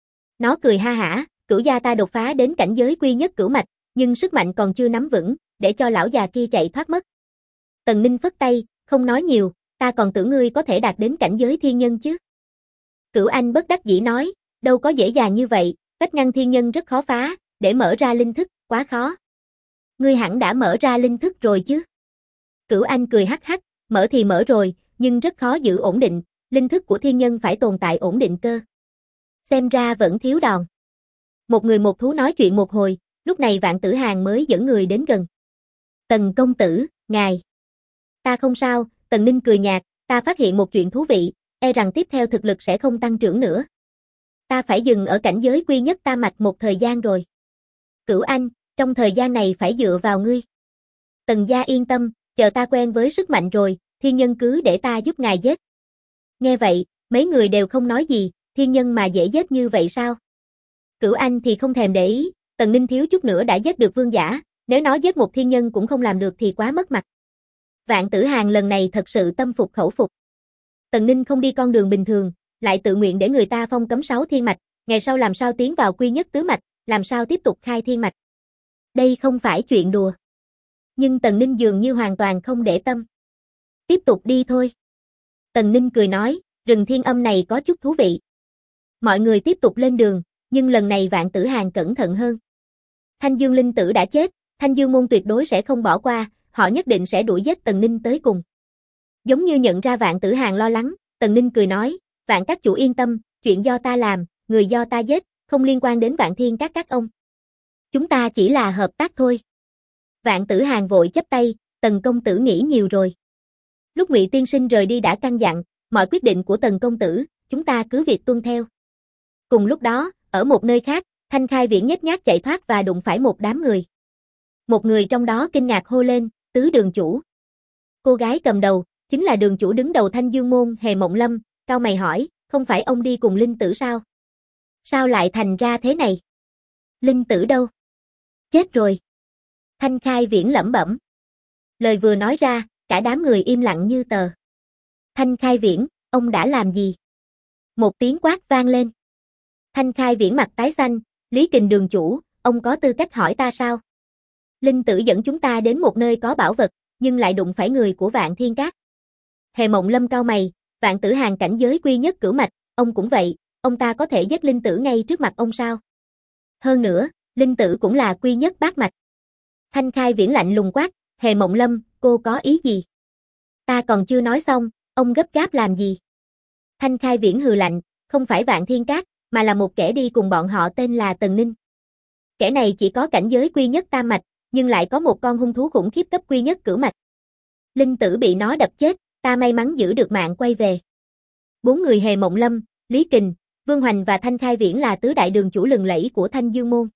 Nó cười ha hả, Cửu gia ta đột phá đến cảnh giới quy nhất cửu mạch, nhưng sức mạnh còn chưa nắm vững, để cho lão già kia chạy thoát mất. Tần Ninh phất tay, không nói nhiều, ta còn tưởng ngươi có thể đạt đến cảnh giới thiên nhân chứ. Cửu Anh bất đắc dĩ nói, đâu có dễ dàng như vậy, vách ngăn thiên nhân rất khó phá, để mở ra linh thức, quá khó. Ngươi hẳn đã mở ra linh thức rồi chứ. Cửu Anh cười hắc hắc, mở thì mở rồi, nhưng rất khó giữ ổn định, linh thức của thiên nhân phải tồn tại ổn định cơ. Xem ra vẫn thiếu đòn. Một người một thú nói chuyện một hồi, lúc này Vạn Tử Hàn mới dẫn người đến gần. Tần công tử, ngài. Ta không sao, Tần Ninh cười nhạt, ta phát hiện một chuyện thú vị, e rằng tiếp theo thực lực sẽ không tăng trưởng nữa. Ta phải dừng ở cảnh giới quy nhất tam mạch một thời gian rồi. Cửu Anh, trong thời gian này phải dựa vào ngươi. Tần gia yên tâm, chờ ta quen với sức mạnh rồi, thiên nhân cứ để ta giúp ngài giết. Nghe vậy, mấy người đều không nói gì, thiên nhân mà dễ giết như vậy sao? Cửu Anh thì không thèm để ý, Tần Ninh thiếu chút nữa đã giết được vương giả, nếu nó giết một thiên nhân cũng không làm được thì quá mất mặt. Vạn Tử Hàn lần này thật sự tâm phục khẩu phục. Tần Ninh không đi con đường bình thường, lại tự nguyện để người ta phong cấm 6 thiên mạch, ngày sau làm sao tiến vào quy nhất tứ mạch, làm sao tiếp tục khai thiên mạch. Đây không phải chuyện đùa. Nhưng Tần Ninh dường như hoàn toàn không để tâm. Tiếp tục đi thôi. Tần Ninh cười nói, rừng thiên âm này có chút thú vị. Mọi người tiếp tục lên đường, nhưng lần này Vạn Tử Hàn cẩn thận hơn. Thanh Dương Linh Tử đã chết, Thanh Dương môn tuyệt đối sẽ không bỏ qua, họ nhất định sẽ đuổi giết Tần Ninh tới cùng. Giống như nhận ra Vạn Tử Hàn lo lắng, Tần Ninh cười nói, Vạn các chủ yên tâm, chuyện do ta làm, người do ta giết, không liên quan đến Vạn Thiên các ông. Chúng ta chỉ là hợp tác thôi. Vạn Tử Hàn vội chắp tay, Tần công tử nghĩ nhiều rồi. Lúc Ngụy tiên sinh rời đi đã căn dặn, mọi quyết định của Tần công tử, chúng ta cứ việc tuân theo. Cùng lúc đó, ở một nơi khác, Thanh Khai Viễn nhếch nhác chạy thoát và đụng phải một đám người. Một người trong đó kinh ngạc hô lên, tứ đường chủ. Cô gái cầm đầu, chính là đường chủ đứng đầu Thanh Dương môn Hề Mộng Lâm, cau mày hỏi, không phải ông đi cùng Linh Tử sao? Sao lại thành ra thế này? Linh Tử đâu? Chết rồi. Thanh Khai Viễn lẩm bẩm. Lời vừa nói ra, cả đám người im lặng như tờ. Thanh Khai Viễn, ông đã làm gì? Một tiếng quát vang lên. Thanh Khai Viễn mặt tái xanh, Lý Kình đường chủ, ông có tư cách hỏi ta sao? Linh Tử dẫn chúng ta đến một nơi có bảo vật, nhưng lại đụng phải người của Vạn Thiên Các. Hề Mộng Lâm cau mày, Vạn Tử Hàn cảnh giới quy nhất cửu mạch, ông cũng vậy, ông ta có thể giết Linh Tử ngay trước mặt ông sao? Hơn nữa, Linh Tử cũng là quy nhất bát mạch. Thanh Khai Viễn lạnh lùng quát, Hề Mộng Lâm, cô có ý gì? Ta còn chưa nói xong, ông gấp gáp làm gì? Thanh Khai Viễn hừ lạnh, không phải Vạn Thiên Các, mà là một kẻ đi cùng bọn họ tên là Tần Ninh. Kẻ này chỉ có cảnh giới quy nhất tam mạch, nhưng lại có một con hung thú khủng khiếp cấp quy nhất cửu mạch. Linh Tử bị nó đập chết, ta may mắn giữ được mạng quay về. 4 người Hề Mộng Lâm, Lý Kình, Vương Hoành và Thanh Khai Viễn là tứ đại đường chủ lừng lẫy của Thanh Dương môn.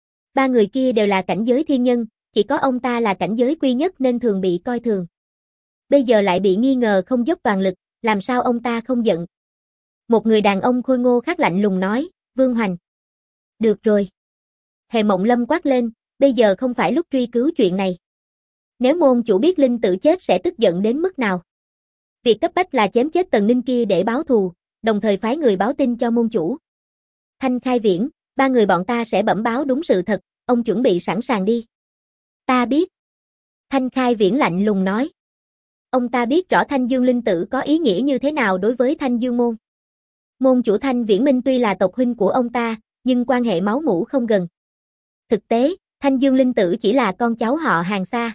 3 người kia đều là cảnh giới thiên nhân, chỉ có ông ta là cảnh giới quy nhất nên thường bị coi thường. Bây giờ lại bị nghi ngờ không dốc toàn lực, làm sao ông ta không giận? Một người đàn ông khôi ngô khác lạnh lùng nói, Vương Hoành. Được rồi. Hề Mộng Lâm quát lên, bây giờ không phải lúc truy cứu chuyện này. Nếu môn chủ biết Linh Tử chết sẽ tức giận đến mức nào? Việc cấp bách là chém chết Tần Ninh kia để báo thù, đồng thời phái người báo tin cho môn chủ. Thanh Khai Viễn, 3 người bọn ta sẽ bẩm báo đúng sự thật, ông chuẩn bị sẵn sàng đi. Ta biết. Thanh Khai Viễn lạnh lùng nói. Ông ta biết rõ Thanh Dương Linh Tử có ý nghĩa như thế nào đối với Thanh Dương môn. Môn chủ Thanh Viễn Minh tuy là tộc huynh của ông ta, nhưng quan hệ máu mủ không gần. Thực tế, Thanh Dương Linh Tử chỉ là con cháu họ hàng xa.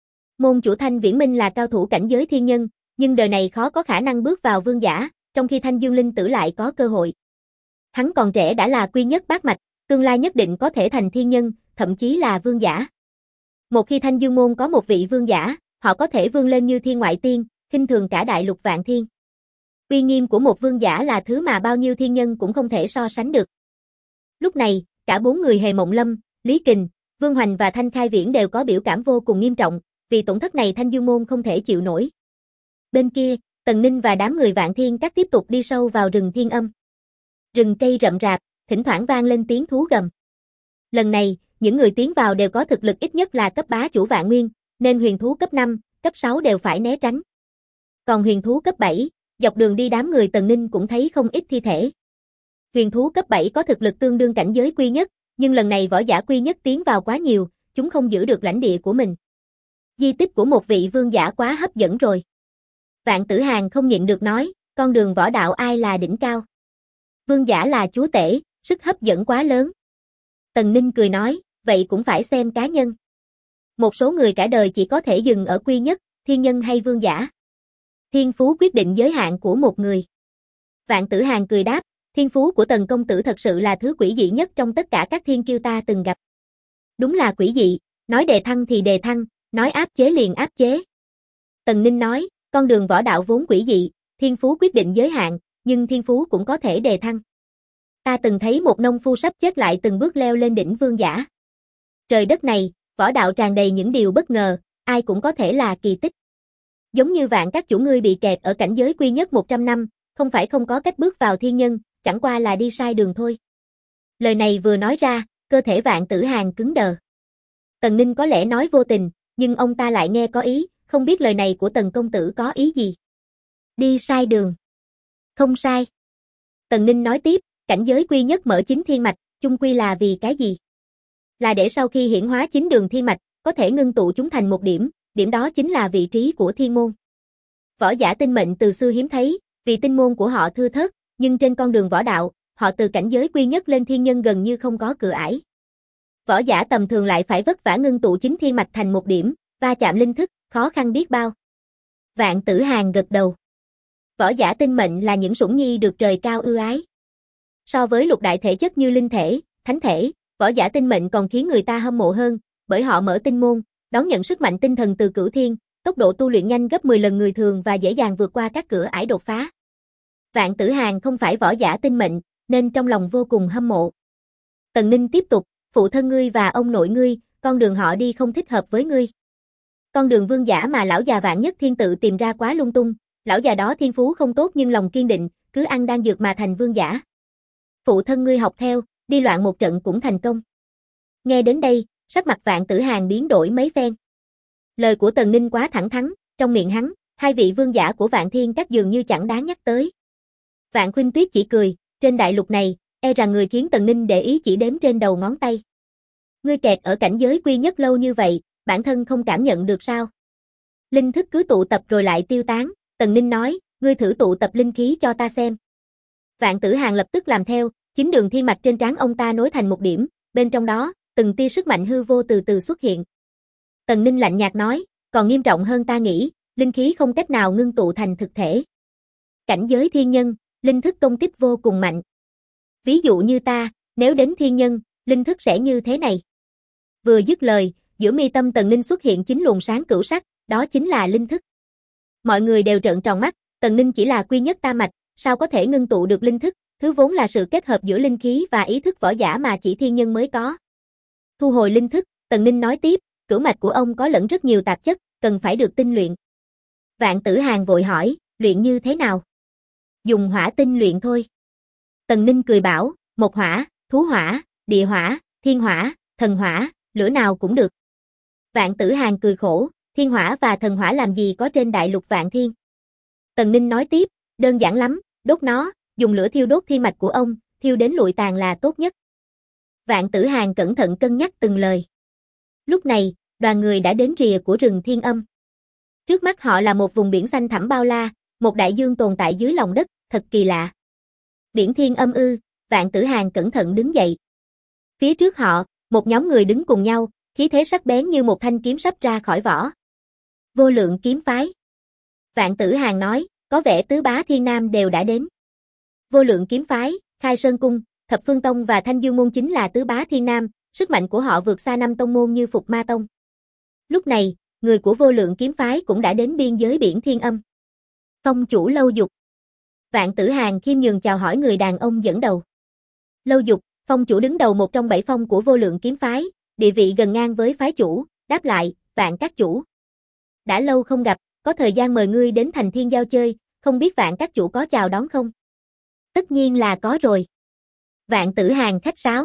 Môn chủ Thanh Viễn Minh là cao thủ cảnh giới thiên nhân, nhưng đời này khó có khả năng bước vào vương giả, trong khi Thanh Dương Linh Tử lại có cơ hội. Hắn còn trẻ đã là quy nhất bát mạch, tương lai nhất định có thể thành thiên nhân, thậm chí là vương giả. Một khi Thanh Dương môn có một vị vương giả, họ có thể vươn lên như thiên ngoại tiên, khinh thường cả đại lục vạn thiên. Uy nghiêm của một vương giả là thứ mà bao nhiêu thiên nhân cũng không thể so sánh được. Lúc này, cả 4 người Hề Mộng Lâm, Lý Kình, Vương Hoành và Thanh Khai Viễn đều có biểu cảm vô cùng nghiêm trọng, vì tổn thất này Thanh Dương môn không thể chịu nổi. Bên kia, Tần Ninh và đám người Vạn Thiên Các tiếp tục đi sâu vào rừng Thiên Âm. Rừng cây rậm rạp, thỉnh thoảng vang lên tiếng thú gầm. Lần này, những người tiến vào đều có thực lực ít nhất là cấp bá chủ Vạn Nguyên, nên huyền thú cấp 5, cấp 6 đều phải né tránh. Còn huyền thú cấp 7, dọc đường đi đám người Tần Ninh cũng thấy không ít thi thể. Huyền thú cấp 7 có thực lực tương đương cảnh giới quy nhất, nhưng lần này võ giả quy nhất tiến vào quá nhiều, chúng không giữ được lãnh địa của mình. Di tích của một vị vương giả quá hấp dẫn rồi. Vạn Tử Hàn không nhịn được nói, con đường võ đạo ai là đỉnh cao. Vương giả là chúa tể, sức hấp dẫn quá lớn. Tần Ninh cười nói, vậy cũng phải xem cá nhân. Một số người cả đời chỉ có thể dừng ở quy nhất, thiên nhân hay vương giả. Thiên phú quyết định giới hạn của một người. Vạn Tử Hàn cười đáp, thiên phú của Tần công tử thật sự là thứ quỷ dị nhất trong tất cả các thiên kiêu ta từng gặp. Đúng là quỷ dị, nói đề thăng thì đề thăng, nói áp chế liền áp chế. Tần Ninh nói, con đường võ đạo vốn quỷ dị, thiên phú quyết định giới hạn, nhưng thiên phú cũng có thể đề thăng. Ta từng thấy một nông phu sắp chết lại từng bước leo lên đỉnh vương giả. Trời đất này, võ đạo tràn đầy những điều bất ngờ, ai cũng có thể là kỳ tích. Giống như Vạn các chủ ngươi bị kẹt ở cảnh giới quy nhất 100 năm, không phải không có cách bước vào thiên nhân, chẳng qua là đi sai đường thôi. Lời này vừa nói ra, cơ thể Vạn Tử Hàn cứng đờ. Tần Ninh có lẽ nói vô tình, nhưng ông ta lại nghe có ý, không biết lời này của Tần công tử có ý gì. Đi sai đường. Không sai. Tần Ninh nói tiếp, cảnh giới quy nhất mở 9 thiên mạch, chung quy là vì cái gì? Là để sau khi hiển hóa 9 đường thiên mạch, có thể ngưng tụ chúng thành một điểm, điểm đó chính là vị trí của thiên môn. Võ giả tinh mệnh từ xưa hiếm thấy, vì tinh môn của họ thưa thớt, nhưng trên con đường võ đạo, họ từ cảnh giới quy nhất lên thiên nhân gần như không có cửa ải. Võ giả tầm thường lại phải vất vả ngưng tụ 9 thiên mạch thành một điểm, va chạm linh thức, khó khăn biết bao. Vạn Tử Hàn gật đầu. Võ giả tinh mệnh là những sủng nhi được trời cao ưu ái. So với lục đại thể chất như linh thể, thánh thể, võ giả tinh mệnh còn khiến người ta hâm mộ hơn, bởi họ mở tinh môn, đón nhận sức mạnh tinh thần từ cửu thiên, tốc độ tu luyện nhanh gấp 10 lần người thường và dễ dàng vượt qua các cửa ải đột phá. Vạn Tử Hàn không phải võ giả tinh mệnh, nên trong lòng vô cùng hâm mộ. Tần Ninh tiếp tục, phụ thân ngươi và ông nội ngươi, con đường họ đi không thích hợp với ngươi. Con đường vương giả mà lão già Vạn Nhất Thiên tự tìm ra quá lung tung, lão già đó thiên phú không tốt nhưng lòng kiên định, cứ ăn đan dược mà thành vương giả. Phụ thân ngươi học theo, đi loạn một trận cũng thành công. Nghe đến đây, sắc mặt Vạn Tử Hàn biến đổi mấy phen. Lời của Tần Ninh quá thẳng thắn, trong miệng hắn, hai vị vương giả của Vạn Thiên Các dường như chẳng đáng nhắc tới. Vạn Khuynh Tuyết chỉ cười, trên đại lục này, e rằng người khiến Tần Ninh để ý chỉ đếm trên đầu ngón tay. Ngươi kẹt ở cảnh giới quy nhất lâu như vậy, bản thân không cảm nhận được sao? Linh thức cứ tụ tập rồi lại tiêu tán, Tần Ninh nói, ngươi thử tụ tập linh khí cho ta xem. Vạn Tử Hàn lập tức làm theo, chính đường thiên mạch trên trán ông ta nối thành một điểm, bên trong đó, từng tia sức mạnh hư vô từ từ xuất hiện. Tần Ninh lạnh nhạt nói, còn nghiêm trọng hơn ta nghĩ, linh khí không cách nào ngưng tụ thành thực thể. Cảnh giới thiên nhân, linh thức công kích vô cùng mạnh. Ví dụ như ta, nếu đến thiên nhân, linh thức sẽ như thế này. Vừa dứt lời, giữa mi tâm Tần Ninh xuất hiện chính luồng sáng cửu sắc, đó chính là linh thức. Mọi người đều trợn tròn mắt, Tần Ninh chỉ là quy nhất tam mạch, sao có thể ngưng tụ được linh thức, thứ vốn là sự kết hợp giữa linh khí và ý thức võ giả mà chỉ thiên nhân mới có. Thu hồi linh thức, Tần Ninh nói tiếp, cửu mạch của ông có lẫn rất nhiều tạp chất, cần phải được tinh luyện. Vạn Tử Hàn vội hỏi, luyện như thế nào? Dùng hỏa tinh luyện thôi. Tần Ninh cười bảo, mộc hỏa, thú hỏa, địa hỏa, thiên hỏa, thần hỏa, lửa nào cũng được. Vạn Tử Hàn cười khổ, thiên hỏa và thần hỏa làm gì có trên đại lục vạn thiên. Tần Ninh nói tiếp, đơn giản lắm, đốt nó, dùng lửa thiêu đốt thiên mạch của ông, thiêu đến lụi tàn là tốt nhất. Vạn Tử Hàn cẩn thận cân nhắc từng lời. Lúc này, đoàn người đã đến rìa của rừng Thiên Âm. Trước mắt họ là một vùng biển xanh thẳm bao la, một đại dương tồn tại dưới lòng đất, thật kỳ lạ. Biển Thiên Âm ư? Vạn Tử Hàn cẩn thận đứng dậy. Phía trước họ, một nhóm người đứng cùng nhau, khí thế sắc bén như một thanh kiếm sắp ra khỏi vỏ. Vô Lượng kiếm phái. Vạn Tử Hàn nói, có vẻ tứ bá thiên nam đều đã đến. Vô Lượng kiếm phái, Khai Sơn cung, Thập Phương tông và Thanh Dương môn chính là tứ bá thiên nam, sức mạnh của họ vượt xa năm tông môn như Phục Ma tông. Lúc này, người của Vô Lượng kiếm phái cũng đã đến biên giới biển Thiên Âm. Phong chủ Lâu Dục. Vạn Tử Hàn khiêm nhường chào hỏi người đàn ông dẫn đầu. Lâu Dục, phong chủ đứng đầu một trong 7 phong của Vô Lượng kiếm phái, địa vị gần ngang với phái chủ, đáp lại, Vạn các chủ. Đã lâu không gặp, có thời gian mời ngươi đến Thành Thiên Giao chơi, không biết Vạn các chủ có chào đón không? Tất nhiên là có rồi. Vạn Tử Hàn khách sáo.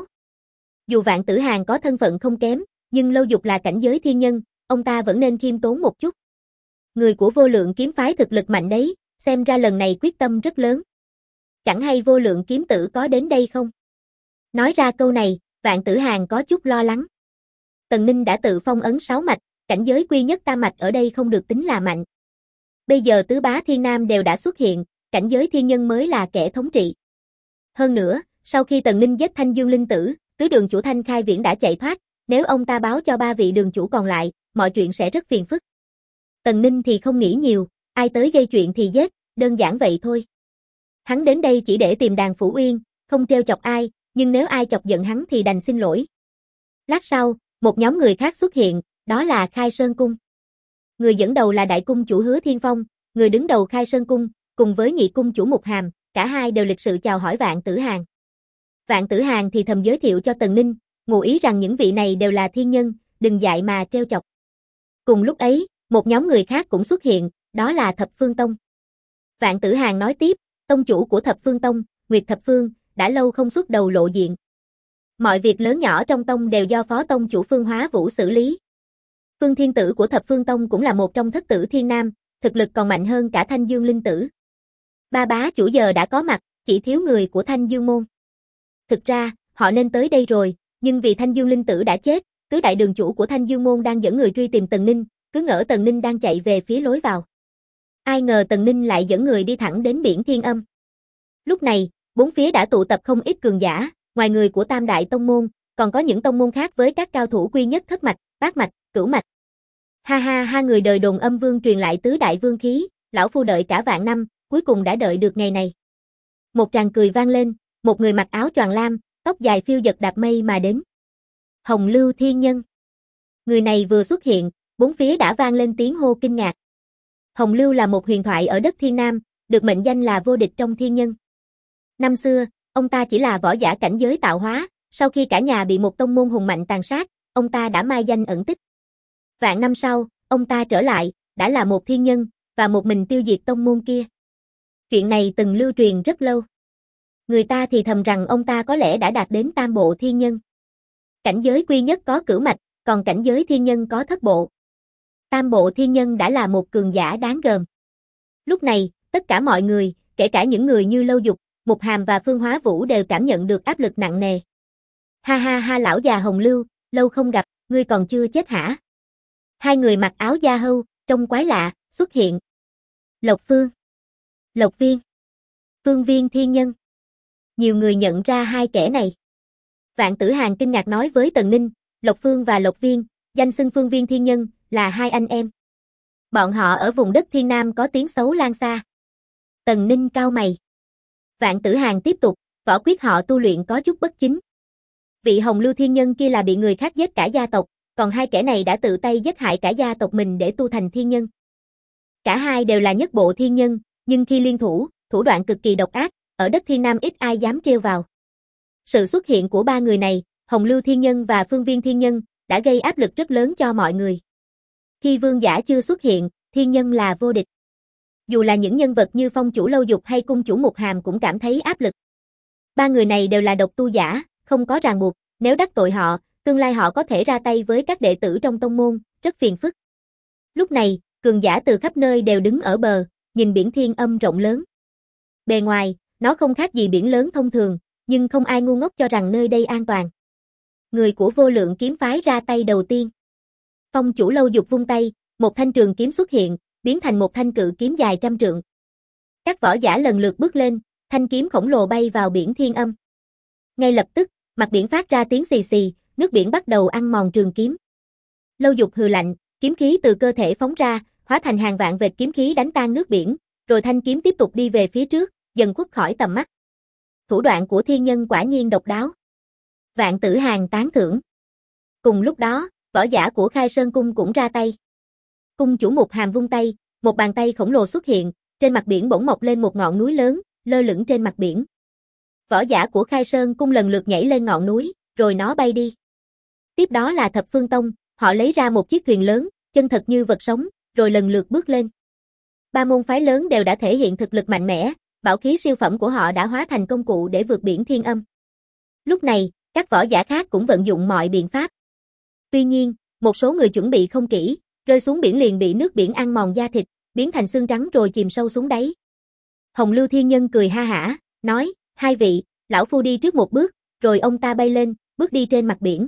Dù Vạn Tử Hàn có thân phận không kém, nhưng Lâu Dục là cảnh giới thiên nhân, ông ta vẫn nên khiêm tốn một chút. Người của Vô Lượng kiếm phái thực lực mạnh đấy, xem ra lần này quyết tâm rất lớn. Chẳng hay Vô Lượng kiếm tử có đến đây không? Nói ra câu này, Vạn Tử Hàn có chút lo lắng. Tần Ninh đã tự phong ấn 6 mạch, cảnh giới quy nhất tam mạch ở đây không được tính là mạnh. Bây giờ tứ bá thiên nam đều đã xuất hiện, cảnh giới thiên nhân mới là kẻ thống trị. Hơn nữa, sau khi Tần Ninh giết Thanh Dương linh tử, tứ đường chủ Thanh Khai Viễn đã chạy thoát, nếu ông ta báo cho 3 vị đường chủ còn lại, mọi chuyện sẽ rất phiền phức. Tần Ninh thì không nghĩ nhiều, ai tới gây chuyện thì giết, đơn giản vậy thôi. Hắn đến đây chỉ để tìm Đàn Phủ Uyên, không trêu chọc ai, nhưng nếu ai chọc giận hắn thì đành xin lỗi. Lát sau, một nhóm người khác xuất hiện, đó là Khai Sơn cung. Người dẫn đầu là đại cung chủ Hứa Thiên Phong, người đứng đầu Khai Sơn cung, cùng với nhị cung chủ Mục Hàm, cả hai đều lịch sự chào hỏi Vạn Tử Hàn. Vạn Tử Hàn thì thầm giới thiệu cho Tần Ninh, ngụ ý rằng những vị này đều là thiên nhân, đừng dại mà trêu chọc. Cùng lúc ấy, một nhóm người khác cũng xuất hiện, đó là Thập Phương Tông. Vạn Tử Hàn nói tiếp, tông chủ của Thập Phương Tông, Nguyệt Thập Phương, đã lâu không xuất đầu lộ diện. Mọi việc lớn nhỏ trong tông đều do phó tông chủ Phương Hóa Vũ xử lý. Phương Thiên Tử của Thập Phương Tông cũng là một trong thất tử thiên nam, thực lực còn mạnh hơn cả Thanh Dương linh tử. Ba bá chủ giờ đã có mặt, chỉ thiếu người của Thanh Dương môn. Thực ra, họ nên tới đây rồi, nhưng vì Thanh Dương linh tử đã chết, tứ đại đường chủ của Thanh Dương môn đang dẫn người truy tìm Tần Ninh, cứ ngỡ Tần Ninh đang chạy về phía lối vào. Ai ngờ Tần Ninh lại dẫn người đi thẳng đến biển Thiên Âm. Lúc này, bốn phía đã tụ tập không ít cường giả, ngoài người của Tam đại tông môn, còn có những tông môn khác với các cao thủ quy nhất thất mạch, bát mạch, cửu mạch. Ha ha ha, người đời đồn âm vương truyền lại tứ đại vương khí, lão phu đợi cả vạn năm, cuối cùng đã đợi được ngày này. Một tràng cười vang lên, một người mặc áo choàng lam, tóc dài phiêu dật đạp mây mà đến. Hồng Lưu Thiên Nhân. Người này vừa xuất hiện, bốn phía đã vang lên tiếng hô kinh ngạc. Hồng Lưu là một huyền thoại ở đất Thiên Nam, được mệnh danh là vô địch trong thiên nhân. Năm xưa, ông ta chỉ là võ giả cảnh giới tạo hóa, sau khi cả nhà bị một tông môn hùng mạnh tàn sát, ông ta đã mai danh ẩn tích. Vạn năm sau, ông ta trở lại, đã là một thiên nhân, và một mình tiêu diệt tông môn kia. Chuyện này từng lưu truyền rất lâu. Người ta thì thầm rằng ông ta có lẽ đã đạt đến tam bộ thiên nhân. Cảnh giới quy nhất có cửu mạch, còn cảnh giới thiên nhân có thất bộ. Tam bộ thiên nhân đã là một cường giả đáng gờm. Lúc này, tất cả mọi người, kể cả những người như Lâu Dục, Mục Hàm và Phương Hóa Vũ đều cảm nhận được áp lực nặng nề. Ha ha ha, lão già Hồng Lưu, lâu không gặp, ngươi còn chưa chết hả? Hai người mặc áo da hâu, trông quái lạ, xuất hiện. Lộc Phương, Lộc Viên, Phương Viên Thiên Nhân. Nhiều người nhận ra hai kẻ này. Vạn Tử Hàn kinh ngạc nói với Tần Ninh, Lộc Phương và Lộc Viên, danh xưng Phương Viên Thiên Nhân, là hai anh em. Bọn họ ở vùng đất Thiên Nam có tiếng xấu lan xa. Tần Ninh cau mày. Vạn Tử Hàn tiếp tục, võ quyết họ tu luyện có chút bất chính. Vị Hồng Lưu Thiên Nhân kia là bị người khác giết cả gia tộc, còn hai kẻ này đã tự tay giết hại cả gia tộc mình để tu thành thiên nhân. Cả hai đều là nhất bộ thiên nhân, nhưng khi liên thủ, thủ đoạn cực kỳ độc ác, ở đất Thiên Nam ít ai dám trêu vào. Sự xuất hiện của ba người này, Hồng Lưu Thiên Nhân và Phương Viên Thiên Nhân, đã gây áp lực rất lớn cho mọi người. Khi vương giả chưa xuất hiện, thiên nhân là vô địch. Dù là những nhân vật như Phong chủ Lâu Dục hay Cung chủ Mục Hàm cũng cảm thấy áp lực. Ba người này đều là độc tu giả, không có ràng buộc, nếu đắc tội họ, tương lai họ có thể ra tay với các đệ tử trong tông môn, rất phiền phức. Lúc này, cường giả từ khắp nơi đều đứng ở bờ, nhìn biển Thiên Âm rộng lớn. Bề ngoài, nó không khác gì biển lớn thông thường, nhưng không ai ngu ngốc cho rằng nơi đây an toàn. Người của Vô Lượng kiếm phái ra tay đầu tiên. Phong chủ Lâu Dục vung tay, một thanh trường kiếm xuất hiện, biến thành một thanh cự kiếm dài 100 trượng. Các võ giả lần lượt bước lên, thanh kiếm khổng lồ bay vào biển Thiên Âm. Ngay lập tức, mặt biển phát ra tiếng xì xì, nước biển bắt đầu ăn mòn trường kiếm. Lâu Dục hừ lạnh, kiếm khí từ cơ thể phóng ra, hóa thành hàng vạn vệt kiếm khí đánh tan nước biển, rồi thanh kiếm tiếp tục đi về phía trước, dần khuất khỏi tầm mắt. Thủ đoạn của thiên nhân quả nhiên độc đáo. Vạn Tử Hàn tán thưởng. Cùng lúc đó, võ giả của Khai Sơn Cung cũng ra tay. Cung chủ Mục Hàm vung tay, một bàn tay khổng lồ xuất hiện, trên mặt biển bỗng mọc lên một ngọn núi lớn, lơ lửng trên mặt biển. Võ giả của Khai Sơn Cung lần lượt nhảy lên ngọn núi, rồi nó bay đi. Tiếp đó là Thập Phương Tông, họ lấy ra một chiếc thuyền lớn, chân thật như vật sống, rồi lần lượt bước lên. Ba môn phái lớn đều đã thể hiện thực lực mạnh mẽ, bảo khí siêu phẩm của họ đã hóa thành công cụ để vượt biển Thiên Âm. Lúc này, các võ giả khác cũng vận dụng mọi biện pháp. Tuy nhiên, một số người chuẩn bị không kỹ, rơi xuống biển liền bị nước biển ăn mòn da thịt, biến thành xương trắng rồi chìm sâu xuống đáy. Hồng Lưu Thiên Nhân cười ha hả, nói, hai vị, lão phu đi trước một bước, rồi ông ta bay lên, bước đi trên mặt biển.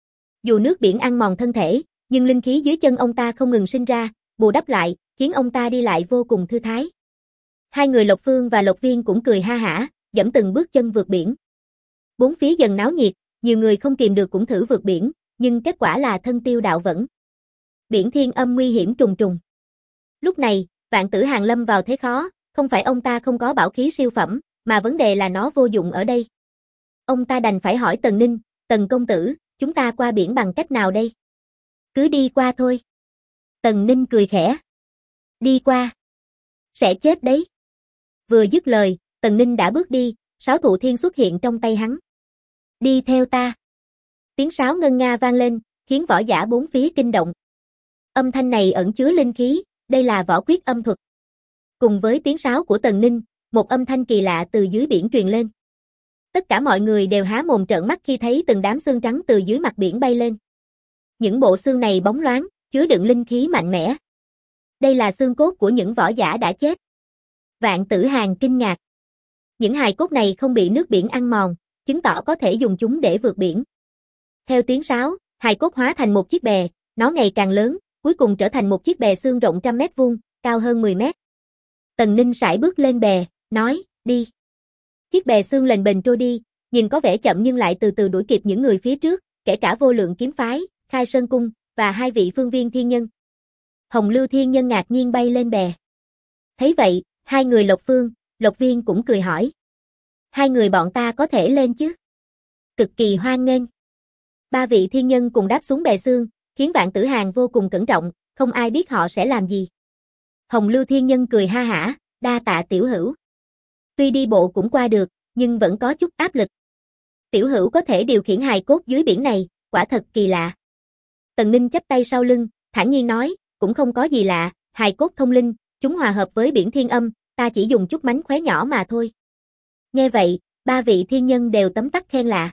Dù nước biển ăn mòn thân thể, nhưng linh khí dưới chân ông ta không ngừng sinh ra, bù đắp lại, khiến ông ta đi lại vô cùng thư thái. Hai người Lộc Phương và Lộc Viên cũng cười ha hả, dẫm từng bước chân vượt biển. Bốn phía dần náo nhiệt, nhiều người không kìm được cũng thử vượt biển, nhưng kết quả là thân tiêu đạo vẫn. Biển Thiên Âm nguy hiểm trùng trùng. Lúc này, Vạn Tử Hàn lâm vào thế khó, không phải ông ta không có bảo khí siêu phẩm, mà vấn đề là nó vô dụng ở đây. Ông ta đành phải hỏi Tần Ninh, Tần công tử, chúng ta qua biển bằng cách nào đây? Cứ đi qua thôi. Tần Ninh cười khẽ. Đi qua. Sẽ chết đấy. Vừa dứt lời, Tần Ninh đã bước đi, sáo thụ thiên xuất hiện trong tay hắn. Đi theo ta. Tiếng sáo ngân nga vang lên, khiến võ giả bốn phía kinh động. Âm thanh này ẩn chứa linh khí, đây là võ quyết âm thuật. Cùng với tiếng sáo của Tần Ninh, một âm thanh kỳ lạ từ dưới biển truyền lên. Tất cả mọi người đều há mồm trợn mắt khi thấy từng đám xương trắng từ dưới mặt biển bay lên. Những bộ xương này bóng loáng, chứa đựng linh khí mạnh mẽ. Đây là xương cốt của những võ giả đã chết. Vạn Tử Hàn kinh ngạc. Những hài cốt này không bị nước biển ăn mòn, chứng tỏ có thể dùng chúng để vượt biển. Theo tiếng sáo, hài cốt hóa thành một chiếc bè, nó ngày càng lớn, cuối cùng trở thành một chiếc bè xương rộng 100 mét vuông, cao hơn 10 mét. Tần Ninh sải bước lên bè, nói, đi. Chiếc bè xương lềnh bềnh trôi đi, nhìn có vẻ chậm nhưng lại từ từ đuổi kịp những người phía trước, kể cả Vô Lượng kiếm phái, Khai Sơn Cung, và hai vị Phương Viên Thiên Nhân. Hồng Lưu Thiên Nhân ngạc nhiên bay lên bè. Thấy vậy, hai người Lộc Phương, Lộc Viên cũng cười hỏi. Hai người bọn ta có thể lên chứ? Cực kỳ hoan nghênh. Ba vị thiên nhân cùng đáp xuống bè xương, khiến Vạn Tử Hàn vô cùng cẩn trọng, không ai biết họ sẽ làm gì. Hồng Lưu Thiên Nhân cười ha hả, đa tạ tiểu hữu. Tuy đi bộ cũng qua được, nhưng vẫn có chút áp lực. Tiểu hữu có thể điều khiển hài cốt dưới biển này, quả thật kỳ lạ. Tần Ninh chắp tay sau lưng, thản nhiên nói, cũng không có gì lạ, hài cốt thông linh, chúng hòa hợp với biển Thiên Âm, ta chỉ dùng chút mánh khóe nhỏ mà thôi. Nghe vậy, ba vị thiên nhân đều tấm tắc khen lạ.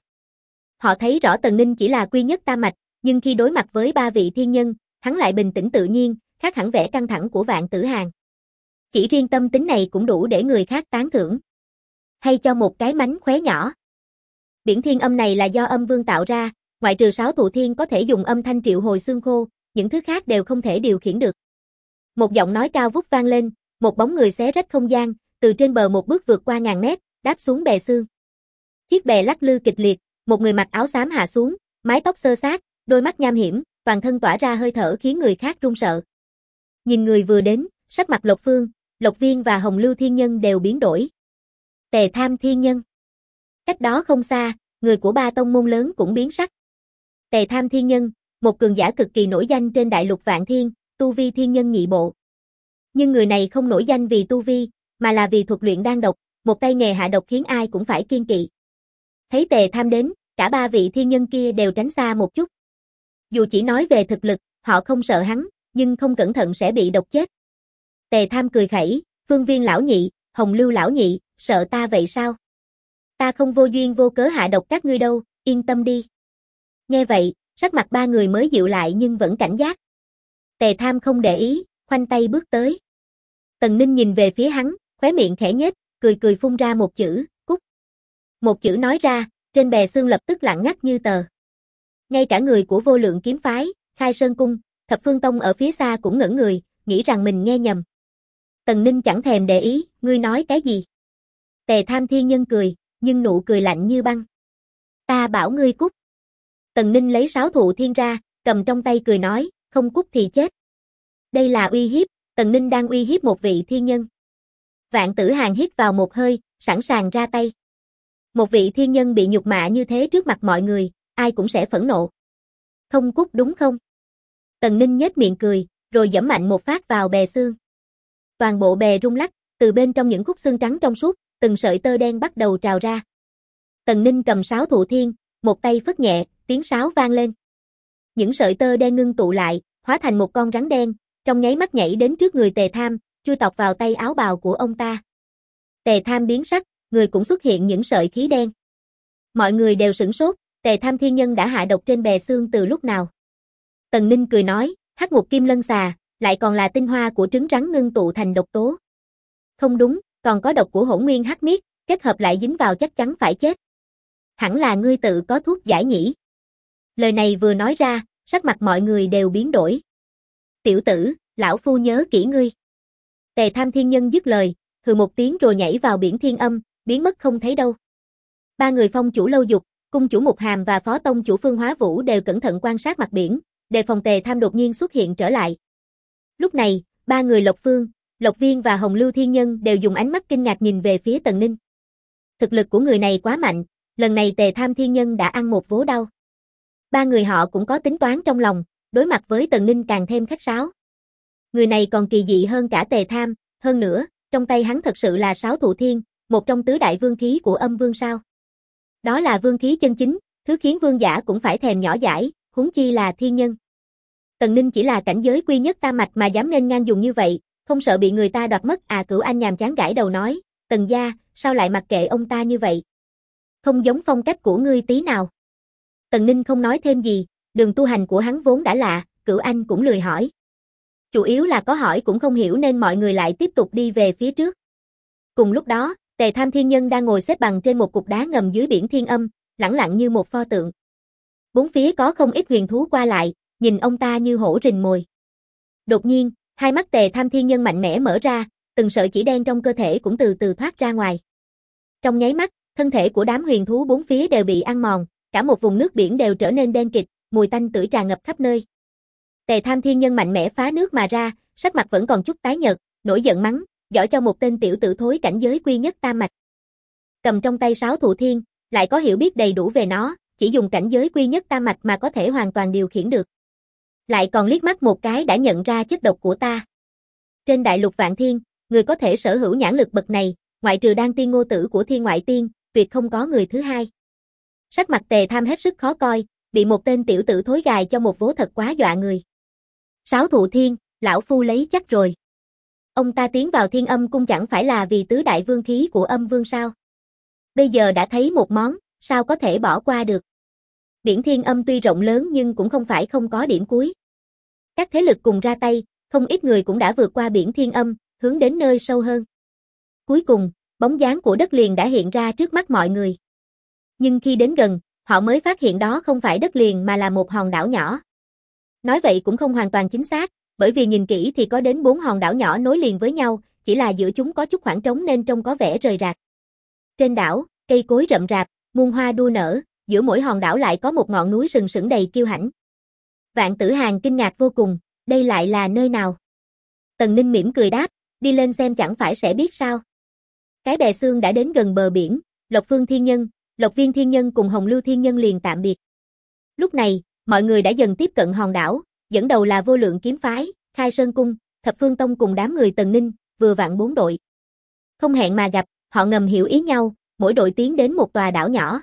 Họ thấy rõ Tần Ninh chỉ là quy nhất tam mạch, nhưng khi đối mặt với ba vị thiên nhân, hắn lại bình tĩnh tự nhiên, khác hẳn vẻ căng thẳng của Vạn Tử Hàn. Chỉ riêng tâm tính này cũng đủ để người khác tán thưởng. Hay cho một cái mánh khóe nhỏ. Biển thiên âm này là do âm vương tạo ra, ngoại trừ Sáo Thụ Thiên có thể dùng âm thanh triệu hồi xương khô, những thứ khác đều không thể điều khiển được. Một giọng nói cao vút vang lên, một bóng người xé rách không gian, từ trên bờ một bước vượt qua ngàn mét, đáp xuống bè xương. Chiếc bè lắc lư kịch liệt, một người mặc áo xám hạ xuống, mái tóc xơ xát, đôi mắt nham hiểm, toàn thân tỏa ra hơi thở khiến người khác run sợ. Nhìn người vừa đến, sắc mặt Lộc Phương, Lộc Viên và Hồng Lưu Thiên Nhân đều biến đổi. Tề Tham Thiên Nhân. Cách đó không xa, người của ba tông môn lớn cũng biến sắc. Tề Tham Thiên Nhân, một cường giả cực kỳ nổi danh trên đại lục Vạn Thiên, tu vi thiên nhân nhị bộ. Nhưng người này không nổi danh vì tu vi, mà là vì thuật luyện đan độc, một tay nghề hạ độc khiến ai cũng phải kiêng kỵ. Thấy Tề Tham đến, cả ba vị thiên nhân kia đều tránh xa một chút. Dù chỉ nói về thực lực, họ không sợ hắn, nhưng không cẩn thận sẽ bị độc chết. Tề Tham cười khẩy, Phương Viên lão nhị, Hồng Lưu lão nhị, sợ ta vậy sao? Ta không vô duyên vô cớ hạ độc các ngươi đâu, yên tâm đi. Nghe vậy, sắc mặt ba người mới dịu lại nhưng vẫn cảnh giác. Tề Tham không để ý, khoanh tay bước tới. Tần Ninh nhìn về phía hắn, khóe miệng khẽ nhếch, cười cười phun ra một chữ, cút. Một chữ nói ra, trên bè xương lập tức lặng ngắt như tờ. Ngay cả người của Vô Lượng kiếm phái, Khai Sơn cung, Thập Phương tông ở phía xa cũng ngẩn người, nghĩ rằng mình nghe nhầm. Tần Ninh chẳng thèm để ý, ngươi nói cái gì? Tề Tham Thiên Nhân cười, nhưng nụ cười lạnh như băng. Ta bảo ngươi cút. Tần Ninh lấy Sáo Thụ Thiên ra, cầm trong tay cười nói, không cút thì chết. Đây là uy hiếp, Tần Ninh đang uy hiếp một vị thiên nhân. Vạn Tử Hàn hít vào một hơi, sẵn sàng ra tay. Một vị thiên nhân bị nhục mạ như thế trước mặt mọi người, ai cũng sẽ phẫn nộ. Không cút đúng không? Tần Ninh nhếch miệng cười, rồi giẫm mạnh một phát vào bè xương. Toàn bộ bè rung lắc, từ bên trong những khúc xương trắng trong suốt, từng sợi tơ đen bắt đầu trào ra. Tần Ninh cầm Sáo Thụ Thiên, một tay phất nhẹ, tiếng sáo vang lên. Những sợi tơ đen ngưng tụ lại, hóa thành một con rắn đen, trong nháy mắt nhảy đến trước người Tề Tham, chui tọt vào tay áo bào của ông ta. Tề Tham biến sắc, người cũng xuất hiện những sợi khí đen. Mọi người đều sửng sốt, Tề Tham Thiên Nhân đã hạ độc trên bè xương từ lúc nào? Tần Ninh cười nói, Hắc Ngục Kim Lân Xà, lại còn là tinh hoa của trứng rắn ngưng tụ thành độc tố. Không đúng, còn có độc của Hỗn Nguyên Hắc Miết, kết hợp lại dính vào chắc chắn phải chết. Hẳn là ngươi tự có thuốc giải nhỉ? Lời này vừa nói ra, sắc mặt mọi người đều biến đổi. Tiểu tử, lão phu nhớ kỹ ngươi. Tề Tham Thiên Nhân dứt lời, hừ một tiếng rồi nhảy vào biển thiên âm, biến mất không thấy đâu. Ba người phong chủ Lâu Dục, cung chủ Mục Hàm và phó tông chủ Phương Hóa Vũ đều cẩn thận quan sát mặt biển, đề phòng Tề Tham đột nhiên xuất hiện trở lại. Lúc này, ba người Lộc Phương, Lộc Viên và Hồng Lưu Thiên Nhân đều dùng ánh mắt kinh ngạc nhìn về phía Tần Ninh. Thực lực của người này quá mạnh, lần này Tề Tham Thiên Nhân đã ăn một vố đau. Ba người họ cũng có tính toán trong lòng, đối mặt với Tần Ninh càng thêm khách sáo. Người này còn kỳ dị hơn cả Tề Tham, hơn nữa, trong tay hắn thật sự là Sáo Thụ Thiên, một trong tứ đại vương khí của âm vương sao. Đó là vương khí chân chính, thứ khiến vương giả cũng phải thèm nhỏ dãi, huống chi là thiên nhân. Tần Ninh chỉ là cảnh giới quy nhất tam mạch mà dám nên ngang dùng như vậy, không sợ bị người ta đoạt mất à? Cửu Anh nhàm chán gãi đầu nói, Tần gia, sao lại mặc kệ ông ta như vậy? Không giống phong cách của ngươi tí nào. Tần Ninh không nói thêm gì, đường tu hành của hắn vốn đã lạ, Cửu Anh cũng lười hỏi. Chủ yếu là có hỏi cũng không hiểu nên mọi người lại tiếp tục đi về phía trước. Cùng lúc đó, Tề Tham Thiên Nhân đang ngồi xếp bằng trên một cục đá ngầm dưới biển thiên âm, lẳng lặng như một pho tượng. Bốn phía có không ít huyền thú qua lại, nhìn ông ta như hổ rình mồi. Đột nhiên, hai mắt Tề Tham Thiên Nhân mạnh mẽ mở ra, từng sợi chỉ đen trong cơ thể cũng từ từ thoát ra ngoài. Trong nháy mắt, thân thể của đám huyền thú bốn phía đều bị ăn mòn, cả một vùng nước biển đều trở nên đen kịt, mùi tanh tưởi tràn ngập khắp nơi. Tề Tham Thiên Nhân mạnh mẽ phá nước mà ra, sắc mặt vẫn còn chút tái nhợt, nổi giận mắng, giỏi cho một tên tiểu tử thối cảnh giới quy nhất tam mạch. Cầm trong tay Sáo Thụ Thiên, lại có hiểu biết đầy đủ về nó, chỉ dùng cảnh giới quy nhất tam mạch mà có thể hoàn toàn điều khiển được. Lại còn liếc mắt một cái đã nhận ra chất độc của ta. Trên đại lục Vạn Thiên, người có thể sở hữu nhãn lực bậc này, ngoại trừ Đan Tiên Ngô Tử của Thiên Ngoại Tiên, tuyệt không có người thứ hai. Sắc mặt Tề Tham hết sức khó coi, bị một tên tiểu tử thối gài cho một vố thật quá dọa người. Sáo Thụ Thiên, lão phu lấy chắc rồi. Ông ta tiến vào Thiên Âm cung chẳng phải là vì tứ đại vương khí của âm vương sao? Bây giờ đã thấy một món, sao có thể bỏ qua được? Biển Thiên Âm tuy rộng lớn nhưng cũng không phải không có điểm cuối. Các thế lực cùng ra tay, không ít người cũng đã vượt qua biển Thiên Âm, hướng đến nơi sâu hơn. Cuối cùng, bóng dáng của đất liền đã hiện ra trước mắt mọi người. Nhưng khi đến gần, họ mới phát hiện đó không phải đất liền mà là một hòn đảo nhỏ. Nói vậy cũng không hoàn toàn chính xác, bởi vì nhìn kỹ thì có đến 4 hòn đảo nhỏ nối liền với nhau, chỉ là giữa chúng có chút khoảng trống nên trông có vẻ rời rạc. Trên đảo, cây cối rậm rạp, muôn hoa đua nở, giữa mỗi hòn đảo lại có một ngọn núi sừng sững đầy kiêu hãnh. Vạn Tử Hàn kinh ngạc vô cùng, đây lại là nơi nào? Tần Ninh mỉm cười đáp, đi lên xem chẳng phải sẽ biết sao. Cái bè xương đã đến gần bờ biển, Lộc Phương Thiên Nhân, Lộc Viên Thiên Nhân cùng Hồng Lưu Thiên Nhân liền tạm biệt. Lúc này, mọi người đã dần tiếp cận hòn đảo, dẫn đầu là Vô Lượng Kiếm Phái, Khai Sơn Cung, Thập Phương Tông cùng đám người Tần Ninh, vừa vặn 4 đội. Không hẹn mà gặp, họ ngầm hiểu ý nhau, mỗi đội tiến đến một tòa đảo nhỏ.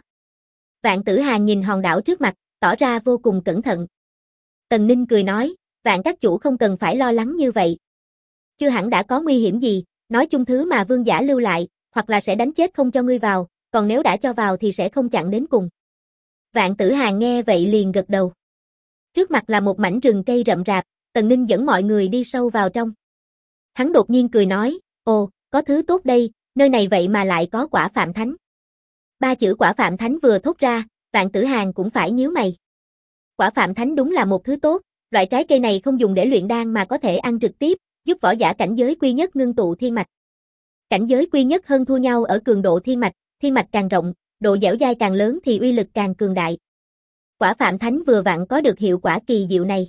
Vạn Tử Hàn nhìn hòn đảo trước mặt, tỏ ra vô cùng cẩn thận. Tần Ninh cười nói, Vạn các chủ không cần phải lo lắng như vậy. Chưa hẳn đã có nguy hiểm gì, nói chung thứ mà vương giả lưu lại, hoặc là sẽ đánh chết không cho ngươi vào, còn nếu đã cho vào thì sẽ không chặn đến cùng. Vạn Tử Hàn nghe vậy liền gật đầu. Trước mặt là một mảnh rừng cây rậm rạp, Tần Ninh dẫn mọi người đi sâu vào trong. Hắn đột nhiên cười nói, ồ, có thứ tốt đây, nơi này vậy mà lại có quả Phạm Thánh. 3 chữ quả Phạm Thánh vừa thốt ra, Vạn Tử Hàn cũng phải nhíu mày. Quả Phạm Thánh đúng là một thứ tốt, loại trái cây này không dùng để luyện đan mà có thể ăn trực tiếp, giúp võ giả cảnh giới quy nhất ngưng tụ thiên mạch. Cảnh giới quy nhất hơn thua nhau ở cường độ thiên mạch càng rộng, độ dẻo dai càng lớn thì uy lực càng cường đại. Quả Phạm Thánh vừa vặn có được hiệu quả kỳ diệu này.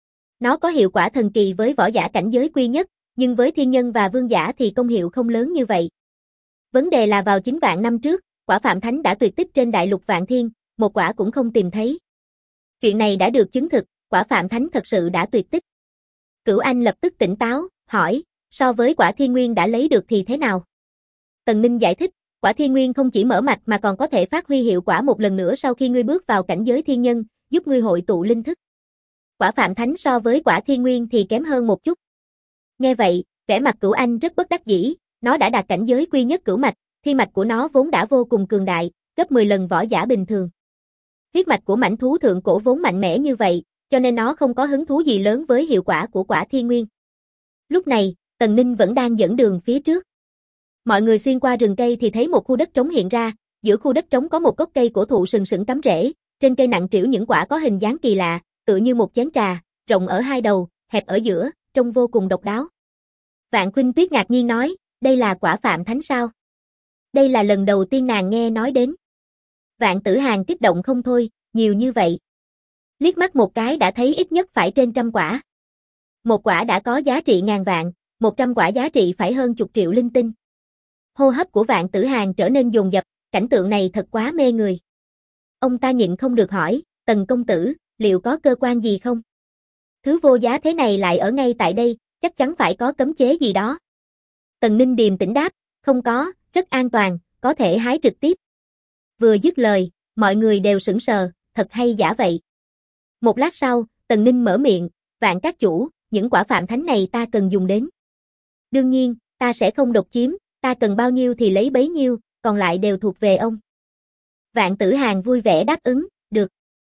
Nó có hiệu quả thần kỳ với võ giả cảnh giới quy nhất, nhưng với thiên nhân và vương giả thì công hiệu không lớn như vậy. Vấn đề là vào 9 vạn năm trước, quả Phạm Thánh đã tuyệt tích trên đại lục Vạn Thiên, một quả cũng không tìm thấy. Chuyện này đã được chứng thực, quả Phạm Thánh thật sự đã tuyệt tích. Cửu Anh lập tức tỉnh táo, hỏi, so với quả Thiên Nguyên đã lấy được thì thế nào? Tần Ninh giải thích, quả Thiên Nguyên không chỉ mở mạch mà còn có thể phát huy hiệu quả một lần nữa sau khi ngươi bước vào cảnh giới thiên nhân, giúp ngươi hội tụ linh thức. Quả Phạm Thánh so với quả Thiên Nguyên thì kém hơn một chút. Nghe vậy, vẻ mặt Cửu Anh rất bất đắc dĩ, nó đã đạt cảnh giới quy nhất cửu mạch, thiên mạch của nó vốn đã vô cùng cường đại, gấp 10 lần võ giả bình thường. Huyết mạch của mãnh thú thượng cổ vốn mạnh mẽ như vậy, cho nên nó không có hứng thú gì lớn với hiệu quả của quả Thiên Nguyên. Lúc này, Tần Ninh vẫn đang dẫn đường phía trước. Mọi người xuyên qua rừng cây thì thấy một khu đất trống hiện ra, giữa khu đất trống có một gốc cây cổ thụ sừng sững cắm rễ, trên cây nặng trĩu những quả có hình dáng kỳ lạ, tựa như một chén trà, rộng ở hai đầu, hẹp ở giữa, trông vô cùng độc đáo. Vạn Khuynh Tuyết ngạc nhiên nói, đây là quả Phạm Thánh sao? Đây là lần đầu tiên nàng nghe nói đến. Vạn Tử Hàn kích động không thôi, nhiều như vậy. Liếc mắt một cái đã thấy ít nhất phải trên 100 quả. Một quả đã có giá trị ngàn vạn, 100 quả giá trị phải hơn chục triệu linh tinh. Hô hấp của Vạn Tử Hàn trở nên dồn dập, cảnh tượng này thật quá mê người. Ông ta nhịn không được hỏi, Tần công tử, liệu có cơ quan gì không? Thứ vô giá thế này lại ở ngay tại đây, chắc chắn phải có cấm chế gì đó. Tần Ninh điềm tĩnh đáp, không có, rất an toàn, có thể hái trực tiếp. Vừa dứt lời, mọi người đều sững sờ, thật hay giả vậy. Một lát sau, Tần Ninh mở miệng, Vạn các chủ, những quả Phạm Thánh này ta cần dùng đến. Đương nhiên, ta sẽ không độc chiếm, ta cần bao nhiêu thì lấy bấy nhiêu, còn lại đều thuộc về ông. Vạn Tử Hàn vui vẻ đáp ứng, được.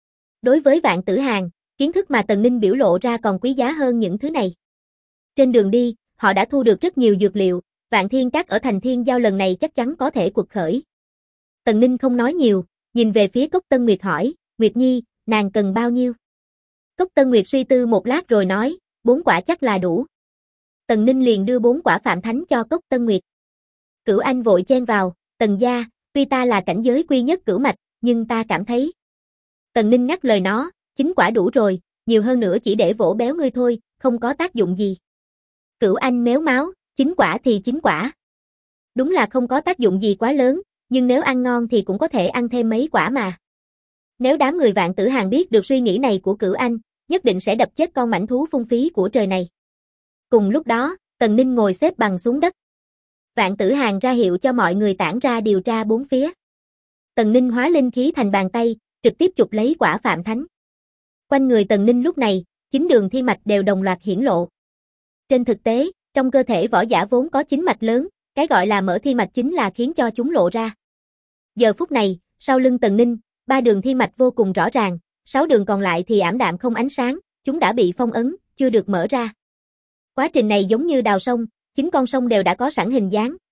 Đối với Vạn Tử Hàn, kiến thức mà Tần Ninh biểu lộ ra còn quý giá hơn những thứ này. Trên đường đi, họ đã thu được rất nhiều dược liệu, Vạn Thiên Các ở thành Thiên Giao lần này chắc chắn có thể quật khởi. Tần Ninh không nói nhiều, nhìn về phía Cốc Tân Nguyệt hỏi, Nguyệt Nhi, nàng cần bao nhiêu? Cốc Tân Nguyệt suy tư một lát rồi nói, 4 quả chắc là đủ. Tần Ninh liền đưa 4 quả Phạm Thánh cho Cốc Tân Nguyệt. Cửu Anh vội chen vào, Tần gia, tuy ta là cảnh giới quy nhất cửu mạch, nhưng ta cảm thấy. Tần Ninh ngắt lời nó, 9 quả đủ rồi, nhiều hơn nữa chỉ để vỗ béo ngươi thôi, không có tác dụng gì. Cửu Anh méo máu, 9 quả thì 9 quả. Đúng là không có tác dụng gì quá lớn, nhưng nếu ăn ngon thì cũng có thể ăn thêm mấy quả mà. Nếu đám người Vạn Tử Hàn biết được suy nghĩ này của Cửu Anh, nhất định sẽ đập chết con mãnh thú phung phí của trời này. Cùng lúc đó, Tần Ninh ngồi xếp bằng xuống đất. Vạn Tử Hàn ra hiệu cho mọi người tản ra điều tra bốn phía. Tần Ninh hóa linh khí thành bàn tay, trực tiếp chụp lấy quả Phạm Thánh. Quanh người Tần Ninh lúc này, 9 đường thiên mạch đều đồng loạt hiển lộ. Trên thực tế, trong cơ thể võ giả vốn có 9 mạch lớn, cái gọi là mở thiên mạch chính là khiến cho chúng lộ ra. Giờ phút này, sau lưng Tần Ninh, 3 đường thiên mạch vô cùng rõ ràng, 6 đường còn lại thì ảm đạm không ánh sáng, chúng đã bị phong ấn, chưa được mở ra. Quá trình này giống như đào sông, 9 con sông đều đã có sẵn hình dáng,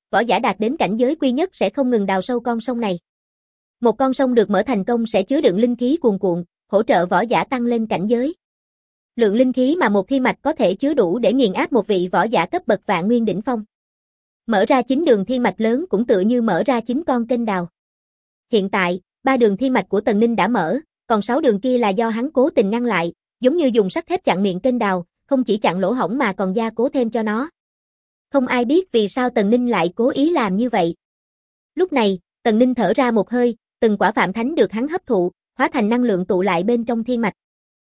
võ giả đạt đến cảnh giới quy nhất sẽ không ngừng đào sâu con sông này. Một con sông được mở thành công sẽ chứa đựng linh khí cuồn cuộn, hỗ trợ võ giả tăng lên cảnh giới. Lượng linh khí mà một thiên mạch có thể chứa đủ để nghiền áp một vị võ giả cấp bậc vạn nguyên đỉnh phong. Mở ra 9 đường thiên mạch lớn cũng tựa như mở ra 9 con kênh đào. Hiện tại, 3 đường thiên mạch của Tần Ninh đã mở, còn 6 đường kia là do hắn cố tình ngăn lại, giống như dùng sắt thép chặn miệng kênh đào, không chỉ chặn lỗ hổng mà còn gia cố thêm cho nó. Không ai biết vì sao Tần Ninh lại cố ý làm như vậy. Lúc này, Tần Ninh thở ra một hơi, từng quả phạm thánh được hắn hấp thụ, hóa thành năng lượng tụ lại bên trong thiên mạch.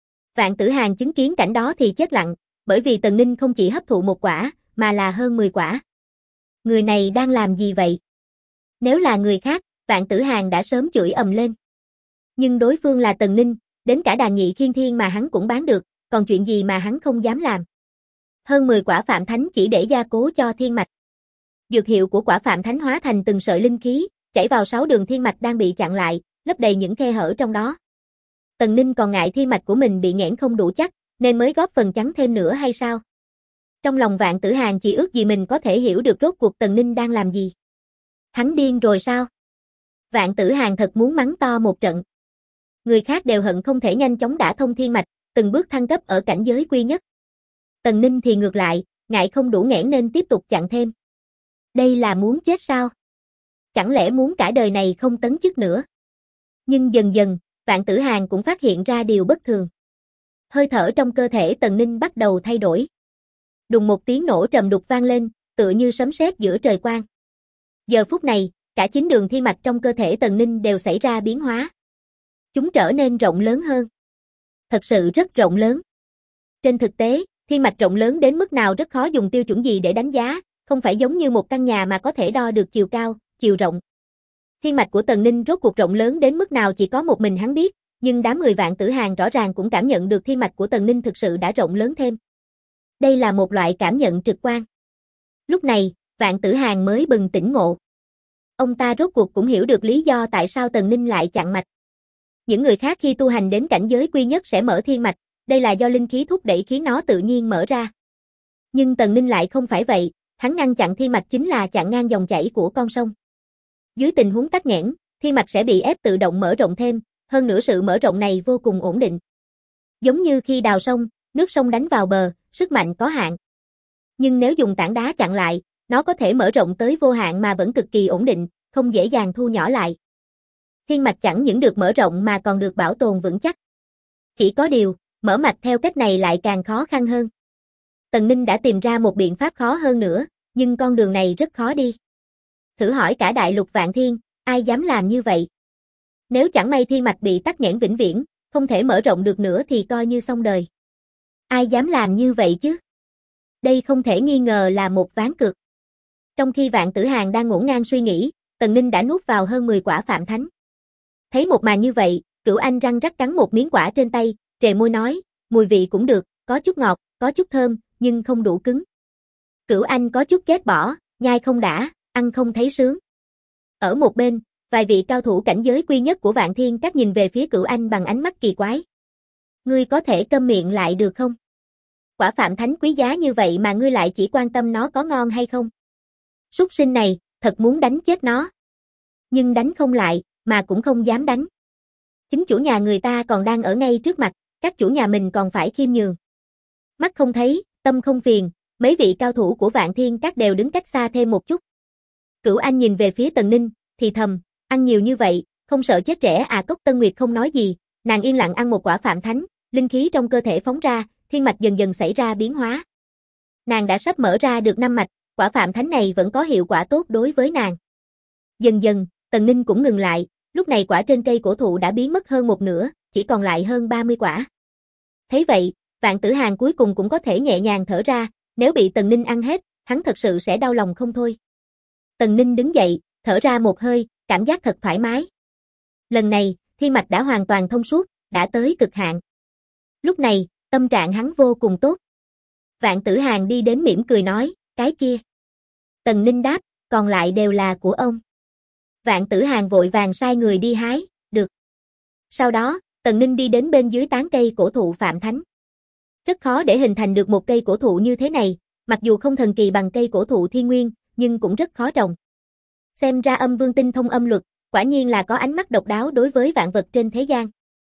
Vạn Tử Hàn chứng kiến cảnh đó thì chết lặng, bởi vì Tần Ninh không chỉ hấp thụ một quả, mà là hơn 10 quả. Người này đang làm gì vậy? Nếu là người khác, Vạn Tử Hàn đã sớm chửi ầm lên. Nhưng đối phương là Tần Ninh, đến cả đàn nhị khiên thiên mà hắn cũng bán được, còn chuyện gì mà hắn không dám làm. Hơn 10 quả phạm thánh chỉ để gia cố cho thiên mạch. Dược hiệu của quả phạm thánh hóa thành từng sợi linh khí, chảy vào 6 đường thiên mạch đang bị chặn lại, lấp đầy những khe hở trong đó. Tần Ninh còn ngại thiên mạch của mình bị nghẽn không đủ chắc, nên mới góp phần chắn thêm nữa hay sao? Trong lòng Vạn Tử Hàn chỉ ước gì mình có thể hiểu được rốt cuộc Tần Ninh đang làm gì. Hắn điên rồi sao? Vạn Tử Hàn thật muốn mắng to một trận. Người khác đều hận không thể nhanh chóng đả thông thiên mạch, từng bước thăng cấp ở cảnh giới quy nhất. Tần Ninh thì ngược lại, ngại không đủ nghẽn nên tiếp tục chặn thêm. Đây là muốn chết sao? Chẳng lẽ muốn cả đời này không tấn chức nữa? Nhưng dần dần, Vạn Tử Hàn cũng phát hiện ra điều bất thường. Hơi thở trong cơ thể Tần Ninh bắt đầu thay đổi. Đùng một tiếng nổ trầm đục vang lên, tựa như sấm sét giữa trời quang. Giờ phút này, cả 9 đường thiên mạch trong cơ thể Tần Ninh đều xảy ra biến hóa. Chúng trở nên rộng lớn hơn. Thật sự rất rộng lớn. Trên thực tế, thiên mạch rộng lớn đến mức nào rất khó dùng tiêu chuẩn gì để đánh giá, không phải giống như một căn nhà mà có thể đo được chiều cao, chiều rộng. Thiên mạch của Tần Ninh rốt cuộc rộng lớn đến mức nào chỉ có một mình hắn biết, nhưng đám người Vạn Tử Hàn rõ ràng cũng cảm nhận được thiên mạch của Tần Ninh thực sự đã rộng lớn thêm. Đây là một loại cảm nhận trực quan. Lúc này, Vạn Tử Hàn mới bừng tỉnh ngộ. Ông ta rốt cuộc cũng hiểu được lý do tại sao Tần Ninh lại chặn mạch. Những người khác khi tu hành đến cảnh giới quy nhất sẽ mở thiên mạch, đây là do linh khí thúc đẩy khiến nó tự nhiên mở ra. Nhưng Tần Ninh lại không phải vậy, hắn ngăn chặn thiên mạch chính là chặn ngang dòng chảy của con sông. Dưới tình huống tắc nghẽn, thiên mạch sẽ bị ép tự động mở rộng thêm, hơn nữa sự mở rộng này vô cùng ổn định. Giống như khi đào sông, nước sông đánh vào bờ, sức mạnh có hạn. Nhưng nếu dùng tảng đá chặn lại, nó có thể mở rộng tới vô hạn mà vẫn cực kỳ ổn định, không dễ dàng thu nhỏ lại. Thiên mạch chẳng những được mở rộng mà còn được bảo tồn vững chắc. Chỉ có điều, mở mạch theo cách này lại càng khó khăn hơn. Tần Ninh đã tìm ra một biện pháp khó hơn nữa, nhưng con đường này rất khó đi. Thử hỏi cả đại lục Vạn Thiên, ai dám làm như vậy? Nếu chẳng may thiên mạch bị tắc nghẽn vĩnh viễn, không thể mở rộng được nữa thì coi như xong đời. Ai dám làm như vậy chứ? Đây không thể nghi ngờ là một ván cược. Trong khi Vạn Tử Hàn đang ngổn ngang suy nghĩ, Tần Ninh đã nuốt vào hơn 10 quả phạm thánh. Thấy một màn như vậy, Cửu Anh răng rắc cắn một miếng quả trên tay, trề môi nói, mùi vị cũng được, có chút ngọt, có chút thơm, nhưng không đủ cứng. Cửu Anh có chút ghét bỏ, nhai không đã, ăn không thấy sướng. Ở một bên, vài vị cao thủ cảnh giới quy nhất của Vạn Thiên Các nhìn về phía Cửu Anh bằng ánh mắt kỳ quái. Ngươi có thể câm miệng lại được không? Quả phạm thánh quý giá như vậy mà ngươi lại chỉ quan tâm nó có ngon hay không? Súc sinh này, thật muốn đánh chết nó. Nhưng đánh không lại, mà cũng không dám đánh. Chính chủ nhà người ta còn đang ở ngay trước mặt, các chủ nhà mình còn phải khiêm nhường. Mắt không thấy, tâm không phiền, mấy vị cao thủ của Vạn Thiên Các đều đứng cách xa thêm một chút. Cửu Anh nhìn về phía Tần Ninh, thì thầm, ăn nhiều như vậy, không sợ chết trẻ à? Cốc Tân Nguyệt không nói gì, nàng yên lặng ăn một quả phạm thánh, linh khí trong cơ thể phóng ra, thiên mạch dần dần xảy ra biến hóa. Nàng đã sắp mở ra được 5 mạch, quả phạm thánh này vẫn có hiệu quả tốt đối với nàng. Dần dần, Tần Ninh cũng ngừng lại, lúc này quả trên cây cổ thụ đã biến mất hơn một nửa, chỉ còn lại hơn 30 quả. Thấy vậy, Vạn Tử Hàn cuối cùng cũng có thể nhẹ nhàng thở ra, nếu bị Tần Ninh ăn hết, hắn thật sự sẽ đau lòng không thôi. Tần Ninh đứng dậy, thở ra một hơi, cảm giác thật thoải mái. Lần này, thiên mạch đã hoàn toàn thông suốt, đã tới cực hạn. Lúc này, tâm trạng hắn vô cùng tốt. Vạn Tử Hàn đi đến mỉm cười nói, cái kia. Tần Ninh đáp, còn lại đều là của ông. Vạn Tử Hàn vội vàng sai người đi hái, được. Sau đó, Tần Ninh đi đến bên dưới tán cây cổ thụ Phạm Thánh. Rất khó để hình thành được một cây cổ thụ như thế này, mặc dù không thần kỳ bằng cây cổ thụ Thiên Nguyên, nhưng cũng rất khó trồng. Xem ra Âm Vương tinh thông âm luật, quả nhiên là có ánh mắt độc đáo đối với vạn vật trên thế gian.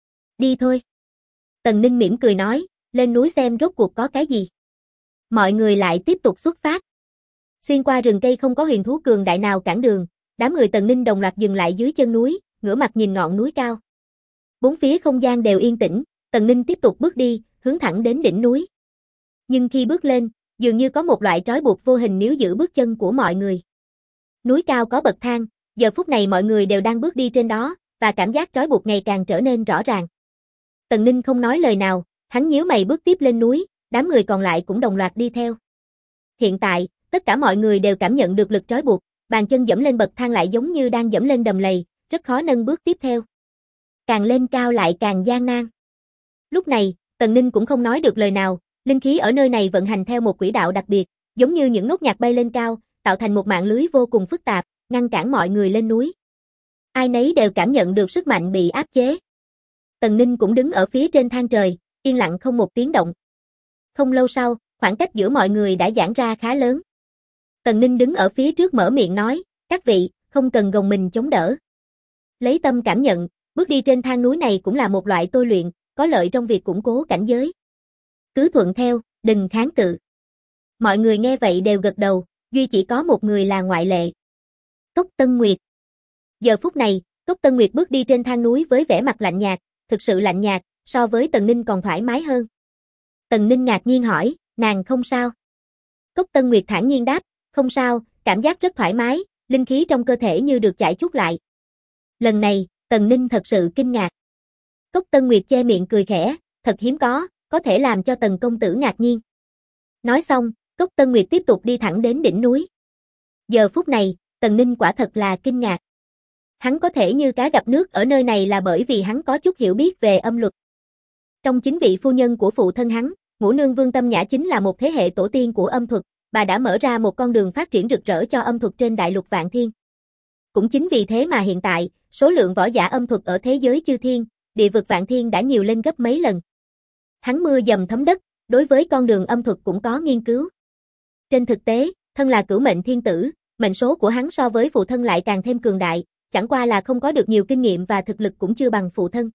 Đi thôi. Tần Ninh mỉm cười nói, lên núi xem rốt cuộc có cái gì. Mọi người lại tiếp tục xuất phát. Xuyên qua rừng cây không có huyền thú cường đại nào cản đường, đám người Tần Ninh đồng loạt dừng lại dưới chân núi, ngửa mặt nhìn ngọn núi cao. Bốn phía không gian đều yên tĩnh, Tần Ninh tiếp tục bước đi, hướng thẳng đến đỉnh núi. Nhưng khi bước lên, dường như có một loại trói buộc vô hình níu giữ bước chân của mọi người. Núi cao có bậc thang, giờ phút này mọi người đều đang bước đi trên đó, và cảm giác trói buộc ngày càng trở nên rõ ràng. Tần Ninh không nói lời nào, hắn nhíu mày bước tiếp lên núi, đám người còn lại cũng đồng loạt đi theo. Hiện tại, tất cả mọi người đều cảm nhận được lực trói buộc, bàn chân dẫm lên bậc thang lại giống như đang dẫm lên đầm lầy, rất khó nâng bước tiếp theo. Càng lên cao lại càng gian nan. Lúc này, Tần Ninh cũng không nói được lời nào, linh khí ở nơi này vận hành theo một quỹ đạo đặc biệt, giống như những nốt nhạc bay lên cao, tạo thành một mạng lưới vô cùng phức tạp, ngăn cản mọi người lên núi. Ai nấy đều cảm nhận được sức mạnh bị áp chế. Tần Ninh cũng đứng ở phía trên thang trời, yên lặng không một tiếng động. Không lâu sau, khoảng cách giữa mọi người đã giãn ra khá lớn. Tần Ninh đứng ở phía trước mở miệng nói, các vị, không cần gồng mình chống đỡ. Lấy tâm cảm nhận, bước đi trên thang núi này cũng là một loại tôi luyện, có lợi trong việc củng cố cảnh giới. Cứ thuận theo, đừng kháng cự. Mọi người nghe vậy đều gật đầu, duy chỉ có một người là ngoại lệ. Cốc Tân Nguyệt. Giờ phút này, Cốc Tân Nguyệt bước đi trên thang núi với vẻ mặt lạnh nhạt, thực sự lạnh nhạt, so với Tần Ninh còn thoải mái hơn. Tần Ninh ngạc nhiên hỏi, nàng không sao? Cốc Tân Nguyệt thản nhiên đáp, không sao, cảm giác rất thoải mái, linh khí trong cơ thể như được chải chút lại. Lần này, Tần Ninh thật sự kinh ngạc. Cốc Tân Nguyệt che miệng cười khẽ, thật hiếm có thể làm cho Tần công tử ngạc nhiên. Nói xong, Cốc Tân Nguyệt tiếp tục đi thẳng đến đỉnh núi. Giờ phút này, Tần Ninh quả thật là kinh ngạc. Hắn có thể như cá gặp nước ở nơi này là bởi vì hắn có chút hiểu biết về âm luật. Trong 9 vị phu nhân của phụ thân hắn, Ngũ Nương Vương Tâm Nhã chính là một thế hệ tổ tiên của âm thuật, bà đã mở ra một con đường phát triển rực rỡ cho âm thuật trên đại lục Vạn Thiên. Cũng chính vì thế mà hiện tại, số lượng võ giả âm thuật ở thế giới chư thiên, địa vực Vạn Thiên đã nhiều lên gấp mấy lần. Hắn mưa dầm thấm đất, đối với con đường âm thuật cũng có nghiên cứu. Trên thực tế, thân là cửu mệnh thiên tử, mệnh số của hắn so với phụ thân lại càng thêm cường đại, chẳng qua là không có được nhiều kinh nghiệm và thực lực cũng chưa bằng phụ thân.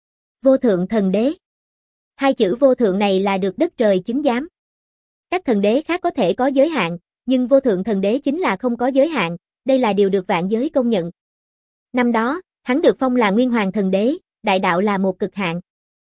Vô thượng thần đế. Hai chữ vô thượng này là được đất trời chứng giám. Các thần đế khác có thể có giới hạn, nhưng vô thượng thần đế chính là không có giới hạn, đây là điều được vạn giới công nhận. Năm đó, hắn được phong là Nguyên Hoàng thần đế, đại đạo là một cực hạn.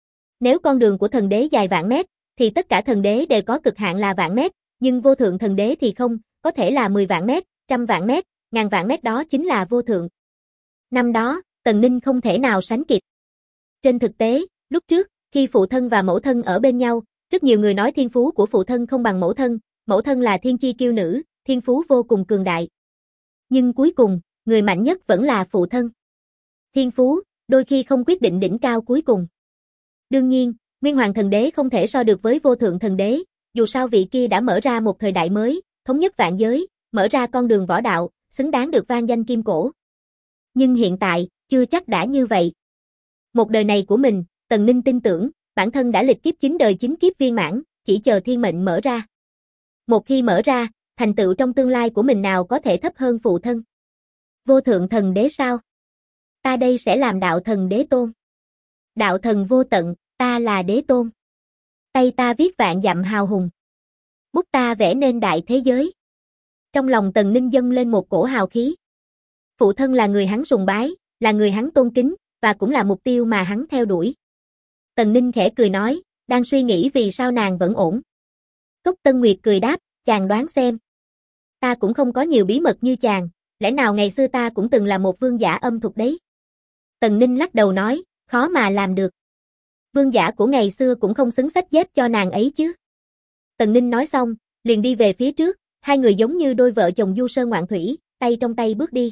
Nếu con đường của thần đế dài vạn mét, thì tất cả thần đế đều có cực hạn là vạn mét, nhưng vô thượng thần đế thì không, có thể là 10 vạn mét, trăm vạn mét, ngàn vạn mét, đó chính là vô thượng. Năm đó, Tần Ninh không thể nào sánh kịp. Trên thực tế, lúc trước, khi phụ thân và mẫu thân ở bên nhau, rất nhiều người nói thiên phú của phụ thân không bằng mẫu thân là thiên chi kiêu nữ, thiên phú vô cùng cường đại. Nhưng cuối cùng, người mạnh nhất vẫn là phụ thân. Thiên phú, đôi khi không quyết định đỉnh cao cuối cùng. Đương nhiên, Nguyên Hoàng thần đế không thể so được với vô thượng thần đế, dù sao vị kia đã mở ra một thời đại mới, thống nhất vạn giới, mở ra con đường võ đạo, xứng đáng được vang danh kim cổ. Nhưng hiện tại, chưa chắc đã như vậy. Một đời này của mình, Tần Ninh tin tưởng, bản thân đã lịch kiếp 9 đời 9 kiếp viên mãn, chỉ chờ thiên mệnh mở ra. Một khi mở ra, thành tựu trong tương lai của mình nào có thể thấp hơn phụ thân. Vô thượng thần đế sao? Ta đây sẽ làm đạo thần đế tôn. Đạo thần vô tận, ta là đế tôn. Tay ta viết vạn dặm hào hùng. Bút ta vẽ nên đại thế giới. Trong lòng Tần Ninh dâng lên một cổ hào khí. Phụ thân là người hắn sùng bái, là người hắn tôn kính, và cũng là mục tiêu mà hắn theo đuổi. Tần Ninh khẽ cười nói, đang suy nghĩ vì sao nàng vẫn ổn. Cốc Tân Nguyệt cười đáp, chàng đoán xem. Ta cũng không có nhiều bí mật như chàng, lẽ nào ngày xưa ta cũng từng là một vương giả âm thuật đấy. Tần Ninh lắc đầu nói, khó mà làm được. Vương giả của ngày xưa cũng không xứng xách dép cho nàng ấy chứ. Tần Ninh nói xong, liền đi về phía trước, hai người giống như đôi vợ chồng du sơn ngoạn thủy, tay trong tay bước đi.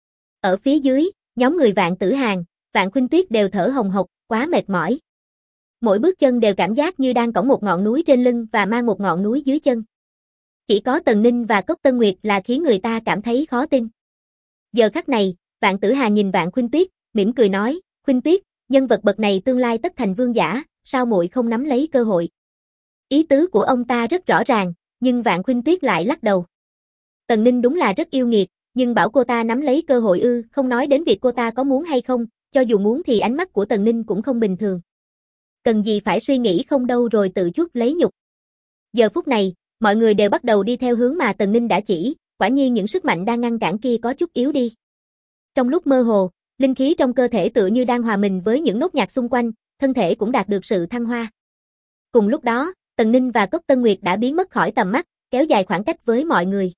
Ở phía dưới, nhóm người Vạn Tử Hàn, Vạn Khuynh Tuyết đều thở hồng hộc, quá mệt mỏi. Mỗi bước chân đều cảm giác như đang cõng một ngọn núi trên lưng và mang một ngọn núi dưới chân. Chỉ có Tần Ninh và Cốc Tân Nguyệt là khiến người ta cảm thấy khó tin. Giờ khắc này, Vạn Tử Hàn nhìn Vạn Khuynh Tuyết, mỉm cười nói, Khuynh Tuyết, nhân vật bậc này tương lai tất thành vương giả, sao muội không nắm lấy cơ hội? Ý tứ của ông ta rất rõ ràng, nhưng Vạn Khuynh Tuyết lại lắc đầu. Tần Ninh đúng là rất yêu nghiệt, nhưng bảo cô ta nắm lấy cơ hội không nói đến việc cô ta có muốn hay không, cho dù muốn thì ánh mắt của Tần Ninh cũng không bình thường. Cần gì phải suy nghĩ không đâu rồi tự chuốc lấy nhục. Giờ phút này, mọi người đều bắt đầu đi theo hướng mà Tần Ninh đã chỉ, quả nhiên những sức mạnh đang ngăn cản kia có chút yếu đi. Trong lúc mơ hồ, linh khí trong cơ thể tựa như đang hòa mình với những nốt nhạc xung quanh, thân thể cũng đạt được sự thăng hoa. Cùng lúc đó, Tần Ninh và Cốc Tân Nguyệt đã biến mất khỏi tầm mắt, kéo dài khoảng cách với mọi người.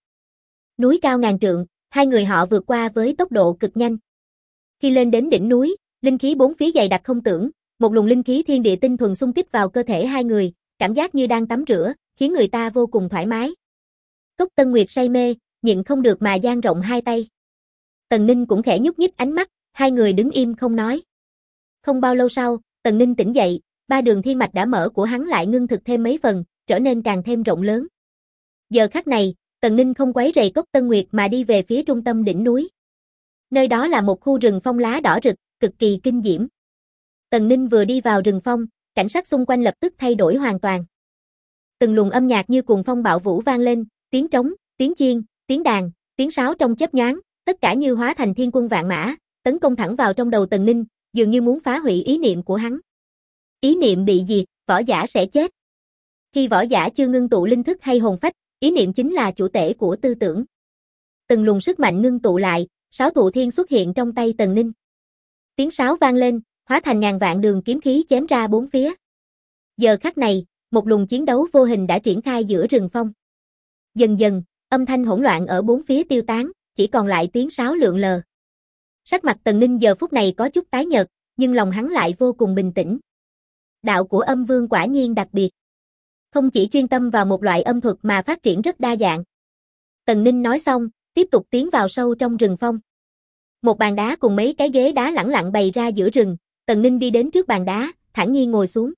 Núi cao ngàn trượng, hai người họ vượt qua với tốc độ cực nhanh. Khi lên đến đỉnh núi, linh khí bốn phía dày đặc không tưởng, một luồng linh khí thiên địa tinh thuần xung kích vào cơ thể hai người, cảm giác như đang tắm rửa, khiến người ta vô cùng thoải mái. Cốc Tân Nguyệt say mê, nhịn không được mà dang rộng hai tay. Tần Ninh cũng khẽ nhúc nhích ánh mắt, hai người đứng im không nói. Không bao lâu sau, Tần Ninh tỉnh dậy, ba đường thiên mạch đã mở của hắn lại ngưng thực thêm mấy phần, trở nên càng thêm rộng lớn. Giờ khắc này, Tần Ninh không quấy rầy Cốc Tân Nguyệt mà đi về phía trung tâm đỉnh núi. Nơi đó là một khu rừng phong lá đỏ rực, cực kỳ kinh diễm. Tần Ninh vừa đi vào rừng phong, cảnh sắc xung quanh lập tức thay đổi hoàn toàn. Từng luồng âm nhạc như cuồng phong bạo vũ vang lên, tiếng trống, tiếng chiên, tiếng đàn, tiếng sáo trong chớp nhoáng, tất cả như hóa thành thiên quân vạn mã, tấn công thẳng vào trong đầu Tần Ninh, dường như muốn phá hủy ý niệm của hắn. Ý niệm bị diệt, võ giả sẽ chết. Khi võ giả chưa ngưng tụ linh thức hay hồn phách, ý niệm chính là chủ tể của tư tưởng. Từng luồng sức mạnh ngưng tụ lại, sáo thụ thiên xuất hiện trong tay Tần Ninh. Tiếng sáo vang lên, hóa thành ngàn vạn đường kiếm khí chém ra bốn phía. Giờ khắc này, một luồng chiến đấu vô hình đã triển khai giữa rừng phong. Dần dần, âm thanh hỗn loạn ở bốn phía tiêu tán, chỉ còn lại tiếng sáo lượn lờ. Sắc mặt Tần Ninh giờ phút này có chút tái nhợt, nhưng lòng hắn lại vô cùng bình tĩnh. Đạo của âm vương quả nhiên đặc biệt. Không chỉ chuyên tâm vào một loại âm thuật mà phát triển rất đa dạng. Tần Ninh nói xong, tiếp tục tiến vào sâu trong rừng phong. Một bàn đá cùng mấy cái ghế đá lẳng lặng bày ra giữa rừng, Tần Ninh đi đến trước bàn đá, thản nhiên ngồi xuống.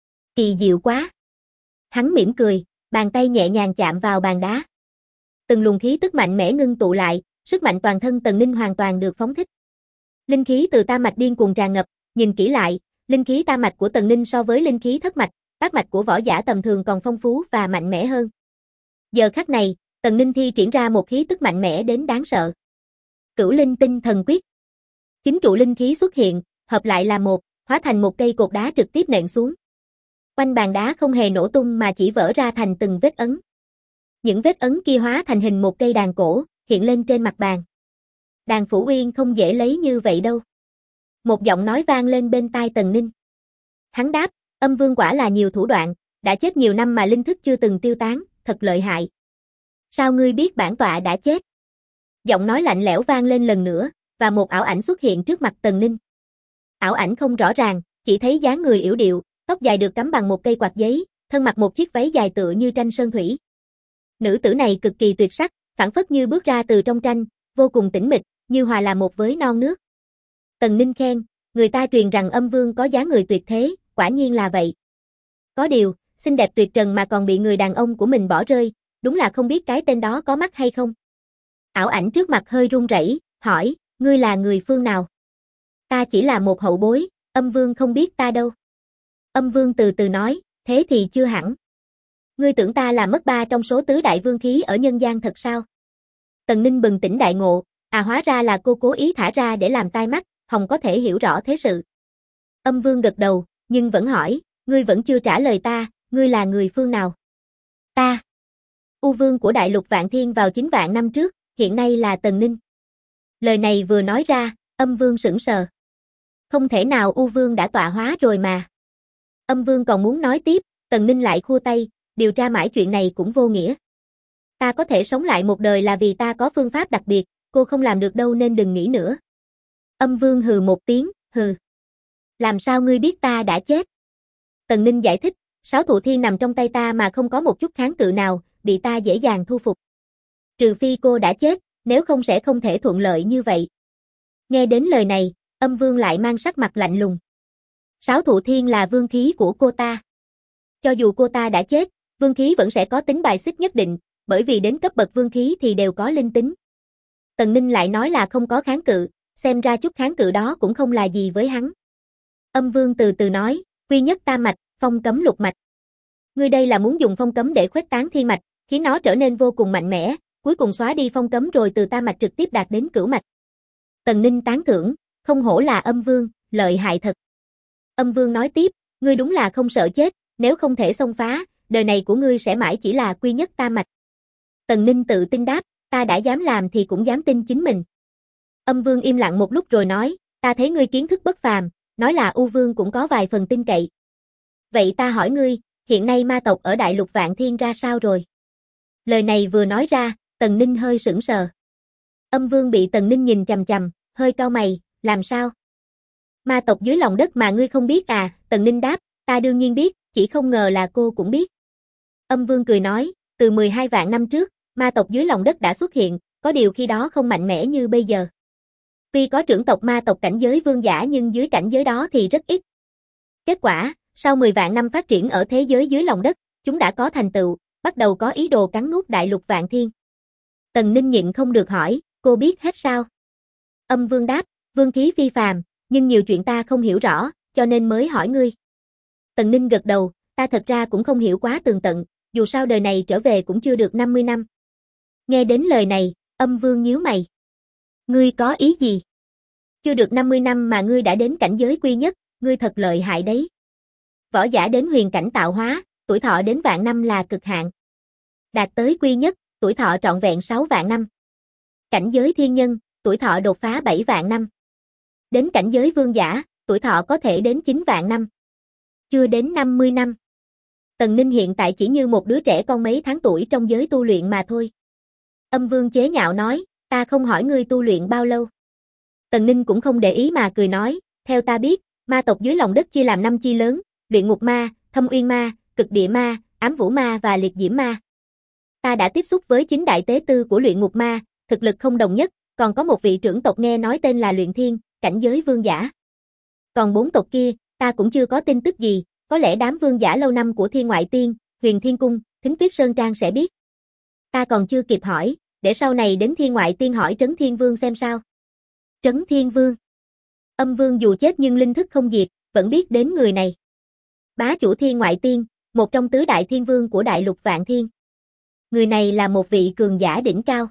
Kỳ diệu quá. Hắn mỉm cười, bàn tay nhẹ nhàng chạm vào bàn đá. Từng luồng khí tức mạnh mẽ ngưng tụ lại, sức mạnh toàn thân Tần Ninh hoàn toàn được phóng thích. Linh khí từ tam mạch điên cuồng tràn ngập, nhìn kỹ lại, linh khí tam mạch của Tần Ninh so với linh khí thất mạch, bát mạch của võ giả tầm thường còn phong phú và mạnh mẽ hơn. Giờ khắc này, Tần Ninh thi triển ra một khí tức mạnh mẽ đến đáng sợ. Cửu Linh Tinh Thần Quyết. Chính trụ linh khí xuất hiện, hợp lại là một, hóa thành một cây cột đá trực tiếp nện xuống. Quanh bàn đá không hề nổ tung mà chỉ vỡ ra thành từng vết ấn. Những vết ấn kia hóa thành hình một cây đàn cổ, hiện lên trên mặt bàn. Đàn Phủ Uyên không dễ lấy như vậy đâu. Một giọng nói vang lên bên tai Tần Ninh. Hắn đáp, âm vương quả là nhiều thủ đoạn, đã chết nhiều năm mà linh thức chưa từng tiêu tán, thật lợi hại. Sao ngươi biết bản tọa đã chết? Giọng nói lạnh lẽo vang lên lần nữa, và một ảo ảnh xuất hiện trước mặt Tần Ninh. Ảo ảnh không rõ ràng, chỉ thấy dáng người yểu điệu, tóc dài được cắm bằng một cây quạt giấy, thân mặc một chiếc váy dài tựa như tranh sơn thủy. Nữ tử này cực kỳ tuyệt sắc, phảng phất như bước ra từ trong tranh, vô cùng tĩnh mịch, như hòa là một với non nước. Tần Ninh khen, người ta truyền rằng âm vương có dáng người tuyệt thế, quả nhiên là vậy. Có điều, xinh đẹp tuyệt trần mà còn bị người đàn ông của mình bỏ rơi, đúng là không biết cái tên đó có mắt hay không. Ảo ảnh trước mặt hơi run rẩy, hỏi, ngươi là người phương nào? Ta chỉ là một hậu bối, âm vương không biết ta đâu. Âm vương từ từ nói, thế thì chưa hẳn. Ngươi tưởng ta là mất ba trong số tứ đại vương khí ở nhân gian thật sao? Tần Ninh bừng tỉnh đại ngộ, hóa ra là cô cố ý thả ra để làm tai mắt, hòng có thể hiểu rõ thế sự. Âm vương gật đầu, nhưng vẫn hỏi, ngươi vẫn chưa trả lời ta, ngươi là người phương nào? Ta. U vương của đại lục Vạn Thiên vào 9 vạn năm trước, hiện nay là Tần Ninh. Lời này vừa nói ra, âm vương sững sờ. Không thể nào U vương đã tọa hóa rồi mà. Âm vương còn muốn nói tiếp, Tần Ninh lại khua tay, điều tra mãi chuyện này cũng vô nghĩa. Ta có thể sống lại một đời là vì ta có phương pháp đặc biệt, cô không làm được đâu nên đừng nghĩ nữa. Âm vương hừ một tiếng, hừ. Làm sao ngươi biết ta đã chết? Tần Ninh giải thích, sáo thụ thiên nằm trong tay ta mà không có một chút kháng cự nào, bị ta dễ dàng thu phục. Trừ phi cô đã chết, nếu không sẽ không thể thuận lợi như vậy. Nghe đến lời này, âm vương lại mang sắc mặt lạnh lùng. Sáo thụ thiên là vương khí của cô ta. Cho dù cô ta đã chết, vương khí vẫn sẽ có tính bài xích nhất định, bởi vì đến cấp bậc vương khí thì đều có linh tính. Tần Ninh lại nói là không có kháng cự, xem ra chút kháng cự đó cũng không là gì với hắn. Âm vương từ từ nói, quy nhất tam mạch, phong cấm lục mạch. Ngươi đây là muốn dùng phong cấm để khuếch tán thiên mạch, khiến nó trở nên vô cùng mạnh mẽ, cuối cùng xóa đi phong cấm rồi từ tam mạch trực tiếp đạt đến cửu mạch. Tần Ninh tán thưởng, không hổ là Âm Vương, lợi hại thật. Âm Vương nói tiếp, ngươi đúng là không sợ chết, nếu không thể xông phá, đời này của ngươi sẽ mãi chỉ là quy nhất tam mạch. Tần Ninh tự tin đáp, ta đã dám làm thì cũng dám tin chính mình. Âm Vương im lặng một lúc rồi nói, ta thấy ngươi kiến thức bất phàm, nói là U Vương cũng có vài phần tin cậy. Vậy ta hỏi ngươi, hiện nay ma tộc ở Đại Lục Vạn Thiên ra sao rồi? Lời này vừa nói ra, Tần Ninh hơi sững sờ. Âm Vương bị Tần Ninh nhìn chằm chằm, hơi cau mày, làm sao? Ma tộc dưới lòng đất mà ngươi không biết à? Tần Ninh đáp, ta đương nhiên biết, chỉ không ngờ là cô cũng biết. Âm Vương cười nói, từ 12 vạn năm trước, ma tộc dưới lòng đất đã xuất hiện, có điều khi đó không mạnh mẽ như bây giờ. Tuy có trưởng tộc ma tộc cảnh giới vương giả nhưng dưới cảnh giới đó thì rất ít. Kết quả, sau 10 vạn năm phát triển ở thế giới dưới lòng đất, chúng đã có thành tựu, bắt đầu có ý đồ cắn nuốt Đại Lục Vạn Thiên. Tần Ninh nhịn không được hỏi, cô biết hết sao? Âm Vương đáp, vương khí phi phàm, nhưng nhiều chuyện ta không hiểu rõ, cho nên mới hỏi ngươi. Tần Ninh gật đầu, ta thật ra cũng không hiểu quá tường tận, dù sao đời này trở về cũng chưa được 50 năm. Nghe đến lời này, Âm Vương nhíu mày. Ngươi có ý gì? Chưa được 50 năm mà ngươi đã đến cảnh giới quy nhất, ngươi thật lợi hại đấy. Võ giả đến huyền cảnh tạo hóa, tuổi thọ đến vạn năm là cực hạn. Đạt tới quy nhất, tuổi thọ trọn vẹn 6 vạn năm. Cảnh giới thiên nhân, tuổi thọ đột phá 7 vạn năm. Đến cảnh giới vương giả, tuổi thọ có thể đến 9 vạn năm. Chưa đến 50 năm. Tần Ninh hiện tại chỉ như một đứa trẻ con mấy tháng tuổi trong giới tu luyện mà thôi. Âm Vương chế nhạo nói, ta không hỏi ngươi tu luyện bao lâu. Tần Ninh cũng không để ý mà cười nói, theo ta biết, ma tộc dưới lòng đất chia làm 5 chi lớn, luyện ngục ma, thâm uyên ma, cực địa ma, ám vũ ma và liệt diễm ma. Ta đã tiếp xúc với 9 đại tế tư của luyện ngục ma, thực lực không đồng nhất, còn có một vị trưởng tộc nghe nói tên là Luyện Thiên, cảnh giới vương giả. Còn 4 tộc kia, ta cũng chưa có tin tức gì, có lẽ đám vương giả lâu năm của Thiên Ngoại Tiên, Huyền Thiên Cung, Thính Tuyết Sơn Trang sẽ biết. Ta còn chưa kịp hỏi, để sau này đến Thiên Ngoại Tiên hỏi Trấn Thiên Vương xem sao. Trấn Thiên Vương. Âm Vương dù chết nhưng linh thức không diệt, vẫn biết đến người này. Bá chủ Thiên Ngoại Tiên, một trong tứ đại thiên vương của Đại Lục Vạn Thiên. Người này là một vị cường giả đỉnh cao.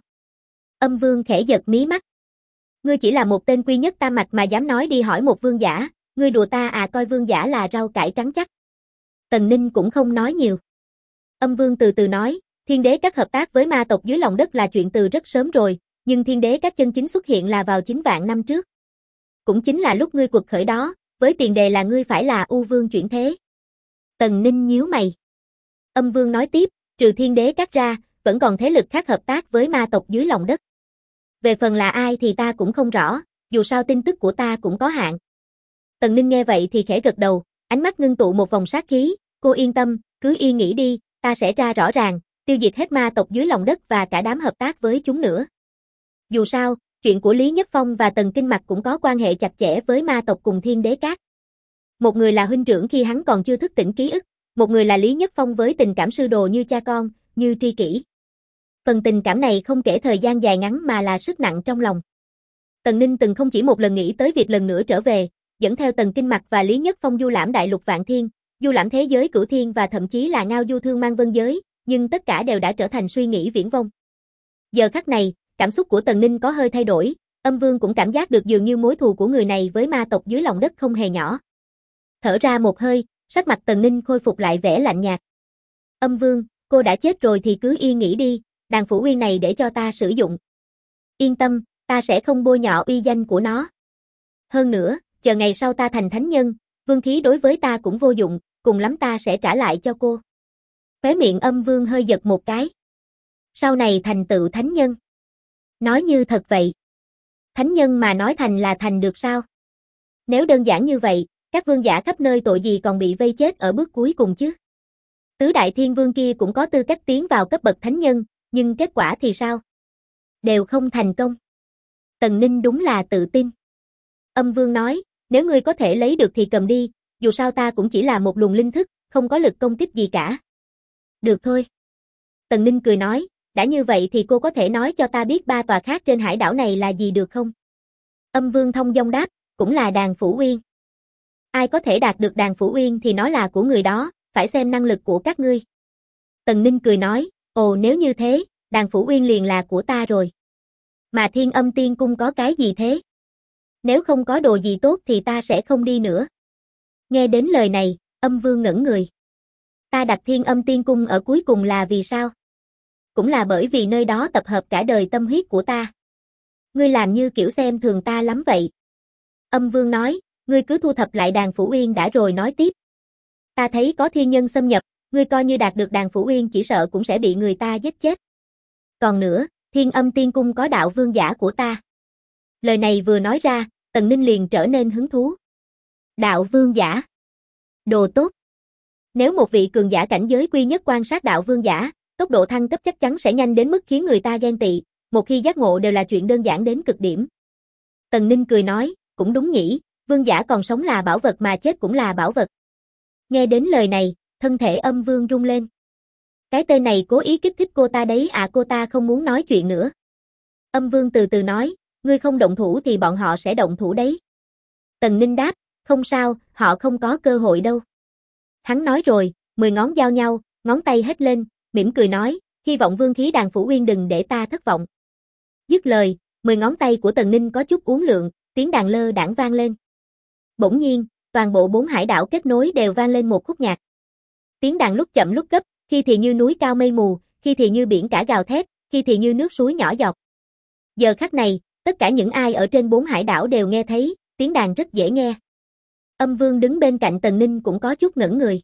Âm Vương khẽ giật mí mắt. Ngươi chỉ là một tên quy nhất tam mạch mà dám nói đi hỏi một vương giả, ngươi đùa ta à, coi vương giả là rau cải trắng chắc. Tần Ninh cũng không nói nhiều. Âm Vương từ từ nói, Thiên Đế các hợp tác với ma tộc dưới lòng đất là chuyện từ rất sớm rồi, nhưng Thiên Đế các chân chính xuất hiện là vào 9 vạn năm trước. Cũng chính là lúc ngươi quật khởi đó, với tiền đề là ngươi phải là U Vương chuyển thế. Tần Ninh nhíu mày. Âm Vương nói tiếp, trừ Thiên Đế các ra, vẫn còn thế lực khác hợp tác với ma tộc dưới lòng đất. Về phần là ai thì ta cũng không rõ, dù sao tin tức của ta cũng có hạn. Tần Ninh nghe vậy thì khẽ gật đầu, ánh mắt ngưng tụ một vòng sát khí, cô yên tâm, cứ yên nghĩ đi, ta sẽ ra rõ ràng, tiêu diệt hết ma tộc dưới lòng đất và cả đám hợp tác với chúng nữa. Dù sao, chuyện của Lý Nhất Phong và Tần Kinh Mặc cũng có quan hệ chặt chẽ với ma tộc cùng Thiên Đế Các. Một người là huynh trưởng khi hắn còn chưa thức tỉnh ký ức, một người là Lý Nhất Phong với tình cảm sư đồ như cha con, như tri kỷ. Phần tình cảm này không kể thời gian dài ngắn mà là sức nặng trong lòng. Tần Ninh từng không chỉ một lần nghĩ tới việc lần nữa trở về, dẫn theo Tần Kinh Mặc và Lý Nhất Phong du lãm Đại Lục Vạn Thiên, du lãm thế giới Cửu Thiên và thậm chí là ngao du thương mang vân giới, nhưng tất cả đều đã trở thành suy nghĩ viển vông. Giờ khắc này, cảm xúc của Tần Ninh có hơi thay đổi, Âm Vương cũng cảm giác được dường như mối thù của người này với ma tộc dưới lòng đất không hề nhỏ. Thở ra một hơi, sắc mặt Tần Ninh khôi phục lại vẻ lạnh nhạt. Âm Vương, cô đã chết rồi thì cứ yên nghỉ đi, đàn Phủ Uyên này để cho ta sử dụng. Yên tâm, ta sẽ không bôi nhọ uy danh của nó. Hơn nữa, chờ ngày sau ta thành thánh nhân, vương khí đối với ta cũng vô dụng, cùng lắm ta sẽ trả lại cho cô. Khóe miệng Âm Vương hơi giật một cái. Sau này thành tựu thánh nhân. Nói như thật vậy. Thánh nhân mà nói thành là thành được sao? Nếu đơn giản như vậy, các vương giả khắp nơi tội gì còn bị vây chết ở bước cuối cùng chứ? Tứ đại thiên vương kia cũng có tư cách tiến vào cấp bậc thánh nhân, nhưng kết quả thì sao? Đều không thành công. Tần Ninh đúng là tự tin. Âm Vương nói, nếu ngươi có thể lấy được thì cầm đi, dù sao ta cũng chỉ là một luồng linh thức, không có lực công kích gì cả. Được thôi. Tần Ninh cười nói, đã như vậy thì cô có thể nói cho ta biết 3 tòa khác trên hải đảo này là gì được không? Âm Vương thông dong đáp, cũng là đàn Phủ Uyên. Ai có thể đạt được đàn Phủ Uyên thì nó là của người đó, phải xem năng lực của các ngươi. Tần Ninh cười nói, ồ nếu như thế, Đàn Phủ Uyên liền là của ta rồi. Mà Thiên Âm Tiên Cung có cái gì thế? Nếu không có đồ gì tốt thì ta sẽ không đi nữa. Nghe đến lời này, Âm Vương ngẩn người. Ta đặt Thiên Âm Tiên Cung ở cuối cùng là vì sao? Cũng là bởi vì nơi đó tập hợp cả đời tâm huyết của ta. Ngươi làm như kiểu xem thường ta lắm vậy. Âm Vương nói, ngươi cứ thu thập lại Đàn Phủ Uyên đã rồi nói tiếp. Ta thấy có thiên nhân xâm nhập, ngươi coi như đạt được Đàn Phủ Uyên chỉ sợ cũng sẽ bị người ta giết chết. Còn nữa, Thiên Âm Tiên Cung có đạo vương giả của ta. Lời này vừa nói ra, Tần Ninh liền trở nên hứng thú. Đạo vương giả. Đồ tốt. Nếu một vị cường giả cảnh giới quy nhất quan sát đạo vương giả, tốc độ thăng cấp chắc chắn sẽ nhanh đến mức khiến người ta ghen tị, một khi giác ngộ đều là chuyện đơn giản đến cực điểm. Tần Ninh cười nói, cũng đúng nhỉ, vương giả còn sống là bảo vật mà chết cũng là bảo vật. Nghe đến lời này, thân thể Âm Vương rung lên. Cái tên này cố ý kích thích cô ta đấy à, cô ta không muốn nói chuyện nữa. Âm Vương từ từ nói, ngươi không động thủ thì bọn họ sẽ động thủ đấy. Tần Ninh đáp, không sao, họ không có cơ hội đâu. Hắn nói rồi, 10 ngón giao nhau, ngón tay hét lên, mỉm cười nói, hy vọng vương khí Đàn Phủ Uyên đừng để ta thất vọng. Dứt lời, 10 ngón tay của Tần Ninh có chút uốn lượn, tiếng đàn lơ đãng vang lên. Bỗng nhiên, toàn bộ 4 hải đảo kết nối đều vang lên một khúc nhạc. Tiếng đàn lúc chậm lúc gấp, khi thì như núi cao mây mù, khi thì như biển cả gào thét, khi thì như nước suối nhỏ giọt. Giờ khắc này, tất cả những ai ở trên 4 hải đảo đều nghe thấy, tiếng đàn rất dễ nghe. Âm Vương đứng bên cạnh Tần Ninh cũng có chút ngẩn người.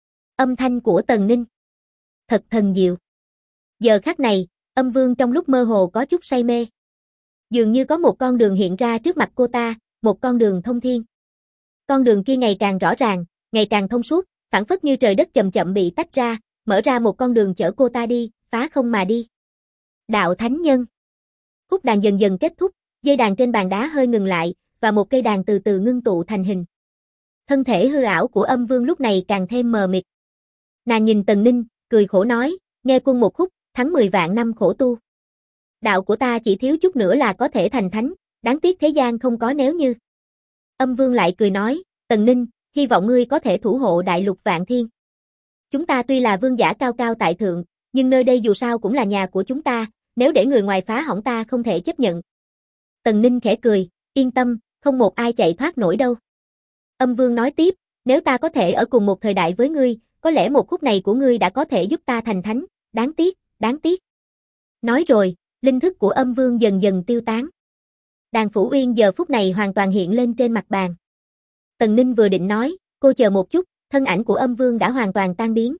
Âm thanh của Tần Ninh thật thần diệu. Giờ khắc này, Âm Vương trong lúc mơ hồ có chút say mê. Dường như có một con đường hiện ra trước mặt cô ta, một con đường thông thiên. Con đường kia ngày càng rõ ràng, ngày càng thông suốt, phảng phất như trời đất chậm chậm bị tách ra, mở ra một con đường chở cô ta đi, phá không mà đi. Đạo Thánh Nhân. Khúc đàn dần dần kết thúc, dây đàn trên bàn đá hơi ngừng lại, và một cây đàn từ từ ngưng tụ thành hình. Thân thể hư ảo của Âm Vương lúc này càng thêm mờ mịt. Nàng nhìn Tần Ninh, cười khổ nói, nghe quân một khúc, thắng 10 vạn năm khổ tu. Đạo của ta chỉ thiếu chút nữa là có thể thành thánh, đáng tiếc thế gian không có nếu như. Âm Vương lại cười nói, Tần Ninh, hy vọng ngươi có thể thủ hộ đại lục vạn thiên. Chúng ta tuy là vương giả cao cao tại thượng, nhưng nơi đây dù sao cũng là nhà của chúng ta, nếu để người ngoài phá hỏng ta không thể chấp nhận. Tần Ninh khẽ cười, yên tâm, không một ai chạy thoát nổi đâu. Âm Vương nói tiếp, nếu ta có thể ở cùng một thời đại với ngươi, có lẽ một khúc này của ngươi đã có thể giúp ta thành thánh, đáng tiếc, đáng tiếc. Nói rồi, linh thức của Âm Vương dần dần tiêu tán. Đàn Phủ Uyên giờ phút này hoàn toàn hiện lên trên mặt bàn. Tần Ninh vừa định nói, cô chờ một chút, thân ảnh của Âm Vương đã hoàn toàn tan biến.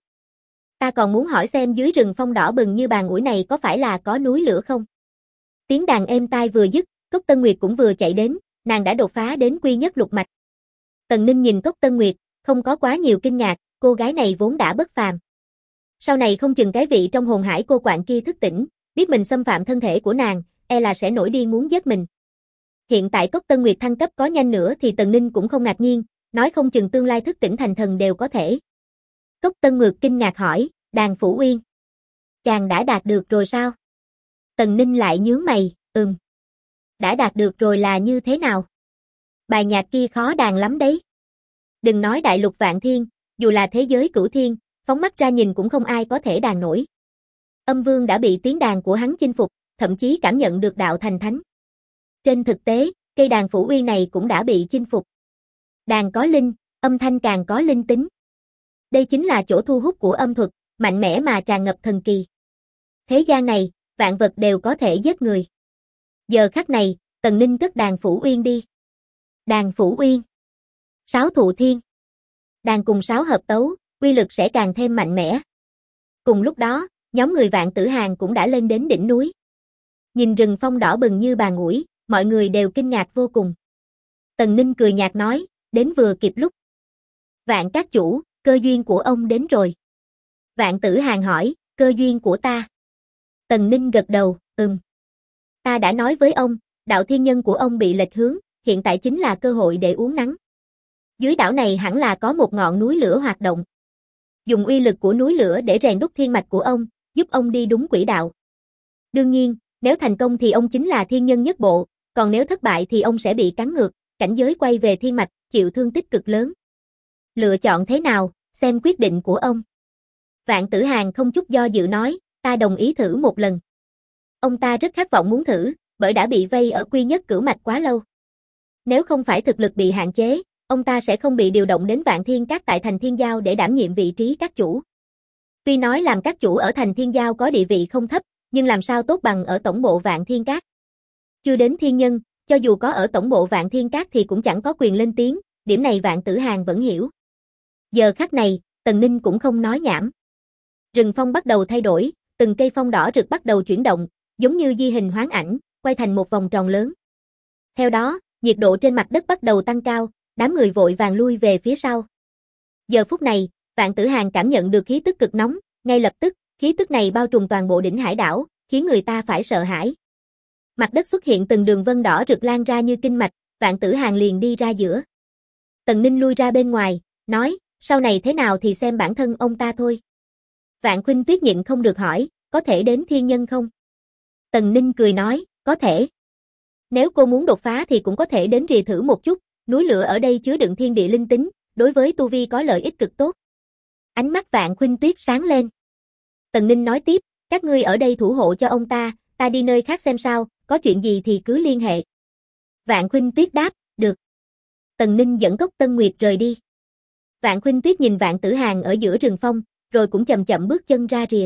Ta còn muốn hỏi xem dưới rừng phong đỏ bừng như bàn ủi này có phải là có núi lửa không? Tiếng đàn êm tai vừa dứt, Cốc Tân Nguyệt cũng vừa chạy đến, nàng đã đột phá đến quy nhất lục mạch. Tần Ninh nhìn Cốc Tân Nguyệt, không có quá nhiều kinh ngạc, cô gái này vốn đã bất phàm. Sau này không chừng cái vị trong hồn hải cô quạng kia thức tỉnh, biết mình xâm phạm thân thể của nàng, e là sẽ nổi điên muốn giết mình. Hiện tại Cốc Tân Nguyệt thăng cấp có nhanh nữa thì Tần Ninh cũng không ngạc nhiên, nói không chừng tương lai thức tỉnh thành thần đều có thể. Cốc Tân Nguyệt kinh ngạc hỏi, Đàn Phủ Uyên, chàng đã đạt được rồi sao? Tần Ninh lại nhướng mày, đã đạt được rồi là như thế nào? Bài nhạc kia khó đàn lắm đấy. Đừng nói đại lục vạn thiên, dù là thế giới cửu thiên, phóng mắt ra nhìn cũng không ai có thể đàn nổi. Âm Vương đã bị tiếng đàn của hắn chinh phục, thậm chí cảm nhận được đạo thành thánh. Trên thực tế, cây đàn Phủ Uyên này cũng đã bị chinh phục. Đàn có linh, âm thanh càng có linh tính. Đây chính là chỗ thu hút của âm thuật, mạnh mẽ mà tràn ngập thần kỳ. Thế gian này, vạn vật đều có thể giết người. Giờ khắc này, Tần Ninh cất đàn Phủ Uyên đi. Đàn Phủ Uyên. Sáo thụ thiên. Đàn cùng sáo hợp tấu, uy lực sẽ càng thêm mạnh mẽ. Cùng lúc đó, nhóm người Vạn Tử Hàn cũng đã lên đến đỉnh núi. Nhìn rừng phong đỏ bừng như bàn ủi, mọi người đều kinh ngạc vô cùng. Tần Ninh cười nhạt nói, đến vừa kịp lúc. Vạn các chủ, cơ duyên của ông đến rồi. Vạn Tử Hàn hỏi, cơ duyên của ta. Tần Ninh gật đầu, Ta đã nói với ông, đạo thiên nhân của ông bị lệch hướng, hiện tại chính là cơ hội để uống nắng. Dưới đảo này hẳn là có một ngọn núi lửa hoạt động. Dùng uy lực của núi lửa để rèn đúc thiên mạch của ông, giúp ông đi đúng quỹ đạo. Đương nhiên, nếu thành công thì ông chính là thiên nhân nhất bộ, còn nếu thất bại thì ông sẽ bị cắn ngược, cảnh giới quay về thiên mạch, chịu thương tích cực lớn. Lựa chọn thế nào, xem quyết định của ông. Vạn Tử Hàn không chút do dự nói, ta đồng ý thử một lần. Ông ta rất khát vọng muốn thử, bởi đã bị vây ở quy nhất cửu mạch quá lâu. Nếu không phải thực lực bị hạn chế, ông ta sẽ không bị điều động đến Vạn Thiên Các tại thành Thiên Giao để đảm nhiệm vị trí các chủ. Tuy nói làm các chủ ở thành Thiên Giao có địa vị không thấp, nhưng làm sao tốt bằng ở tổng bộ Vạn Thiên Các. Chưa đến thiên nhân, cho dù có ở tổng bộ Vạn Thiên Các thì cũng chẳng có quyền lên tiếng, điểm này Vạn Tử Hàn vẫn hiểu. Giờ khắc này, Tần Ninh cũng không nói nhảm. Rừng phong bắt đầu thay đổi, từng cây phong đỏ rực bắt đầu chuyển động, giống như di hình hoán ảnh, quay thành một vòng tròn lớn. Theo đó, nhiệt độ trên mặt đất bắt đầu tăng cao, đám người vội vàng lui về phía sau. Giờ phút này, Vạn Tử Hàn cảm nhận được khí tức cực nóng, ngay lập tức, khí tức này bao trùm toàn bộ đỉnh hải đảo, khiến người ta phải sợ hãi. Mặt đất xuất hiện từng đường vân đỏ rực lan ra như kinh mạch, Vạn Tử Hàn liền đi ra giữa. Tần Ninh lui ra bên ngoài, nói, sau này thế nào thì xem bản thân ông ta thôi. Vạn Khuynh Tuyết nhịn không được hỏi, có thể đến thiên nhân không? Tần Ninh cười nói, có thể. Nếu cô muốn đột phá thì cũng có thể đến rìa thử một chút, núi lửa ở đây chứa đựng thiên địa linh tính, đối với tu vi có lợi ích cực tốt. Ánh mắt Vạn Khuynh Tuyết sáng lên. Tần Ninh nói tiếp, các ngươi ở đây thủ hộ cho ông ta đi nơi khác xem sao, có chuyện gì thì cứ liên hệ. Vạn Khuynh Tuyết đáp, được. Tần Ninh dẫn Cốc Tân Nguyệt rời đi. Vạn Khuynh Tuyết nhìn Vạn Tử Hàn ở giữa rừng phong, rồi cũng chậm chậm bước chân ra rìa.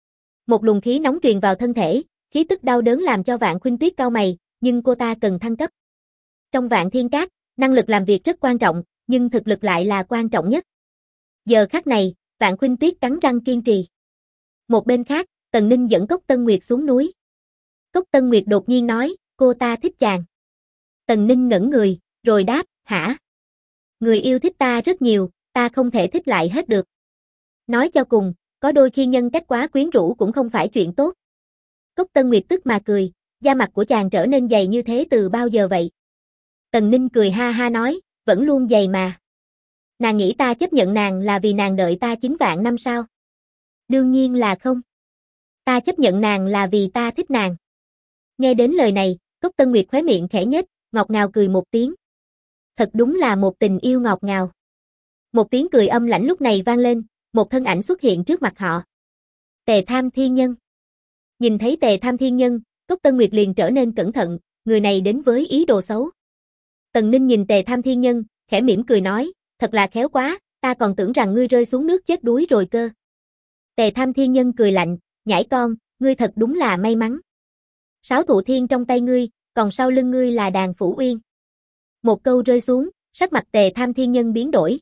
Một luồng khí nóng truyền vào thân thể, khí tức đau đớn làm cho Vạn Khuynh Tuyết cau mày, nhưng cô ta cần thăng cấp. Trong Vạn Thiên Các, năng lực làm việc rất quan trọng, nhưng thực lực lại là quan trọng nhất. Giờ khắc này, Vạn Khuynh Tuyết cắn răng kiên trì. Một bên khác, Tần Ninh dẫn Cốc Tân Nguyệt xuống núi. Cốc Tân Nguyệt đột nhiên nói, cô ta thích chàng. Tần Ninh ngẩn người, rồi đáp, hả? Người yêu thích ta rất nhiều, ta không thể thích lại hết được. Nói cho cùng, có đôi khi nhân cách quá quyến rũ cũng không phải chuyện tốt. Cốc Tân Nguyệt tức mà cười, da mặt của chàng trở nên dày như thế từ bao giờ vậy? Tần Ninh cười ha ha nói, vẫn luôn dày mà. Nàng nghĩ ta chấp nhận nàng là vì nàng đợi ta 9 vạn năm sao? Đương nhiên là không. Ta chấp nhận nàng là vì ta thích nàng. Nghe đến lời này, Cốc Tân Nguyệt khóe miệng khẽ nhếch, ngọt ngào cười một tiếng. Thật đúng là một tình yêu ngọt ngào. Một tiếng cười âm lãnh lúc này vang lên, một thân ảnh xuất hiện trước mặt họ. Tề Tham Thiên Nhân. Nhìn thấy Tề Tham Thiên Nhân, Cốc Tân Nguyệt liền trở nên cẩn thận, người này đến với ý đồ xấu. Tần Ninh nhìn Tề Tham Thiên Nhân, khẽ mỉm cười nói, thật là khéo quá, ta còn tưởng rằng ngươi rơi xuống nước chết đuối rồi cơ. Tề Tham Thiên Nhân cười lạnh, nhãi con, ngươi thật đúng là may mắn. 6 thụ thiên trong tay ngươi, còn sau lưng ngươi là Đàn Phủ Uyên. Một câu rơi xuống, sắc mặt Tề Tham Thiên Nhân biến đổi.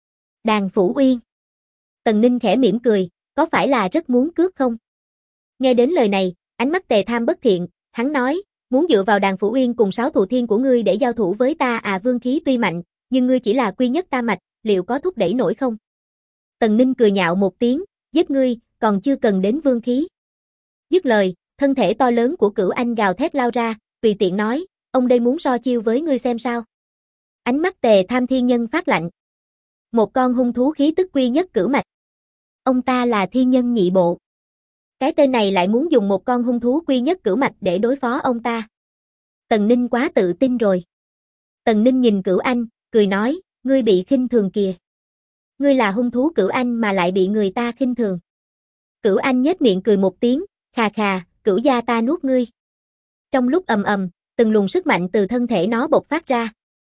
Đàn Phủ Uyên. Tần Ninh khẽ mỉm cười, có phải là rất muốn cướp không? Nghe đến lời này, ánh mắt Tề Tham bất thiện, hắn nói, muốn dựa vào Đàn Phủ Uyên cùng 6 thụ thiên của ngươi để giao thủ với ta à? Vương khí tuy mạnh, nhưng ngươi chỉ là quy nhất tam mạch, liệu có thúc đẩy nổi không? Tần Ninh cười nhạo một tiếng, giết ngươi, còn chưa cần đến vương khí. Dứt lời, thân thể to lớn của Cửu Anh gào thét lao ra, tùy tiện nói, ông đây muốn so chiêu với ngươi xem sao. Ánh mắt Tề Tham Thiên Nhân phát lạnh. Một con hung thú khí tức quy nhất cửu mạch. Ông ta là thiên nhân nhị bộ. Cái tên này lại muốn dùng một con hung thú quy nhất cửu mạch để đối phó ông ta. Tần Ninh quá tự tin rồi. Tần Ninh nhìn Cửu Anh, cười nói, ngươi bị khinh thường kìa. Ngươi là hung thú Cửu Anh mà lại bị người ta khinh thường. Cửu Anh nhếch miệng cười một tiếng, khà khà, Cửu gia ta nuốt ngươi. Trong lúc ầm ầm, từng luồng sức mạnh từ thân thể nó bộc phát ra.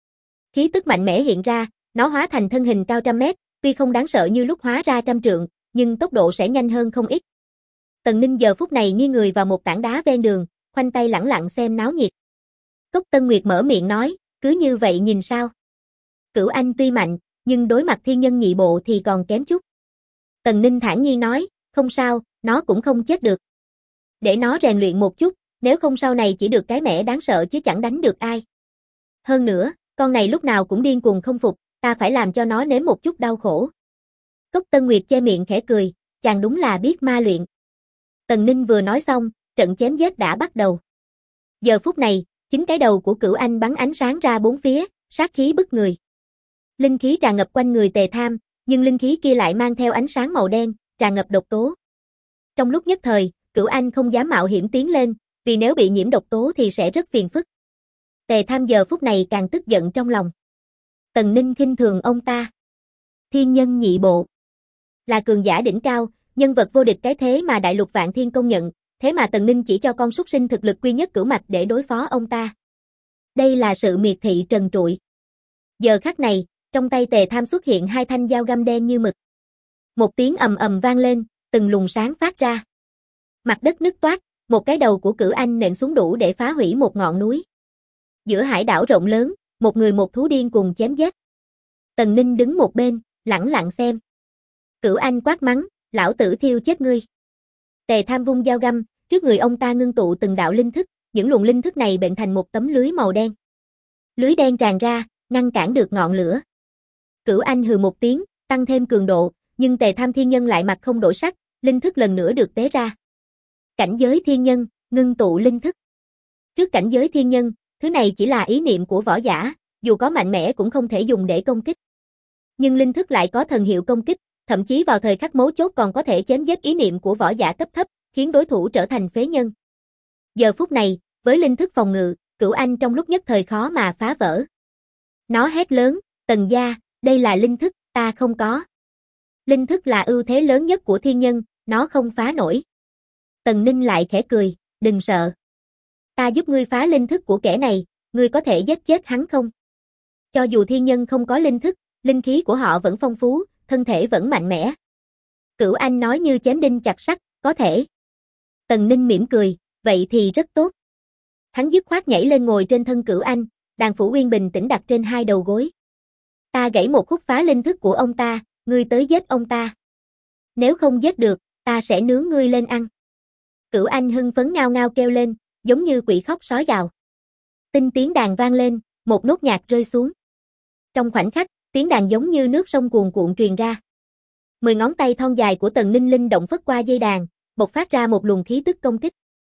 Khí tức mạnh mẽ hiện ra, nó hóa thành thân hình cao trăm mét, tuy không đáng sợ như lúc hóa ra trăm trượng, nhưng tốc độ sẽ nhanh hơn không ít. Tần Ninh giờ phút này nghiêng người vào một tảng đá ven đường, khoanh tay lẳng lặng xem náo nhiệt. Cốc Tân Nguyệt mở miệng nói, cứ như vậy nhìn sao? Cửu Anh tuy mạnh, nhưng đối mặt thiên nhân nhị bộ thì còn kém chút. Tần Ninh thản nhiên nói, không sao, nó cũng không chết được. Để nó rèn luyện một chút, nếu không sau này chỉ được cái mẻ đáng sợ chứ chẳng đánh được ai. Hơn nữa, con này lúc nào cũng điên cuồng không phục, ta phải làm cho nó nếm một chút đau khổ. Cốc Tân Nguyệt che miệng khẽ cười, chàng đúng là biết ma luyện. Tần Ninh vừa nói xong, trận chém giết đã bắt đầu. Giờ phút này, chính cái đầu của Cửu Anh bắn ánh sáng ra bốn phía, sát khí bức người. Linh khí tràn ngập quanh người Tề Tham, nhưng linh khí kia lại mang theo ánh sáng màu đen, tràn ngập độc tố. Trong lúc nhất thời, Cửu Anh không dám mạo hiểm tiến lên, vì nếu bị nhiễm độc tố thì sẽ rất phiền phức. Tề Tham giờ phút này càng tức giận trong lòng. Tần Ninh khinh thường ông ta. Thiên nhân nhị bộ. Là cường giả đỉnh cao, nhân vật vô địch cái thế mà Đại Lục Vạn Thiên công nhận, thế mà Tần Ninh chỉ cho con súc sinh thực lực quy nhất cửu mạch để đối phó ông ta. Đây là sự miệt thị trần trụi. Giờ khắc này, trong tay Tề Tham xuất hiện hai thanh dao găm đen như mực. Một tiếng ầm ầm vang lên, từng luồng sáng phát ra. Mặt đất nứt toác, một cái đầu của Cửu Anh nện xuống đủ để phá hủy một ngọn núi. Giữa hải đảo rộng lớn, một người một thú điên cùng chém giết. Tần Ninh đứng một bên, lẳng lặng xem. Cửu Anh quát mắng, lão tử thiêu chết ngươi. Tề Tham vung dao găm, trước người ông ta ngưng tụ từng đạo linh thức, những luồng linh thức này bệnh thành một tấm lưới màu đen. Lưới đen tràn ra, ngăn cản được ngọn lửa. Cửu Anh hừ một tiếng, tăng thêm cường độ, nhưng Tề Tham thiên nhân lại mặt không đổi sắc, linh thức lần nữa được tế ra. Cảnh giới thiên nhân, ngưng tụ linh thức. Trước cảnh giới thiên nhân, thứ này chỉ là ý niệm của võ giả, dù có mạnh mẽ cũng không thể dùng để công kích. Nhưng linh thức lại có thần hiệu công kích, thậm chí vào thời khắc mấu chốt còn có thể chém giết ý niệm của võ giả cấp thấp, khiến đối thủ trở thành phế nhân. Giờ phút này, với linh thức phòng ngự, Cửu Anh trong lúc nhất thời khó mà phá vỡ. Nó hét lớn, Tần gia, đây là linh thức, ta không có. Linh thức là ưu thế lớn nhất của thiên nhân, nó không phá nổi. Tần Ninh lại khẽ cười, đừng sợ. Ta giúp ngươi phá linh thức của kẻ này, ngươi có thể giết chết hắn không? Cho dù thiên nhân không có linh thức, linh khí của họ vẫn phong phú, thân thể vẫn mạnh mẽ. Cửu Anh nói như chém đinh chặt sắt, có thể. Tần Ninh mỉm cười, vậy thì rất tốt. Hắn dứt khoát nhảy lên ngồi trên thân Cửu Anh, Đàn Phủ Uyên bình tĩnh đặt trên hai đầu gối. Ta gãy một khúc phá linh thức của ông ta, ngươi tới giết ông ta. Nếu không giết được, ta sẽ nướng ngươi lên ăn. Cửu Anh hưng phấn ngao ngao kêu lên, giống như quỷ khóc sói gào. Tinh tiếng đàn vang lên, một nốt nhạc rơi xuống. Trong khoảnh khắc, tiếng đàn giống như nước sông cuồn cuộn truyền ra. 10 ngón tay thon dài của Tần Ninh linh động phất qua dây đàn, bộc phát ra một luồng khí tức công kích.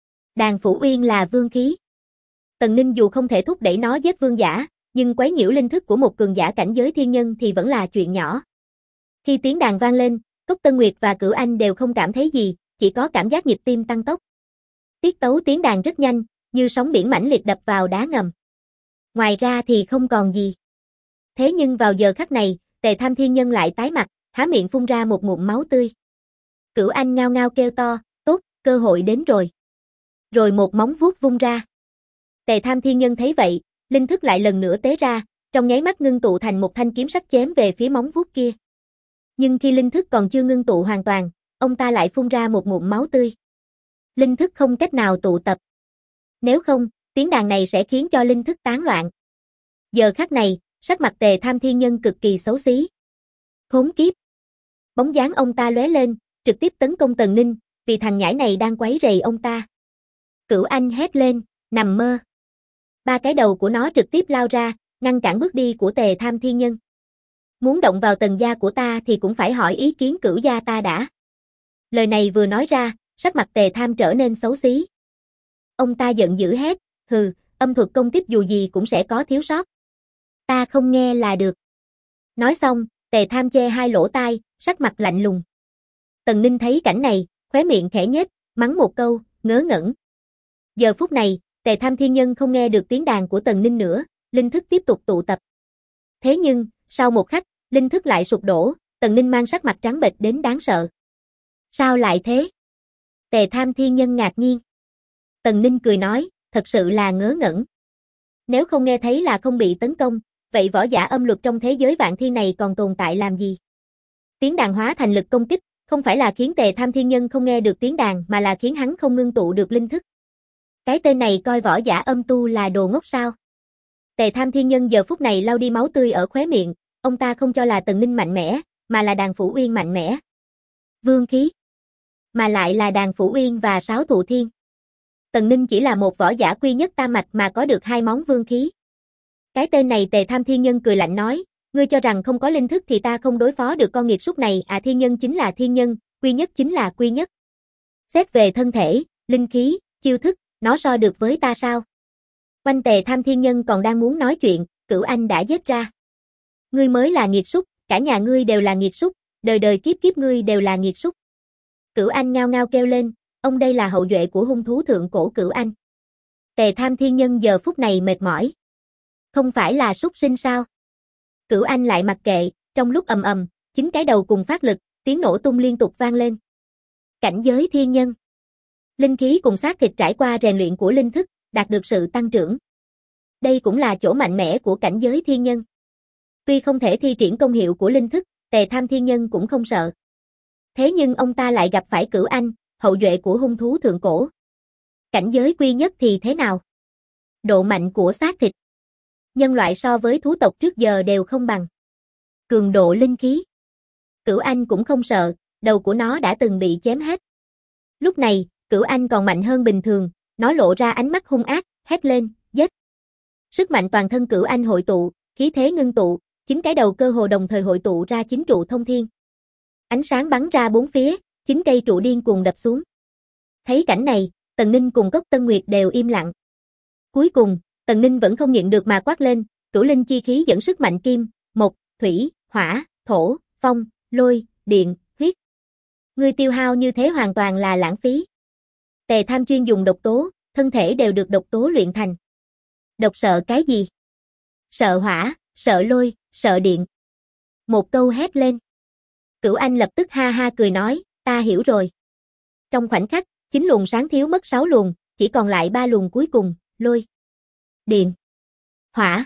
Đàn Phủ Uyên là vương khí. Tần Ninh dù không thể thúc đẩy nó giết vương giả, nhưng quấy nhiễu linh thức của một cường giả cảnh giới thiên nhân thì vẫn là chuyện nhỏ. Khi tiếng đàn vang lên, Cốc Tân Nguyệt và Cửu Anh đều không cảm thấy gì, chỉ có cảm giác nhịp tim tăng tốc. Tiết tấu tiếng đàn rất nhanh, như sóng biển mãnh liệt đập vào đá ngầm. Ngoài ra thì không còn gì. Thế nhưng vào giờ khắc này, Tề Tham thiên nhân lại tái mặt, há miệng phun ra một ngụm máu tươi. Cửu Anh ngao ngao kêu to, tốt, cơ hội đến rồi. Rồi một móng vuốt vung ra. Tề Tham thiên nhân thấy vậy, linh thức lại lần nữa tế ra, trong nháy mắt ngưng tụ thành một thanh kiếm sắc chém về phía móng vuốt kia. Nhưng khi linh thức còn chưa ngưng tụ hoàn toàn, ông ta lại phun ra một ngụm máu tươi. Linh thức không cách nào tụ tập. Nếu không, tiếng đàn này sẽ khiến cho linh thức tán loạn. Giờ khắc này, sắc mặt Tề Tham thiên nhân cực kỳ xấu xí. Khốn kiếp. Bóng dáng ông ta lóe lên, trực tiếp tấn công Tần Ninh, vì thằng nhãi này đang quấy rầy ông ta. Cửu Anh hét lên, nằm mơ. Ba cái đầu của nó trực tiếp lao ra, ngăn cản bước đi của Tề Tham thiên nhân. Muốn động vào Tần gia của ta thì cũng phải hỏi ý kiến Cửu gia ta đã. Lời này vừa nói ra, sắc mặt Tề Tham trở nên xấu xí. Ông ta giận dữ hét, hừ, âm thuật công kích dù gì cũng sẽ có thiếu sót. Ta không nghe là được. Nói xong, Tề Tham che hai lỗ tai, sắc mặt lạnh lùng. Tần Ninh thấy cảnh này, khóe miệng khẽ nhếch, mắng một câu, ngớ ngẩn. Giờ phút này, Tề Tham thiên nhân không nghe được tiếng đàn của Tần Ninh nữa, linh thức tiếp tục tụ tập. Thế nhưng, sau một khắc, linh thức lại sụp đổ, Tần Ninh mang sắc mặt trắng bệch đến đáng sợ. Sao lại thế? Tề Tham thiên nhân ngạc nhiên. Tần Ninh cười nói, thật sự là ngớ ngẩn. Nếu không nghe thấy là không bị tấn công, vậy võ giả âm luật trong thế giới vạn thiên này còn tồn tại làm gì? Tiếng đàn hóa thành lực công kích, không phải là khiến Tề Tham thiên nhân không nghe được tiếng đàn mà là khiến hắn không ngưng tụ được linh thức. Cái tên này coi võ giả âm tu là đồ ngốc sao? Tề Tham thiên nhân giờ phút này lau đi máu tươi ở khóe miệng, ông ta không cho là Tần Ninh mạnh mẽ, mà là Đàn Phủ Uyên mạnh mẽ. Vương khí. Mà lại là Đàn Phủ Uyên và Sáo Thụ Thiên. Tần Ninh chỉ là một võ giả quy nhất tam mạch mà có được hai món vương khí. Cái tên này Tề Tham thiên nhân cười lạnh nói, ngươi cho rằng không có linh thức thì ta không đối phó được con nghiệt súc này à? Thiên nhân chính là thiên nhân, quy nhất chính là quy nhất. Xét về thân thể, linh khí, chiêu thức, nó so được với ta sao? Quanh Tề Tham thiên nhân còn đang muốn nói chuyện, Cửu Anh đã giết ra. Ngươi mới là nghiệt súc, cả nhà ngươi đều là nghiệt súc, đời đời kiếp kiếp ngươi đều là nghiệt súc. Cửu Anh ngao ngao kêu lên, ông đây là hậu duệ của hung thú thượng cổ Cửu Anh. Tề Tham thiên nhân giờ phút này mệt mỏi. Không phải là súc sinh sao? Cửu Anh lại mặc kệ, trong lúc ầm ầm, 9 cái đầu cùng phát lực, tiếng nổ tung liên tục vang lên. Cảnh giới thiên nhân. Linh khí cùng xác thịt trải qua rèn luyện của linh thức, đạt được sự tăng trưởng. Đây cũng là chỗ mạnh mẽ của cảnh giới thiên nhân. Tuy không thể thi triển công hiệu của linh thức, Tề Tham thiên nhân cũng không sợ. Thế nhưng ông ta lại gặp phải Cửu Anh, hậu duệ của hung thú thượng cổ. Cảnh giới quy nhất thì thế nào? Độ mạnh của xác thịt. Nhân loại so với thú tộc trước giờ đều không bằng. Cường độ linh khí. Cửu Anh cũng không sợ, đầu của nó đã từng bị chém hết. Lúc này, Cửu Anh còn mạnh hơn bình thường, nó lộ ra ánh mắt hung ác, hét lên, giết. Sức mạnh toàn thân Cửu Anh hội tụ, khí thế ngưng tụ, 9 cái đầu cơ hồ đồng thời hội tụ ra 9 trụ thông thiên. Ánh sáng bắn ra bốn phía, 9 cây trụ điên cuồng đập xuống. Thấy cảnh này, Tần Ninh cùng Cốc Tân Nguyệt đều im lặng. Cuối cùng, Tần Ninh vẫn không nhịn được mà quát lên, cửu linh chi khí dẫn sức mạnh kim, mộc, thủy, hỏa, thổ, phong, lôi, điện, huyết. Ngươi tiêu hao như thế hoàn toàn là lãng phí. Tề Tham chuyên dùng độc tố, thân thể đều được độc tố luyện thành. Độc sợ cái gì? Sợ hỏa, sợ lôi, sợ điện. Một câu hét lên. Cửu Anh lập tức ha ha cười nói, ta hiểu rồi. Trong khoảnh khắc, 9 luồng sáng thiếu mất 6 luồng, chỉ còn lại 3 luồng cuối cùng, lôi, điện, hỏa.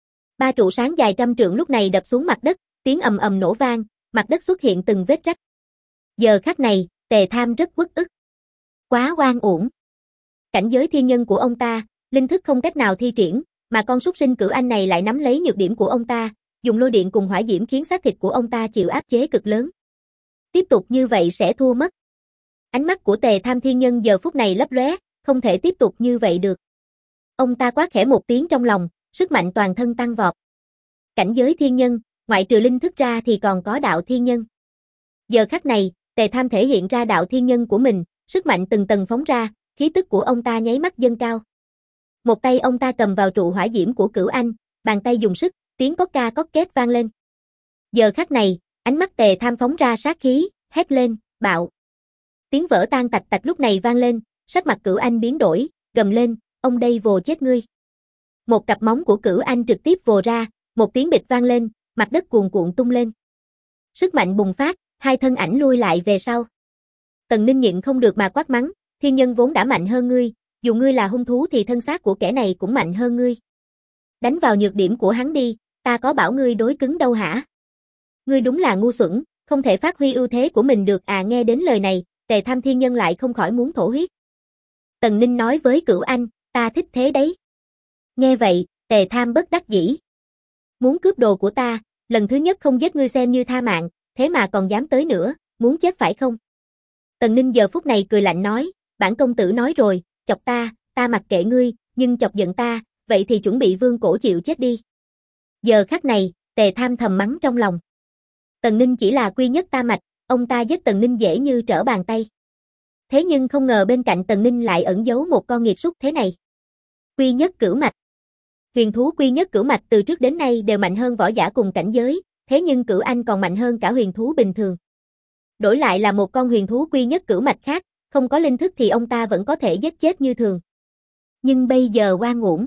3 trụ sáng dài trăm trượng lúc này đập xuống mặt đất, tiếng ầm ầm nổ vang, mặt đất xuất hiện từng vết rách. Giờ khắc này, Tề Tham rất uất ức. Quá oan uổng. Cảnh giới thiên nhân của ông ta, linh thức không cách nào thi triển, mà con súc sinh Cửu Anh này lại nắm lấy nhược điểm của ông ta, dùng lôi điện cùng hỏa diễm khiến xác thịt của ông ta chịu áp chế cực lớn. Tiếp tục như vậy sẽ thua mất. Ánh mắt của Tề Tham thiên nhân giờ phút này lấp lóe, không thể tiếp tục như vậy được. Ông ta quát khẽ một tiếng trong lòng, sức mạnh toàn thân tăng vọt. Cảnh giới thiên nhân, ngoại trừ linh thức ra thì còn có đạo thiên nhân. Giờ khắc này, Tề Tham thể hiện ra đạo thiên nhân của mình, sức mạnh từng tầng phóng ra, khí tức của ông ta nháy mắt dâng cao. Một tay ông ta cầm vào trụ hỏa diễm của Cửu Anh, bàn tay dùng sức, tiếng cốc ca cốc két vang lên. Giờ khắc này, ánh mắt Tề Tham phóng ra sát khí, hét lên, bạo. Tiếng vỡ tan tạch tạch lúc này vang lên, sắc mặt Cửu Anh biến đổi, gầm lên, ông đây vồ chết ngươi. Một cặp móng của Cửu Anh trực tiếp vồ ra, một tiếng bịch vang lên, mặt đất cuồn cuộn tung lên. Sức mạnh bùng phát, hai thân ảnh lui lại về sau. Tần Ninh nhịn không được mà quát mắng, thiên nhân vốn đã mạnh hơn ngươi, dù ngươi là hung thú thì thân xác của kẻ này cũng mạnh hơn ngươi. Đánh vào nhược điểm của hắn đi, ta có bảo ngươi đối cứng đâu hả? Ngươi đúng là ngu xuẩn, không thể phát huy ưu thế của mình được à. Nghe đến lời này, Tề Tham thiên nhân lại không khỏi muốn thổ huyết. Tần Ninh nói với Cửu Anh, ta thích thế đấy. Nghe vậy, Tề Tham bất đắc dĩ. Muốn cướp đồ của ta, lần thứ nhất không giết ngươi xem như tha mạng, thế mà còn dám tới nữa, muốn chết phải không? Tần Ninh giờ phút này cười lạnh nói, bản công tử nói rồi, chọc ta mặc kệ ngươi, nhưng chọc giận ta, vậy thì chuẩn bị vương cổ chịu chết đi. Giờ khắc này, Tề Tham thầm mắng trong lòng. Tần Ninh chỉ là quy nhất tam mạch, ông ta giết Tần Ninh dễ như trở bàn tay. Thế nhưng không ngờ bên cạnh Tần Ninh lại ẩn giấu một con nghiệt súc thế này. Quy nhất cửu mạch. Huyền thú quy nhất cửu mạch từ trước đến nay đều mạnh hơn võ giả cùng cảnh giới, thế nhưng Cửu Anh còn mạnh hơn cả huyền thú bình thường. Đổi lại là một con huyền thú quy nhất cửu mạch khác, không có linh thức thì ông ta vẫn có thể giết chết như thường. Nhưng bây giờ oan uổng.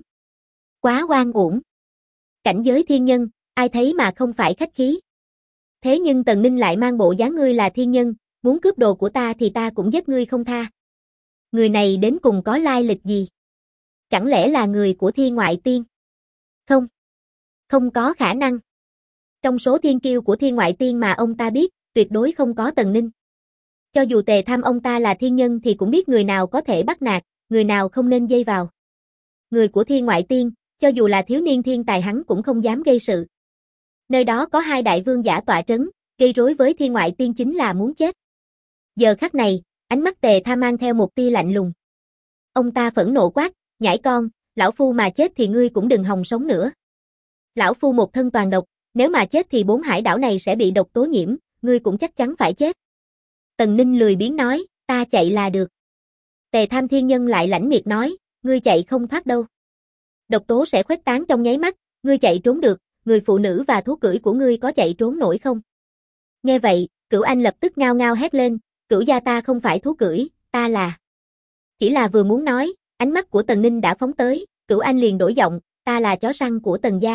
Quá oan uổng. Cảnh giới thiên nhân, ai thấy mà không phải khách khí. Thế nhưng Tần Ninh lại mang bộ dáng ngươi là thiên nhân, muốn cướp đồ của ta thì ta cũng giết ngươi không tha. Người này đến cùng có lai lịch gì? Chẳng lẽ là người của Thiên Ngoại Tiên? Không. Không có khả năng. Trong số thiên kiêu của Thiên Ngoại Tiên mà ông ta biết, tuyệt đối không có Tần Ninh. Cho dù Tề Tham ông ta là thiên nhân thì cũng biết người nào có thể bắt nạt, người nào không nên dây vào. Người của Thiên Ngoại Tiên, cho dù là thiếu niên thiên tài hắn cũng không dám gây sự. Nơi đó có hai đại vương giả tọa trấn, gây rối với Thiên Ngoại Tiên chính là muốn chết. Giờ khắc này, ánh mắt Tề Tham mang theo một tia lạnh lùng. Ông ta phẫn nộ quát, nhãi con, lão phu mà chết thì ngươi cũng đừng hòng sống nữa. Lão phu một thân toàn độc, nếu mà chết thì 4 hải đảo này sẽ bị độc tố nhiễm, ngươi cũng chắc chắn phải chết. Tần Ninh lười biếng nói, ta chạy là được. Tề Tham thiên nhân lại lãnh miệt nói, ngươi chạy không thoát đâu. Độc tố sẽ khuếch tán trong nháy mắt, ngươi chạy trốn được, người phụ nữ và thú cưỡi của ngươi có chạy trốn nổi không? Nghe vậy, Cửu Anh lập tức ngao ngao hét lên, Cửu gia ta không phải thú cưỡi, ta là. Chỉ là vừa muốn nói, ánh mắt của Tần Ninh đã phóng tới, Cửu Anh liền đổi giọng, ta là chó săn của Tần gia.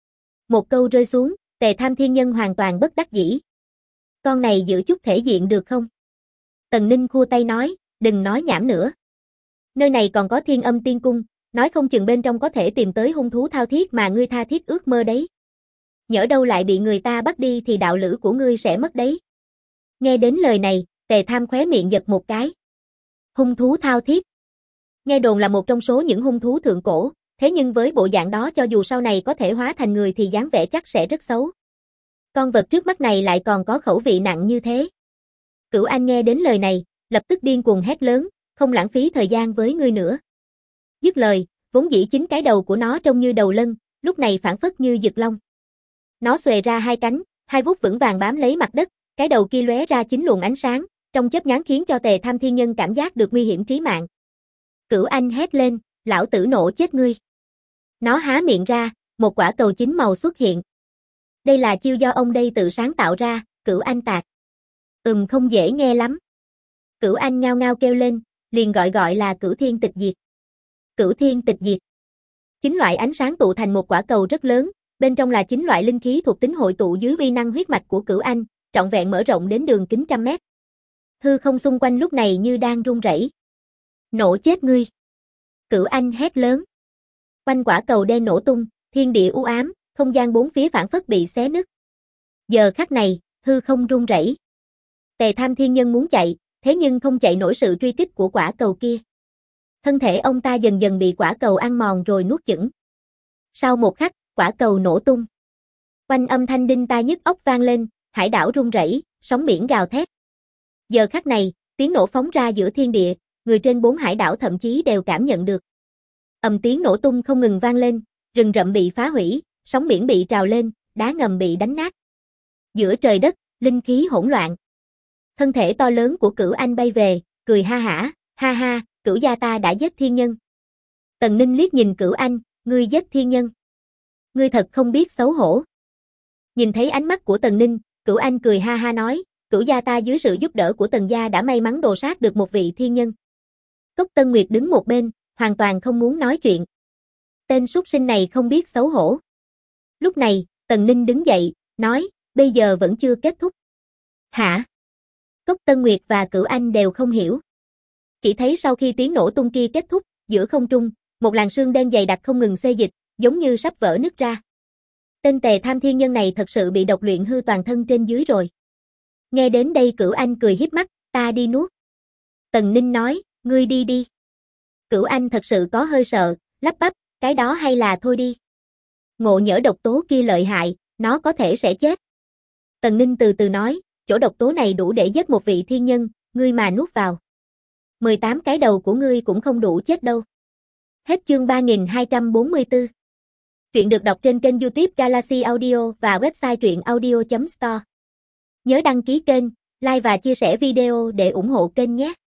Một câu rơi xuống, Tề Tham thiên nhân hoàn toàn bất đắc dĩ. Con này giữ chút thể diện được không? Tần Ninh khua tay nói, đừng nói nhảm nữa. Nơi này còn có Thiên Âm Tiên Cung, nói không chừng bên trong có thể tìm tới hung thú thao thiết mà ngươi tha thiết ước mơ đấy. Nhỡ đâu lại bị người ta bắt đi thì đạo lữ của ngươi sẽ mất đấy. Nghe đến lời này, Tề Tham khóe miệng giật một cái. Hung thú thao thiết. Nghe đồn là một trong số những hung thú thượng cổ, thế nhưng với bộ dạng đó cho dù sau này có thể hóa thành người thì dáng vẻ chắc sẽ rất xấu. Con vật trước mắt này lại còn có khẩu vị nặng như thế. Cửu Anh nghe đến lời này, lập tức điên cuồng hét lớn, không lãng phí thời gian với ngươi nữa. Dứt lời, vốn dĩ chính cái đầu của nó trông như đầu lân, lúc này phảng phất như dực long. Nó xuề ra hai cánh, hai vuốt vững vàng bám lấy mặt đất, cái đầu kia lóe ra chín luồng ánh sáng, trong chớp nhoáng khiến cho Tề Tham Thiên Nhân cảm giác được nguy hiểm trí mạng. Cửu Anh hét lên, lão tử nổ chết ngươi. Nó há miệng ra, một quả cầu chín màu xuất hiện. Đây là chiêu do ông đây tự sáng tạo ra, Cửu Anh tạc. Không dễ nghe lắm. Cửu Anh ngao ngao kêu lên, liền gọi là Cửu Thiên Tịch Diệt. Cửu Thiên Tịch Diệt. 9 loại ánh sáng tụ thành một quả cầu rất lớn, bên trong là 9 loại linh khí thuộc tính hội tụ dưới uy năng huyết mạch của Cửu Anh, trọn vẹn mở rộng đến đường kính trăm mét. Hư không xung quanh lúc này như đang rung rẩy. Nổ chết ngươi. Cửu Anh hét lớn. Quanh quả cầu đen nổ tung, thiên địa u ám, không gian bốn phía phảng phất bị xé nứt. Giờ khắc này, hư không rung rẩy. Tề Tham Thiên Nhân muốn chạy, thế nhưng không chạy nổi sự truy kích của quả cầu kia. Thân thể ông ta dần dần bị quả cầu ăn mòn rồi nuốt chửng. Sau một khắc, quả cầu nổ tung. Quanh âm thanh đinh tai nhức óc vang lên, hải đảo rung rẩy, sóng biển gào thét. Giờ khắc này, tiếng nổ phóng ra giữa thiên địa, người trên 4 hải đảo thậm chí đều cảm nhận được. Tiếng nổ tung không ngừng vang lên, rừng rậm bị phá hủy, sóng biển bị trào lên, đá ngầm bị đánh nát. Giữa trời đất, linh khí hỗn loạn. Thân thể to lớn của Cửu Anh bay về, cười ha ha, Cửu gia ta đã giết thiên nhân. Tần Ninh liếc nhìn Cửu Anh, ngươi giết thiên nhân. Ngươi thật không biết xấu hổ. Nhìn thấy ánh mắt của Tần Ninh, Cửu Anh cười ha ha nói, Cửu gia ta dưới sự giúp đỡ của Tần gia đã may mắn đồ sát được một vị thiên nhân. Cốc Tân Nguyệt đứng một bên, hoàn toàn không muốn nói chuyện. Tên súc sinh này không biết xấu hổ. Lúc này, Tần Ninh đứng dậy, nói, bây giờ vẫn chưa kết thúc. Hả? Cốc Tân Nguyệt và Cửu Anh đều không hiểu. Chỉ thấy sau khi tiếng nổ tung kia kết thúc, giữa không trung, một làn sương đen dày đặc không ngừng xê dịch, giống như sắp vỡ nứt ra. Tên Tề Tham Thiên Nhân này thật sự bị độc luyện hư toàn thân trên dưới rồi. Nghe đến đây Cửu Anh cười híp mắt, ta đi nuốt. Tần Ninh nói, ngươi đi đi. Cửu Anh thật sự có hơi sợ, lắp bắp, cái đó hay là thôi đi. Ngộ nhỡ độc tố kia lợi hại, nó có thể sẽ chết. Tần Ninh từ từ nói, chỗ độc tố này đủ để giết một vị thiên nhân, ngươi mà nuốt vào. 18 cái đầu của ngươi cũng không đủ chết đâu. Hết chương 3244. Truyện được đọc trên kênh YouTube Galaxy Audio và website truyệnaudio.store. Nhớ đăng ký kênh, like và chia sẻ video để ủng hộ kênh nhé.